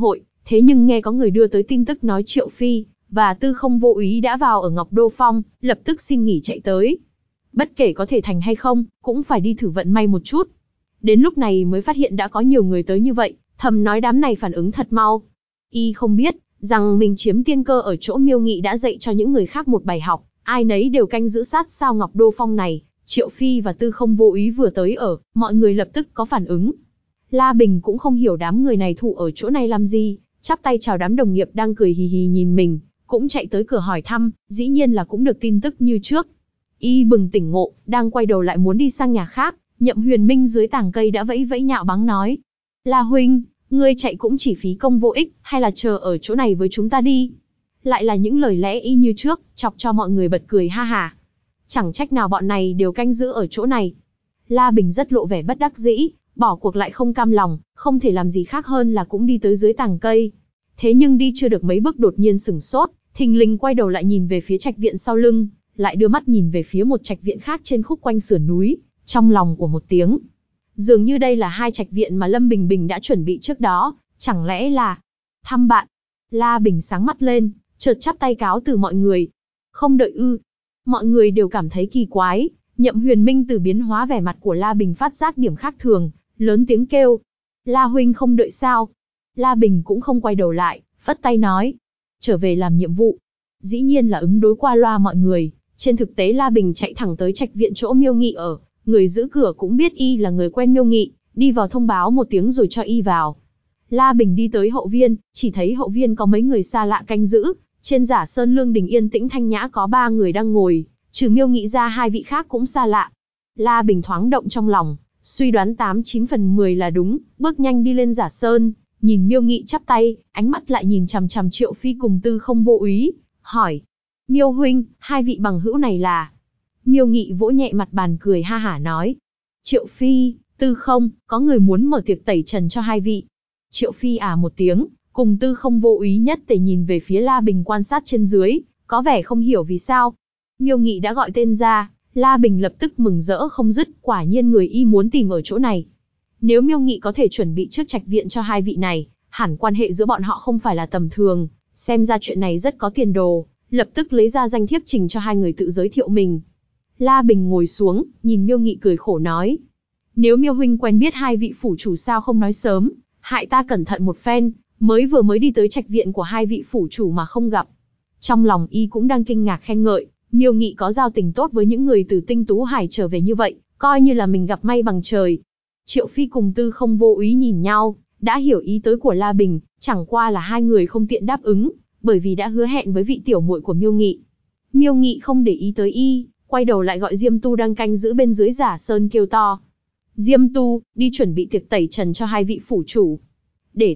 Thế nhưng nghe có người đưa tới tin tức nói Triệu Phi và Tư Không Vô Úy đã vào ở Ngọc Đô Phong, lập tức xin nghỉ chạy tới. Bất kể có thể thành hay không, cũng phải đi thử vận may một chút. Đến lúc này mới phát hiện đã có nhiều người tới như vậy, thầm nói đám này phản ứng thật mau. Y không biết, rằng mình chiếm tiên cơ ở chỗ Miêu Nghị đã dạy cho những người khác một bài học, ai nấy đều canh giữ sát sao Ngọc Đô Phong này. Triệu Phi và Tư Không Vô Úy vừa tới ở, mọi người lập tức có phản ứng. La Bình cũng không hiểu đám người này tụ ở chỗ này làm gì, chắp tay chào đám đồng nghiệp đang cười hì hì nhìn mình, cũng chạy tới cửa hỏi thăm, dĩ nhiên là cũng được tin tức như trước. Y bừng tỉnh ngộ, đang quay đầu lại muốn đi sang nhà khác, Nhậm Huyền Minh dưới tàng cây đã vẫy vẫy nhạo báng nói. La huynh, ngươi chạy cũng chỉ phí công vô ích, hay là chờ ở chỗ này với chúng ta đi. Lại là những lời lẽ y như trước, chọc cho mọi người bật cười ha hả. Chẳng trách nào bọn này đều canh giữ ở chỗ này. La Bình rất lộ vẻ bất đắc dĩ, bỏ cuộc lại không cam lòng, không thể làm gì khác hơn là cũng đi tới dưới tàng cây. Thế nhưng đi chưa được mấy bước đột nhiên sửng sốt, thình lình quay đầu lại nhìn về phía trạch viện sau lưng, lại đưa mắt nhìn về phía một trạch viện khác trên khúc quanh sườn núi, trong lòng của một tiếng. Dường như đây là hai trạch viện mà Lâm Bình Bình đã chuẩn bị trước đó, chẳng lẽ là thăm bạn? La Bình sáng mắt lên, chợt chắp tay cáo từ mọi người. Không đợi ư? Mọi người đều cảm thấy kỳ quái, Nhậm Huyền Minh từ biến hóa vẻ mặt của La Bình phát giác điểm khác thường, lớn tiếng kêu. La huynh không đợi sao? La Bình cũng không quay đầu lại, phất tay nói. Trở về làm nhiệm vụ. Dĩ nhiên là ứng đối qua loa mọi người, trên thực tế La Bình chạy thẳng tới trạch viện chỗ Miêu Nghị ở, người giữ cửa cũng biết y là người quen Miêu Nghị, đi vào thông báo một tiếng rồi cho y vào. La Bình đi tới hậu viên, chỉ thấy hậu viên có mấy người xa lạ canh giữ, trên Giả Sơn Lương Đình yên tĩnh thanh nhã có 3 người đang ngồi, trừ Miêu Nghị ra 2 vị khác cũng xa lạ. La Bình thoáng động trong lòng, suy đoán 8-9 phần 10 là đúng, bước nhanh đi lên Giả Sơn, nhìn Miêu Nghị chắp tay, ánh mắt lại nhìn chằm chằm Triệu Phi cùng Tư Không Vô Úy, hỏi: Miêu huynh, 2 vị bằng hữu này là? Miêu Nghị vỗ nhẹ mặt bàn cười ha hả nói: Triệu Phi, Tư Không, có người muốn mở tiệc tẩy trần cho 2 vị. Triệu Phi một tiếng, cùng Tư Không Vô Úy nhất tề nhìn về phía La Bình quan sát trên dưới, có vẻ không hiểu vì sao. Miêu Nghị đã gọi tên ra, La Bình lập tức mừng rỡ không dứt, quả nhiên người y muốn tìm ở chỗ này. Nếu Miêu Nghị có thể chuẩn bị trước trạch viện cho 2 vị này, hẳn quan hệ giữa bọn họ không phải là tầm thường, xem ra chuyện này rất có tiền đồ, lập tức lấy ra danh thiếp trình cho 2 người tự giới thiệu mình. La Bình ngồi xuống, nhìn Miêu Nghị cười khổ nói: Nếu Miêu huynh quen biết 2 vị phủ chủ sao không nói sớm, hại ta cẩn thận một phen, mới đi tới trạch viện của 2 vị phủ chủ mà không gặp. Trong lòng y cũng đang kinh ngạc khen ngợi, Miêu Nghị có giao tình tốt với những người từ Tinh Tú Hải trở về như vậy, coi như là mình gặp may bằng trời. Triệu Phi cùng Tư Không Vô Úy nhìn nhau, đã hiểu ý tới của La Bình, chẳng qua là 2 người không tiện đáp ứng, bởi vì đã hứa hẹn với vị tiểu muội của Miêu Nghị. Miêu Nghị không để ý tới y, quay đầu lại gọi Diêm Tu đang canh giữ bên dưới Giả Sơn kêu to: Diêm Tu, đi chuẩn bị tiệc tẩy trần cho 2 vị phủ chủ. Để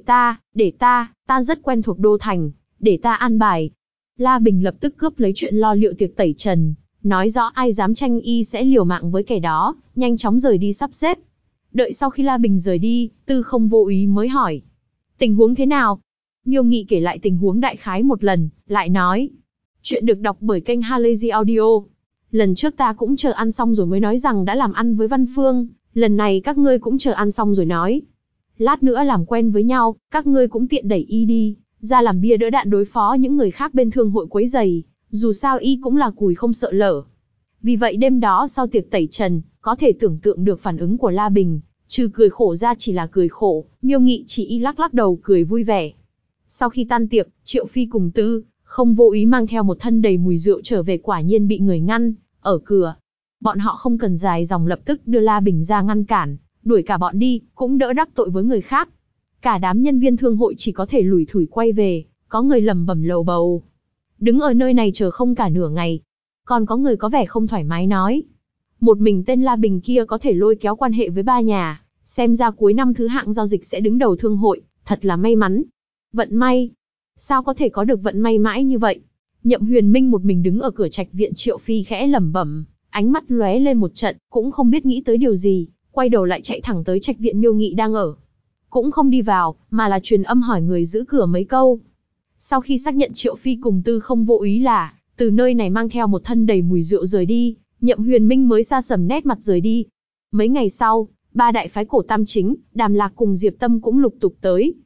ta rất quen thuộc đô thành, để ta an bài. La Bình lập tức cướp lấy chuyện lo liệu tiệc tẩy trần, nói rõ ai dám tranh y sẽ liều mạng với kẻ đó, nhanh chóng rời đi sắp xếp. Đợi sau khi La Bình rời đi, Tư Không Vô Úy mới hỏi: Tình huống thế nào? Miêu Nghị kể lại tình huống đại khái một lần, lại nói: Chuyện được đọc bởi kênh Halazy Audio. Lần trước ta cũng chờ ăn xong rồi mới nói rằng đã làm ăn với Văn Phương, lần này các ngươi cũng chờ ăn xong rồi nói. Lát nữa làm quen với nhau, các ngươi cũng tiện đẩy y đi, ra làm bia đỡ đạn đối phó những người khác bên thương hội quấy giày, dù sao y cũng là cùi không sợ lở. Vì vậy đêm đó sau tiệc tẩy trần, có thể tưởng tượng được phản ứng của La Bình, trừ cười khổ ra chỉ là cười khổ, Miêu Nghị chỉ y lắc lắc đầu cười vui vẻ. Sau khi tan tiệc, Triệu Phi cùng Tư Không Vô Úy mang theo một thân đầy mùi rượu trở về, quả nhiên bị người ngăn ở cửa. Bọn họ không cần dài dòng lập tức đưa La Bình ra ngăn cản, đuổi cả bọn đi, cũng đỡ đắc tội với người khác. Cả đám nhân viên thương hội chỉ có thể lủi thủi quay về, có người lẩm bẩm lầu bầu. Đứng ở nơi này chờ không cả nửa ngày. Còn có người có vẻ không thoải mái nói: Một mình tên La Bình kia có thể lôi kéo quan hệ với 3 nhà, xem ra cuối năm thứ hạng giao dịch sẽ đứng đầu thương hội, thật là may mắn. Vận may? Sao có thể có được vận may mãi như vậy? Nhậm Huyền Minh một mình đứng ở cửa trạch viện Triệu Phi khẽ lẩm bẩm, ánh mắt lóe lên một trận, cũng không biết nghĩ tới điều gì, quay đầu lại chạy thẳng tới trạch viện Miêu Nghị đang ở. Cũng không đi vào, mà là truyền âm hỏi người giữ cửa mấy câu. Sau khi xác nhận Triệu Phi cùng Tư Không Vô Úy là từ nơi này mang theo một thân đầy mùi rượu rời đi, Nhậm Huyền Minh mới xa sầm nét mặt rời đi. Mấy ngày sau, 3 đại phái cổ tam chính, Đàm Lạc cùng Diệp Tâm cũng lục tục tới.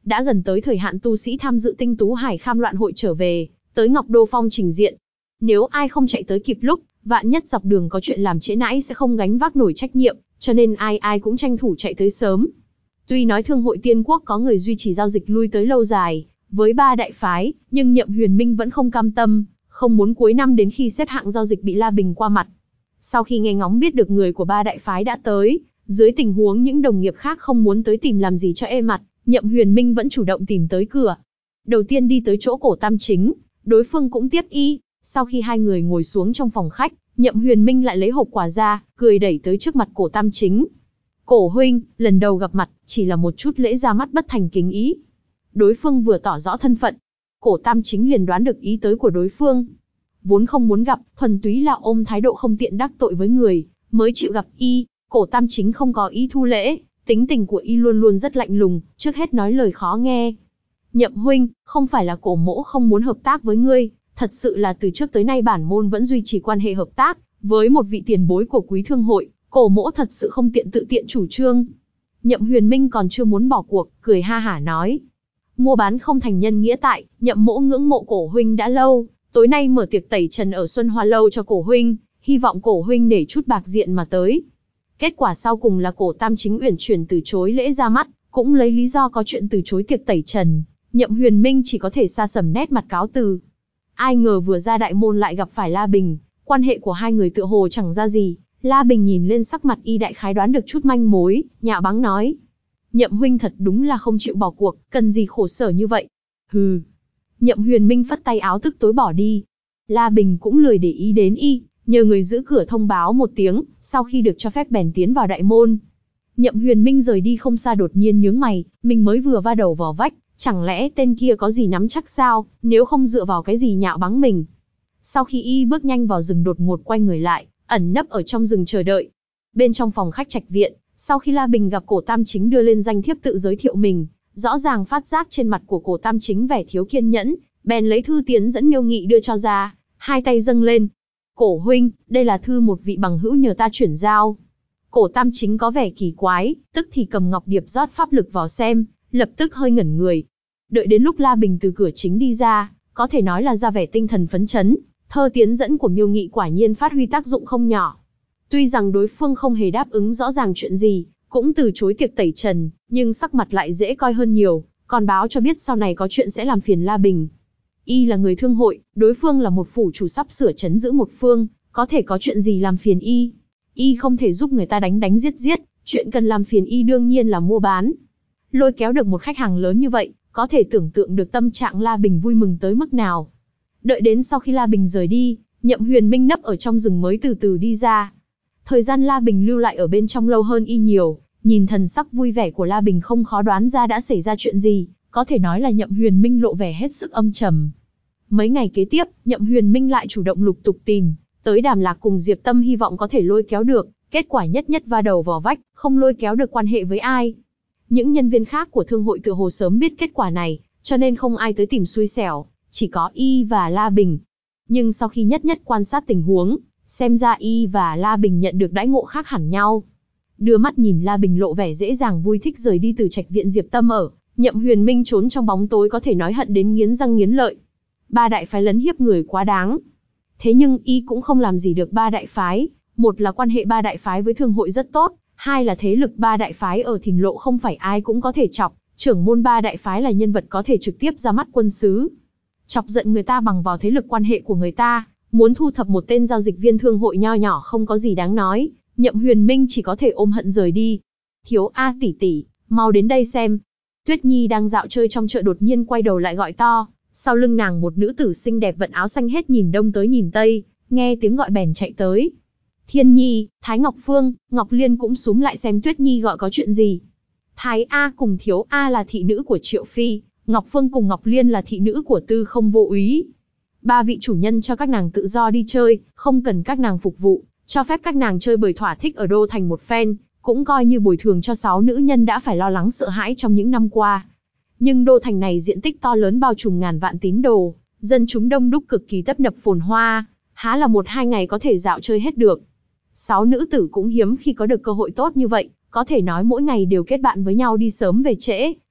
đã gần tới thời hạn tu sĩ tham dự Tinh Tú Hải Kham loạn hội trở về, tới Ngọc Đô Phong trình diện. Nếu ai không chạy tới kịp lúc, vạn nhất dọc đường có chuyện làm trễ nãi sẽ không gánh vác nổi trách nhiệm, cho nên ai ai cũng tranh thủ chạy tới sớm. Tuy nói Thương hội Tiên Quốc có người duy trì giao dịch lui tới lâu dài, với 3 đại phái, nhưng Nhậm Huyền Minh vẫn không cam tâm, không muốn cuối năm đến khi xếp hạng giao dịch bị La Bình qua mặt. Sau khi nghe ngóng biết được người của 3 đại phái đã tới, dưới tình huống những đồng nghiệp khác không muốn tới tìm làm gì cho ê mặt, Nhậm Huyền Minh vẫn chủ động tìm tới cửa. Đầu tiên đi tới chỗ Cổ Tam Chính, đối phương cũng tiếp y. Sau khi hai người ngồi xuống trong phòng khách, Nhậm Huyền Minh lại lấy hộp quà ra, cười đẩy tới trước mặt Cổ Tam Chính. Cổ huynh, lần đầu gặp mặt, chỉ là một chút lễ ra mắt bất thành kính ý. Đối phương vừa tỏ rõ thân phận, Cổ Tam Chính liền đoán được ý tới của đối phương. Vốn không muốn gặp, thuần túy là ôm thái độ không tiện đắc tội với người, mới chịu gặp y. Cổ Tam Chính không có ý thu lễ, tính tình của y luôn luôn rất lạnh lùng, trước hết nói lời khó nghe. Nhậm huynh, không phải là Cổ mỗ không muốn hợp tác với ngươi, thật sự là từ trước tới nay bản môn vẫn duy trì quan hệ hợp tác với một vị tiền bối của Quý Thương hội, Cổ mỗ thật sự không tiện tự tiện chủ trương. Nhậm Huyền Minh còn chưa muốn bỏ cuộc, cười ha hả nói: mua bán không thành nhân nghĩa tại, Nhậm mỗ ngưỡng mộ Cổ huynh đã lâu, tối nay mở tiệc tẩy trần ở Xuân Hoa lâu cho Cổ huynh, hy vọng Cổ huynh nể chút bạc diện mà tới. Kết quả sau cùng là Cổ Tam Chính uyển chuyển từ chối lễ ra mắt, cũng lấy lý do có chuyện từ chối tiệc tẩy trần. Nhậm Huyền Minh chỉ có thể xa sầm nét mặt cáo từ. Ai ngờ vừa ra đại môn lại gặp phải La Bình, quan hệ của hai người tựa hồ chẳng ra gì. La Bình nhìn lên sắc mặt y đại khái đoán được chút manh mối, nhạo báng nói: Nhậm huynh thật đúng là không chịu bỏ cuộc, cần gì khổ sở như vậy. Hừ. Nhậm Huyền Minh phất tay áo tức tối bỏ đi. La Bình cũng lười để ý đến y, nhờ người giữ cửa thông báo một tiếng, sau khi được cho phép bèn tiến vào đại môn. Nhậm Huyền Minh rời đi không xa đột nhiên nhướng mày, mình mới vừa va đầu vào vách, chẳng lẽ tên kia có gì nắm chắc sao, nếu không dựa vào cái gì nhạo báng mình. Sau khi y bước nhanh vào rừng đột ngột quay người lại, ẩn nấp ở trong rừng chờ đợi. Bên trong phòng khách trạch viện, sau khi La Bình gặp Cổ Tam Chính đưa lên danh thiếp tự giới thiệu mình, rõ ràng phát giác trên mặt của Cổ Tam Chính vẻ thiếu kiên nhẫn, bèn lấy thư tiến dẫn Miêu Nghị đưa cho ra, hai tay dâng lên. Cổ huynh, đây là thư một vị bằng hữu nhờ ta chuyển giao. Cổ Tam Chính có vẻ kỳ quái, tức thì cầm ngọc điệp rót pháp lực vào xem, lập tức hơi ngẩn người. Đợi đến lúc La Bình từ cửa chính đi ra, có thể nói là ra vẻ tinh thần phấn chấn, thơ tiến dẫn của Miêu Nghị quả nhiên phát huy tác dụng không nhỏ. Tuy rằng đối phương không hề đáp ứng rõ ràng chuyện gì, cũng từ chối tiệc tẩy trần, nhưng sắc mặt lại dễ coi hơn nhiều, còn báo cho biết sau này có chuyện sẽ làm phiền La Bình. Y là người thương hội, đối phương là một phủ chủ sắp sửa trấn giữ một phương, có thể có chuyện gì làm phiền y. Y không thể giúp người ta đánh đánh giết giết, chuyện cần làm phiền y đương nhiên là mua bán. Lôi kéo được một khách hàng lớn như vậy, có thể tưởng tượng được tâm trạng La Bình vui mừng tới mức nào. Đợi đến sau khi La Bình rời đi, Nhậm Huyền Minh nấp ở trong rừng mới từ từ đi ra. Thời gian La Bình lưu lại ở bên trong lâu hơn y nhiều, nhìn thần sắc vui vẻ của La Bình không khó đoán ra đã xảy ra chuyện gì, có thể nói là Nhậm Huyền Minh lộ vẻ hết sức âm trầm. Mấy ngày kế tiếp, Nhậm Huyền Minh lại chủ động lục tục tìm, tới Đàm Lạc cùng Diệp Tâm hy vọng có thể lôi kéo được, kết quả nhất nhất va đầu vào vách, không lôi kéo được quan hệ với ai. Những nhân viên khác của thương hội tựa hồ sớm biết kết quả này, cho nên không ai tới tìm xui xẻo, chỉ có y và La Bình. Nhưng sau khi nhất nhất quan sát tình huống, xem ra y và La Bình nhận được đãi ngộ khác hẳn nhau. Đưa mắt nhìn La Bình lộ vẻ dễ dàng vui thích rời đi từ trạch viện Diệp Tâm ở, Nhậm Huyền Minh trốn trong bóng tối có thể nói hận đến nghiến răng nghiến lợi. Ba đại phái lấn hiếp người quá đáng. Thế nhưng y cũng không làm gì được ba đại phái, một là quan hệ ba đại phái với thương hội rất tốt, hai là thế lực ba đại phái ở Thìn Lộ không phải ai cũng có thể chọc, trưởng môn ba đại phái là nhân vật có thể trực tiếp ra mắt quân sứ. Chọc giận người ta bằng vào thế lực quan hệ của người ta, muốn thu thập một tên giao dịch viên thương hội nho nhỏ không có gì đáng nói, Nhậm Huyền Minh chỉ có thể ôm hận rời đi. Thiếu A tỷ tỷ, mau đến đây xem. Tuyết Nhi đang dạo chơi trong chợ đột nhiên quay đầu lại gọi to, sau lưng nàng một nữ tử xinh đẹp vận áo xanh hết nhìn đông tới nhìn tây, nghe tiếng gọi bèn chạy tới. Thiên Nhi, Thái Ngọc Phương, Ngọc Liên cũng xúm lại xem Tuyết Nhi gọi có chuyện gì. Thái A cùng Thiếu A là thị nữ của Triệu Phi, Ngọc Phương cùng Ngọc Liên là thị nữ của Tư Không Vô Úy. Ba vị chủ nhân cho các nàng tự do đi chơi, không cần các nàng phục vụ, cho phép các nàng chơi bời thỏa thích ở đô thành một phen, cũng coi như bồi thường cho 6 nữ nhân đã phải lo lắng sợ hãi trong những năm qua. Nhưng đô thành này diện tích to lớn bao trùm ngàn vạn tín đồ, dân chúng đông đúc cực kỳ tấp nập phồn hoa, há là 1-2 ngày có thể dạo chơi hết được. 6 nữ tử cũng hiếm khi có được cơ hội tốt như vậy, có thể nói mỗi ngày đều kết bạn với nhau đi sớm về trễ,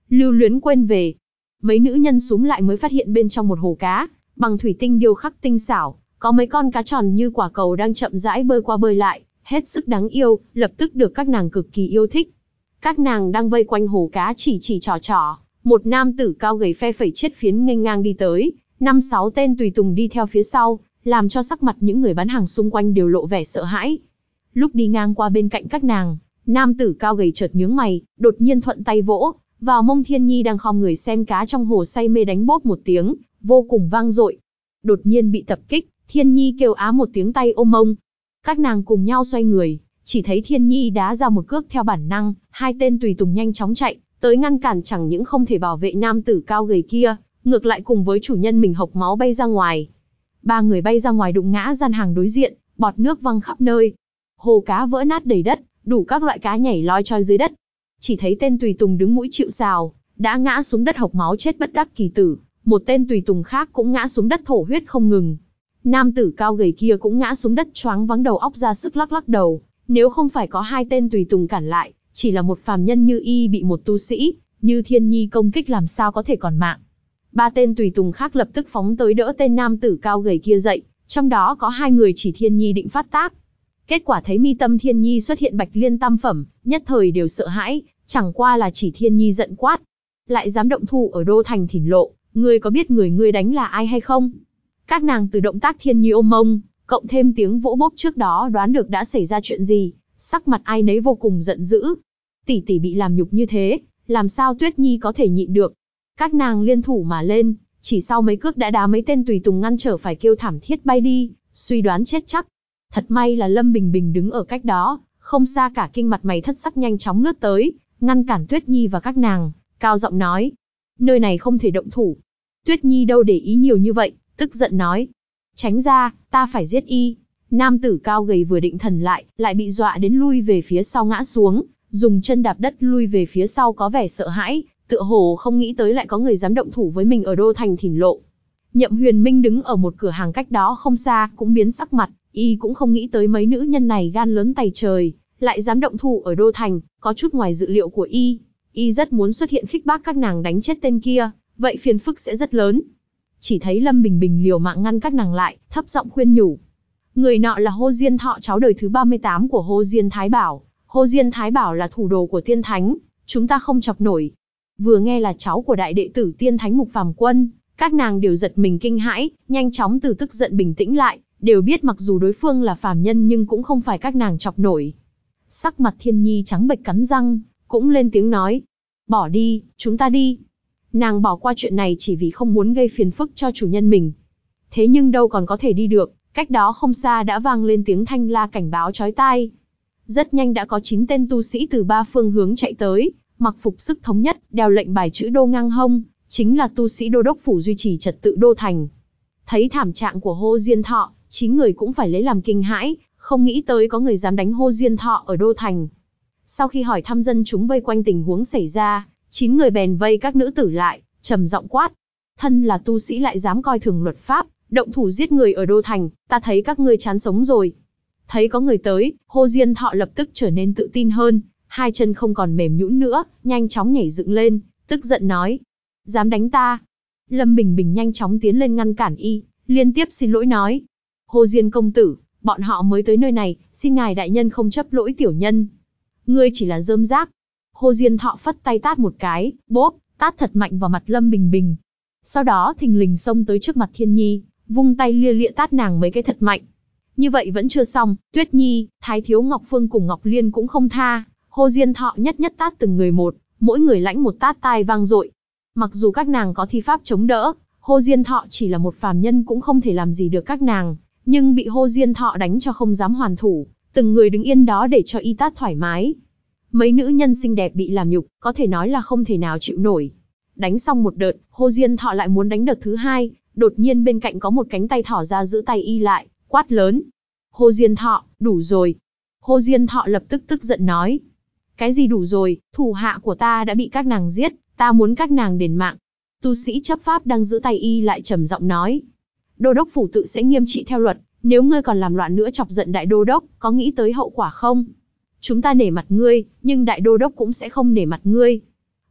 lưu luyến quên về. Mấy nữ nhân xúm lại mới phát hiện bên trong một hồ cá, bằng thủy tinh điêu khắc tinh xảo, có mấy con cá tròn như quả cầu đang chậm rãi bơi qua bơi lại, hết sức đáng yêu, lập tức được các nàng cực kỳ yêu thích. Các nàng đang vây quanh hồ cá chỉ trò trò, một nam tử cao gầy phe phẩy chiết phiến nghênh ngang đi tới, 5-6 tên tùy tùng đi theo phía sau, làm cho sắc mặt những người bán hàng xung quanh đều lộ vẻ sợ hãi. Lúc đi ngang qua bên cạnh các nàng, nam tử cao gầy chợt nhướng mày, đột nhiên thuận tay vỗ vào mông Thiên Nhi đang khom người xem cá trong hồ say mê, đánh bốp một tiếng, vô cùng vang dội. Đột nhiên bị tập kích, Thiên Nhi kêu á một tiếng, tay ôm mông. Các nàng cùng nhau xoay người, chỉ thấy Thiên Nhi đá ra một cước theo bản năng, hai tên tùy tùng nhanh chóng chạy tới ngăn cản, chẳng những không thể bảo vệ nam tử cao gầy kia, ngược lại cùng với chủ nhân mình hộc máu bay ra ngoài. Ba người bay ra ngoài đụng ngã gian hàng đối diện, bọt nước văng khắp nơi. Hồ cá vỡ nát đầy đất, đủ các loại cá nhảy loi choi dưới đất. Chỉ thấy tên tùy tùng đứng mũi chịu sào, đã ngã xuống đất hộc máu chết bất đắc kỳ tử. Một tên tùy tùng khác cũng ngã xuống đất thổ huyết không ngừng. Nam tử cao gầy kia cũng ngã xuống đất choáng váng, đầu óc ra sức lắc lắc đầu. Nếu không phải có hai tên tùy tùng cản lại, chỉ là một phàm nhân như y bị một tu sĩ như Thiên Nhi công kích làm sao có thể còn mạng. Ba tên tùy tùng khác lập tức phóng tới đỡ tên nam tử cao gầy kia dậy, trong đó có hai người chỉ Thiên Nhi định phát tác. Kết quả thấy mi tâm Thiên Nhi xuất hiện bạch liên tam phẩm, nhất thời đều sợ hãi, chẳng qua là chỉ Thiên Nhi giận quát: lại dám động thủ ở đô thành Thìn Lộ, ngươi có biết người ngươi đánh là ai hay không? Các nàng từ động tác Thiên Nhi ôm mông, cộng thêm tiếng vỗ bốp trước đó đoán được đã xảy ra chuyện gì, sắc mặt ai nấy vô cùng giận dữ. Tỷ tỷ bị làm nhục như thế, làm sao Tuyết Nhi có thể nhịn được? Các nàng liên thủ mà lên, chỉ sau mấy cước đã đá mấy tên tùy tùng ngăn trở, phải kêu thảm thiết bay đi, suy đoán chết chắc. Thật may là Lâm Bình Bình đứng ở cách đó, không xa cả kinh, mặt mày thất sắc nhanh chóng lướt tới, ngăn cản Tuyết Nhi và các nàng, cao giọng nói: nơi này không thể động thủ. Tuyết Nhi đâu để ý nhiều như vậy, tức giận nói: tránh ra, ta phải giết y. Nam tử cao gầy vừa định thần lại bị dọa đến lui về phía sau ngã xuống, dùng chân đạp đất lui về phía sau, có vẻ sợ hãi, tựa hồ không nghĩ tới lại có người dám động thủ với mình ở đô thành Thìn Lộ. Nhậm Huyền Minh đứng ở một cửa hàng cách đó không xa, cũng biến sắc mặt, y cũng không nghĩ tới mấy nữ nhân này gan lớn tày trời, lại dám động thủ ở đô thành, có chút ngoài dự liệu của y. Y rất muốn xuất hiện khích bác các nàng đánh chết tên kia, vậy phiền phức sẽ rất lớn. Chỉ thấy Lâm Bình Bình liều mạng ngăn các nàng lại, thấp giọng khuyên nhủ. Người nọ là Hồ Diên Thọ, cháu đời thứ 38 của Hồ Diên Thái Bảo. Hồ Diên Thái Bảo là thủ đồ của Tiên Thánh, chúng ta không chọc nổi. Vừa nghe là cháu của đại đệ tử Tiên Thánh Mục Phàm Quân, các nàng đều giật mình kinh hãi, nhanh chóng từ tức giận bình tĩnh lại, đều biết mặc dù đối phương là phàm nhân nhưng cũng không phải các nàng chọc nổi. Sắc mặt Thiên Nhi trắng bệch cắn răng, cũng lên tiếng nói: bỏ đi, chúng ta đi. Nàng bỏ qua chuyện này chỉ vì không muốn gây phiền phức cho chủ nhân mình. Thế nhưng đâu còn có thể đi được, cách đó không xa đã vang lên tiếng thanh la cảnh báo chói tai. Rất nhanh đã có 9 tên tu sĩ từ 3 phương hướng chạy tới, mặc phục sức thống nhất, đeo lệnh bài chữ đô ngang hông, chính là tu sĩ đô đốc phủ duy trì trật tự đô thành. Thấy thảm trạng của Hồ Diên Thọ, 9 người cũng phải lấy làm kinh hãi, không nghĩ tới có người dám đánh Hồ Diên Thọ ở đô thành. Sau khi hỏi thăm dân chúng vây quanh tình huống xảy ra, 9 người bèn vây các nữ tử lại, trầm giọng quát: thân là tu sĩ lại dám coi thường luật pháp, động thủ giết người ở đô thành, ta thấy các ngươi chán sống rồi. Thấy có người tới, Hồ Diên Thọ lập tức trở nên tự tin hơn, hai chân không còn mềm nhũn nữa, nhanh chóng nhảy dựng lên, tức giận nói: dám đánh ta? Lâm Bình Bình nhanh chóng tiến lên ngăn cản y, liên tiếp xin lỗi nói: Hồ Diên công tử, bọn họ mới tới nơi này, xin ngài đại nhân không chấp lỗi tiểu nhân. Ngươi chỉ là rơm rác. Hồ Diên Thọ phất tay tát một cái, bốp, tát thật mạnh vào mặt Lâm Bình Bình. Sau đó thình lình xông tới trước mặt Thiên Nhi, vung tay lia lịa tát nàng mấy cái thật mạnh. Như vậy vẫn chưa xong, Tuyết Nhi, Thái Thiếu Ngọc Phương cùng Ngọc Liên cũng không tha. Hồ Diên Thọ nhất nhất tát từng người một, mỗi người lãnh một tát tai vang dội. Mặc dù các nàng có thi pháp chống đỡ, Hồ Diên Thọ chỉ là một phàm nhân cũng không thể làm gì được các nàng, nhưng bị Hồ Diên Thọ đánh cho không dám hoàn thủ, từng người đứng yên đó để cho y tát thoải mái. Mấy nữ nhân xinh đẹp bị làm nhục, có thể nói là không thể nào chịu nổi. Đánh xong một đợt, Hồ Diên Thọ lại muốn đánh đợt thứ hai, đột nhiên bên cạnh có một cánh tay thỏ ra giữ tay y lại, quát lớn: Hồ Diên Thọ, đủ rồi. Hồ Diên Thọ lập tức tức giận nói: cái gì đủ rồi, thủ hạ của ta đã bị các nàng giết, ta muốn các nàng đền mạng. Tu sĩ chấp pháp đang giữ tay y lại trầm giọng nói: đô đốc phủ tự sẽ nghiêm trị theo luật, nếu ngươi còn làm loạn nữa chọc giận đại đô đốc, có nghĩ tới hậu quả không? Chúng ta nể mặt ngươi, nhưng đại đô đốc cũng sẽ không nể mặt ngươi.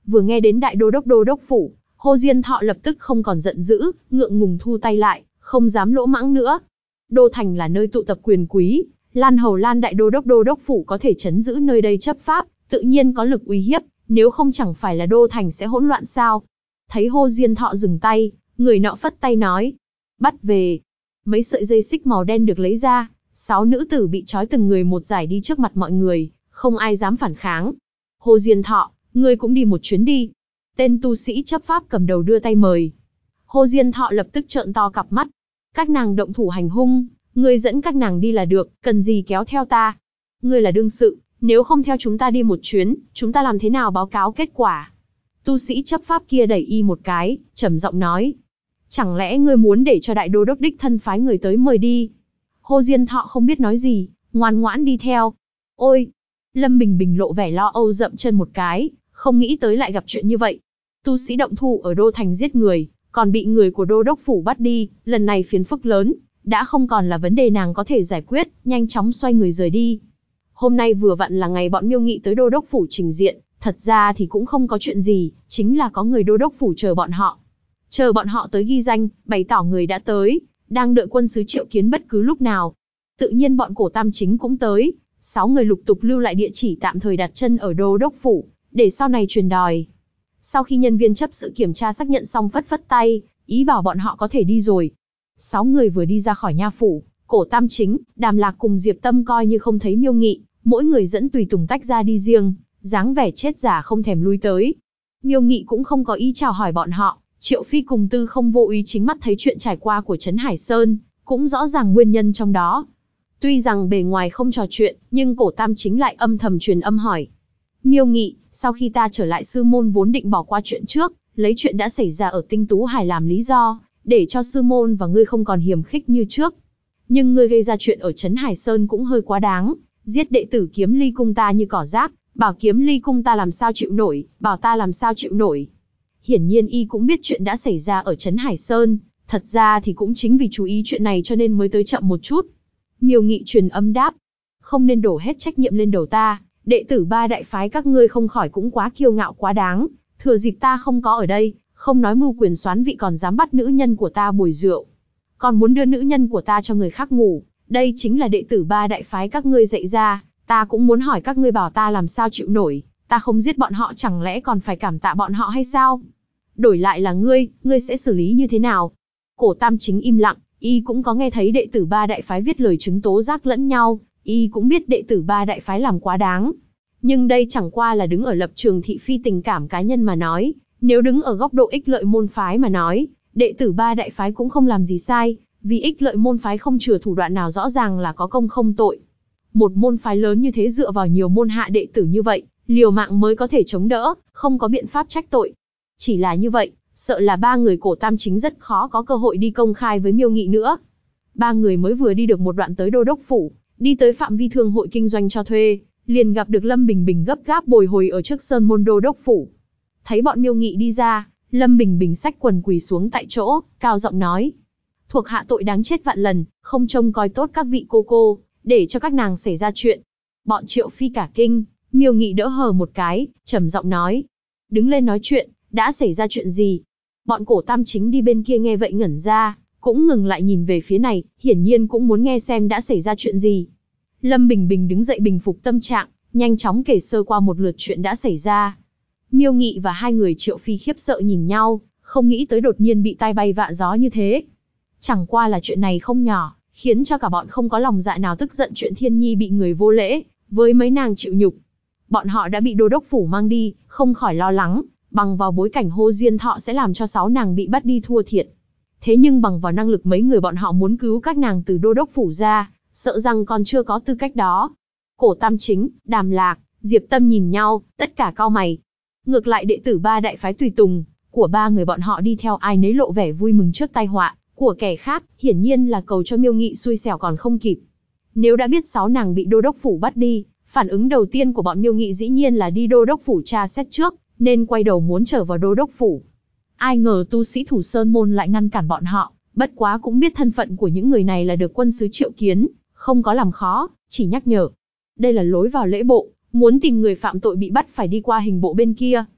Vừa nghe đến đại đô đốc phủ, Hồ Diên Thọ lập tức không còn giận dữ, ngượng ngùng thu tay lại, không dám lỗ mãng nữa. Đô thành là nơi tụ tập quyền quý, Lan Hầu Lan đại đô đốc phủ có thể trấn giữ nơi đây chấp pháp, tự nhiên có lực uy hiếp, nếu không chẳng phải là đô thành sẽ hỗn loạn sao? Thấy Hồ Diên Thọ dừng tay, người nọ phất tay nói, bắt về. Mấy sợi dây xích màu đen được lấy ra, 6 nữ tử bị trói từng người một giải đi trước mặt mọi người, không ai dám phản kháng. Hồ Diên Thọ, ngươi cũng đi một chuyến đi. Tên tu sĩ chấp pháp cầm đầu đưa tay mời. Hồ Diên Thọ lập tức trợn to cặp mắt. Các nàng động thủ hành hung, ngươi dẫn các nàng đi là được, cần gì kéo theo ta? Ngươi là đương sự, nếu không theo chúng ta đi một chuyến, chúng ta làm thế nào báo cáo kết quả? Tu sĩ chấp pháp kia đẩy y một cái, trầm giọng nói. Chẳng lẽ ngươi muốn để cho đại đô đốc đích thân phái người tới mời đi? Hồ Diên Thọ không biết nói gì, ngoan ngoãn đi theo. Ôi! Lâm Bình Bình lộ vẻ lo âu dậm chân một cái, không nghĩ tới lại gặp chuyện như vậy. Tu sĩ động thủ ở đô thành giết người, còn bị người của đô đốc phủ bắt đi, lần này phiền phức lớn, đã không còn là vấn đề nàng có thể giải quyết, nhanh chóng xoay người rời đi. Hôm nay vừa vặn là ngày bọn Miêu Nghị tới đô đốc phủ trình diện, thật ra thì cũng không có chuyện gì, chính là có người đô đốc phủ chờ bọn họ. Chờ bọn họ tới ghi danh, bày tỏ người đã tới, đang đợi quân sứ triệu kiến bất cứ lúc nào. Tự nhiên bọn Cổ Tam Chính cũng tới, 6 người lục tục lưu lại địa chỉ tạm thời đặt chân ở đô đốc phủ, để sau này truyền đòi. Sau khi nhân viên chấp sự kiểm tra xác nhận xong phất phất tay, ý bảo bọn họ có thể đi rồi. 6 người vừa đi ra khỏi nha phủ, Cổ Tam Chính, Đàm Lạc cùng Diệp Tâm coi như không thấy Miêu Nghị, mỗi người dẫn tùy tùng tách ra đi riêng, dáng vẻ chết giả không thèm lui tới. Miêu Nghị cũng không có ý chào hỏi bọn họ, Triệu Phi cùng Tư Không vô ý chính mắt thấy chuyện trải qua của Trấn Hải Sơn, cũng rõ ràng nguyên nhân trong đó. Tuy rằng bề ngoài không trò chuyện, nhưng Cổ Tam Chính lại âm thầm truyền âm hỏi. Miêu Nghị, sau khi ta trở lại sư môn vốn định bỏ qua chuyện trước, lấy chuyện đã xảy ra ở Tinh Tú Hải làm lý do, để cho sư môn và ngươi không còn hiềm khích như trước. Nhưng ngươi gây ra chuyện ở Trấn Hải Sơn cũng hơi quá đáng, giết đệ tử Kiếm Ly cung ta như cỏ rác, bảo Kiếm Ly cung ta làm sao chịu nổi, bảo ta làm sao chịu nổi. Hiển nhiên y cũng biết chuyện đã xảy ra ở Trấn Hải Sơn, thật ra thì cũng chính vì chú ý chuyện này cho nên mới tới chậm một chút. Miêu Nghị truyền âm đáp, không nên đổ hết trách nhiệm lên đầu ta, đệ tử 3 đại phái các ngươi không khỏi cũng quá kiêu ngạo quá đáng, thừa dịp ta không có ở đây, không nói mưu quyền soán vị còn dám bắt nữ nhân của ta bồi rượu. Còn muốn đưa nữ nhân của ta cho người khác ngủ, đây chính là đệ tử 3 đại phái các ngươi dạy ra, ta cũng muốn hỏi các ngươi bảo ta làm sao chịu nổi, ta không giết bọn họ chẳng lẽ còn phải cảm tạ bọn họ hay sao? Đổi lại là ngươi sẽ xử lý như thế nào? Cổ Tam Chính im lặng, y cũng có nghe thấy đệ tử 3 đại phái viết lời chứng tố giác lẫn nhau, y cũng biết đệ tử 3 đại phái làm quá đáng. Nhưng đây chẳng qua là đứng ở lập trường thị phi tình cảm cá nhân mà nói, nếu đứng ở góc độ ích lợi môn phái mà nói, đệ tử 3 đại phái cũng không làm gì sai, vì ích lợi môn phái không chừa thủ đoạn nào rõ ràng là có công không tội. Một môn phái lớn như thế dựa vào nhiều môn hạ đệ tử như vậy, liều mạng mới có thể chống đỡ, không có biện pháp trách tội. Chỉ là như vậy, sợ là 3 người Cổ Tam Chính rất khó có cơ hội đi công khai với Miêu Nghị nữa. 3 người mới vừa đi được một đoạn tới đô đốc phủ, đi tới phạm vi thương hội kinh doanh cho thuê, liền gặp được Lâm Bình Bình gấp gáp bồi hồi ở trước sơn môn đô đốc phủ. Thấy bọn Miêu Nghị đi ra, Lâm Bình Bình xách quần quỳ xuống tại chỗ, cao giọng nói: thuộc hạ tội đáng chết vạn lần, không trông coi tốt các vị cô, để cho các nàng xảy ra chuyện. Bọn Triệu Phi cả kinh, Miêu Nghị đỡ hờ một cái, trầm giọng nói: đứng lên nói chuyện, đã xảy ra chuyện gì? Bọn Cổ Tam Chính đi bên kia nghe vậy ngẩn ra, cũng ngừng lại nhìn về phía này, hiển nhiên cũng muốn nghe xem đã xảy ra chuyện gì. Lâm Bình Bình đứng dậy bình phục tâm trạng, nhanh chóng kể sơ qua một lượt chuyện đã xảy ra. Miêu Nghị và 2 người Triệu Phi khiếp sợ nhìn nhau, không nghĩ tới đột nhiên bị tai bay vạ gió như thế. Chẳng qua là chuyện này không nhỏ, khiến cho cả bọn không có lòng dạ nào tức giận chuyện Thiên Nhi bị người vô lễ, với mấy nàng chịu nhục. Bọn họ đã bị đô đốc phủ mang đi, không khỏi lo lắng, bằng vào bối cảnh Hồ Diên Thọ sẽ làm cho 6 nàng bị bắt đi thua thiệt. Thế nhưng bằng vào năng lực mấy người bọn họ muốn cứu các nàng từ đô đốc phủ ra, sợ rằng còn chưa có tư cách đó. Cổ Tam Chính, Đàm Lạc, Diệp Tâm nhìn nhau, tất cả cau mày. Ngược lại đệ tử 3 đại phái tùy tùng của 3 người bọn họ đi theo ai nấy lộ vẻ vui mừng trước tai họa của kẻ khác, hiển nhiên là cầu cho Miêu Nghị xui xẻo còn không kịp. Nếu đã biết 6 nàng bị đô đốc phủ bắt đi, phản ứng đầu tiên của bọn Miêu Nghị dĩ nhiên là đi đô đốc phủ tra xét trước, nên quay đầu muốn trở vào đô đốc phủ. Ai ngờ tu sĩ Thủ Sơn môn lại ngăn cản bọn họ, bất quá cũng biết thân phận của những người này là được quân sứ triệu kiến, không có làm khó, chỉ nhắc nhở. Đây là lối vào lễ bộ, muốn tìm người phạm tội bị bắt phải đi qua hình bộ bên kia.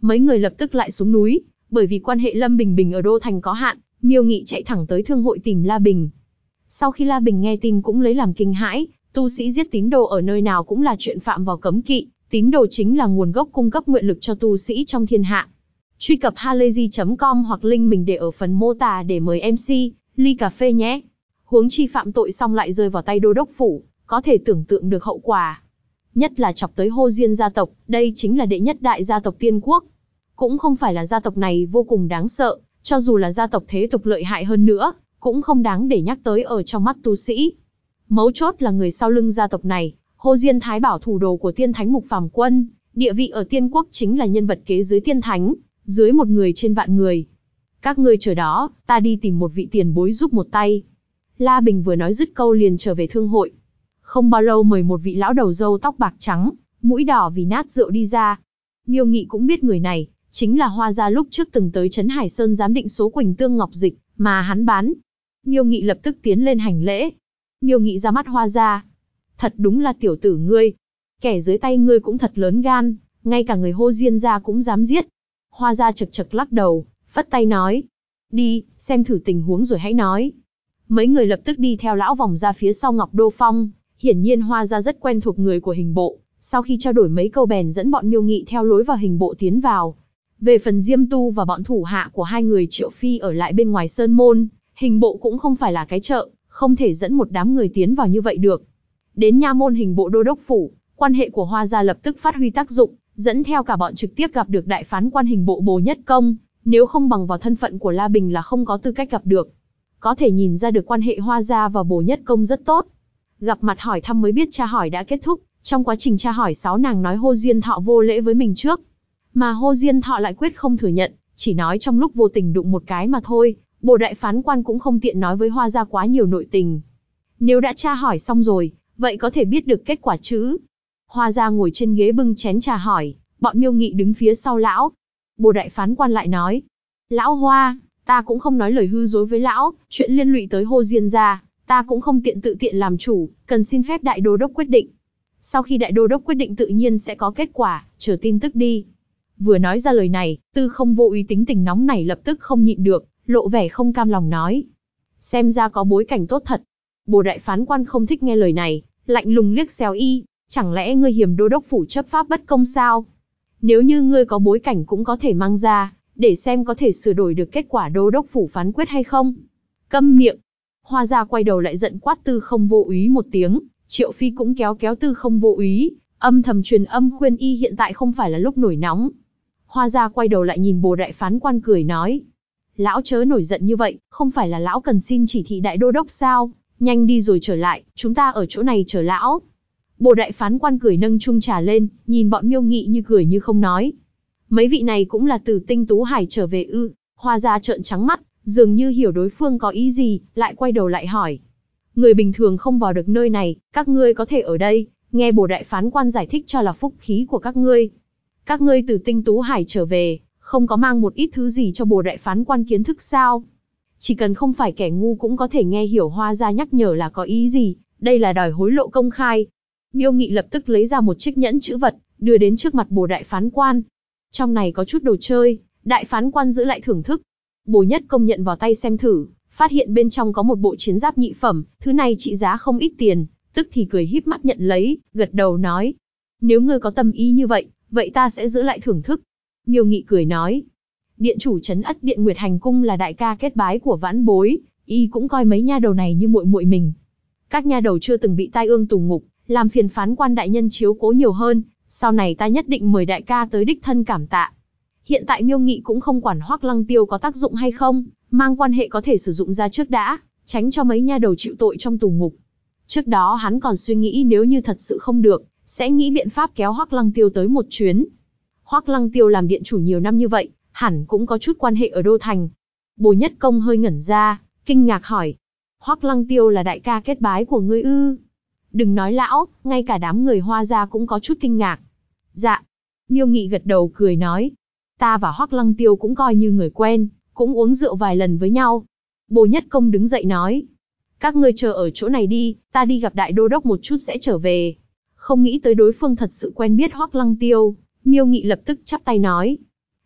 Mấy người lập tức lại xuống núi, bởi vì quan hệ Lâm Bình Bình ở Đô Thành có hạn, Miêu Nghị chạy thẳng tới thương hội tìm La Bình. Sau khi La Bình nghe tin cũng lấy làm kinh hãi, tu sĩ giết tín đồ ở nơi nào cũng là chuyện phạm vào cấm kỵ, tín đồ chính là nguồn gốc cung cấp nguyện lực cho tu sĩ trong thiên hạ. Truy cập halayzi.com hoặc link mình để ở phần mô tả để mời MC, ly cà phê nhé. Huống chi phạm tội xong lại rơi vào tay đô đốc phủ, có thể tưởng tượng được hậu quả. Nhất là chọc tới Hồ Diên gia tộc, đây chính là đệ nhất đại gia tộc Tiên Quốc. Cũng không phải là gia tộc này vô cùng đáng sợ, cho dù là gia tộc thế tục lợi hại hơn nữa, cũng không đáng để nhắc tới ở trong mắt tu sĩ. Mấu chốt là người sau lưng gia tộc này, Hồ Diên Thái Bảo thủ đồ của Tiên Thánh Mục Phàm Quân, địa vị ở Tiên Quốc chính là nhân vật kế dưới Tiên Thánh, dưới một người trên vạn người. Các ngươi chờ đó, ta đi tìm một vị tiền bối giúp một tay. La Bình vừa nói dứt câu liền trở về thương hội. Không bao lâu mời một vị lão đầu râu tóc bạc trắng, mũi đỏ vì nát rượu đi ra. Miêu Nghị cũng biết người này, chính là Hoa gia lúc trước từng tới Trấn Hải Sơn giám định số Quỳnh Tương Ngọc Dịch mà hắn bán. Miêu Nghị lập tức tiến lên hành lễ. Miêu Nghị ra mắt Hoa gia. Thật đúng là tiểu tử ngươi. Kẻ dưới tay ngươi cũng thật lớn gan, ngay cả người Hồ Diên gia cũng dám giết. Hoa gia chật chật lắc đầu, vất tay nói. Đi, xem thử tình huống rồi hãy nói. Mấy người lập tức đi theo lão vòng ra phía sau Ngọc Đô Phong. Hiển nhiên Hoa gia rất quen thuộc người của hình bộ. Sau khi trao đổi mấy câu bèn dẫn bọn Miêu Nghị theo lối vào hình bộ tiến vào. Về phần Diêm Tu và bọn thủ hạ của hai người Triệu Phi ở lại bên ngoài sơn môn, hình bộ cũng không phải là cái chợ, không thể dẫn một đám người tiến vào như vậy được. Đến nha môn hình bộ đô đốc phủ, quan hệ của Hoa gia lập tức phát huy tác dụng, dẫn theo cả bọn trực tiếp gặp được đại phán quan hình bộ Bồ Nhất Công, nếu không bằng vào thân phận của La Bình là không có tư cách gặp được. Có thể nhìn ra được quan hệ Hoa gia và Bồ Nhất Công rất tốt. Gặp mặt hỏi thăm mới biết tra hỏi đã kết thúc, trong quá trình tra hỏi 6 nàng nói Hồ Diên Thọ vô lễ với mình trước. Mà Hồ Diên Thọ lại quyết không thừa nhận, chỉ nói trong lúc vô tình đụng một cái mà thôi, Bồ đại phán quan cũng không tiện nói với Hoa gia quá nhiều nội tình. Nếu đã tra hỏi xong rồi, vậy có thể biết được kết quả chứ. Hoa gia ngồi trên ghế bưng chén trà hỏi, bọn Miêu Nghị đứng phía sau lão. Bồ đại phán quan lại nói, lão Hoa, ta cũng không nói lời hư dối với lão, chuyện liên lụy tới Hồ Diên gia, ta cũng không tự tiện làm chủ, cần xin phép đại đô đốc quyết định. Sau khi đại đô đốc quyết định tự nhiên sẽ có kết quả, chờ tin tức đi. Vừa nói ra lời này, Tư Không Vô Úy tính tình nóng này lập tức không nhịn được, lộ vẻ không cam lòng nói. Xem ra có bối cảnh tốt thật. Bồ đại phán quan không thích nghe lời này, lạnh lùng liếc xéo y, chẳng lẽ ngươi hiềm đô đốc phủ chấp pháp bất công sao? Nếu như ngươi có bối cảnh cũng có thể mang ra, để xem có thể sửa đổi được kết quả đô đốc phủ phán quyết hay không. Câm miệng. Hoa gia quay đầu lại giận quát Tư Không Vô Úy một tiếng, Triệu Phi cũng kéo kéo Tư Không Vô Úy, âm thầm truyền âm khuyên y hiện tại không phải là lúc nổi nóng. Hoa gia quay đầu lại nhìn Bồ đại phán quan cười nói. Lão chớ nổi giận như vậy, không phải là lão cần xin chỉ thị đại đô đốc sao? Nhanh đi rồi trở lại, chúng ta ở chỗ này chờ lão. Bồ đại phán quan cười nâng chung trà lên, nhìn bọn Miêu Nghị như cười như không nói. Mấy vị này cũng là từ Tinh Tú Hải trở về ư? Hoa gia trợn trắng mắt, dường như hiểu đối phương có ý gì, lại quay đầu lại hỏi. Người bình thường không vào được nơi này, các ngươi có thể ở đây, nghe Bồ đại phán quan giải thích cho là phúc khí của các ngươi. Các ngươi từ Tinh Tú Hải trở về, không có mang một ít thứ gì cho Bồ đại phán quan kiến thức sao? Chỉ cần không phải kẻ ngu cũng có thể nghe hiểu Hoa gia nhắc nhở là có ý gì, đây là đòi hối lộ công khai. Miêu Nghị lập tức lấy ra một chiếc nhẫn chữ vật, đưa đến trước mặt Bồ đại phán quan. Trong này có chút đồ chơi, đại phán quan giữ lại thưởng thức. Bồ Nhất Công nhận vào tay xem thử, phát hiện bên trong có một bộ chiến giáp nhị phẩm, thứ này trị giá không ít tiền, tức thì cười híp mắt nhận lấy, gật đầu nói. Nếu ngươi có tâm ý như vậy, vậy ta sẽ giữ lại thưởng thức. Miêu Nghị cười nói. Điện chủ trấn Ất Điện Nguyệt Hành Cung là đại ca kết bái của vãn bối, y cũng coi mấy nha đầu này như muội muội mình. Các nha đầu chưa từng bị tai ương tù ngục, làm phiền phán quan đại nhân chiếu cố nhiều hơn, sau này ta nhất định mời đại ca tới đích thân cảm tạ. Hiện tại Miêu Nghị cũng không quản Hoắc Lăng Tiêu có tác dụng hay không, mang quan hệ có thể sử dụng ra trước đã, tránh cho mấy nha đầu chịu tội trong tù ngục. Trước đó hắn còn suy nghĩ nếu như thật sự không được, sẽ nghĩ biện pháp kéo Hoắc Lăng Tiêu tới một chuyến. Hoắc Lăng Tiêu làm điện chủ nhiều năm như vậy, hẳn cũng có chút quan hệ ở Đô Thành. Bồ Nhất Công hơi ngẩn ra, kinh ngạc hỏi. Hoắc Lăng Tiêu là đại ca kết bái của ngươi ư? Đừng nói lão, ngay cả đám người Hoa gia cũng có chút kinh ngạc. Dạ. Miêu Nghị gật đầu cười nói. Ta và Hoắc Lăng Tiêu cũng coi như người quen, cũng uống rượu vài lần với nhau. Bồ Nhất Công đứng dậy nói. Các ngươi chờ ở chỗ này đi, ta đi gặp đại đô đốc một chút sẽ trở về. Không nghĩ tới đối phương thật sự quen biết Hoắc Lăng Tiêu, Miêu Nghị lập tức chắp tay nói.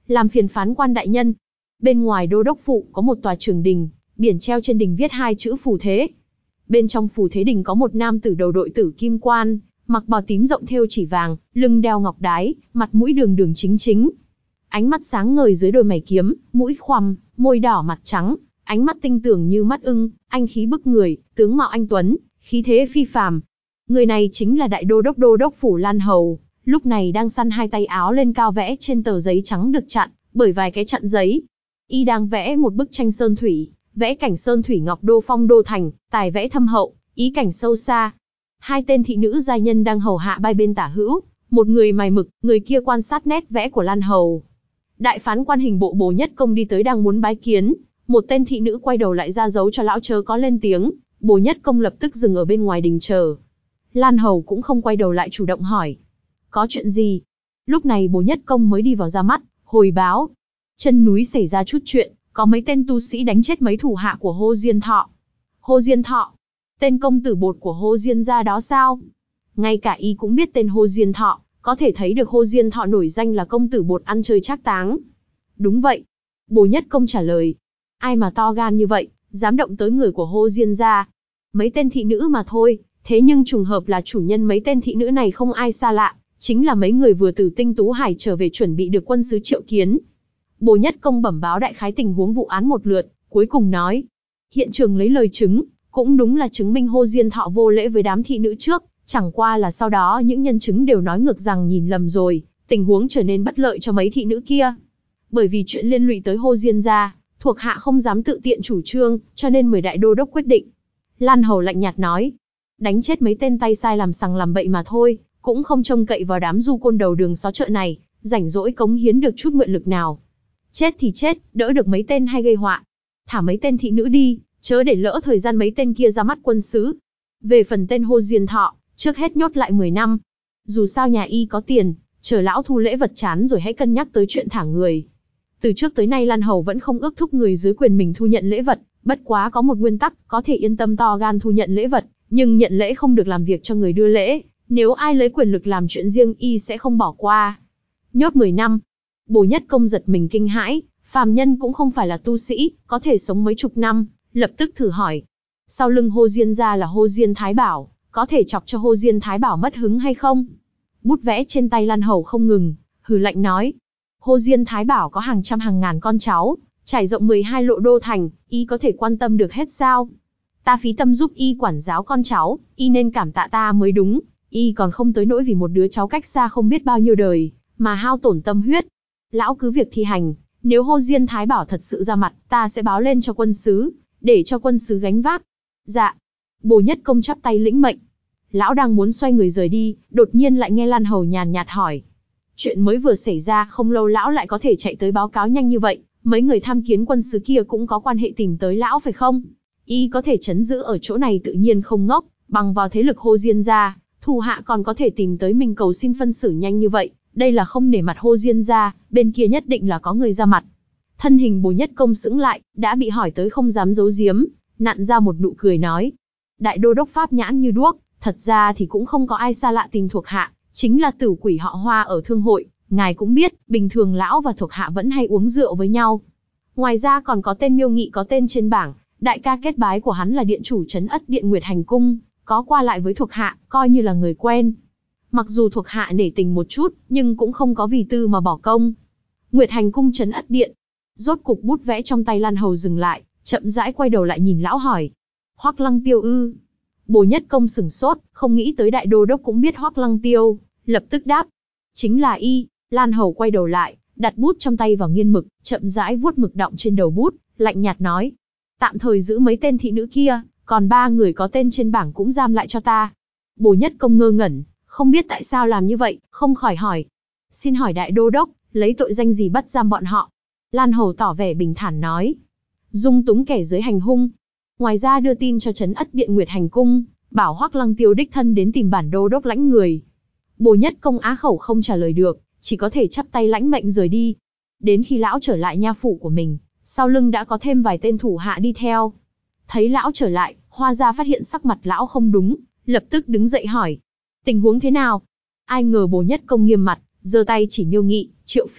Làm phiền phán quan đại nhân. Bên ngoài đô đốc phủ có một tòa trường đình, biển treo trên đình viết 2 chữ phù thế. Bên trong phù thế đình có một nam tử đầu đội tử kim quan, mặc bào tím rộng thêu chỉ vàng, lưng đeo ngọc đái, mặt mũi đường đường chính chính. Ánh mắt sáng ngời dưới đôi mày kiếm, mũi khoằm, môi đỏ mặt trắng, ánh mắt tinh tường như mắt ưng, anh khí bức người, tướng mạo anh tuấn, khí thế phi phàm. Người này chính là đại đô đốc phủ Lan Hầu, lúc này đang săn hai tay áo lên cao vẽ trên tờ giấy trắng được chặn bởi vài cái chặn giấy. Y đang vẽ một bức tranh sơn thủy, vẽ cảnh sơn thủy ngọc đô phong đô thành, tài vẽ thâm hậu, ý cảnh sâu xa. Hai tên thị nữ giai nhân đang hầu hạ hai bên tả hữu, một người mài mực, người kia quan sát nét vẽ của Lan Hầu. Đại phán quan hình bộ Bồ Nhất Công đi tới đang muốn bái kiến, một tên thị nữ quay đầu lại ra dấu cho lão chớ có lên tiếng. Bồ Nhất Công lập tức dừng ở bên ngoài đình chờ. Lan Hầu cũng không quay đầu lại chủ động hỏi. Có chuyện gì? Lúc này Bồ Nhất Công mới đi vào ra mắt, hồi báo. Chân núi xảy ra chút chuyện, có mấy tên tu sĩ đánh chết mấy thủ hạ của Hồ Diên Thọ. Hồ Diên Thọ? Tên công tử bột của Hồ Diên gia đó sao? Ngay cả y cũng biết tên Hồ Diên Thọ, có thể thấy được Hồ Diên Thọ nổi danh là công tử bột ăn chơi trác táng. Đúng vậy. Bồ Nhất Công trả lời. Ai mà to gan như vậy, dám động tới người của Hồ Diên gia? Mấy tên thị nữ mà thôi, thế nhưng trùng hợp là chủ nhân mấy tên thị nữ này không ai xa lạ, chính là mấy người vừa từ Tinh Tú Hải trở về chuẩn bị được quân sứ triệu kiến. Bồ Nhất Công bẩm báo đại khái tình huống vụ án một lượt, cuối cùng nói. Hiện trường lấy lời chứng, cũng đúng là chứng minh Hồ Diên Thọ vô lễ với đám thị nữ trước, chẳng qua là sau đó những nhân chứng đều nói ngược rằng nhìn lầm rồi, tình huống trở nên bất lợi cho mấy thị nữ kia. Bởi vì chuyện liên lụy tới Hồ Diên gia, thuộc hạ không dám tự tiện chủ trương, cho nên mời đại đô đốc quyết định. Lan Hầu lạnh nhạt nói. Đánh chết mấy tên tay sai làm sằng làm bậy mà thôi, cũng không trông cậy vào đám du côn đầu đường xó chợ này, rảnh rỗi cống hiến được chút mượn lực nào. Chết thì chết, đỡ được mấy tên hay gây họa. Thả mấy tên thị nữ đi, chớ để lỡ thời gian mấy tên kia ra mắt quân sứ. Về phần tên Hồ Diên Thọ, trước hết nhốt lại 10 năm. Dù sao nhà y có tiền, chờ lão thu lễ vật chán rồi hãy cân nhắc tới chuyện thả người. Từ trước tới nay Lan Hầu vẫn không ước thúc người dưới quyền mình thu nhận lễ vật, bất quá có một nguyên tắc, có thể yên tâm to gan thu nhận lễ vật, nhưng nhận lễ không được làm việc cho người đưa lễ, nếu ai lấy quyền lực làm chuyện riêng y sẽ không bỏ qua. Nhốt 10 năm. Bồ Nhất Công giật mình kinh hãi, phàm nhân cũng không phải là tu sĩ, có thể sống mấy chục năm, lập tức thử hỏi. Sau lưng Hồ Diên gia là Hồ Diên Thái Bảo, có thể chọc cho Hồ Diên Thái Bảo mất hứng hay không? Bút vẽ trên tay Lan Hầu không ngừng, hừ lạnh nói. Hồ Diên Thái Bảo có hàng trăm hàng ngàn con cháu, trải rộng 12 lộ đô thành, y có thể quan tâm được hết sao? Ta phí tâm giúp y quản giáo con cháu, y nên cảm tạ ta mới đúng, y còn không tới nỗi vì một đứa cháu cách xa không biết bao nhiêu đời, mà hao tổn tâm huyết. Lão cứ việc thi hành, nếu Hồ Diên Thái Bảo thật sự ra mặt, ta sẽ báo lên cho quân sứ, để cho quân sứ gánh vác. Dạ. Bồ Nhất Công chắp tay lĩnh mệnh. Lão đang muốn xoay người rời đi, đột nhiên lại nghe Lan Hầu nhàn nhạt hỏi. Chuyện mới vừa xảy ra không lâu lão lại có thể chạy tới báo cáo nhanh như vậy, mấy người tham kiến quân sứ kia cũng có quan hệ tìm tới lão phải không? Y có thể trấn giữ ở chỗ này tự nhiên không ngốc, bằng vào thế lực Hồ Diên gia, thủ hạ còn có thể tìm tới mình cầu xin phân xử nhanh như vậy, đây là không nể mặt Hồ Diên gia, bên kia nhất định là có người ra mặt. Thân hình Bồ Nhất Công sững lại, đã bị hỏi tới không dám giấu giếm, nặn ra một nụ cười nói. Đại đô đốc pháp nhãn như đuốc, thật ra thì cũng không có ai xa lạ tìm thuộc hạ, chính là tử quỷ họ Hoa ở thương hội, ngài cũng biết, bình thường lão và thuộc hạ vẫn hay uống rượu với nhau. Ngoài ra còn có tên Miêu Nghị có tên trên bảng, đại ca kết bái của hắn là điện chủ trấn Ất Điện Nguyệt Hành Cung, có qua lại với thuộc hạ, coi như là người quen. Mặc dù thuộc hạ nể tình một chút, nhưng cũng không có vì tư mà bỏ công. Nguyệt Hành Cung trấn Ất Điện. Rốt cục bút vẽ trong tay Lan Hầu dừng lại, chậm rãi quay đầu lại nhìn lão hỏi. Hoắc Lăng Tiêu ư? Bồ Nhất Công sửng sốt, không nghĩ tới đại đô đốc cũng biết Hoắc Lăng Tiêu, lập tức đáp. Chính là y. Lan Hầu quay đầu lại, đặt bút trong tay vào nghiên mực, chậm rãi vuốt mực đọng trên đầu bút, lạnh nhạt nói. Tạm thời giữ mấy tên thị nữ kia, còn 3 người có tên trên bảng cũng giam lại cho ta. Bồ Nhất Công ngơ ngẩn, không biết tại sao làm như vậy, không khỏi hỏi. Xin hỏi đại đô đốc, lấy tội danh gì bắt giam bọn họ? Lan Hầu tỏ vẻ bình thản nói. Dung túng kẻ dưới hành hung. Ngoài ra đưa tin cho trấn Ất Điện Nguyệt Hành Cung, bảo Hoắc Lăng Tiêu đích thân đến tìm bản đô đốc lãnh người. Bồ Nhất Công á khẩu không trả lời được, chỉ có thể chắp tay lãnh mệnh rời đi. Đến khi lão trở lại nha phủ của mình, sau lưng đã có thêm vài tên thủ hạ đi theo. Thấy lão trở lại, Hoa gia phát hiện sắc mặt lão không đúng, lập tức đứng dậy hỏi. Tình huống thế nào? Ai ngờ Bồ Nhất Công nghiêm mặt, giơ tay chỉ Miêu Nghị, Triệu Phi,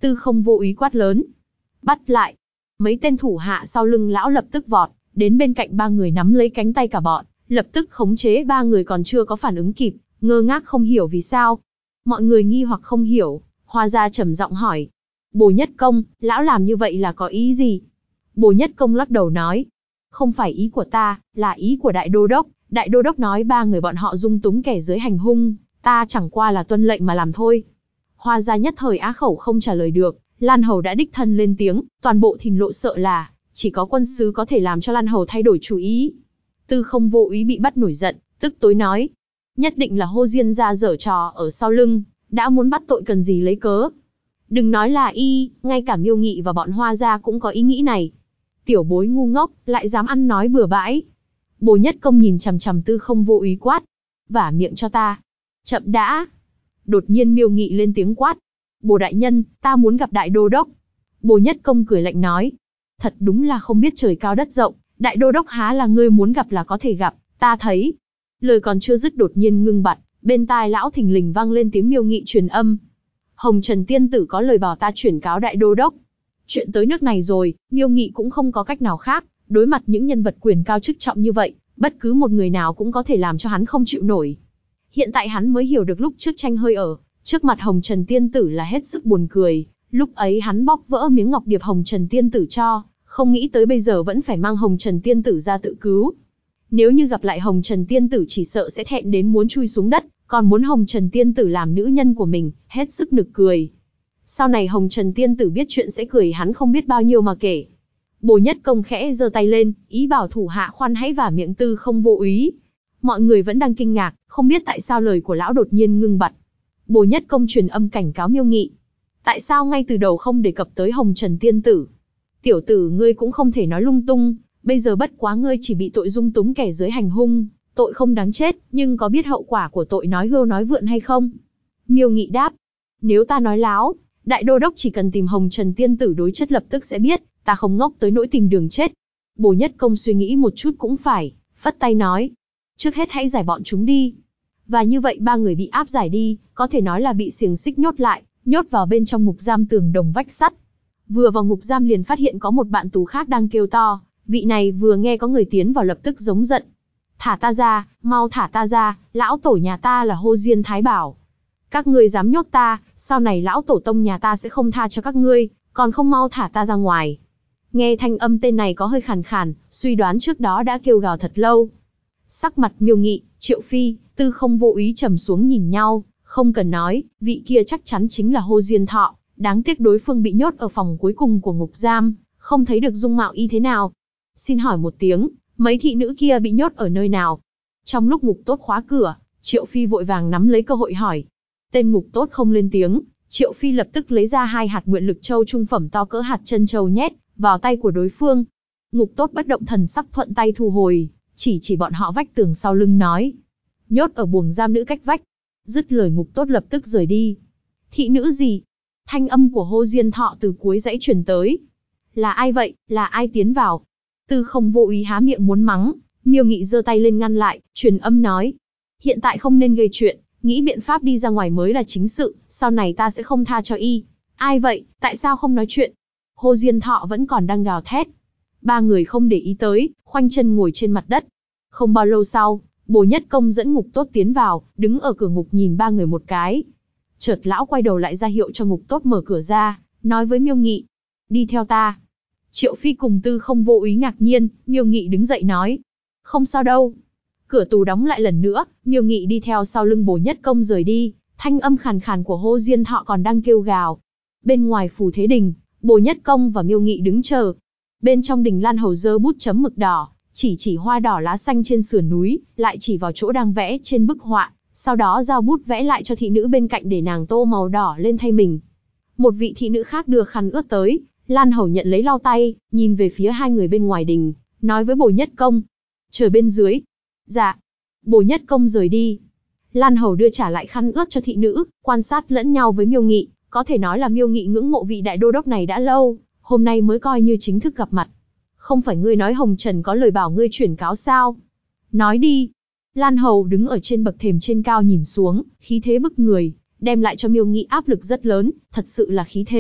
Tư Không Vô Úy quát lớn. Bắt lại. Mấy tên thủ hạ sau lưng lão lập tức vọt, đến bên cạnh ba người nắm lấy cánh tay cả bọn, lập tức khống chế ba người còn chưa có phản ứng kịp, ngơ ngác không hiểu vì sao. Mọi người nghi hoặc không hiểu, Hoa Gia trầm giọng hỏi. Bồ Nhất Công, lão làm như vậy là có ý gì? Bồ Nhất Công lắc đầu nói. Không phải ý của ta, là ý của Đại Đô Đốc. Đại Đô Đốc nói ba người bọn họ dung túng kẻ dưới hành hung, ta chẳng qua là tuân lệnh mà làm thôi. Hoa Gia nhất thời á khẩu không trả lời được, Lan Hầu đã đích thân lên tiếng, toàn bộ Thìn Lộ sợ là, chỉ có quân sứ có thể làm cho Lan Hầu thay đổi chủ ý. Tư Không Vô Úy bị bắt nổi giận, tức tối nói. Nhất định là Hồ Diên gia giở trò ở sau lưng, đã muốn bắt tội cần gì lấy cớ. Đừng nói là y, ngay cả Miêu Nghị và bọn Hoa Gia cũng có ý nghĩ này. Tiểu bối ngu ngốc, lại dám ăn nói bừa bãi. Bồ Nhất Công nhìn chằm chằm Tư Không Vô Úy quát. Vả miệng cho ta. Chậm đã. Đột nhiên Miêu Nghị lên tiếng quát. Bồ đại nhân, ta muốn gặp Đại Đô Đốc. Bồ Nhất Công cười lạnh nói. Thật đúng là không biết trời cao đất rộng, Đại Đô Đốc há là ngươi muốn gặp là có thể gặp, ta thấy. Lời còn chưa dứt đột nhiên ngưng bặt, bên tai lão thình lình vang lên tiếng Miêu Nghị truyền âm. Hồng Trần Tiên Tử có lời bảo ta chuyển cáo Đại Đô Đốc. Chuyện tới nước này rồi, Miêu Nghị cũng không có cách nào khác, đối mặt những nhân vật quyền cao chức trọng như vậy, bất cứ một người nào cũng có thể làm cho hắn không chịu nổi. Hiện tại hắn mới hiểu được lúc trước tranh hơi ở, trước mặt Hồng Trần Tiên Tử là hết sức buồn cười, lúc ấy hắn bóc vỡ miếng ngọc điệp Hồng Trần Tiên Tử cho, không nghĩ tới bây giờ vẫn phải mang Hồng Trần Tiên Tử ra tự cứu. Nếu như gặp lại Hồng Trần Tiên Tử chỉ sợ sẽ thẹn đến muốn chui xuống đất, còn muốn Hồng Trần Tiên Tử làm nữ nhân của mình, hết sức nực cười. Sau này Hồng Trần Tiên Tử biết chuyện sẽ cười hắn không biết bao nhiêu mà kể. Bồ Nhất Công khẽ giơ tay lên, ý bảo thủ hạ khoan hãy vả miệng Tư Không Vô Úy. Mọi người vẫn đang kinh ngạc, không biết tại sao lời của lão đột nhiên ngưng bặt. Bồ Nhất Công truyền âm cảnh cáo Miêu Nghị. Tại sao ngay từ đầu không đề cập tới Hồng Trần Tiên Tử? Tiểu tử ngươi cũng không thể nói lung tung, bây giờ bất quá ngươi chỉ bị tội dung túng kẻ dưới hành hung, tội không đáng chết, nhưng có biết hậu quả của tội nói hưu nói vượn hay không? Miêu Nghị đáp. Nếu ta nói láo, Đại Đô Đốc chỉ cần tìm Hồng Trần Tiên Tử đối chất lập tức sẽ biết, ta không ngốc tới nỗi tìm đường chết. Bồ Nhất Công suy nghĩ một chút cũng phải, phất tay nói. Trước hết hãy giải bọn chúng đi. Và như vậy ba người bị áp giải đi, có thể nói là bị xiềng xích nhốt lại, nhốt vào bên trong ngục giam tường đồng vách sắt. Vừa vào ngục giam liền phát hiện có một bạn tù khác đang kêu to, vị này vừa nghe có người tiến vào lập tức giống giận. Thả ta ra, mau thả ta ra, lão tổ nhà ta là Hồ Diên Thái Bảo. Các ngươi dám nhốt ta, sau này lão tổ tông nhà ta sẽ không tha cho các ngươi, còn không mau thả ta ra ngoài. Nghe thanh âm tên này có hơi khàn khàn, suy đoán trước đó đã kêu gào thật lâu. Sắc mặt Miêu Nghị, Triệu Phi, Tư Không Vô Úy trầm xuống nhìn nhau, không cần nói, vị kia chắc chắn chính là Hồ Diên Thọ, đáng tiếc đối phương bị nhốt ở phòng cuối cùng của ngục giam, không thấy được dung mạo y thế nào. Xin hỏi một tiếng, mấy thị nữ kia bị nhốt ở nơi nào? Trong lúc ngục tốt khóa cửa, Triệu Phi vội vàng nắm lấy cơ hội hỏi. Tên ngục tốt không lên tiếng, Triệu Phi lập tức lấy ra 2 hạt nguyện lực châu trung phẩm to cỡ hạt chân châu nhét vào tay của đối phương. Ngục tốt bất động thần sắc thuận tay thu hồi, chỉ bọn họ vách tường sau lưng nói. Nhốt ở buồng giam nữ cách vách. Dứt lời ngục tốt lập tức rời đi. Thị nữ gì? Thanh âm của Hồ Diên Thọ từ cuối dãy truyền tới. Là ai vậy, là ai tiến vào? Tư Không Vô Úy há miệng muốn mắng, Miêu Nghị giơ tay lên ngăn lại, truyền âm nói. Hiện tại không nên gây chuyện, nghĩ biện pháp đi ra ngoài mới là chính sự, sau này ta sẽ không tha cho y. Ai vậy, tại sao không nói chuyện? Hồ Diên Thọ vẫn còn đang gào thét. Ba người không để ý tới, khoanh chân ngồi trên mặt đất. Không bao lâu sau, Bồ Nhất Công dẫn ngục tốt tiến vào, đứng ở cửa ngục nhìn ba người một cái. Chợt lão quay đầu lại ra hiệu cho ngục tốt mở cửa ra, nói với Miêu Nghị. Đi theo ta. Triệu Phi cùng Tư Không Vô Úy ngạc nhiên, Miêu Nghị đứng dậy nói. Không sao đâu. Cửa tù đóng lại lần nữa, Miêu Nghị đi theo sau lưng Bồ Nhất Công rời đi, thanh âm khàn khàn của Hồ Diên Thọ còn đang kêu gào. Bên ngoài Phù Thế Đình, Bồ Nhất Công và Miêu Nghị đứng chờ. Bên trong đình Lan Hầu giơ bút chấm mực đỏ, chỉ hoa đỏ lá xanh trên sườn núi, lại chỉ vào chỗ đang vẽ trên bức họa, sau đó giao bút vẽ lại cho thị nữ bên cạnh để nàng tô màu đỏ lên thay mình. Một vị thị nữ khác đưa khăn ướt tới, Lan Hầu nhận lấy lau tay, nhìn về phía hai người bên ngoài đình, nói với Bồ Nhất Công. Chờ bên dưới. Dạ. Bồ Nhất Công rời đi. Lan Hầu đưa trả lại khăn ướt cho thị nữ, quan sát lẫn nhau với Miêu Nghị, có thể nói là Miêu Nghị ngưỡng mộ vị đại đô đốc này đã lâu, hôm nay mới coi như chính thức gặp mặt. Không phải ngươi nói Hồng Trần có lời bảo ngươi chuyển cáo sao? Nói đi. Lan Hầu đứng ở trên bậc thềm trên cao nhìn xuống, khí thế bức người, đem lại cho Miêu Nghị áp lực rất lớn, thật sự là khí thế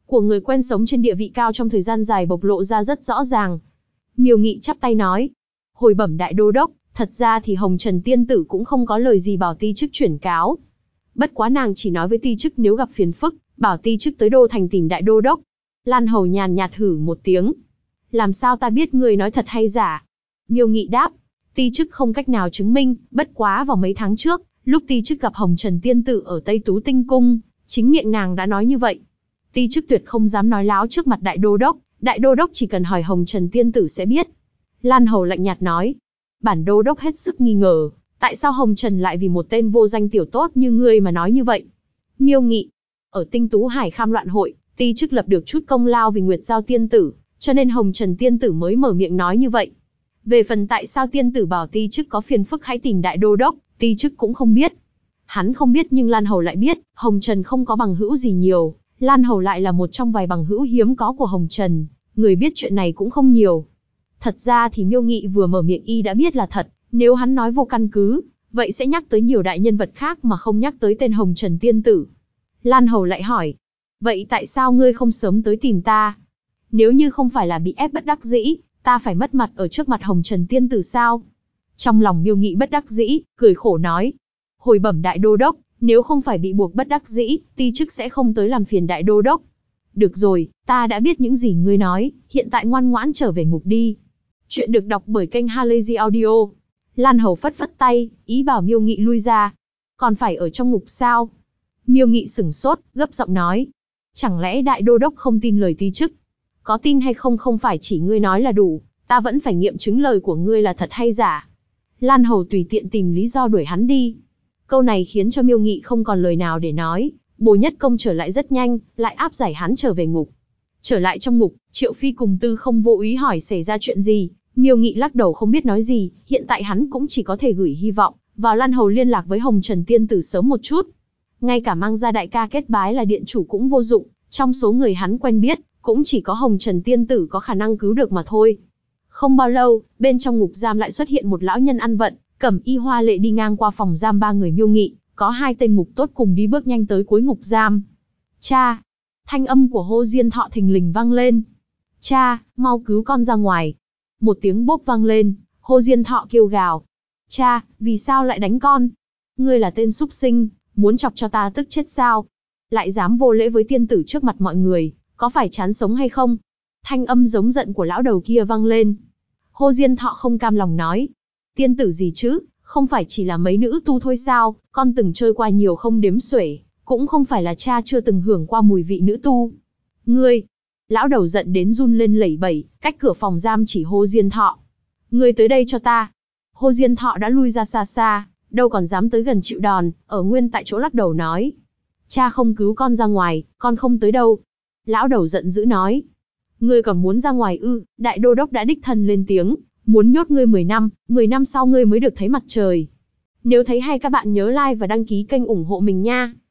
của người quen sống trên địa vị cao trong thời gian dài bộc lộ ra rất rõ ràng. Miêu Nghị chắp tay nói, hồi bẩm đại đô đốc, thật ra thì Hồng Trần tiên tử cũng không có lời gì bảo ti chức chuyển cáo. Bất quá nàng chỉ nói với ti chức nếu gặp phiền phức, bảo ti chức tới đô thành tìm đại đô đốc. Lan Hầu nhàn nhạt hử một tiếng. Làm sao ta biết người nói thật hay giả? Miêu Nghị đáp, ti chức không cách nào chứng minh, bất quá vào mấy tháng trước, lúc ti chức gặp Hồng Trần tiên tử ở Tây Tú Tinh Cung, chính miệng nàng đã nói như vậy. Ti chức tuyệt không dám nói láo trước mặt đại đô đốc chỉ cần hỏi Hồng Trần tiên tử sẽ biết. Lan Hầu lạnh nhạt nói, bản đô đốc hết sức nghi ngờ, tại sao Hồng Trần lại vì một tên vô danh tiểu tốt như ngươi mà nói như vậy? Miêu Nghị, ở Tinh Tú Hải Kham loạn hội, ti chức lập được chút công lao vì Nguyệt Giao tiên tử, cho nên Hồng Trần tiên tử mới mở miệng nói như vậy. Về phần tại sao tiên tử bảo ti chức có phiền phức hãy tìm đại đô đốc, ti chức cũng không biết. Hắn không biết nhưng Lan Hầu lại biết, Hồng Trần không có bằng hữu gì nhiều, Lan Hầu lại là một trong vài bằng hữu hiếm có của Hồng Trần, người biết chuyện này cũng không nhiều. Thật ra thì Miêu Nghị vừa mở miệng y đã biết là thật, nếu hắn nói vô căn cứ, vậy sẽ nhắc tới nhiều đại nhân vật khác mà không nhắc tới tên Hồng Trần tiên tử. Lan Hầu lại hỏi, vậy tại sao ngươi không sớm tới tìm ta? Nếu như không phải là bị ép bất đắc dĩ, ta phải mất mặt ở trước mặt Hồng Trần tiên tử sao? Trong lòng Miêu Nghị bất đắc dĩ, cười khổ nói, hồi bẩm đại đô đốc, nếu không phải bị buộc bất đắc dĩ, ti chức sẽ không tới làm phiền đại đô đốc. Được rồi, ta đã biết những gì ngươi nói, hiện tại ngoan ngoãn trở về ngục đi. Chuyện được đọc bởi kênh Halazy Audio. Lan Hầu phất phất tay, ý bảo Miêu Nghị lui ra. Còn phải ở trong ngục sao? Miêu Nghị sửng sốt, gấp giọng nói. Chẳng lẽ đại đô đốc không tin lời ti chức? Có tin hay không không phải chỉ ngươi nói là đủ, ta vẫn phải nghiệm chứng lời của ngươi là thật hay giả. Lan Hầu tùy tiện tìm lý do đuổi hắn đi. Câu này khiến cho Miêu Nghị không còn lời nào để nói. Bồ Nhất Công trở lại rất nhanh, lại áp giải hắn trở về ngục. Trở lại trong ngục, Triệu Phi cùng Tư Không vô ý hỏi xảy ra chuyện gì. Miêu Nghị lắc đầu không biết nói gì, hiện tại hắn cũng chỉ có thể gửi hy vọng vào Lan Hầu liên lạc với Hồng Trần tiên tử sớm một chút. Ngay cả mang ra đại ca kết bái là điện chủ cũng vô dụng, trong số người hắn quen biết, cũng chỉ có Hồng Trần tiên tử có khả năng cứu được mà thôi. Không bao lâu, bên trong ngục giam lại xuất hiện một lão nhân ăn vận, cẩm y hoa lệ đi ngang qua phòng giam ba người Miêu Nghị, có hai tên ngục tốt cùng đi bước nhanh tới cuối ngục giam. Cha! Thanh âm của Hồ Diên Thọ thình lình vang lên. Cha, mau cứu con ra ngoài. Một tiếng bốp vang lên, Hồ Diên Thọ kêu gào. Cha, vì sao lại đánh con? Ngươi là tên súc sinh, muốn chọc cho ta tức chết sao? Lại dám vô lễ với tiên tử trước mặt mọi người, có phải chán sống hay không? Thanh âm giống giận của lão đầu kia vang lên. Hồ Diên Thọ không cam lòng nói. Tiên tử gì chứ, không phải chỉ là mấy nữ tu thôi sao, con từng chơi qua nhiều không đếm xuể, cũng không phải là cha chưa từng hưởng qua mùi vị nữ tu. Ngươi! Lão đầu giận đến run lên lẩy bẩy, cách cửa phòng giam chỉ Hồ Diên Thọ. Ngươi tới đây cho ta. Hồ Diên Thọ đã lui ra xa xa, đâu còn dám tới gần chịu đòn, ở nguyên tại chỗ lắc đầu nói. Cha không cứu con ra ngoài, con không tới đâu. Lão đầu giận dữ nói. Ngươi còn muốn ra ngoài ư? Đại đô đốc đã đích thân lên tiếng, muốn nhốt ngươi 10 năm sau ngươi mới được thấy mặt trời. Nếu thấy hay các bạn nhớ like và đăng ký kênh ủng hộ mình nha.